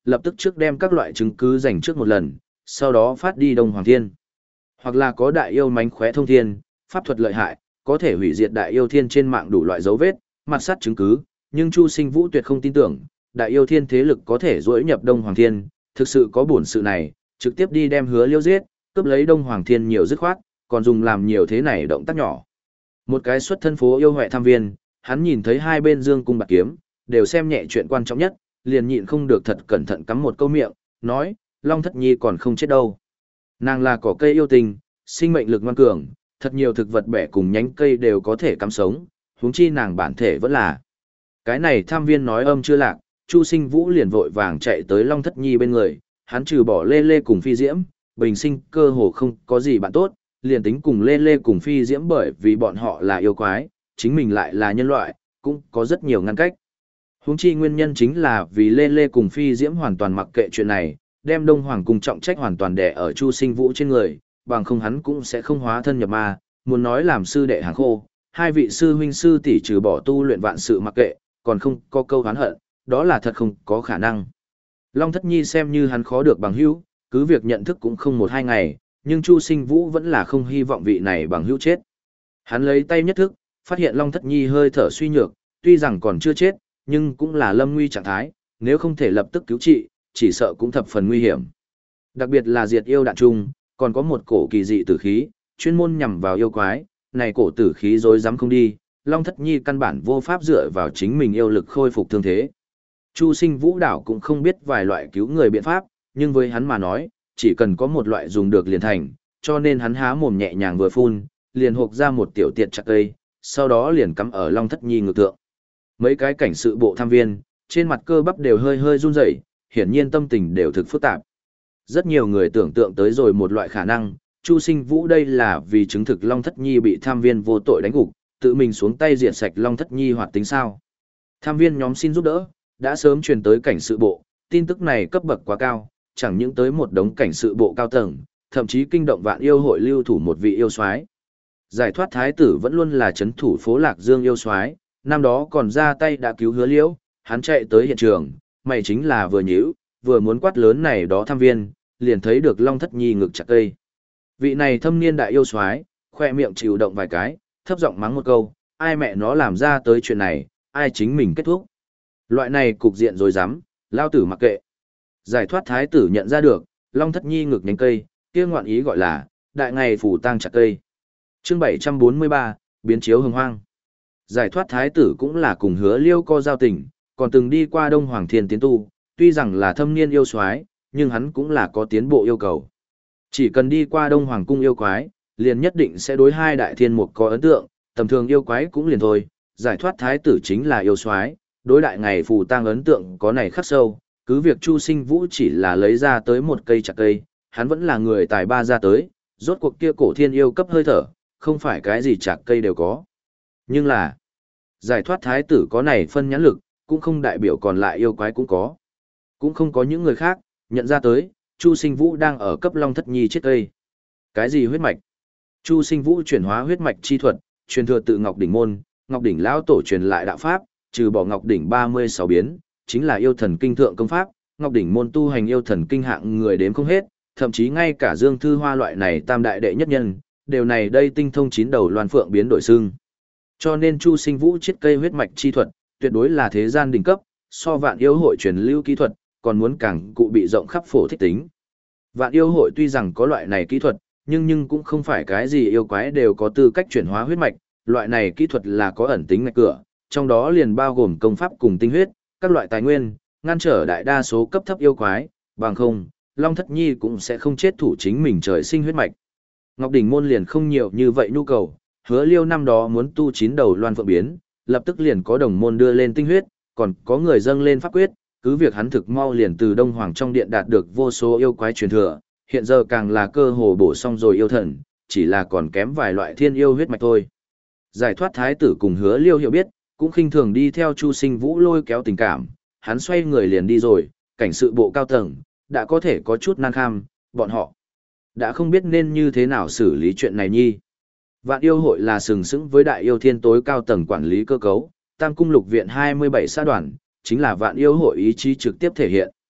lập tức trước đem các loại chứng cứ dành trước một lần, sau đó phát đi Đông Hoàng Thiên. Hoặc là có đại yêu mánh khóe thông thiên, pháp thuật lợi hại, có thể hủy diệt đại yêu thiên trên mạng đủ loại dấu vết, mặt sắt chứng cứ, nhưng Chu Sinh Vũ tuyệt không tin tưởng, đại yêu thiên thế lực có thể dỗi nhập Đông Hoàng Thiên, thực sự có bổn sự này, trực tiếp đi đem Hứa Liêu giết, cướp lấy Đông Hoàng Thiên nhiều dứt khoát, còn dùng làm nhiều thế này động tác nhỏ. Một cái xuất thân phố yêu huệ tham viên, hắn nhìn thấy hai bên dương cung bạc kiếm, đều xem nhẹ chuyện quan trọng nhất, liền nhịn không được thật cẩn thận cắm một câu miệng, nói, Long Thất Nhi còn không chết đâu. Nàng là cỏ cây yêu tình, sinh mệnh lực ngoan cường, thật nhiều thực vật bẻ cùng nhánh cây đều có thể cắm sống, huống chi nàng bản thể vẫn là. Cái này tham viên nói âm chưa lạc, Chu Sinh Vũ liền vội vàng chạy tới Long Thất Nhi bên người, hắn trừ bỏ Lê Lê cùng Phi Diễm, bình sinh cơ hồ không có gì bạn tốt, liền tính cùng Lê Lê cùng Phi Diễm bởi vì bọn họ là yêu quái, chính mình lại là nhân loại, cũng có rất nhiều ngăn cách. Huống chi nguyên nhân chính là vì Lê Lê cùng Phi Diễm hoàn toàn mặc kệ chuyện này, đem Đông Hoàng cùng trọng trách hoàn toàn đè ở Chu Sinh Vũ trên người, bằng không hắn cũng sẽ không hóa thân nhập ma, muốn nói làm sư đệ hàng khô, hai vị sư huynh sư tỷ trừ bỏ tu luyện vạn sự mặc kệ, còn không có câu oán hận, đó là thật không có khả năng. Long Thất Nhi xem như hắn khó được bằng hữu, cứ việc nhận thức cũng không một hai ngày, nhưng Chu Sinh Vũ vẫn là không hy vọng vị này bằng hữu chết. Hắn lấy tay nhất thức, phát hiện Long Thất Nhi hơi thở suy nhược, tuy rằng còn chưa chết, nhưng cũng là lâm nguy trạng thái, nếu không thể lập tức cứu trị, chỉ sợ cũng thập phần nguy hiểm. Đặc biệt là diệt yêu đạn trung, còn có một cổ kỳ dị tử khí, chuyên môn nhằm vào yêu quái, này cổ tử khí rối rắm không đi, Long Thất Nhi căn bản vô pháp dựa vào chính mình yêu lực khôi phục thương thế. Chu Sinh Vũ đảo cũng không biết vài loại cứu người biện pháp, nhưng với hắn mà nói, chỉ cần có một loại dùng được liền thành, cho nên hắn há mồm nhẹ nhàng vừa phun, liền hộc ra một tiểu tiệt chặt cây, sau đó liền cắm ở Long Thất Nhi ngực thượng. Mấy cái cảnh sự bộ tham viên, trên mặt cơ bắp đều hơi hơi run rẩy, hiển nhiên tâm tình đều thực phức tạp. Rất nhiều người tưởng tượng tới rồi một loại khả năng, Chu Sinh Vũ đây là vì chứng thực Long Thất Nhi bị tham viên vô tội đánh gục, tự mình xuống tay diệt sạch Long Thất Nhi hoạt tính sao. Tham viên nhóm xin giúp đỡ, đã sớm truyền tới cảnh sự bộ, tin tức này cấp bậc quá cao, chẳng những tới một đống cảnh sự bộ cao tầng, thậm chí kinh động vạn yêu hội lưu thủ một vị yêu soái. Giải thoát thái tử vẫn luôn là chấn thủ phố Lạc Dương yêu soái, năm đó còn ra tay đã cứu Hứa Liễu, hắn chạy tới hiện trường, mày chính là vừa nhíu, vừa muốn quát lớn này đó tham viên, liền thấy được Long Thất Nhi ngực chặt cây. Vị này thâm niên đại yêu soái, khoe miệng chịu động vài cái, thấp giọng mắng một câu, ai mẹ nó làm ra tới chuyện này, ai chính mình kết thúc. Loại này cục diện rồi dám, lao tử mặc kệ. Giải thoát thái tử nhận ra được, Long Thất Nhi ngực nhánh cây, kia ngoạn ý gọi là, đại ngày phủ tang chặt cây. Chương bảy trăm bốn mươi ba, biến chiếu hồng hoang. Giải thoát thái tử cũng là cùng Hứa Liêu co giao tình, còn từng đi qua Đông Hoàng Thiên tiến tu, tuy rằng là thâm niên yêu soái, nhưng hắn cũng là có tiến bộ yêu cầu. Chỉ cần đi qua Đông Hoàng cung yêu quái, liền nhất định sẽ đối hai đại thiên mục có ấn tượng, tầm thường yêu quái cũng liền thôi, giải thoát thái tử chính là yêu soái, đối đại ngày phù tang ấn tượng có này khắc sâu, cứ việc Chu Sinh Vũ chỉ là lấy ra tới một cây chặt cây, hắn vẫn là người tài ba ra tới, rốt cuộc kia cổ thiên yêu cấp hơi thở, không phải cái gì chặt cây đều có. Nhưng là, giải thoát thái tử có này phân nhãn lực, cũng không đại biểu còn lại yêu quái cũng có. Cũng không có những người khác, nhận ra tới, Chu Sinh Vũ đang ở cấp Long Thất Nhi chết cây. Cái gì huyết mạch? Chu Sinh Vũ chuyển hóa huyết mạch chi thuật, truyền thừa tự Ngọc Đỉnh môn, Ngọc Đỉnh lão tổ truyền lại đạo pháp, trừ bỏ Ngọc Đỉnh ba mươi sáu biến, chính là yêu thần kinh thượng công pháp, Ngọc Đỉnh môn tu hành yêu thần kinh hạng người đếm không hết, thậm chí ngay cả Dương Thư Hoa loại này tam đại đệ nhất nhân, đều này đây tinh thông chín đầu loan phượng biến đổi xương. Cho nên Chu Sinh Vũ chiết cây huyết mạch chi thuật, tuyệt đối là thế gian đỉnh cấp, so vạn yêu hội truyền lưu kỹ thuật, còn muốn càng cụ bị rộng khắp phổ thích tính. Vạn yêu hội tuy rằng có loại này kỹ thuật, nhưng nhưng cũng không phải cái gì yêu quái đều có tư cách chuyển hóa huyết mạch, loại này kỹ thuật là có ẩn tính ngạch cửa, trong đó liền bao gồm công pháp cùng tinh huyết, các loại tài nguyên, ngăn trở đại đa số cấp thấp yêu quái, bằng không, Long Thất Nhi cũng sẽ không chết thủ chính mình trời sinh huyết mạch. Ngọc Đỉnh môn liền không nhiều như vậy nhu cầu, Hứa Liêu năm đó muốn tu chín đầu loan phượng biến, lập tức liền có đồng môn đưa lên tinh huyết, còn có người dâng lên pháp quyết, cứ việc hắn thực mau liền từ Đông Hoàng trong điện đạt được vô số yêu quái truyền thừa, hiện giờ càng là cơ hồ bổ xong rồi yêu thần, chỉ là còn kém vài loại thiên yêu huyết mạch thôi. Giải thoát thái tử cùng Hứa Liêu hiểu biết, cũng khinh thường đi theo Chu Sinh Vũ lôi kéo tình cảm, hắn xoay người liền đi rồi, cảnh sự bộ cao tầng, đã có thể có chút nan kham, bọn họ đã không biết nên như thế nào xử lý chuyện này nhi. Vạn yêu hội là sừng sững với đại yêu thiên tối cao tầng quản lý cơ cấu, Tam cung lục viện hai mươi bảy xã đoàn, chính là vạn yêu hội ý chí trực tiếp thể hiện.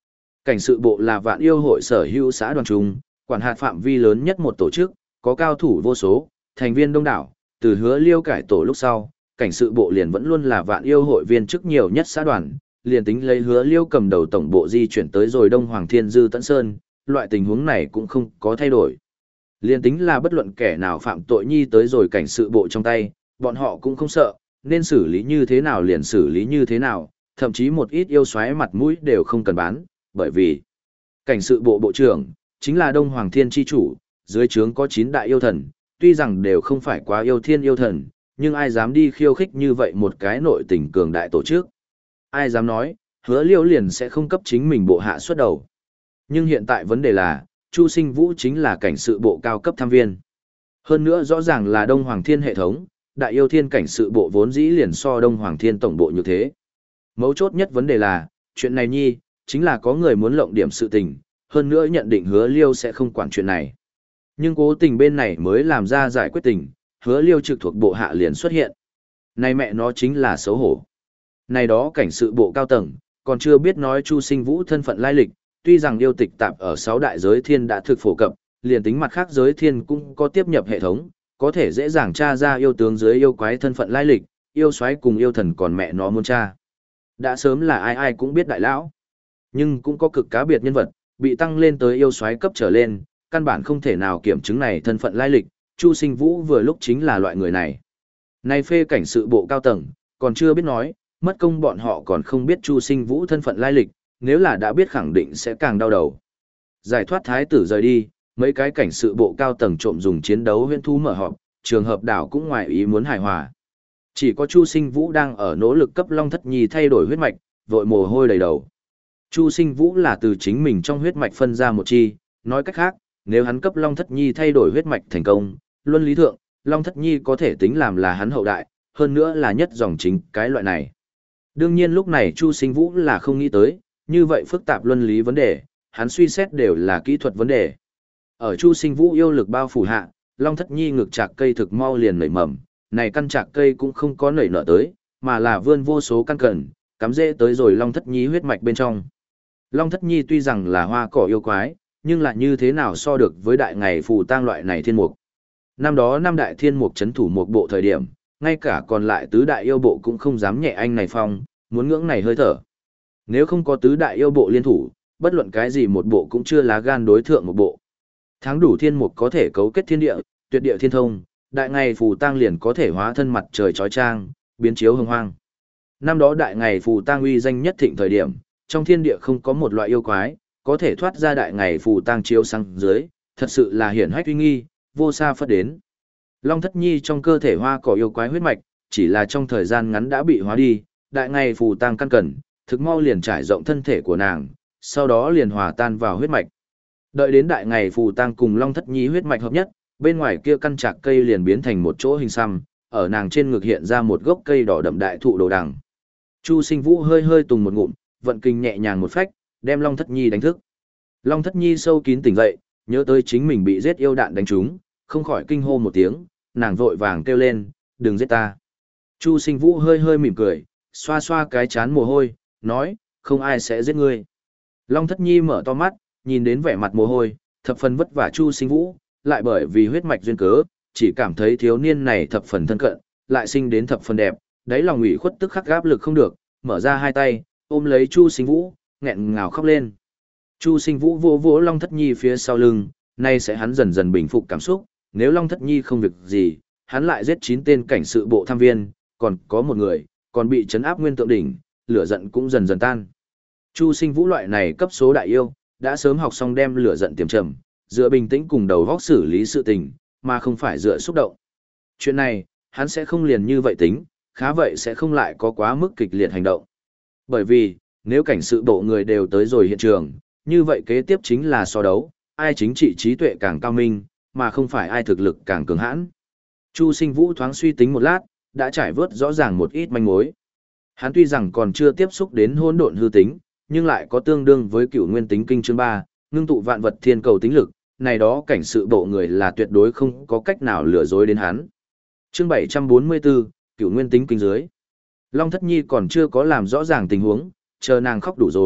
Cảnh sự bộ là vạn yêu hội sở hữu xã đoàn trung, quản hạt phạm vi lớn nhất một tổ chức, có cao thủ vô số, thành viên đông đảo, từ Hứa Liêu cải tổ lúc sau, cảnh sự bộ liền vẫn luôn là vạn yêu hội viên chức nhiều nhất xã đoàn, liền tính lấy Hứa Liêu cầm đầu tổng bộ di chuyển tới rồi Đông Hoàng Thiên Dư Tấn Sơn, loại tình huống này cũng không có thay đổi. Liền tính là bất luận kẻ nào phạm tội nhi tới rồi cảnh sự bộ trong tay, bọn họ cũng không sợ, nên xử lý như thế nào liền xử lý như thế nào, thậm chí một ít yêu xoáy mặt mũi đều không cần bán, bởi vì cảnh sự bộ bộ trưởng chính là Đông Hoàng Thiên chi chủ, dưới trướng có chín đại yêu thần, tuy rằng đều không phải quá yêu thiên yêu thần, nhưng ai dám đi khiêu khích như vậy một cái nội tình cường đại tổ chức. Ai dám nói, Hứa Liêu liền sẽ không cấp chính mình bộ hạ xuất đầu. Nhưng hiện tại vấn đề là, Chu Sinh Vũ chính là cảnh sự bộ cao cấp tham viên. Hơn nữa rõ ràng là Đông Hoàng Thiên hệ thống, đại yêu thiên cảnh sự bộ vốn dĩ liền so Đông Hoàng Thiên tổng bộ như thế. Mấu chốt nhất vấn đề là, chuyện này nhi, chính là có người muốn lộng điểm sự tình, hơn nữa nhận định Hứa Liêu sẽ không quản chuyện này. Nhưng cố tình bên này mới làm ra giải quyết tình, Hứa Liêu trực thuộc bộ hạ liền xuất hiện. Này mẹ nó chính là xấu hổ. Này đó cảnh sự bộ cao tầng, còn chưa biết nói Chu Sinh Vũ thân phận lai lịch, tuy rằng yêu tịch tạp ở sáu đại giới thiên đã thực phổ cập, liền tính mặt khác giới thiên cũng có tiếp nhập hệ thống, có thể dễ dàng tra ra yêu tướng dưới yêu quái thân phận lai lịch, yêu soái cùng yêu thần còn mẹ nó muốn tra. Đã sớm là ai ai cũng biết đại lão, nhưng cũng có cực cá biệt nhân vật, bị tăng lên tới yêu soái cấp trở lên, căn bản không thể nào kiểm chứng này thân phận lai lịch, Chu Sinh Vũ vừa lúc chính là loại người này. Này phê cảnh sự bộ cao tầng, còn chưa biết nói, mất công bọn họ còn không biết Chu Sinh Vũ thân phận lai lịch, nếu là đã biết khẳng định sẽ càng đau đầu. Giải thoát thái tử rời đi, mấy cái cảnh sự bộ cao tầng trộm dùng chiến đấu huyễn thú mở họp, trường hợp đảo cũng ngoài ý muốn hài hòa. Chỉ có Chu Sinh Vũ đang ở nỗ lực cấp Long Thất Nhi thay đổi huyết mạch, vội mồ hôi đầy đầu. Chu Sinh Vũ là từ chính mình trong huyết mạch phân ra một chi, nói cách khác, nếu hắn cấp Long Thất Nhi thay đổi huyết mạch thành công, luân lý thượng, Long Thất Nhi có thể tính làm là hắn hậu đại, hơn nữa là nhất dòng chính cái loại này. Đương nhiên lúc này Chu Sinh Vũ là không nghĩ tới, như vậy phức tạp luân lý vấn đề, hắn suy xét đều là kỹ thuật vấn đề. Ở Chu Sinh Vũ yêu lực bao phủ hạ, Long Thất Nhi ngực chạc cây thực mau liền nảy mầm, này căn chạc cây cũng không có nảy nở tới, mà là vươn vô số căn cần, cắm rễ tới rồi Long Thất Nhi huyết mạch bên trong. Long Thất Nhi tuy rằng là hoa cỏ yêu quái, nhưng lại như thế nào so được với đại ngày phù tang loại này thiên mục. Năm đó năm đại thiên mục chấn thủ một bộ thời điểm, ngay cả còn lại tứ đại yêu bộ cũng không dám nhẹ anh này phong, muốn ngưỡng này hơi thở. Nếu không có tứ đại yêu bộ liên thủ, bất luận cái gì một bộ cũng chưa lá gan đối thượng một bộ. Tháng đủ thiên mục có thể cấu kết thiên địa, tuyệt địa thiên thông, đại ngày phù tang liền có thể hóa thân mặt trời chói chang, biến chiếu hồng hoang. Năm đó đại ngày phù tang uy danh nhất thịnh thời điểm, trong thiên địa không có một loại yêu quái, có thể thoát ra đại ngày phù tang chiếu sang dưới, thật sự là hiển hách uy nghi, vô xa phất đến. Long Thất Nhi trong cơ thể hoa cỏ yêu quái huyết mạch, chỉ là trong thời gian ngắn đã bị hóa đi, đại ngày phù tang căn cẩn, thực mau liền trải rộng thân thể của nàng, sau đó liền hòa tan vào huyết mạch. Đợi đến đại ngày phù tang cùng Long Thất Nhi huyết mạch hợp nhất, bên ngoài kia căn trạc cây liền biến thành một chỗ hình xăm, ở nàng trên ngực hiện ra một gốc cây đỏ đậm đại thụ đồ đằng. Chu Sinh Vũ hơi hơi tùng một ngụm, vận kinh nhẹ nhàng một phách, đem Long Thất Nhi đánh thức. Long Thất Nhi sâu kín tỉnh dậy, nhớ tới chính mình bị giết yêu đạn đánh trúng, không khỏi kinh hô một tiếng, nàng vội vàng kêu lên, đừng giết ta. Chu Sinh Vũ hơi hơi mỉm cười, xoa xoa cái chán mồ hôi, nói, không ai sẽ giết ngươi. Long Thất Nhi mở to mắt, nhìn đến vẻ mặt mồ hôi, thập phần vất vả Chu Sinh Vũ, lại bởi vì huyết mạch duyên cớ, chỉ cảm thấy thiếu niên này thập phần thân cận, lại sinh đến thập phần đẹp, đáy lòng ủy khuất tức khắc áp lực không được, mở ra hai tay, ôm lấy Chu Sinh Vũ, nghẹn ngào khóc lên. Chu Sinh Vũ vỗ vỗ Long Thất Nhi phía sau lưng, nay sẽ hắn dần dần bình phục cảm xúc, nếu Long Thất Nhi không việc gì, hắn lại giết chín tên cảnh sự bộ tham viên, còn có một người, còn bị trấn áp nguyên tượng đỉnh, lửa giận cũng dần dần tan. Chu Sinh Vũ loại này cấp số đại yêu, đã sớm học xong đem lửa giận tiềm trầm, dựa bình tĩnh cùng đầu óc xử lý sự tình, mà không phải dựa xúc động. Chuyện này, hắn sẽ không liền như vậy tính, khá vậy sẽ không lại có quá mức kịch liệt hành động. Bởi vì, nếu cảnh sự bộ người đều tới rồi hiện trường, như vậy kế tiếp chính là so đấu, ai chính trị trí tuệ càng cao minh, mà không phải ai thực lực càng cường hãn. Chu Sinh Vũ thoáng suy tính một lát, đã trải vớt rõ ràng một ít manh mối. Hắn tuy rằng còn chưa tiếp xúc đến hỗn độn hư tính, nhưng lại có tương đương với cửu nguyên tính kinh chương ba, ngưng tụ vạn vật thiên cầu tính lực, này đó cảnh sự bộ người là tuyệt đối không có cách nào lừa dối đến hắn. Chương bảy trăm bốn mươi bốn, cửu nguyên tính kinh dưới. Long Thất Nhi còn chưa có làm rõ ràng tình huống, chờ nàng khóc đủ rồi,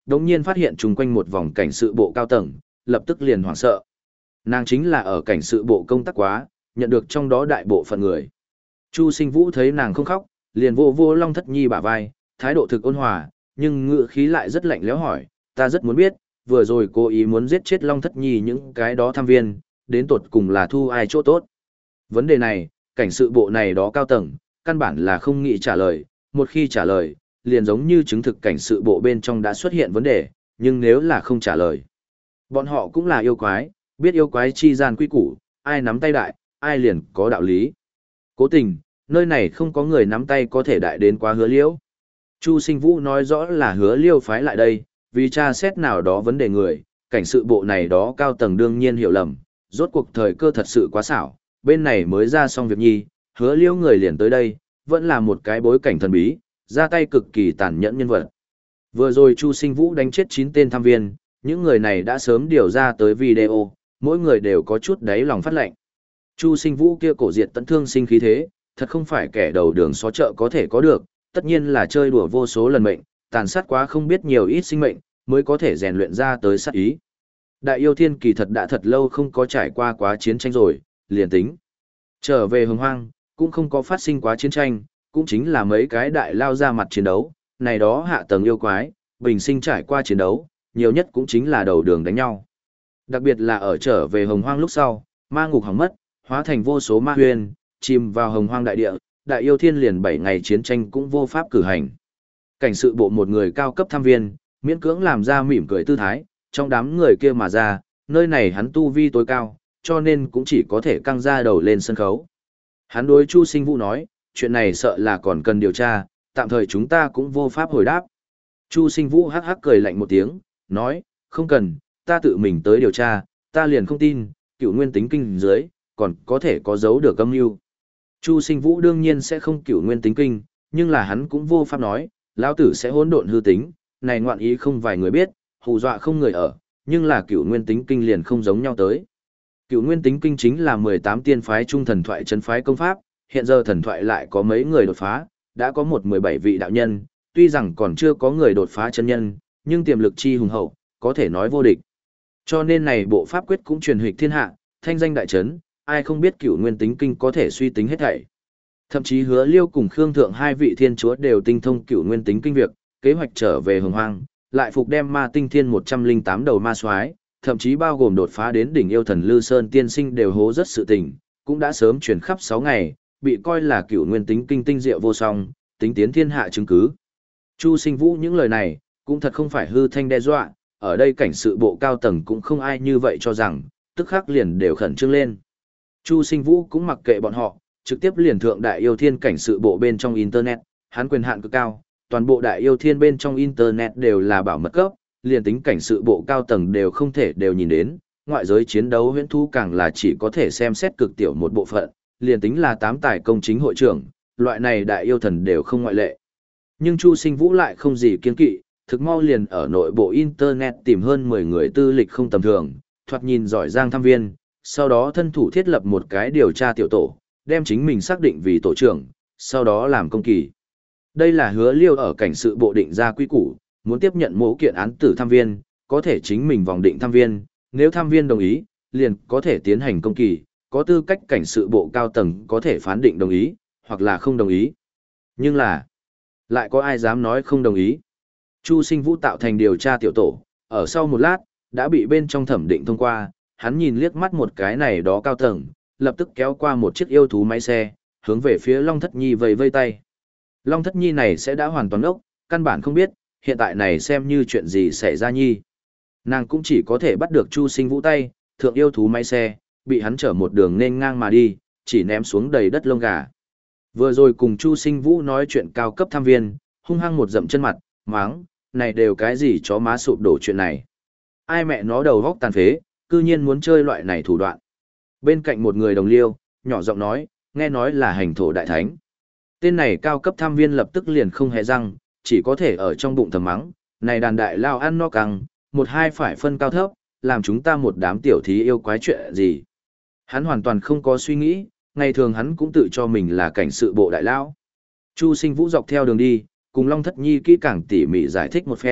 đống nhiên phát hiện chung quanh một vòng cảnh sự bộ cao tầng, lập tức liền hoảng sợ. Nàng chính là ở cảnh sự bộ công tác quá, nhận được trong đó đại bộ phận người. Chu Sinh Vũ thấy nàng không khóc, liền vô vô Long Thất Nhi bả vai, thái độ thực ôn hòa, nhưng ngựa khí lại rất lạnh lẽo hỏi, ta rất muốn biết, vừa rồi cố ý muốn giết chết Long Thất Nhi những cái đó tham viên, đến tột cùng là thu ai chỗ tốt. Vấn đề này, cảnh sự bộ này đó cao tầng, căn bản là không nghĩ trả lời, một khi trả lời, liền giống như chứng thực cảnh sự bộ bên trong đã xuất hiện vấn đề, nhưng nếu là không trả lời. Bọn họ cũng là yêu quái, biết yêu quái chi gian quy củ, ai nắm tay đại, ai liền có đạo lý. Cố tình, nơi này không có người nắm tay có thể đại đến quá Hứa Liễu. Chu Sinh Vũ nói rõ là Hứa Liêu phái lại đây, vì tra xét nào đó vấn đề người, cảnh sự bộ này đó cao tầng đương nhiên hiểu lầm, rốt cuộc thời cơ thật sự quá xảo, bên này mới ra xong việc nhi, Hứa Liêu người liền tới đây, vẫn là một cái bối cảnh thần bí, ra tay cực kỳ tàn nhẫn nhân vật. Vừa rồi Chu Sinh Vũ đánh chết chín tên tham viên, những người này đã sớm điều ra tới video, mỗi người đều có chút đáy lòng phát lệnh. Chu Sinh Vũ kia cổ diệt tận thương sinh khí thế, thật không phải kẻ đầu đường xó chợ có thể có được, tất nhiên là chơi đùa vô số lần mệnh, tàn sát quá không biết nhiều ít sinh mệnh, mới có thể rèn luyện ra tới sát ý. Đại yêu thiên kỳ thật đã thật lâu không có trải qua quá chiến tranh rồi, liền tính. Trở về hồng hoang, cũng không có phát sinh quá chiến tranh, cũng chính là mấy cái đại lao ra mặt chiến đấu, này đó hạ tầng yêu quái, bình sinh trải qua chiến đấu, nhiều nhất cũng chính là đầu đường đánh nhau. Đặc biệt là ở trở về hồng hoang lúc sau, ma ngục hỏng mất, hóa thành vô số ma huyền, chìm vào hồng hoang đại địa, đại yêu thiên liền bảy ngày chiến tranh cũng vô pháp cử hành. Cảnh sự bộ một người cao cấp tham viên, miễn cưỡng làm ra mỉm cười tư thái, trong đám người kia mà ra, nơi này hắn tu vi tối cao, cho nên cũng chỉ có thể căng ra đầu lên sân khấu. Hắn đối Chu Sinh Vũ nói, chuyện này sợ là còn cần điều tra, tạm thời chúng ta cũng vô pháp hồi đáp. Chu Sinh Vũ hắc hắc cười lạnh một tiếng, nói, không cần, ta tự mình tới điều tra, ta liền không tin, cựu nguyên tính kinh dưới, còn có thể có giấu được âm mưu. Chu Sinh Vũ đương nhiên sẽ không cựu nguyên tính kinh, nhưng là hắn cũng vô pháp nói, lão tử sẽ hỗn độn hư tính, này ngoạn ý không vài người biết, hù dọa không người ở, nhưng là cựu nguyên tính kinh liền không giống nhau tới. Cựu nguyên tính kinh chính là mười tám tiên phái trung thần thoại chân phái công pháp, hiện giờ thần thoại lại có mấy người đột phá, đã có một mười bảy vị đạo nhân, tuy rằng còn chưa có người đột phá chân nhân, nhưng tiềm lực chi hùng hậu, có thể nói vô địch. Cho nên này bộ pháp quyết cũng truyền hịch thiên hạ, thanh danh đại chấn, ai không biết cựu nguyên tính kinh có thể suy tính hết thảy. Thậm chí Hứa Liêu cùng Khương Thượng hai vị thiên chúa đều tinh thông cựu nguyên tính kinh việc, kế hoạch trở về hồng hoang, lại phục đem ma tinh thiên một trăm linh tám đầu ma soái, thậm chí bao gồm đột phá đến đỉnh yêu thần Lư Sơn tiên sinh đều hố rất sự tình, cũng đã sớm truyền khắp sáu ngày, bị coi là cựu nguyên tính kinh tinh diệu vô song, tính tiến thiên hạ chứng cứ. Chu Sinh Vũ những lời này, cũng thật không phải hư thanh đe dọa, ở đây cảnh sự bộ cao tầng cũng không ai như vậy cho rằng, tức khắc liền đều khẩn trương lên. Chu Sinh Vũ cũng mặc kệ bọn họ, trực tiếp liền thượng đại yêu thiên cảnh sự bộ bên trong internet, hắn quyền hạn cực cao, toàn bộ đại yêu thiên bên trong internet đều là bảo mật cấp, liền tính cảnh sự bộ cao tầng đều không thể đều nhìn đến, ngoại giới chiến đấu huyễn thú càng là chỉ có thể xem xét cực tiểu một bộ phận, liền tính là tám tài công chính hội trưởng, loại này đại yêu thần đều không ngoại lệ. Nhưng Chu Sinh Vũ lại không gì kiên kỵ, thực mau liền ở nội bộ internet tìm hơn mười người tư lịch không tầm thường, thoạt nhìn giỏi giang tham viên, sau đó thân thủ thiết lập một cái điều tra tiểu tổ, đem chính mình xác định vì tổ trưởng, sau đó làm công kỳ. Đây là Hứa Liêu ở cảnh sự bộ định ra quy củ, muốn tiếp nhận mỗi kiện án tử tham viên, có thể chính mình vòng định tham viên, nếu tham viên đồng ý, liền có thể tiến hành công kỳ, có tư cách cảnh sự bộ cao tầng có thể phán định đồng ý, hoặc là không đồng ý. Nhưng là, lại có ai dám nói không đồng ý? Chu Sinh Vũ tạo thành điều tra tiểu tổ, ở sau một lát, đã bị bên trong thẩm định thông qua, hắn nhìn liếc mắt một cái này đó cao tầng, lập tức kéo qua một chiếc yêu thú máy xe, hướng về phía Long Thất Nhi vẫy vây tay. Long Thất Nhi này sẽ đã hoàn toàn ốc, căn bản không biết, hiện tại này xem như chuyện gì xảy ra nhi. Nàng cũng chỉ có thể bắt được Chu Sinh Vũ tay, thượng yêu thú máy xe, bị hắn chở một đường nên ngang mà đi, chỉ ném xuống đầy đất lông gà. Vừa rồi cùng Chu Sinh Vũ nói chuyện cao cấp tham viên, hung hăng một dậm chân mặt, máng, này đều cái gì chó má sụp đổ chuyện này. Ai mẹ nó đầu góc tàn phế, cư nhiên muốn chơi loại này thủ đoạn. Bên cạnh một người đồng liêu, nhỏ giọng nói, nghe nói là hành thổ đại thánh. Tên này cao cấp tham viên lập tức liền không hề răng, chỉ có thể ở trong bụng thầm mắng, này đàn đại lao ăn no căng, một hai phải phân cao thấp, làm chúng ta một đám tiểu thí yêu quái chuyện gì. Hắn hoàn toàn không có suy nghĩ, ngày thường hắn cũng tự cho mình là cảnh sự bộ đại lao. Chu Sinh Vũ dọc theo đường đi, cùng Long Thất Nhi kỹ càng tỉ mỉ giải thích một phen,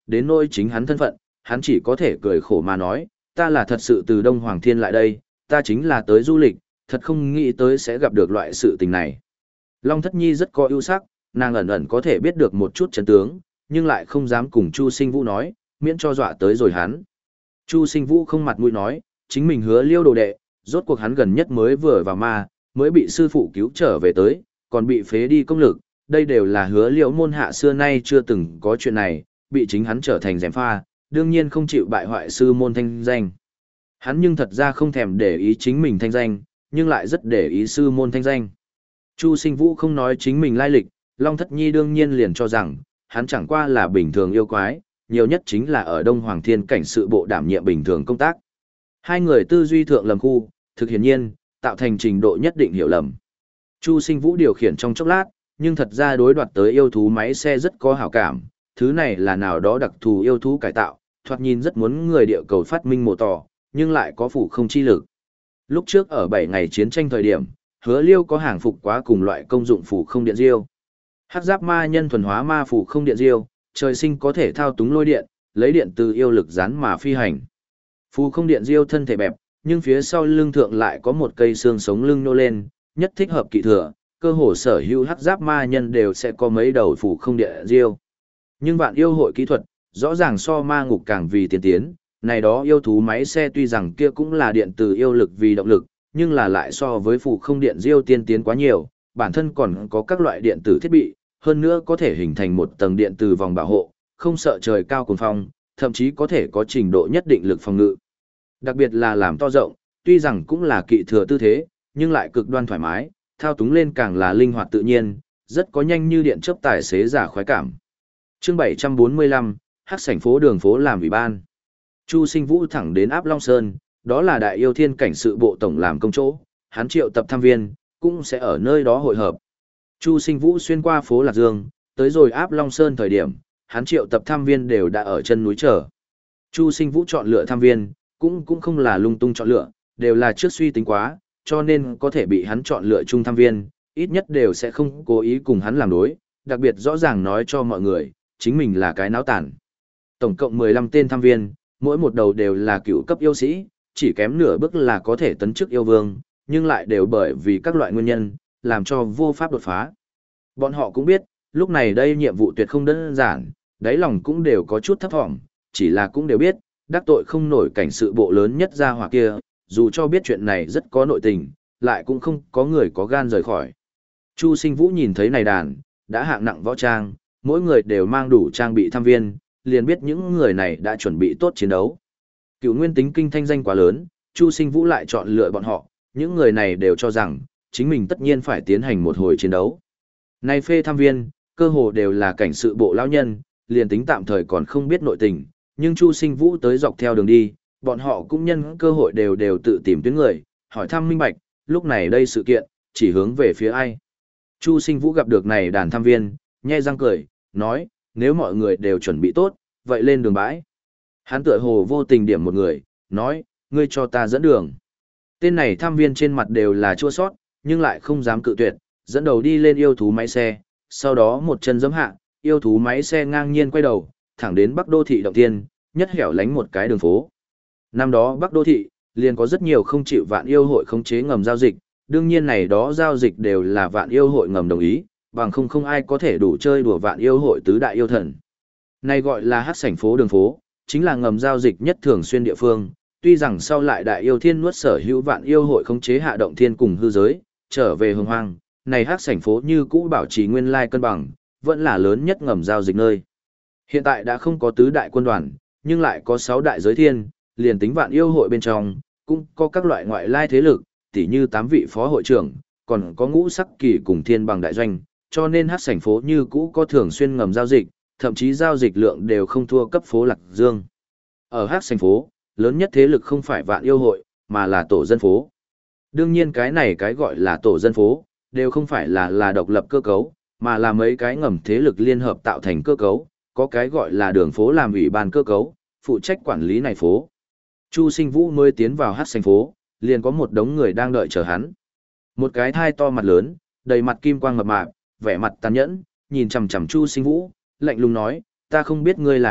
đến nỗi chính hắn thân phận, hắn chỉ có thể cười khổ mà nói, ta là thật sự từ Đông Hoàng Thiên lại đây, ta chính là tới du lịch, thật không nghĩ tới sẽ gặp được loại sự tình này. Long Thất Nhi rất có ưu sắc, nàng ẩn ẩn có thể biết được một chút chân tướng, nhưng lại không dám cùng Chu Sinh Vũ nói, miễn cho dọa tới rồi hắn. Chu Sinh Vũ không mặt mũi nói, chính mình hứa Liêu đồ đệ, rốt cuộc hắn gần nhất mới vừa vào ma, mới bị sư phụ cứu trở về tới, còn bị phế đi công lực, đây đều là hứa Liêu môn hạ xưa nay chưa từng có chuyện này, bị chính hắn trở thành gièm pha, đương nhiên không chịu bại hoại sư môn thanh danh. Hắn nhưng thật ra không thèm để ý chính mình thanh danh, nhưng lại rất để ý sư môn thanh danh. Chu Sinh Vũ không nói chính mình lai lịch, Long Thất Nhi đương nhiên liền cho rằng, hắn chẳng qua là bình thường yêu quái, nhiều nhất chính là ở Đông Hoàng Thiên cảnh sự bộ đảm nhiệm bình thường công tác. Hai người tư duy thượng lầm khu, thực hiển nhiên, tạo thành trình độ nhất định hiểu lầm. Chu Sinh Vũ điều khiển trong chốc lát, nhưng thật ra đối đoạt tới yêu thú máy xe rất có hảo cảm, thứ này là nào đó đặc thù yêu thú cải tạo, thoạt nhìn rất muốn người địa cầu phát minh mồ tỏ, nhưng lại có phủ không chi lực. Lúc trước ở bảy ngày chiến tranh thời điểm, Hứa Liêu có hàng phục quá cùng loại công dụng phủ không điện diêu. Hắc giáp ma nhân thuần hóa ma phủ không điện diêu, trời sinh có thể thao túng lôi điện, lấy điện từ yêu lực dán mà phi hành. Phù không điện diêu thân thể bẹp, nhưng phía sau lưng thượng lại có một cây xương sống lưng nô lên, nhất thích hợp kỵ thừa, cơ hồ sở hữu hắc giáp ma nhân đều sẽ có mấy đầu phù không điện diêu. Nhưng vạn yêu hội kỹ thuật, rõ ràng so ma ngục càng vì tiên tiến, này đó yêu thú máy xe tuy rằng kia cũng là điện từ yêu lực vì động lực, nhưng là lại so với phù không điện diêu tiên tiến quá nhiều, bản thân còn có các loại điện tử thiết bị, hơn nữa có thể hình thành một tầng điện từ vòng bảo hộ, không sợ trời cao cuồng phong, thậm chí có thể có trình độ nhất định lực phòng ngự. Đặc biệt là làm to rộng, tuy rằng cũng là kỵ thừa tư thế, nhưng lại cực đoan thoải mái, thao túng lên càng là linh hoạt tự nhiên, rất có nhanh như điện chớp tài xế giả khoái cảm. Chương bảy trăm bốn mươi lăm, Hắc sảnh phố đường phố làm ủy ban. Chu Sinh Vũ thẳng đến Áp Long Sơn, đó là đại yêu thiên cảnh sự bộ tổng làm công chỗ, hắn triệu tập tham viên, cũng sẽ ở nơi đó hội hợp. Chu Sinh Vũ xuyên qua phố Lạc Dương, tới rồi Áp Long Sơn thời điểm, hắn triệu tập tham viên đều đã ở chân núi chờ. Chu Sinh Vũ chọn lựa tham viên, cũng cũng không là lung tung chọn lựa, đều là trước suy tính quá, cho nên có thể bị hắn chọn lựa chung tham viên, ít nhất đều sẽ không cố ý cùng hắn làm đối, đặc biệt rõ ràng nói cho mọi người, chính mình là cái náo tản. Tổng cộng mười lăm tên tham viên, mỗi một đầu đều là cựu cấp yêu sĩ, chỉ kém nửa bước là có thể tấn chức yêu vương, nhưng lại đều bởi vì các loại nguyên nhân, làm cho vô pháp đột phá. Bọn họ cũng biết, lúc này đây nhiệm vụ tuyệt không đơn giản, đáy lòng cũng đều có chút thấp thỏm, chỉ là cũng đều biết, đắc tội không nổi cảnh sự bộ lớn nhất ra hỏa kia, dù cho biết chuyện này rất có nội tình, lại cũng không có người có gan rời khỏi. Chu Sinh Vũ nhìn thấy này đàn, đã hạng nặng võ trang, mỗi người đều mang đủ trang bị tham viên, liền biết những người này đã chuẩn bị tốt chiến đấu. Cựu nguyên tính kinh thanh danh quá lớn, Chu Sinh Vũ lại chọn lựa bọn họ, những người này đều cho rằng, chính mình tất nhiên phải tiến hành một hồi chiến đấu. Này phê tham viên, cơ hồ đều là cảnh sự bộ lão nhân, liền tính tạm thời còn không biết nội tình, nhưng Chu Sinh Vũ tới dọc theo đường đi, bọn họ cũng nhân cơ hội đều đều tự tìm tuyến người, hỏi thăm minh bạch, lúc này đây sự kiện, chỉ hướng về phía ai. Chu Sinh Vũ gặp được này đàn tham viên, nhe răng cười, nói, nếu mọi người đều chuẩn bị tốt, vậy lên đường bãi. Hắn tựa hồ vô tình điểm một người, nói, ngươi cho ta dẫn đường. Tên này tham viên trên mặt đều là chua sót, nhưng lại không dám cự tuyệt, dẫn đầu đi lên yêu thú máy xe, sau đó một chân giẫm hạ, yêu thú máy xe ngang nhiên quay đầu, thẳng đến Bắc Đô thị động tiên, nhất hẻo lánh một cái đường phố. Năm đó Bắc Đô thị, liền có rất nhiều không chịu vạn yêu hội khống chế ngầm giao dịch, đương nhiên này đó giao dịch đều là vạn yêu hội ngầm đồng ý, bằng không không ai có thể đủ chơi đùa vạn yêu hội tứ đại yêu thần. Này gọi là Hắc sảnh phố đường phố, chính là ngầm giao dịch nhất thường xuyên địa phương, tuy rằng sau lại đại yêu thiên nuốt sở hữu vạn yêu hội khống chế hạ động thiên cùng hư giới, trở về hồng hoang, này Hắc sảnh phố như cũ bảo trì nguyên lai cân bằng, vẫn là lớn nhất ngầm giao dịch nơi. Hiện tại đã không có tứ đại quân đoàn, nhưng lại có sáu đại giới thiên, liền tính vạn yêu hội bên trong, cũng có các loại ngoại lai thế lực, tỉ như tám vị phó hội trưởng, còn có ngũ sắc kỳ cùng thiên bằng đại doanh, cho nên Hắc sảnh phố như cũ có thường xuyên ngầm giao dịch, thậm chí giao dịch lượng đều không thua cấp phố Lạc Dương. Ở Hắc sảnh phố, lớn nhất thế lực không phải vạn yêu hội, mà là tổ dân phố. Đương nhiên cái này cái gọi là tổ dân phố, đều không phải là là độc lập cơ cấu, mà là mấy cái ngầm thế lực liên hợp tạo thành cơ cấu, có cái gọi là đường phố làm ủy ban cơ cấu, phụ trách quản lý này phố. Chu Sinh Vũ mới tiến vào Hắc sảnh phố, liền có một đống người đang đợi chờ hắn. Một cái thai to mặt lớn, đầy mặt kim quang mập mạp, vẻ mặt tàn nhẫn, nhìn chằm chằm Chu Sinh Vũ, lạnh lùng nói, ta không biết ngươi là ai,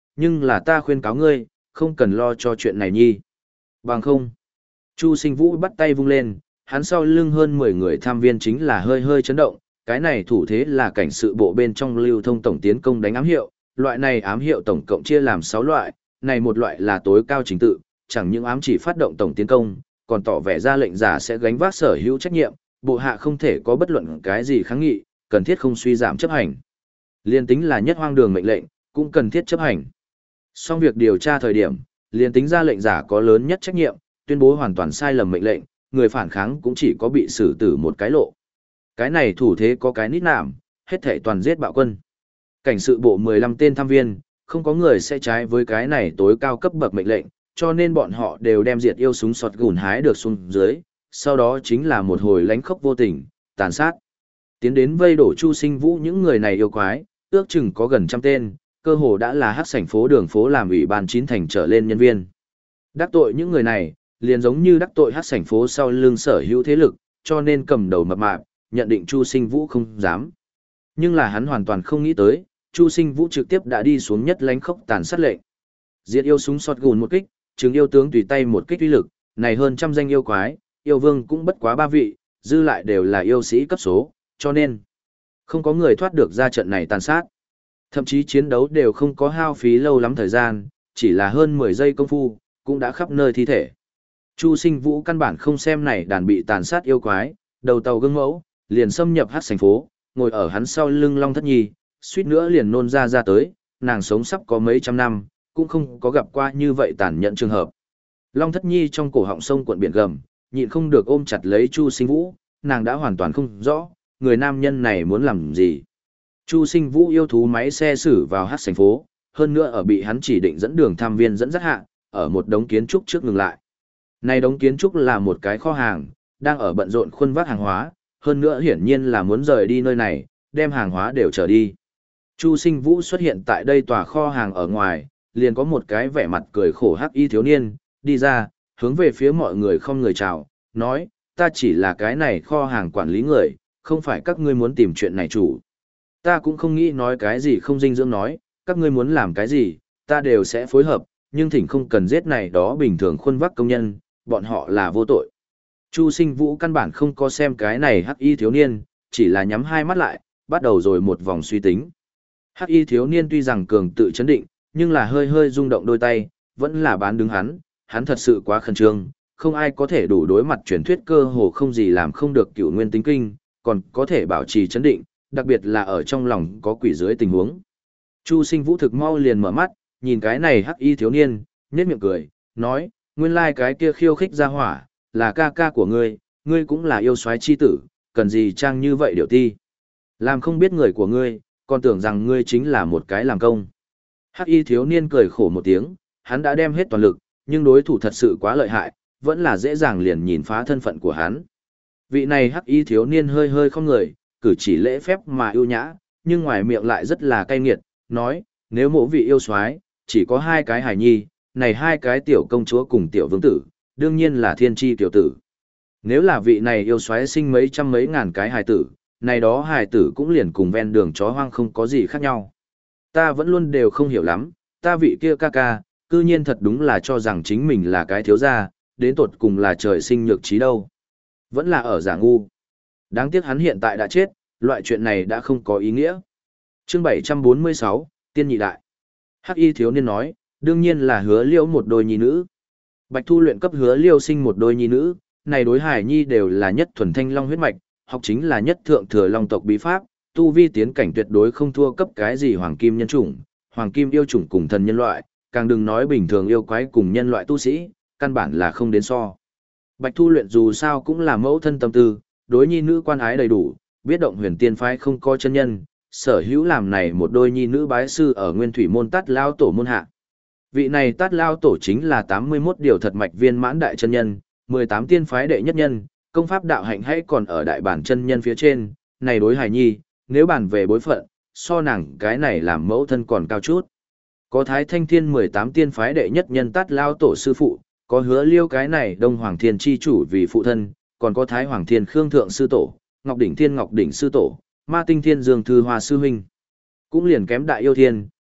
nhưng là ta khuyên cáo ngươi, không cần lo cho chuyện này nhi. Bằng không. Chu Sinh Vũ bắt tay vung lên, hắn sau lưng hơn mười người tham viên chính là hơi hơi chấn động, cái này thủ thế là cảnh sự bộ bên trong lưu thông tổng tiến công đánh ám hiệu, loại này ám hiệu tổng cộng chia làm sáu loại, này một loại là tối cao trình tự, chẳng những ám chỉ phát động tổng tiến công, còn tỏ vẻ ra lệnh giả sẽ gánh vác sở hữu trách nhiệm, bộ hạ không thể có bất luận cái gì kháng nghị, cần thiết không suy giảm chấp hành. Liên tính là nhất hoang đường mệnh lệnh, cũng cần thiết chấp hành. Xong việc điều tra thời điểm, liên tính ra lệnh giả có lớn nhất trách nhiệm, tuyên bố hoàn toàn sai lầm mệnh lệnh, người phản kháng cũng chỉ có bị xử tử một cái lộ. Cái này thủ thế có cái nít nạm, hết thảy toàn giết bạo quân. Cảnh sự bộ mười lăm tên tham viên, không có người sẽ trái với cái này tối cao cấp bậc mệnh lệnh, cho nên bọn họ đều đem diệt yêu súng sọt gùn hái được xuống dưới, sau đó chính là một hồi lánh khốc vô tình, tàn sát. Tiến đến vây đổ Chu Sinh Vũ những người này yêu quái, ước chừng có gần trăm tên, cơ hồ đã là hắc sảnh phố đường phố làm ủy ban chín thành trở lên nhân viên. Đắc tội những người này, liền giống như đắc tội hắc sảnh phố sau lưng sở hữu thế lực, cho nên cầm đầu mập mạp, nhận định Chu Sinh Vũ không dám. Nhưng là hắn hoàn toàn không nghĩ tới, Chu Sinh Vũ trực tiếp đã đi xuống nhất lánh khốc tàn sát lệnh. Diệt yêu súng sọt gùn một kích, chứng yêu tướng tùy tay một kích uy lực, này hơn trăm danh yêu quái, yêu vương cũng bất quá ba vị, dư lại đều là yêu sĩ cấp số, cho nên không có người thoát được ra trận này tàn sát. Thậm chí chiến đấu đều không có hao phí lâu lắm thời gian, chỉ là hơn mười giây công phu, cũng đã khắp nơi thi thể. Chu Sinh Vũ căn bản không xem này đàn bị tàn sát yêu quái, đầu tàu gương mẫu, liền xâm nhập hắc sảnh phố, ngồi ở hắn sau lưng Long Thất Nhi, suýt nữa liền nôn ra ra tới, nàng sống sắp có mấy trăm năm, cũng không có gặp qua như vậy tàn nhẫn trường hợp. Long Thất Nhi trong cổ họng sông cuộn biển gầm, nhịn không được ôm chặt lấy Chu Sinh Vũ, nàng đã hoàn toàn không rõ, người nam nhân này muốn làm gì. Chu Sinh Vũ yêu thú máy xe xử vào hắc sảnh phố, hơn nữa ở bị hắn chỉ định dẫn đường tham viên dẫn dắt hạ, ở một đống kiến trúc trước ngừng lại. Này đống kiến trúc là một cái kho hàng, đang ở bận rộn khuân vác hàng hóa, hơn nữa hiển nhiên là muốn rời đi nơi này, đem hàng hóa đều trở đi. Chu Sinh Vũ xuất hiện tại đây tòa kho hàng ở ngoài, liền có một cái vẻ mặt cười khổ hắc y thiếu niên, đi ra, hướng về phía mọi người không người chào, nói, ta chỉ là cái này kho hàng quản lý người, không phải các ngươi muốn tìm chuyện này chủ. Ta cũng không nghĩ nói cái gì không dinh dưỡng nói, các ngươi muốn làm cái gì, ta đều sẽ phối hợp, nhưng thỉnh không cần giết này đó bình thường khuân vác công nhân, bọn họ là vô tội. Chu Sinh Vũ căn bản không có xem cái này hắc y thiếu niên, chỉ là nhắm hai mắt lại, bắt đầu rồi một vòng suy tính. Hắc y thiếu niên tuy rằng cường tự chấn định, nhưng là hơi hơi rung động đôi tay, vẫn là bán đứng hắn, hắn thật sự quá khẩn trương, không ai có thể đủ đối mặt truyền thuyết cơ hồ không gì làm không được cửu nguyên tính kinh, còn có thể bảo trì chấn định, đặc biệt là ở trong lòng có quỷ dưới tình huống. Chu Sinh Vũ thực mau liền mở mắt, nhìn cái này hắc y thiếu niên, nhếch miệng cười, nói, nguyên lai like cái kia khiêu khích ra hỏa, là ca ca của ngươi, ngươi cũng là yêu soái chi tử, cần gì trang như vậy điều ti. Làm không biết người của ngươi, còn tưởng rằng ngươi chính là một cái làm công. Hắc y thiếu niên cười khổ một tiếng, hắn đã đem hết toàn lực, nhưng đối thủ thật sự quá lợi hại, vẫn là dễ dàng liền nhìn phá thân phận của hắn. Vị này hắc y thiếu niên hơi hơi không người, cử chỉ lễ phép mà ưu nhã, nhưng ngoài miệng lại rất là cay nghiệt, nói, nếu mộ vị yêu soái chỉ có hai cái hài nhi, này hai cái tiểu công chúa cùng tiểu vương tử, đương nhiên là thiên tri tiểu tử. Nếu là vị này yêu soái sinh mấy trăm mấy ngàn cái hài tử, này đó hài tử cũng liền cùng ven đường chó hoang không có gì khác nhau. Ta vẫn luôn đều không hiểu lắm, ta vị kia ca ca, cư nhiên thật đúng là cho rằng chính mình là cái thiếu gia, đến tột cùng là trời sinh nhược trí đâu. Vẫn là ở giả ngu. Đáng tiếc hắn hiện tại đã chết, loại chuyện này đã không có ý nghĩa. Chương bảy trăm bốn mươi sáu, Tiên Nhị Đại. Hắc y thiếu niên nói, đương nhiên là Hứa Liêu một đôi nhi nữ. Bạch Thu luyện cấp Hứa Liêu sinh một đôi nhi nữ, này đối hải nhi đều là nhất thuần thanh long huyết mạch, học chính là nhất thượng thừa long tộc bí pháp, tu vi tiến cảnh tuyệt đối không thua cấp cái gì hoàng kim nhân chủng, hoàng kim yêu chủng cùng thần nhân loại, càng đừng nói bình thường yêu quái cùng nhân loại tu sĩ, căn bản là không đến so. Bạch Thu luyện dù sao cũng là mẫu thân tâm tư, đối nhi nữ quan ái đầy đủ, biết động huyền tiên phái không có chân nhân, sở hữu làm này một đôi nhi nữ bái sư ở nguyên thủy môn tát lao tổ môn hạ. Vị này tát lao tổ chính là tám mươi mốt điều thật mạch viên mãn đại chân nhân, mười tám tiên phái đệ nhất nhân, công pháp đạo hạnh hay còn ở đại bản chân nhân phía trên, này đối hài nhi, nếu bàn về bối phận, so nàng cái này làm mẫu thân còn cao chút. Có Thái Thanh Thiên mười tám tiên phái đệ nhất nhân tát lao tổ sư phụ, có Hứa Liêu cái này Đông Hoàng Thiên chi chủ vì phụ thân, còn có Thái Hoàng Thiên Khương Thượng sư tổ, Ngọc Đỉnh Thiên Ngọc Đỉnh sư tổ, Ma Tinh Thiên Dương Thư Hoa sư huynh. Cũng liền kém Đại Yêu Thiên,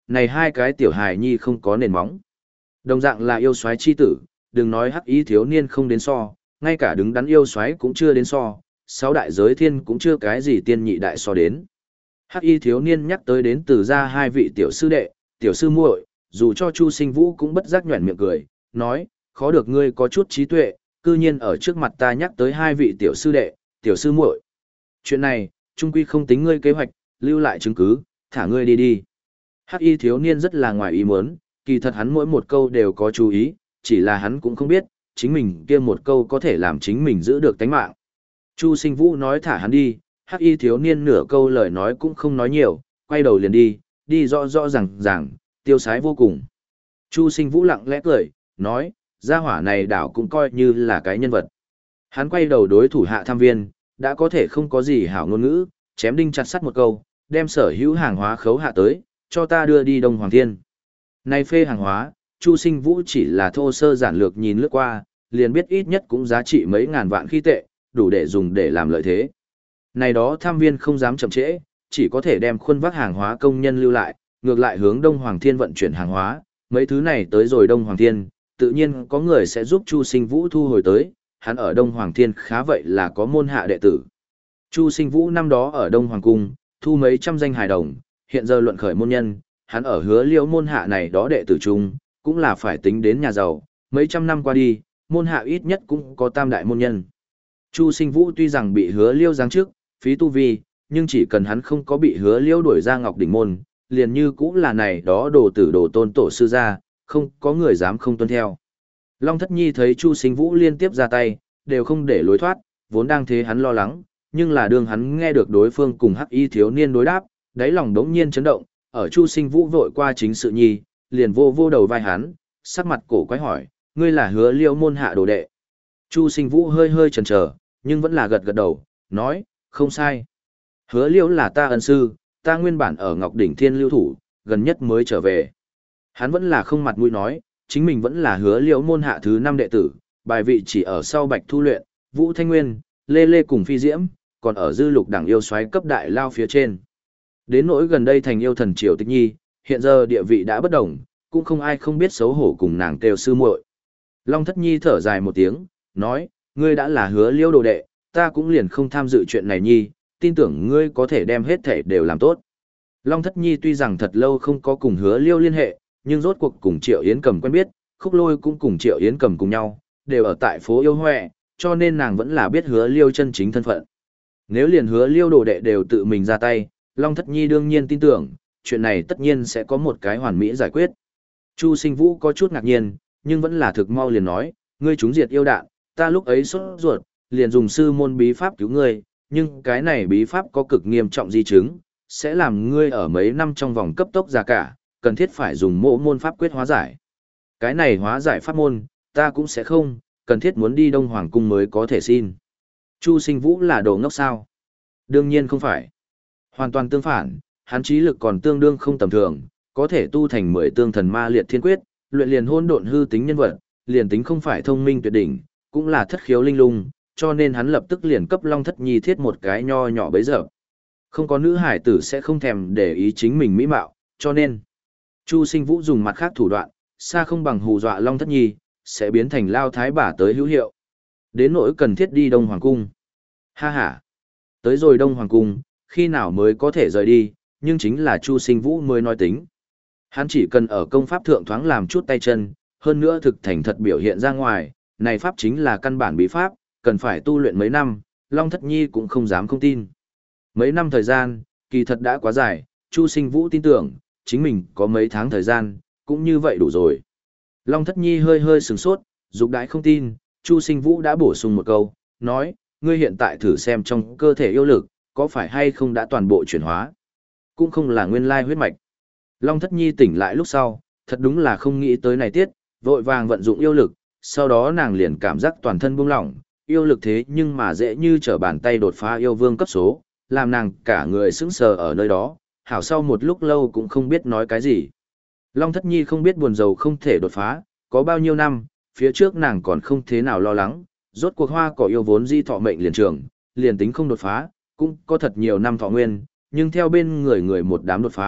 này hai cái tiểu hài nhi không có nền móng. Đồng dạng là yêu soái chi tử, đừng nói hắc y thiếu niên không đến so, ngay cả đứng đắn yêu soái cũng chưa đến so, sáu đại giới thiên cũng chưa cái gì tiên nhị đại so đến. Hắc y thiếu niên nhắc tới đến từ ra hai vị tiểu sư đệ, tiểu sư muội, dù cho Chu Sinh Vũ cũng bất giác nhoẻn miệng cười, nói, khó được ngươi có chút trí tuệ, cư nhiên ở trước mặt ta nhắc tới hai vị tiểu sư đệ, tiểu sư muội. Chuyện này, trung quy không tính ngươi kế hoạch, lưu lại chứng cứ, thả ngươi đi đi. Hắc y thiếu niên rất là ngoài ý muốn, kỳ thật hắn mỗi một câu đều có chú ý, chỉ là hắn cũng không biết, chính mình kia một câu có thể làm chính mình giữ được tánh mạng. Chu Sinh Vũ nói thả hắn đi, hắc y thiếu niên nửa câu lời nói cũng không nói nhiều, quay đầu liền đi, đi rõ rõ ràng ràng, tiêu sái vô cùng. Chu Sinh Vũ lặng lẽ cười, nói, gia hỏa này đảo cũng coi như là cái nhân vật. Hắn quay đầu đối thủ hạ tham viên, đã có thể không có gì hảo ngôn ngữ, chém đinh chặt sắt một câu, đem sở hữu hàng hóa khấu hạ tới, cho ta đưa đi Đông Hoàng Thiên. Này phê hàng hóa, Chu Sinh Vũ chỉ là thô sơ giản lược nhìn lướt qua, liền biết ít nhất cũng giá trị mấy ngàn vạn khí tệ, đủ để dùng để làm lợi thế. Này đó tham viên không dám chậm trễ, chỉ có thể đem khuôn vác hàng hóa công nhân lưu lại, ngược lại hướng Đông Hoàng Thiên vận chuyển hàng hóa, mấy thứ này tới rồi Đông Hoàng Thiên, tự nhiên có người sẽ giúp Chu Sinh Vũ thu hồi tới, hắn ở Đông Hoàng Thiên khá vậy là có môn hạ đệ tử. Chu Sinh Vũ năm đó ở Đông Hoàng Cung, thu mấy trăm danh hài đồng, hiện giờ luận khởi môn nhân, hắn ở Hứa Liễu môn hạ này đó đệ tử chung, cũng là phải tính đến nhà giàu, mấy trăm năm qua đi, môn hạ ít nhất cũng có tam đại môn nhân. Chu Sinh Vũ tuy rằng bị Hứa Liễu giáng chức, phí tu vi, nhưng chỉ cần hắn không có bị Hứa Liễu đuổi ra Ngọc Đỉnh môn, liền như cũng là này đó đồ tử đồ tôn tổ sư gia, không có người dám không tuân theo. Long Thất Nhi thấy Chu Sinh Vũ liên tiếp ra tay, đều không để lối thoát, vốn đang thế hắn lo lắng, nhưng là đương hắn nghe được đối phương cùng hắc y thiếu niên đối đáp, đáy lòng đống nhiên chấn động, ở Chu Sinh Vũ vội qua chính sự nhi, liền vô vô đầu vai hắn, sắc mặt cổ quái hỏi, ngươi là Hứa Liễu môn hạ đồ đệ. Chu Sinh Vũ hơi hơi chần chờ, nhưng vẫn là gật gật đầu, nói, không sai. Hứa Liễu là ta ân sư, ta nguyên bản ở Ngọc Đỉnh Thiên lưu thủ, gần nhất mới trở về. Hắn vẫn là không mặt mũi nói, chính mình vẫn là Hứa Liễu môn hạ thứ năm đệ tử, bài vị chỉ ở sau Bạch Thu Luyện, Vũ Thanh Nguyên, Lê Lê cùng Phi Diễm, còn ở dư lục đẳng yêu soái cấp đại lao phía trên. Đến nỗi gần đây thành yêu thần Triều Tịch Nhi, hiện giờ địa vị đã bất đồng, cũng không ai không biết xấu hổ cùng nàng kêu sư muội. Long Thất Nhi thở dài một tiếng, nói, ngươi đã là Hứa Liễu đồ đệ, ta cũng liền không tham dự chuyện này nhi, tin tưởng ngươi có thể đem hết thể đều làm tốt. Long Thất Nhi tuy rằng thật lâu không có cùng Hứa Liễu liên hệ, nhưng rốt cuộc cùng Triệu Yến Cầm quen biết, Khúc Lôi cũng cùng Triệu Yến Cầm cùng nhau, đều ở tại phố Yêu Hoè, cho nên nàng vẫn là biết Hứa Liễu chân chính thân phận. Nếu liền Hứa Liễu đồ đệ đều tự mình ra tay, Long Thất Nhi đương nhiên tin tưởng, chuyện này tất nhiên sẽ có một cái hoàn mỹ giải quyết. Chu Sinh Vũ có chút ngạc nhiên, nhưng vẫn là thực mau liền nói, ngươi trúng diệt yêu đạn, ta lúc ấy sốt ruột, liền dùng sư môn bí pháp cứu ngươi, nhưng cái này bí pháp có cực nghiêm trọng di chứng, sẽ làm ngươi ở mấy năm trong vòng cấp tốc già cả, cần thiết phải dùng mộ môn pháp quyết hóa giải. Cái này hóa giải pháp môn, ta cũng sẽ không, cần thiết muốn đi Đông Hoàng Cung mới có thể xin. Chu Sinh Vũ là đồ ngốc sao? Đương nhiên không phải. Hoàn toàn tương phản, hắn trí lực còn tương đương không tầm thường, có thể tu thành mười tương thần ma liệt thiên quyết, luyện liền hôn độn hư tính nhân vật, liền tính không phải thông minh tuyệt đỉnh, cũng là thất khiếu linh lung, cho nên hắn lập tức liền cấp Long Thất Nhi thiết một cái nho nhỏ bấy giờ. Không có nữ hải tử sẽ không thèm để ý chính mình mỹ mạo, cho nên Chu Sinh Vũ dùng mặt khác thủ đoạn, xa không bằng hù dọa Long Thất Nhi, sẽ biến thành lao thái bả tới hữu hiệu. Đến nỗi cần thiết đi Đông Hoàng Cung. Ha ha. Tới rồi Đông Hoàng Cung, khi nào mới có thể rời đi, nhưng chính là Chu Sinh Vũ mới nói tính. Hắn chỉ cần ở công pháp thượng thoáng làm chút tay chân, hơn nữa thực thành thật biểu hiện ra ngoài, này pháp chính là căn bản bí pháp, cần phải tu luyện mấy năm, Long Thất Nhi cũng không dám không tin. Mấy năm thời gian, kỳ thật đã quá dài, Chu Sinh Vũ tin tưởng, chính mình có mấy tháng thời gian, cũng như vậy đủ rồi. Long Thất Nhi hơi hơi sửng sốt, dục đãi không tin, Chu Sinh Vũ đã bổ sung một câu, nói, ngươi hiện tại thử xem trong cơ thể yêu lực, có phải hay không đã toàn bộ chuyển hóa, cũng không là nguyên lai huyết mạch. Long Thất Nhi tỉnh lại lúc sau, thật đúng là không nghĩ tới này tiết, vội vàng vận dụng yêu lực, sau đó nàng liền cảm giác toàn thân buông lỏng, yêu lực thế nhưng mà dễ như trở bàn tay đột phá yêu vương cấp số, làm nàng cả người sững sờ ở nơi đó, hảo sau một lúc lâu cũng không biết nói cái gì. Long Thất Nhi không biết buồn rầu không thể đột phá, có bao nhiêu năm, phía trước nàng còn không thế nào lo lắng, rốt cuộc hoa cỏ yêu vốn di thọ mệnh liền trường, liền tính không đột phá, cũng có thật nhiều năm thọ nguyên, nhưng theo bên người người một đám đột phá,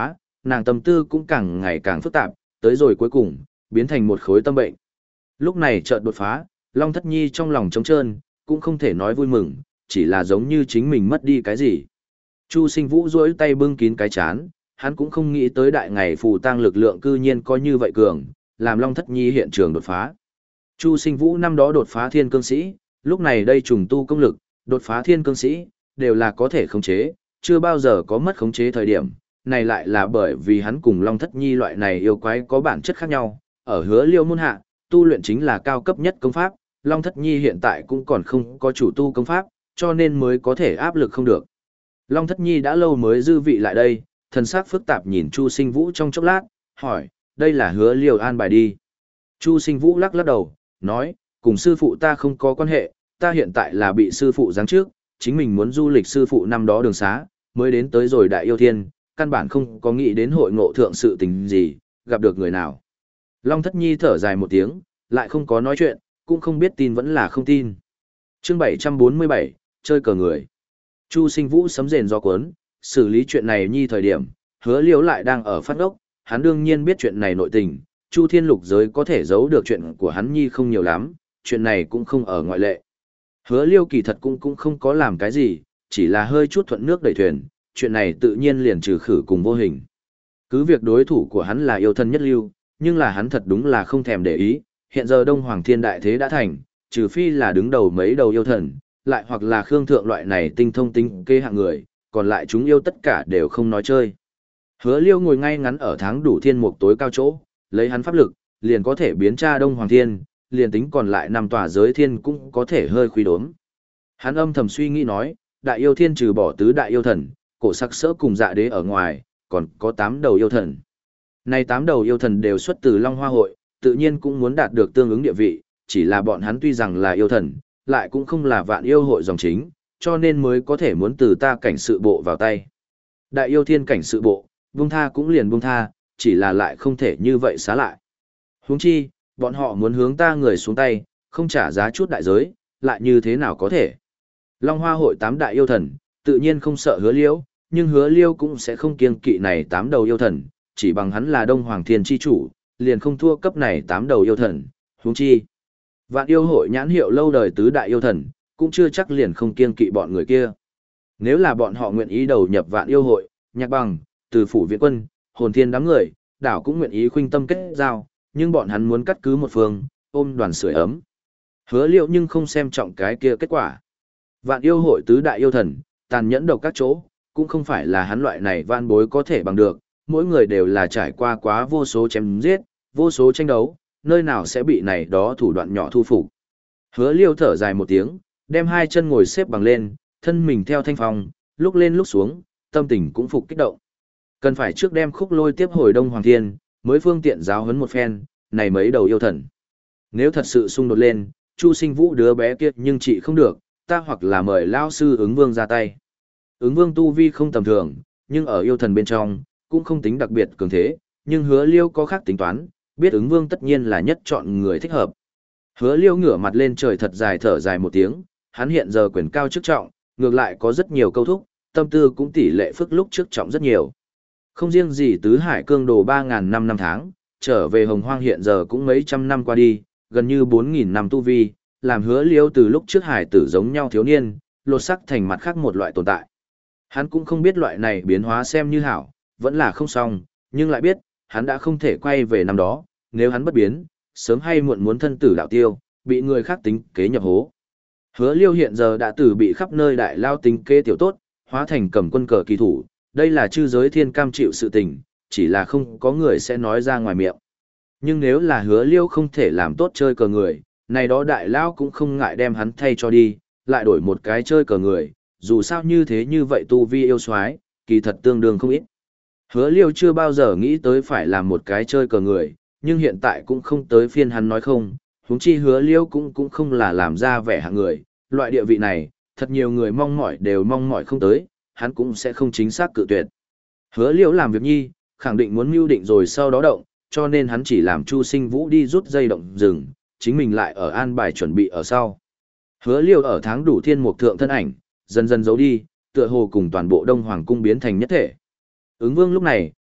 nàng tâm tư cũng càng ngày càng phức tạp, tới rồi cuối cùng, biến thành một khối tâm bệnh. Lúc này chợt đột phá, Long Thất Nhi trong lòng trống trơn, cũng không thể nói vui mừng, chỉ là giống như chính mình mất đi cái gì. Chu Sinh Vũ duỗi tay bưng kín cái chán, hắn cũng không nghĩ tới đại ngày phù tang lực lượng cư nhiên có như vậy cường, làm Long Thất Nhi hiện trường đột phá. Chu Sinh Vũ năm đó đột phá thiên cương sĩ, lúc này đây trùng tu công lực, đột phá thiên cương sĩ, đều là có thể khống chế, chưa bao giờ có mất khống chế thời điểm. Này lại là bởi vì hắn cùng Long Thất Nhi loại này yêu quái có bản chất khác nhau, ở Hứa Liêu môn hạ, tu luyện chính là cao cấp nhất công pháp, Long Thất Nhi hiện tại cũng còn không có chủ tu công pháp, cho nên mới có thể áp lực không được. Long Thất Nhi đã lâu mới dư vị lại đây, thần sắc phức tạp nhìn Chu Sinh Vũ trong chốc lát, hỏi, đây là Hứa Liêu an bài đi. Chu Sinh Vũ lắc lắc đầu, nói, cùng sư phụ ta không có quan hệ, ta hiện tại là bị sư phụ giáng trước, chính mình muốn du lịch sư phụ năm đó đường xá, mới đến tới rồi Đại Yêu Thiên, căn bản không có nghĩ đến hội ngộ thượng sự tình gì, gặp được người nào. Long Thất Nhi thở dài một tiếng, lại không có nói chuyện, cũng không biết tin vẫn là không tin. Chương bảy trăm bốn mươi bảy, chơi cờ người. Chu Sinh Vũ sấm rền do cuốn, xử lý chuyện này nhi thời điểm, Hứa Liễu lại đang ở phát ngốc, hắn đương nhiên biết chuyện này nội tình, Chu Thiên Lục giới có thể giấu được chuyện của hắn nhi không nhiều lắm, chuyện này cũng không ở ngoại lệ. Hứa Liêu kỳ thật cũng cũng không có làm cái gì, chỉ là hơi chút thuận nước đẩy thuyền, chuyện này tự nhiên liền trừ khử cùng vô hình. Cứ việc đối thủ của hắn là yêu thân nhất lưu, nhưng là hắn thật đúng là không thèm để ý, hiện giờ Đông Hoàng Thiên Đại Thế đã thành, trừ phi là đứng đầu mấy đầu yêu thần, lại hoặc là Khương Thượng loại này tinh thông tinh kê hạng người, còn lại chúng yêu tất cả đều không nói chơi. Hứa Liêu ngồi ngay ngắn ở tháng đủ thiên mục tối cao chỗ, lấy hắn pháp lực, liền có thể biến tra Đông Hoàng Thiên, liền tính còn lại năm tòa giới thiên cũng có thể hơi khuy đốm. Hắn âm thầm suy nghĩ nói, đại yêu thiên trừ bỏ tứ đại yêu thần, cổ sắc sỡ cùng dạ đế ở ngoài, còn có tám đầu yêu thần. Này tám đầu yêu thần đều xuất từ Long Hoa Hội, tự nhiên cũng muốn đạt được tương ứng địa vị, chỉ là bọn hắn tuy rằng là yêu thần, lại cũng không là vạn yêu hội dòng chính, cho nên mới có thể muốn từ ta cảnh sự bộ vào tay. Đại yêu thiên cảnh sự bộ, buông tha cũng liền buông tha, chỉ là lại không thể như vậy xá lại. Huống chi, bọn họ muốn hướng ta người xuống tay, không trả giá chút đại giới, lại như thế nào có thể. Long Hoa Hội tám đại yêu thần, tự nhiên không sợ Hứa Liêu, nhưng Hứa Liêu cũng sẽ không kiêng kỵ này tám đầu yêu thần, chỉ bằng hắn là Đông Hoàng Thiên chi chủ, liền không thua cấp này tám đầu yêu thần, huống chi. Vạn yêu hội nhãn hiệu lâu đời tứ đại yêu thần, cũng chưa chắc liền không kiêng kỵ bọn người kia. Nếu là bọn họ nguyện ý đầu nhập vạn yêu hội, Nhạc Bằng, Từ Phủ Viện Quân, Hồn Thiên đám người, đảo cũng nguyện ý khuynh tâm kết giao, nhưng bọn hắn muốn cắt cứ một phương, ôm đoàn sưởi ấm. Hứa Liêu nhưng không xem trọng cái kia kết quả. Vạn yêu hội tứ đại yêu thần, tàn nhẫn độc các chỗ, cũng không phải là hắn loại này van bối có thể bằng được, mỗi người đều là trải qua quá vô số chém giết, vô số tranh đấu, nơi nào sẽ bị này đó thủ đoạn nhỏ thu phục. Hứa Liêu thở dài một tiếng, đem hai chân ngồi xếp bằng lên, thân mình theo thanh phong, lúc lên lúc xuống, tâm tình cũng phục kích động. Cần phải trước đem Khúc Lôi tiếp hồi Đông Hoàng Thiên, mới phương tiện giáo huấn một phen, này mấy đầu yêu thần. Nếu thật sự xung đột lên, Chu Sinh Vũ đứa bé kia nhưng chị không được, ta hoặc là mời lão sư Ứng Vương ra tay. Ứng Vương tu vi không tầm thường, nhưng ở yêu thần bên trong, cũng không tính đặc biệt cường thế, nhưng Hứa Liêu có khác tính toán, biết Ứng Vương tất nhiên là nhất chọn người thích hợp. Hứa Liêu ngửa mặt lên trời thật dài thở dài một tiếng, hắn hiện giờ quyền cao chức trọng, ngược lại có rất nhiều câu thúc, tâm tư cũng tỷ lệ phức lúc trước trọng rất nhiều. Không riêng gì tứ hải cương đồ ba nghìn năm năm tháng, trở về Hồng Hoang hiện giờ cũng mấy trăm năm qua đi, gần như bốn nghìn năm tu vi, làm Hứa Liêu từ lúc trước hải tử giống nhau thiếu niên, lột sắc thành mặt khác một loại tồn tại. Hắn cũng không biết loại này biến hóa xem như hảo, vẫn là không xong, nhưng lại biết, hắn đã không thể quay về năm đó, nếu hắn bất biến, sớm hay muộn muốn thân tử đạo tiêu, bị người khác tính kế nhập hố. Hứa Liêu hiện giờ đã từ bị khắp nơi đại lao tính kế tiểu tốt, hóa thành cầm quân cờ kỳ thủ, đây là chư giới thiên cam chịu sự tình, chỉ là không có người sẽ nói ra ngoài miệng. Nhưng nếu là Hứa Liêu không thể làm tốt chơi cờ người, này đó đại lao cũng không ngại đem hắn thay cho đi, lại đổi một cái chơi cờ người, dù sao như thế như vậy tu vi yêu soái, kỳ thật tương đương không ít. Hứa Liêu chưa bao giờ nghĩ tới phải làm một cái chơi cờ người, nhưng hiện tại cũng không tới phiên hắn nói không, huống chi Hứa Liêu cũng cũng không là làm ra vẻ hạng người, loại địa vị này, thật nhiều người mong mỏi đều mong mỏi không tới, hắn cũng sẽ không chính xác cự tuyệt. Hứa Liêu làm việc nhi, khẳng định muốn mưu định rồi sau đó động, cho nên hắn chỉ làm Chu Sinh Vũ đi rút dây động rừng, chính mình lại ở an bài chuẩn bị ở sau. Hứa Liêu ở tháng đủ thiên mục thượng thân ảnh, dần dần giấu đi, tựa hồ cùng toàn bộ Đông Hoàng cung biến thành nhất thể. Ứng Vương lúc này,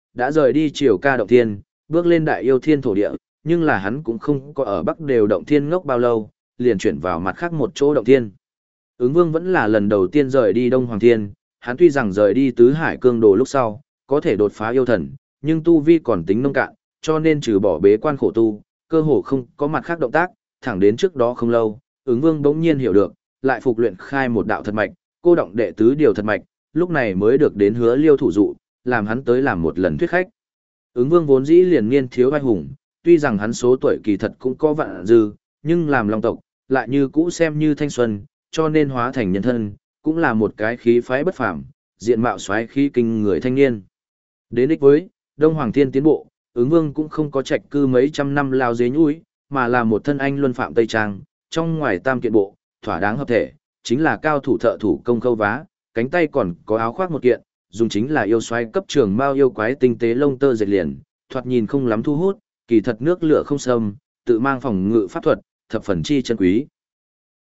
đã rời đi Triều Ca động thiên, bước lên Đại Yêu Thiên thổ địa, nhưng là hắn cũng không có ở Bắc Đều động thiên ngốc bao lâu, liền chuyển vào mặt khác một chỗ động thiên. Ứng Vương vẫn là lần đầu tiên rời đi Đông Hoàng Thiên, hắn tuy rằng rời đi Tứ Hải Cương Đồ lúc sau, có thể đột phá yêu thần, nhưng tu vi còn tính nông cạn, cho nên trừ bỏ bế quan khổ tu, cơ hồ không có mặt khác động tác, thẳng đến trước đó không lâu, Ứng Vương bỗng nhiên hiểu được, lại phục luyện khai một đạo thật mạch, cô động đệ tứ điều thật mạch, lúc này mới được đến Hứa Liêu thủ dụ, làm hắn tới làm một lần thuyết khách. Ứng Vương vốn dĩ liền niên thiếu vai hùng, tuy rằng hắn số tuổi kỳ thật cũng có vạn dư, nhưng làm long tộc, lại như cũ xem như thanh xuân, cho nên hóa thành nhân thân, cũng là một cái khí phái bất phàm, diện mạo xoáy khí kinh người thanh niên. Đến đích với, Đông Hoàng Thiên tiến bộ, Ứng Vương cũng không có trạch cư mấy trăm năm lao dế nhũi, mà là một thân anh luân phạm Tây Trang, trong ngoài tam kiện bộ, thỏa đáng hợp thể, chính là cao thủ thợ thủ công khâu vá, cánh tay còn có áo khoác một kiện, dùng chính là yêu xoáy cấp trường mao yêu quái tinh tế lông tơ dệt liền, thoạt nhìn không lắm thu hút, kỳ thật nước lửa không xâm, tự mang phòng ngự pháp thuật, thập phần chi chân quý.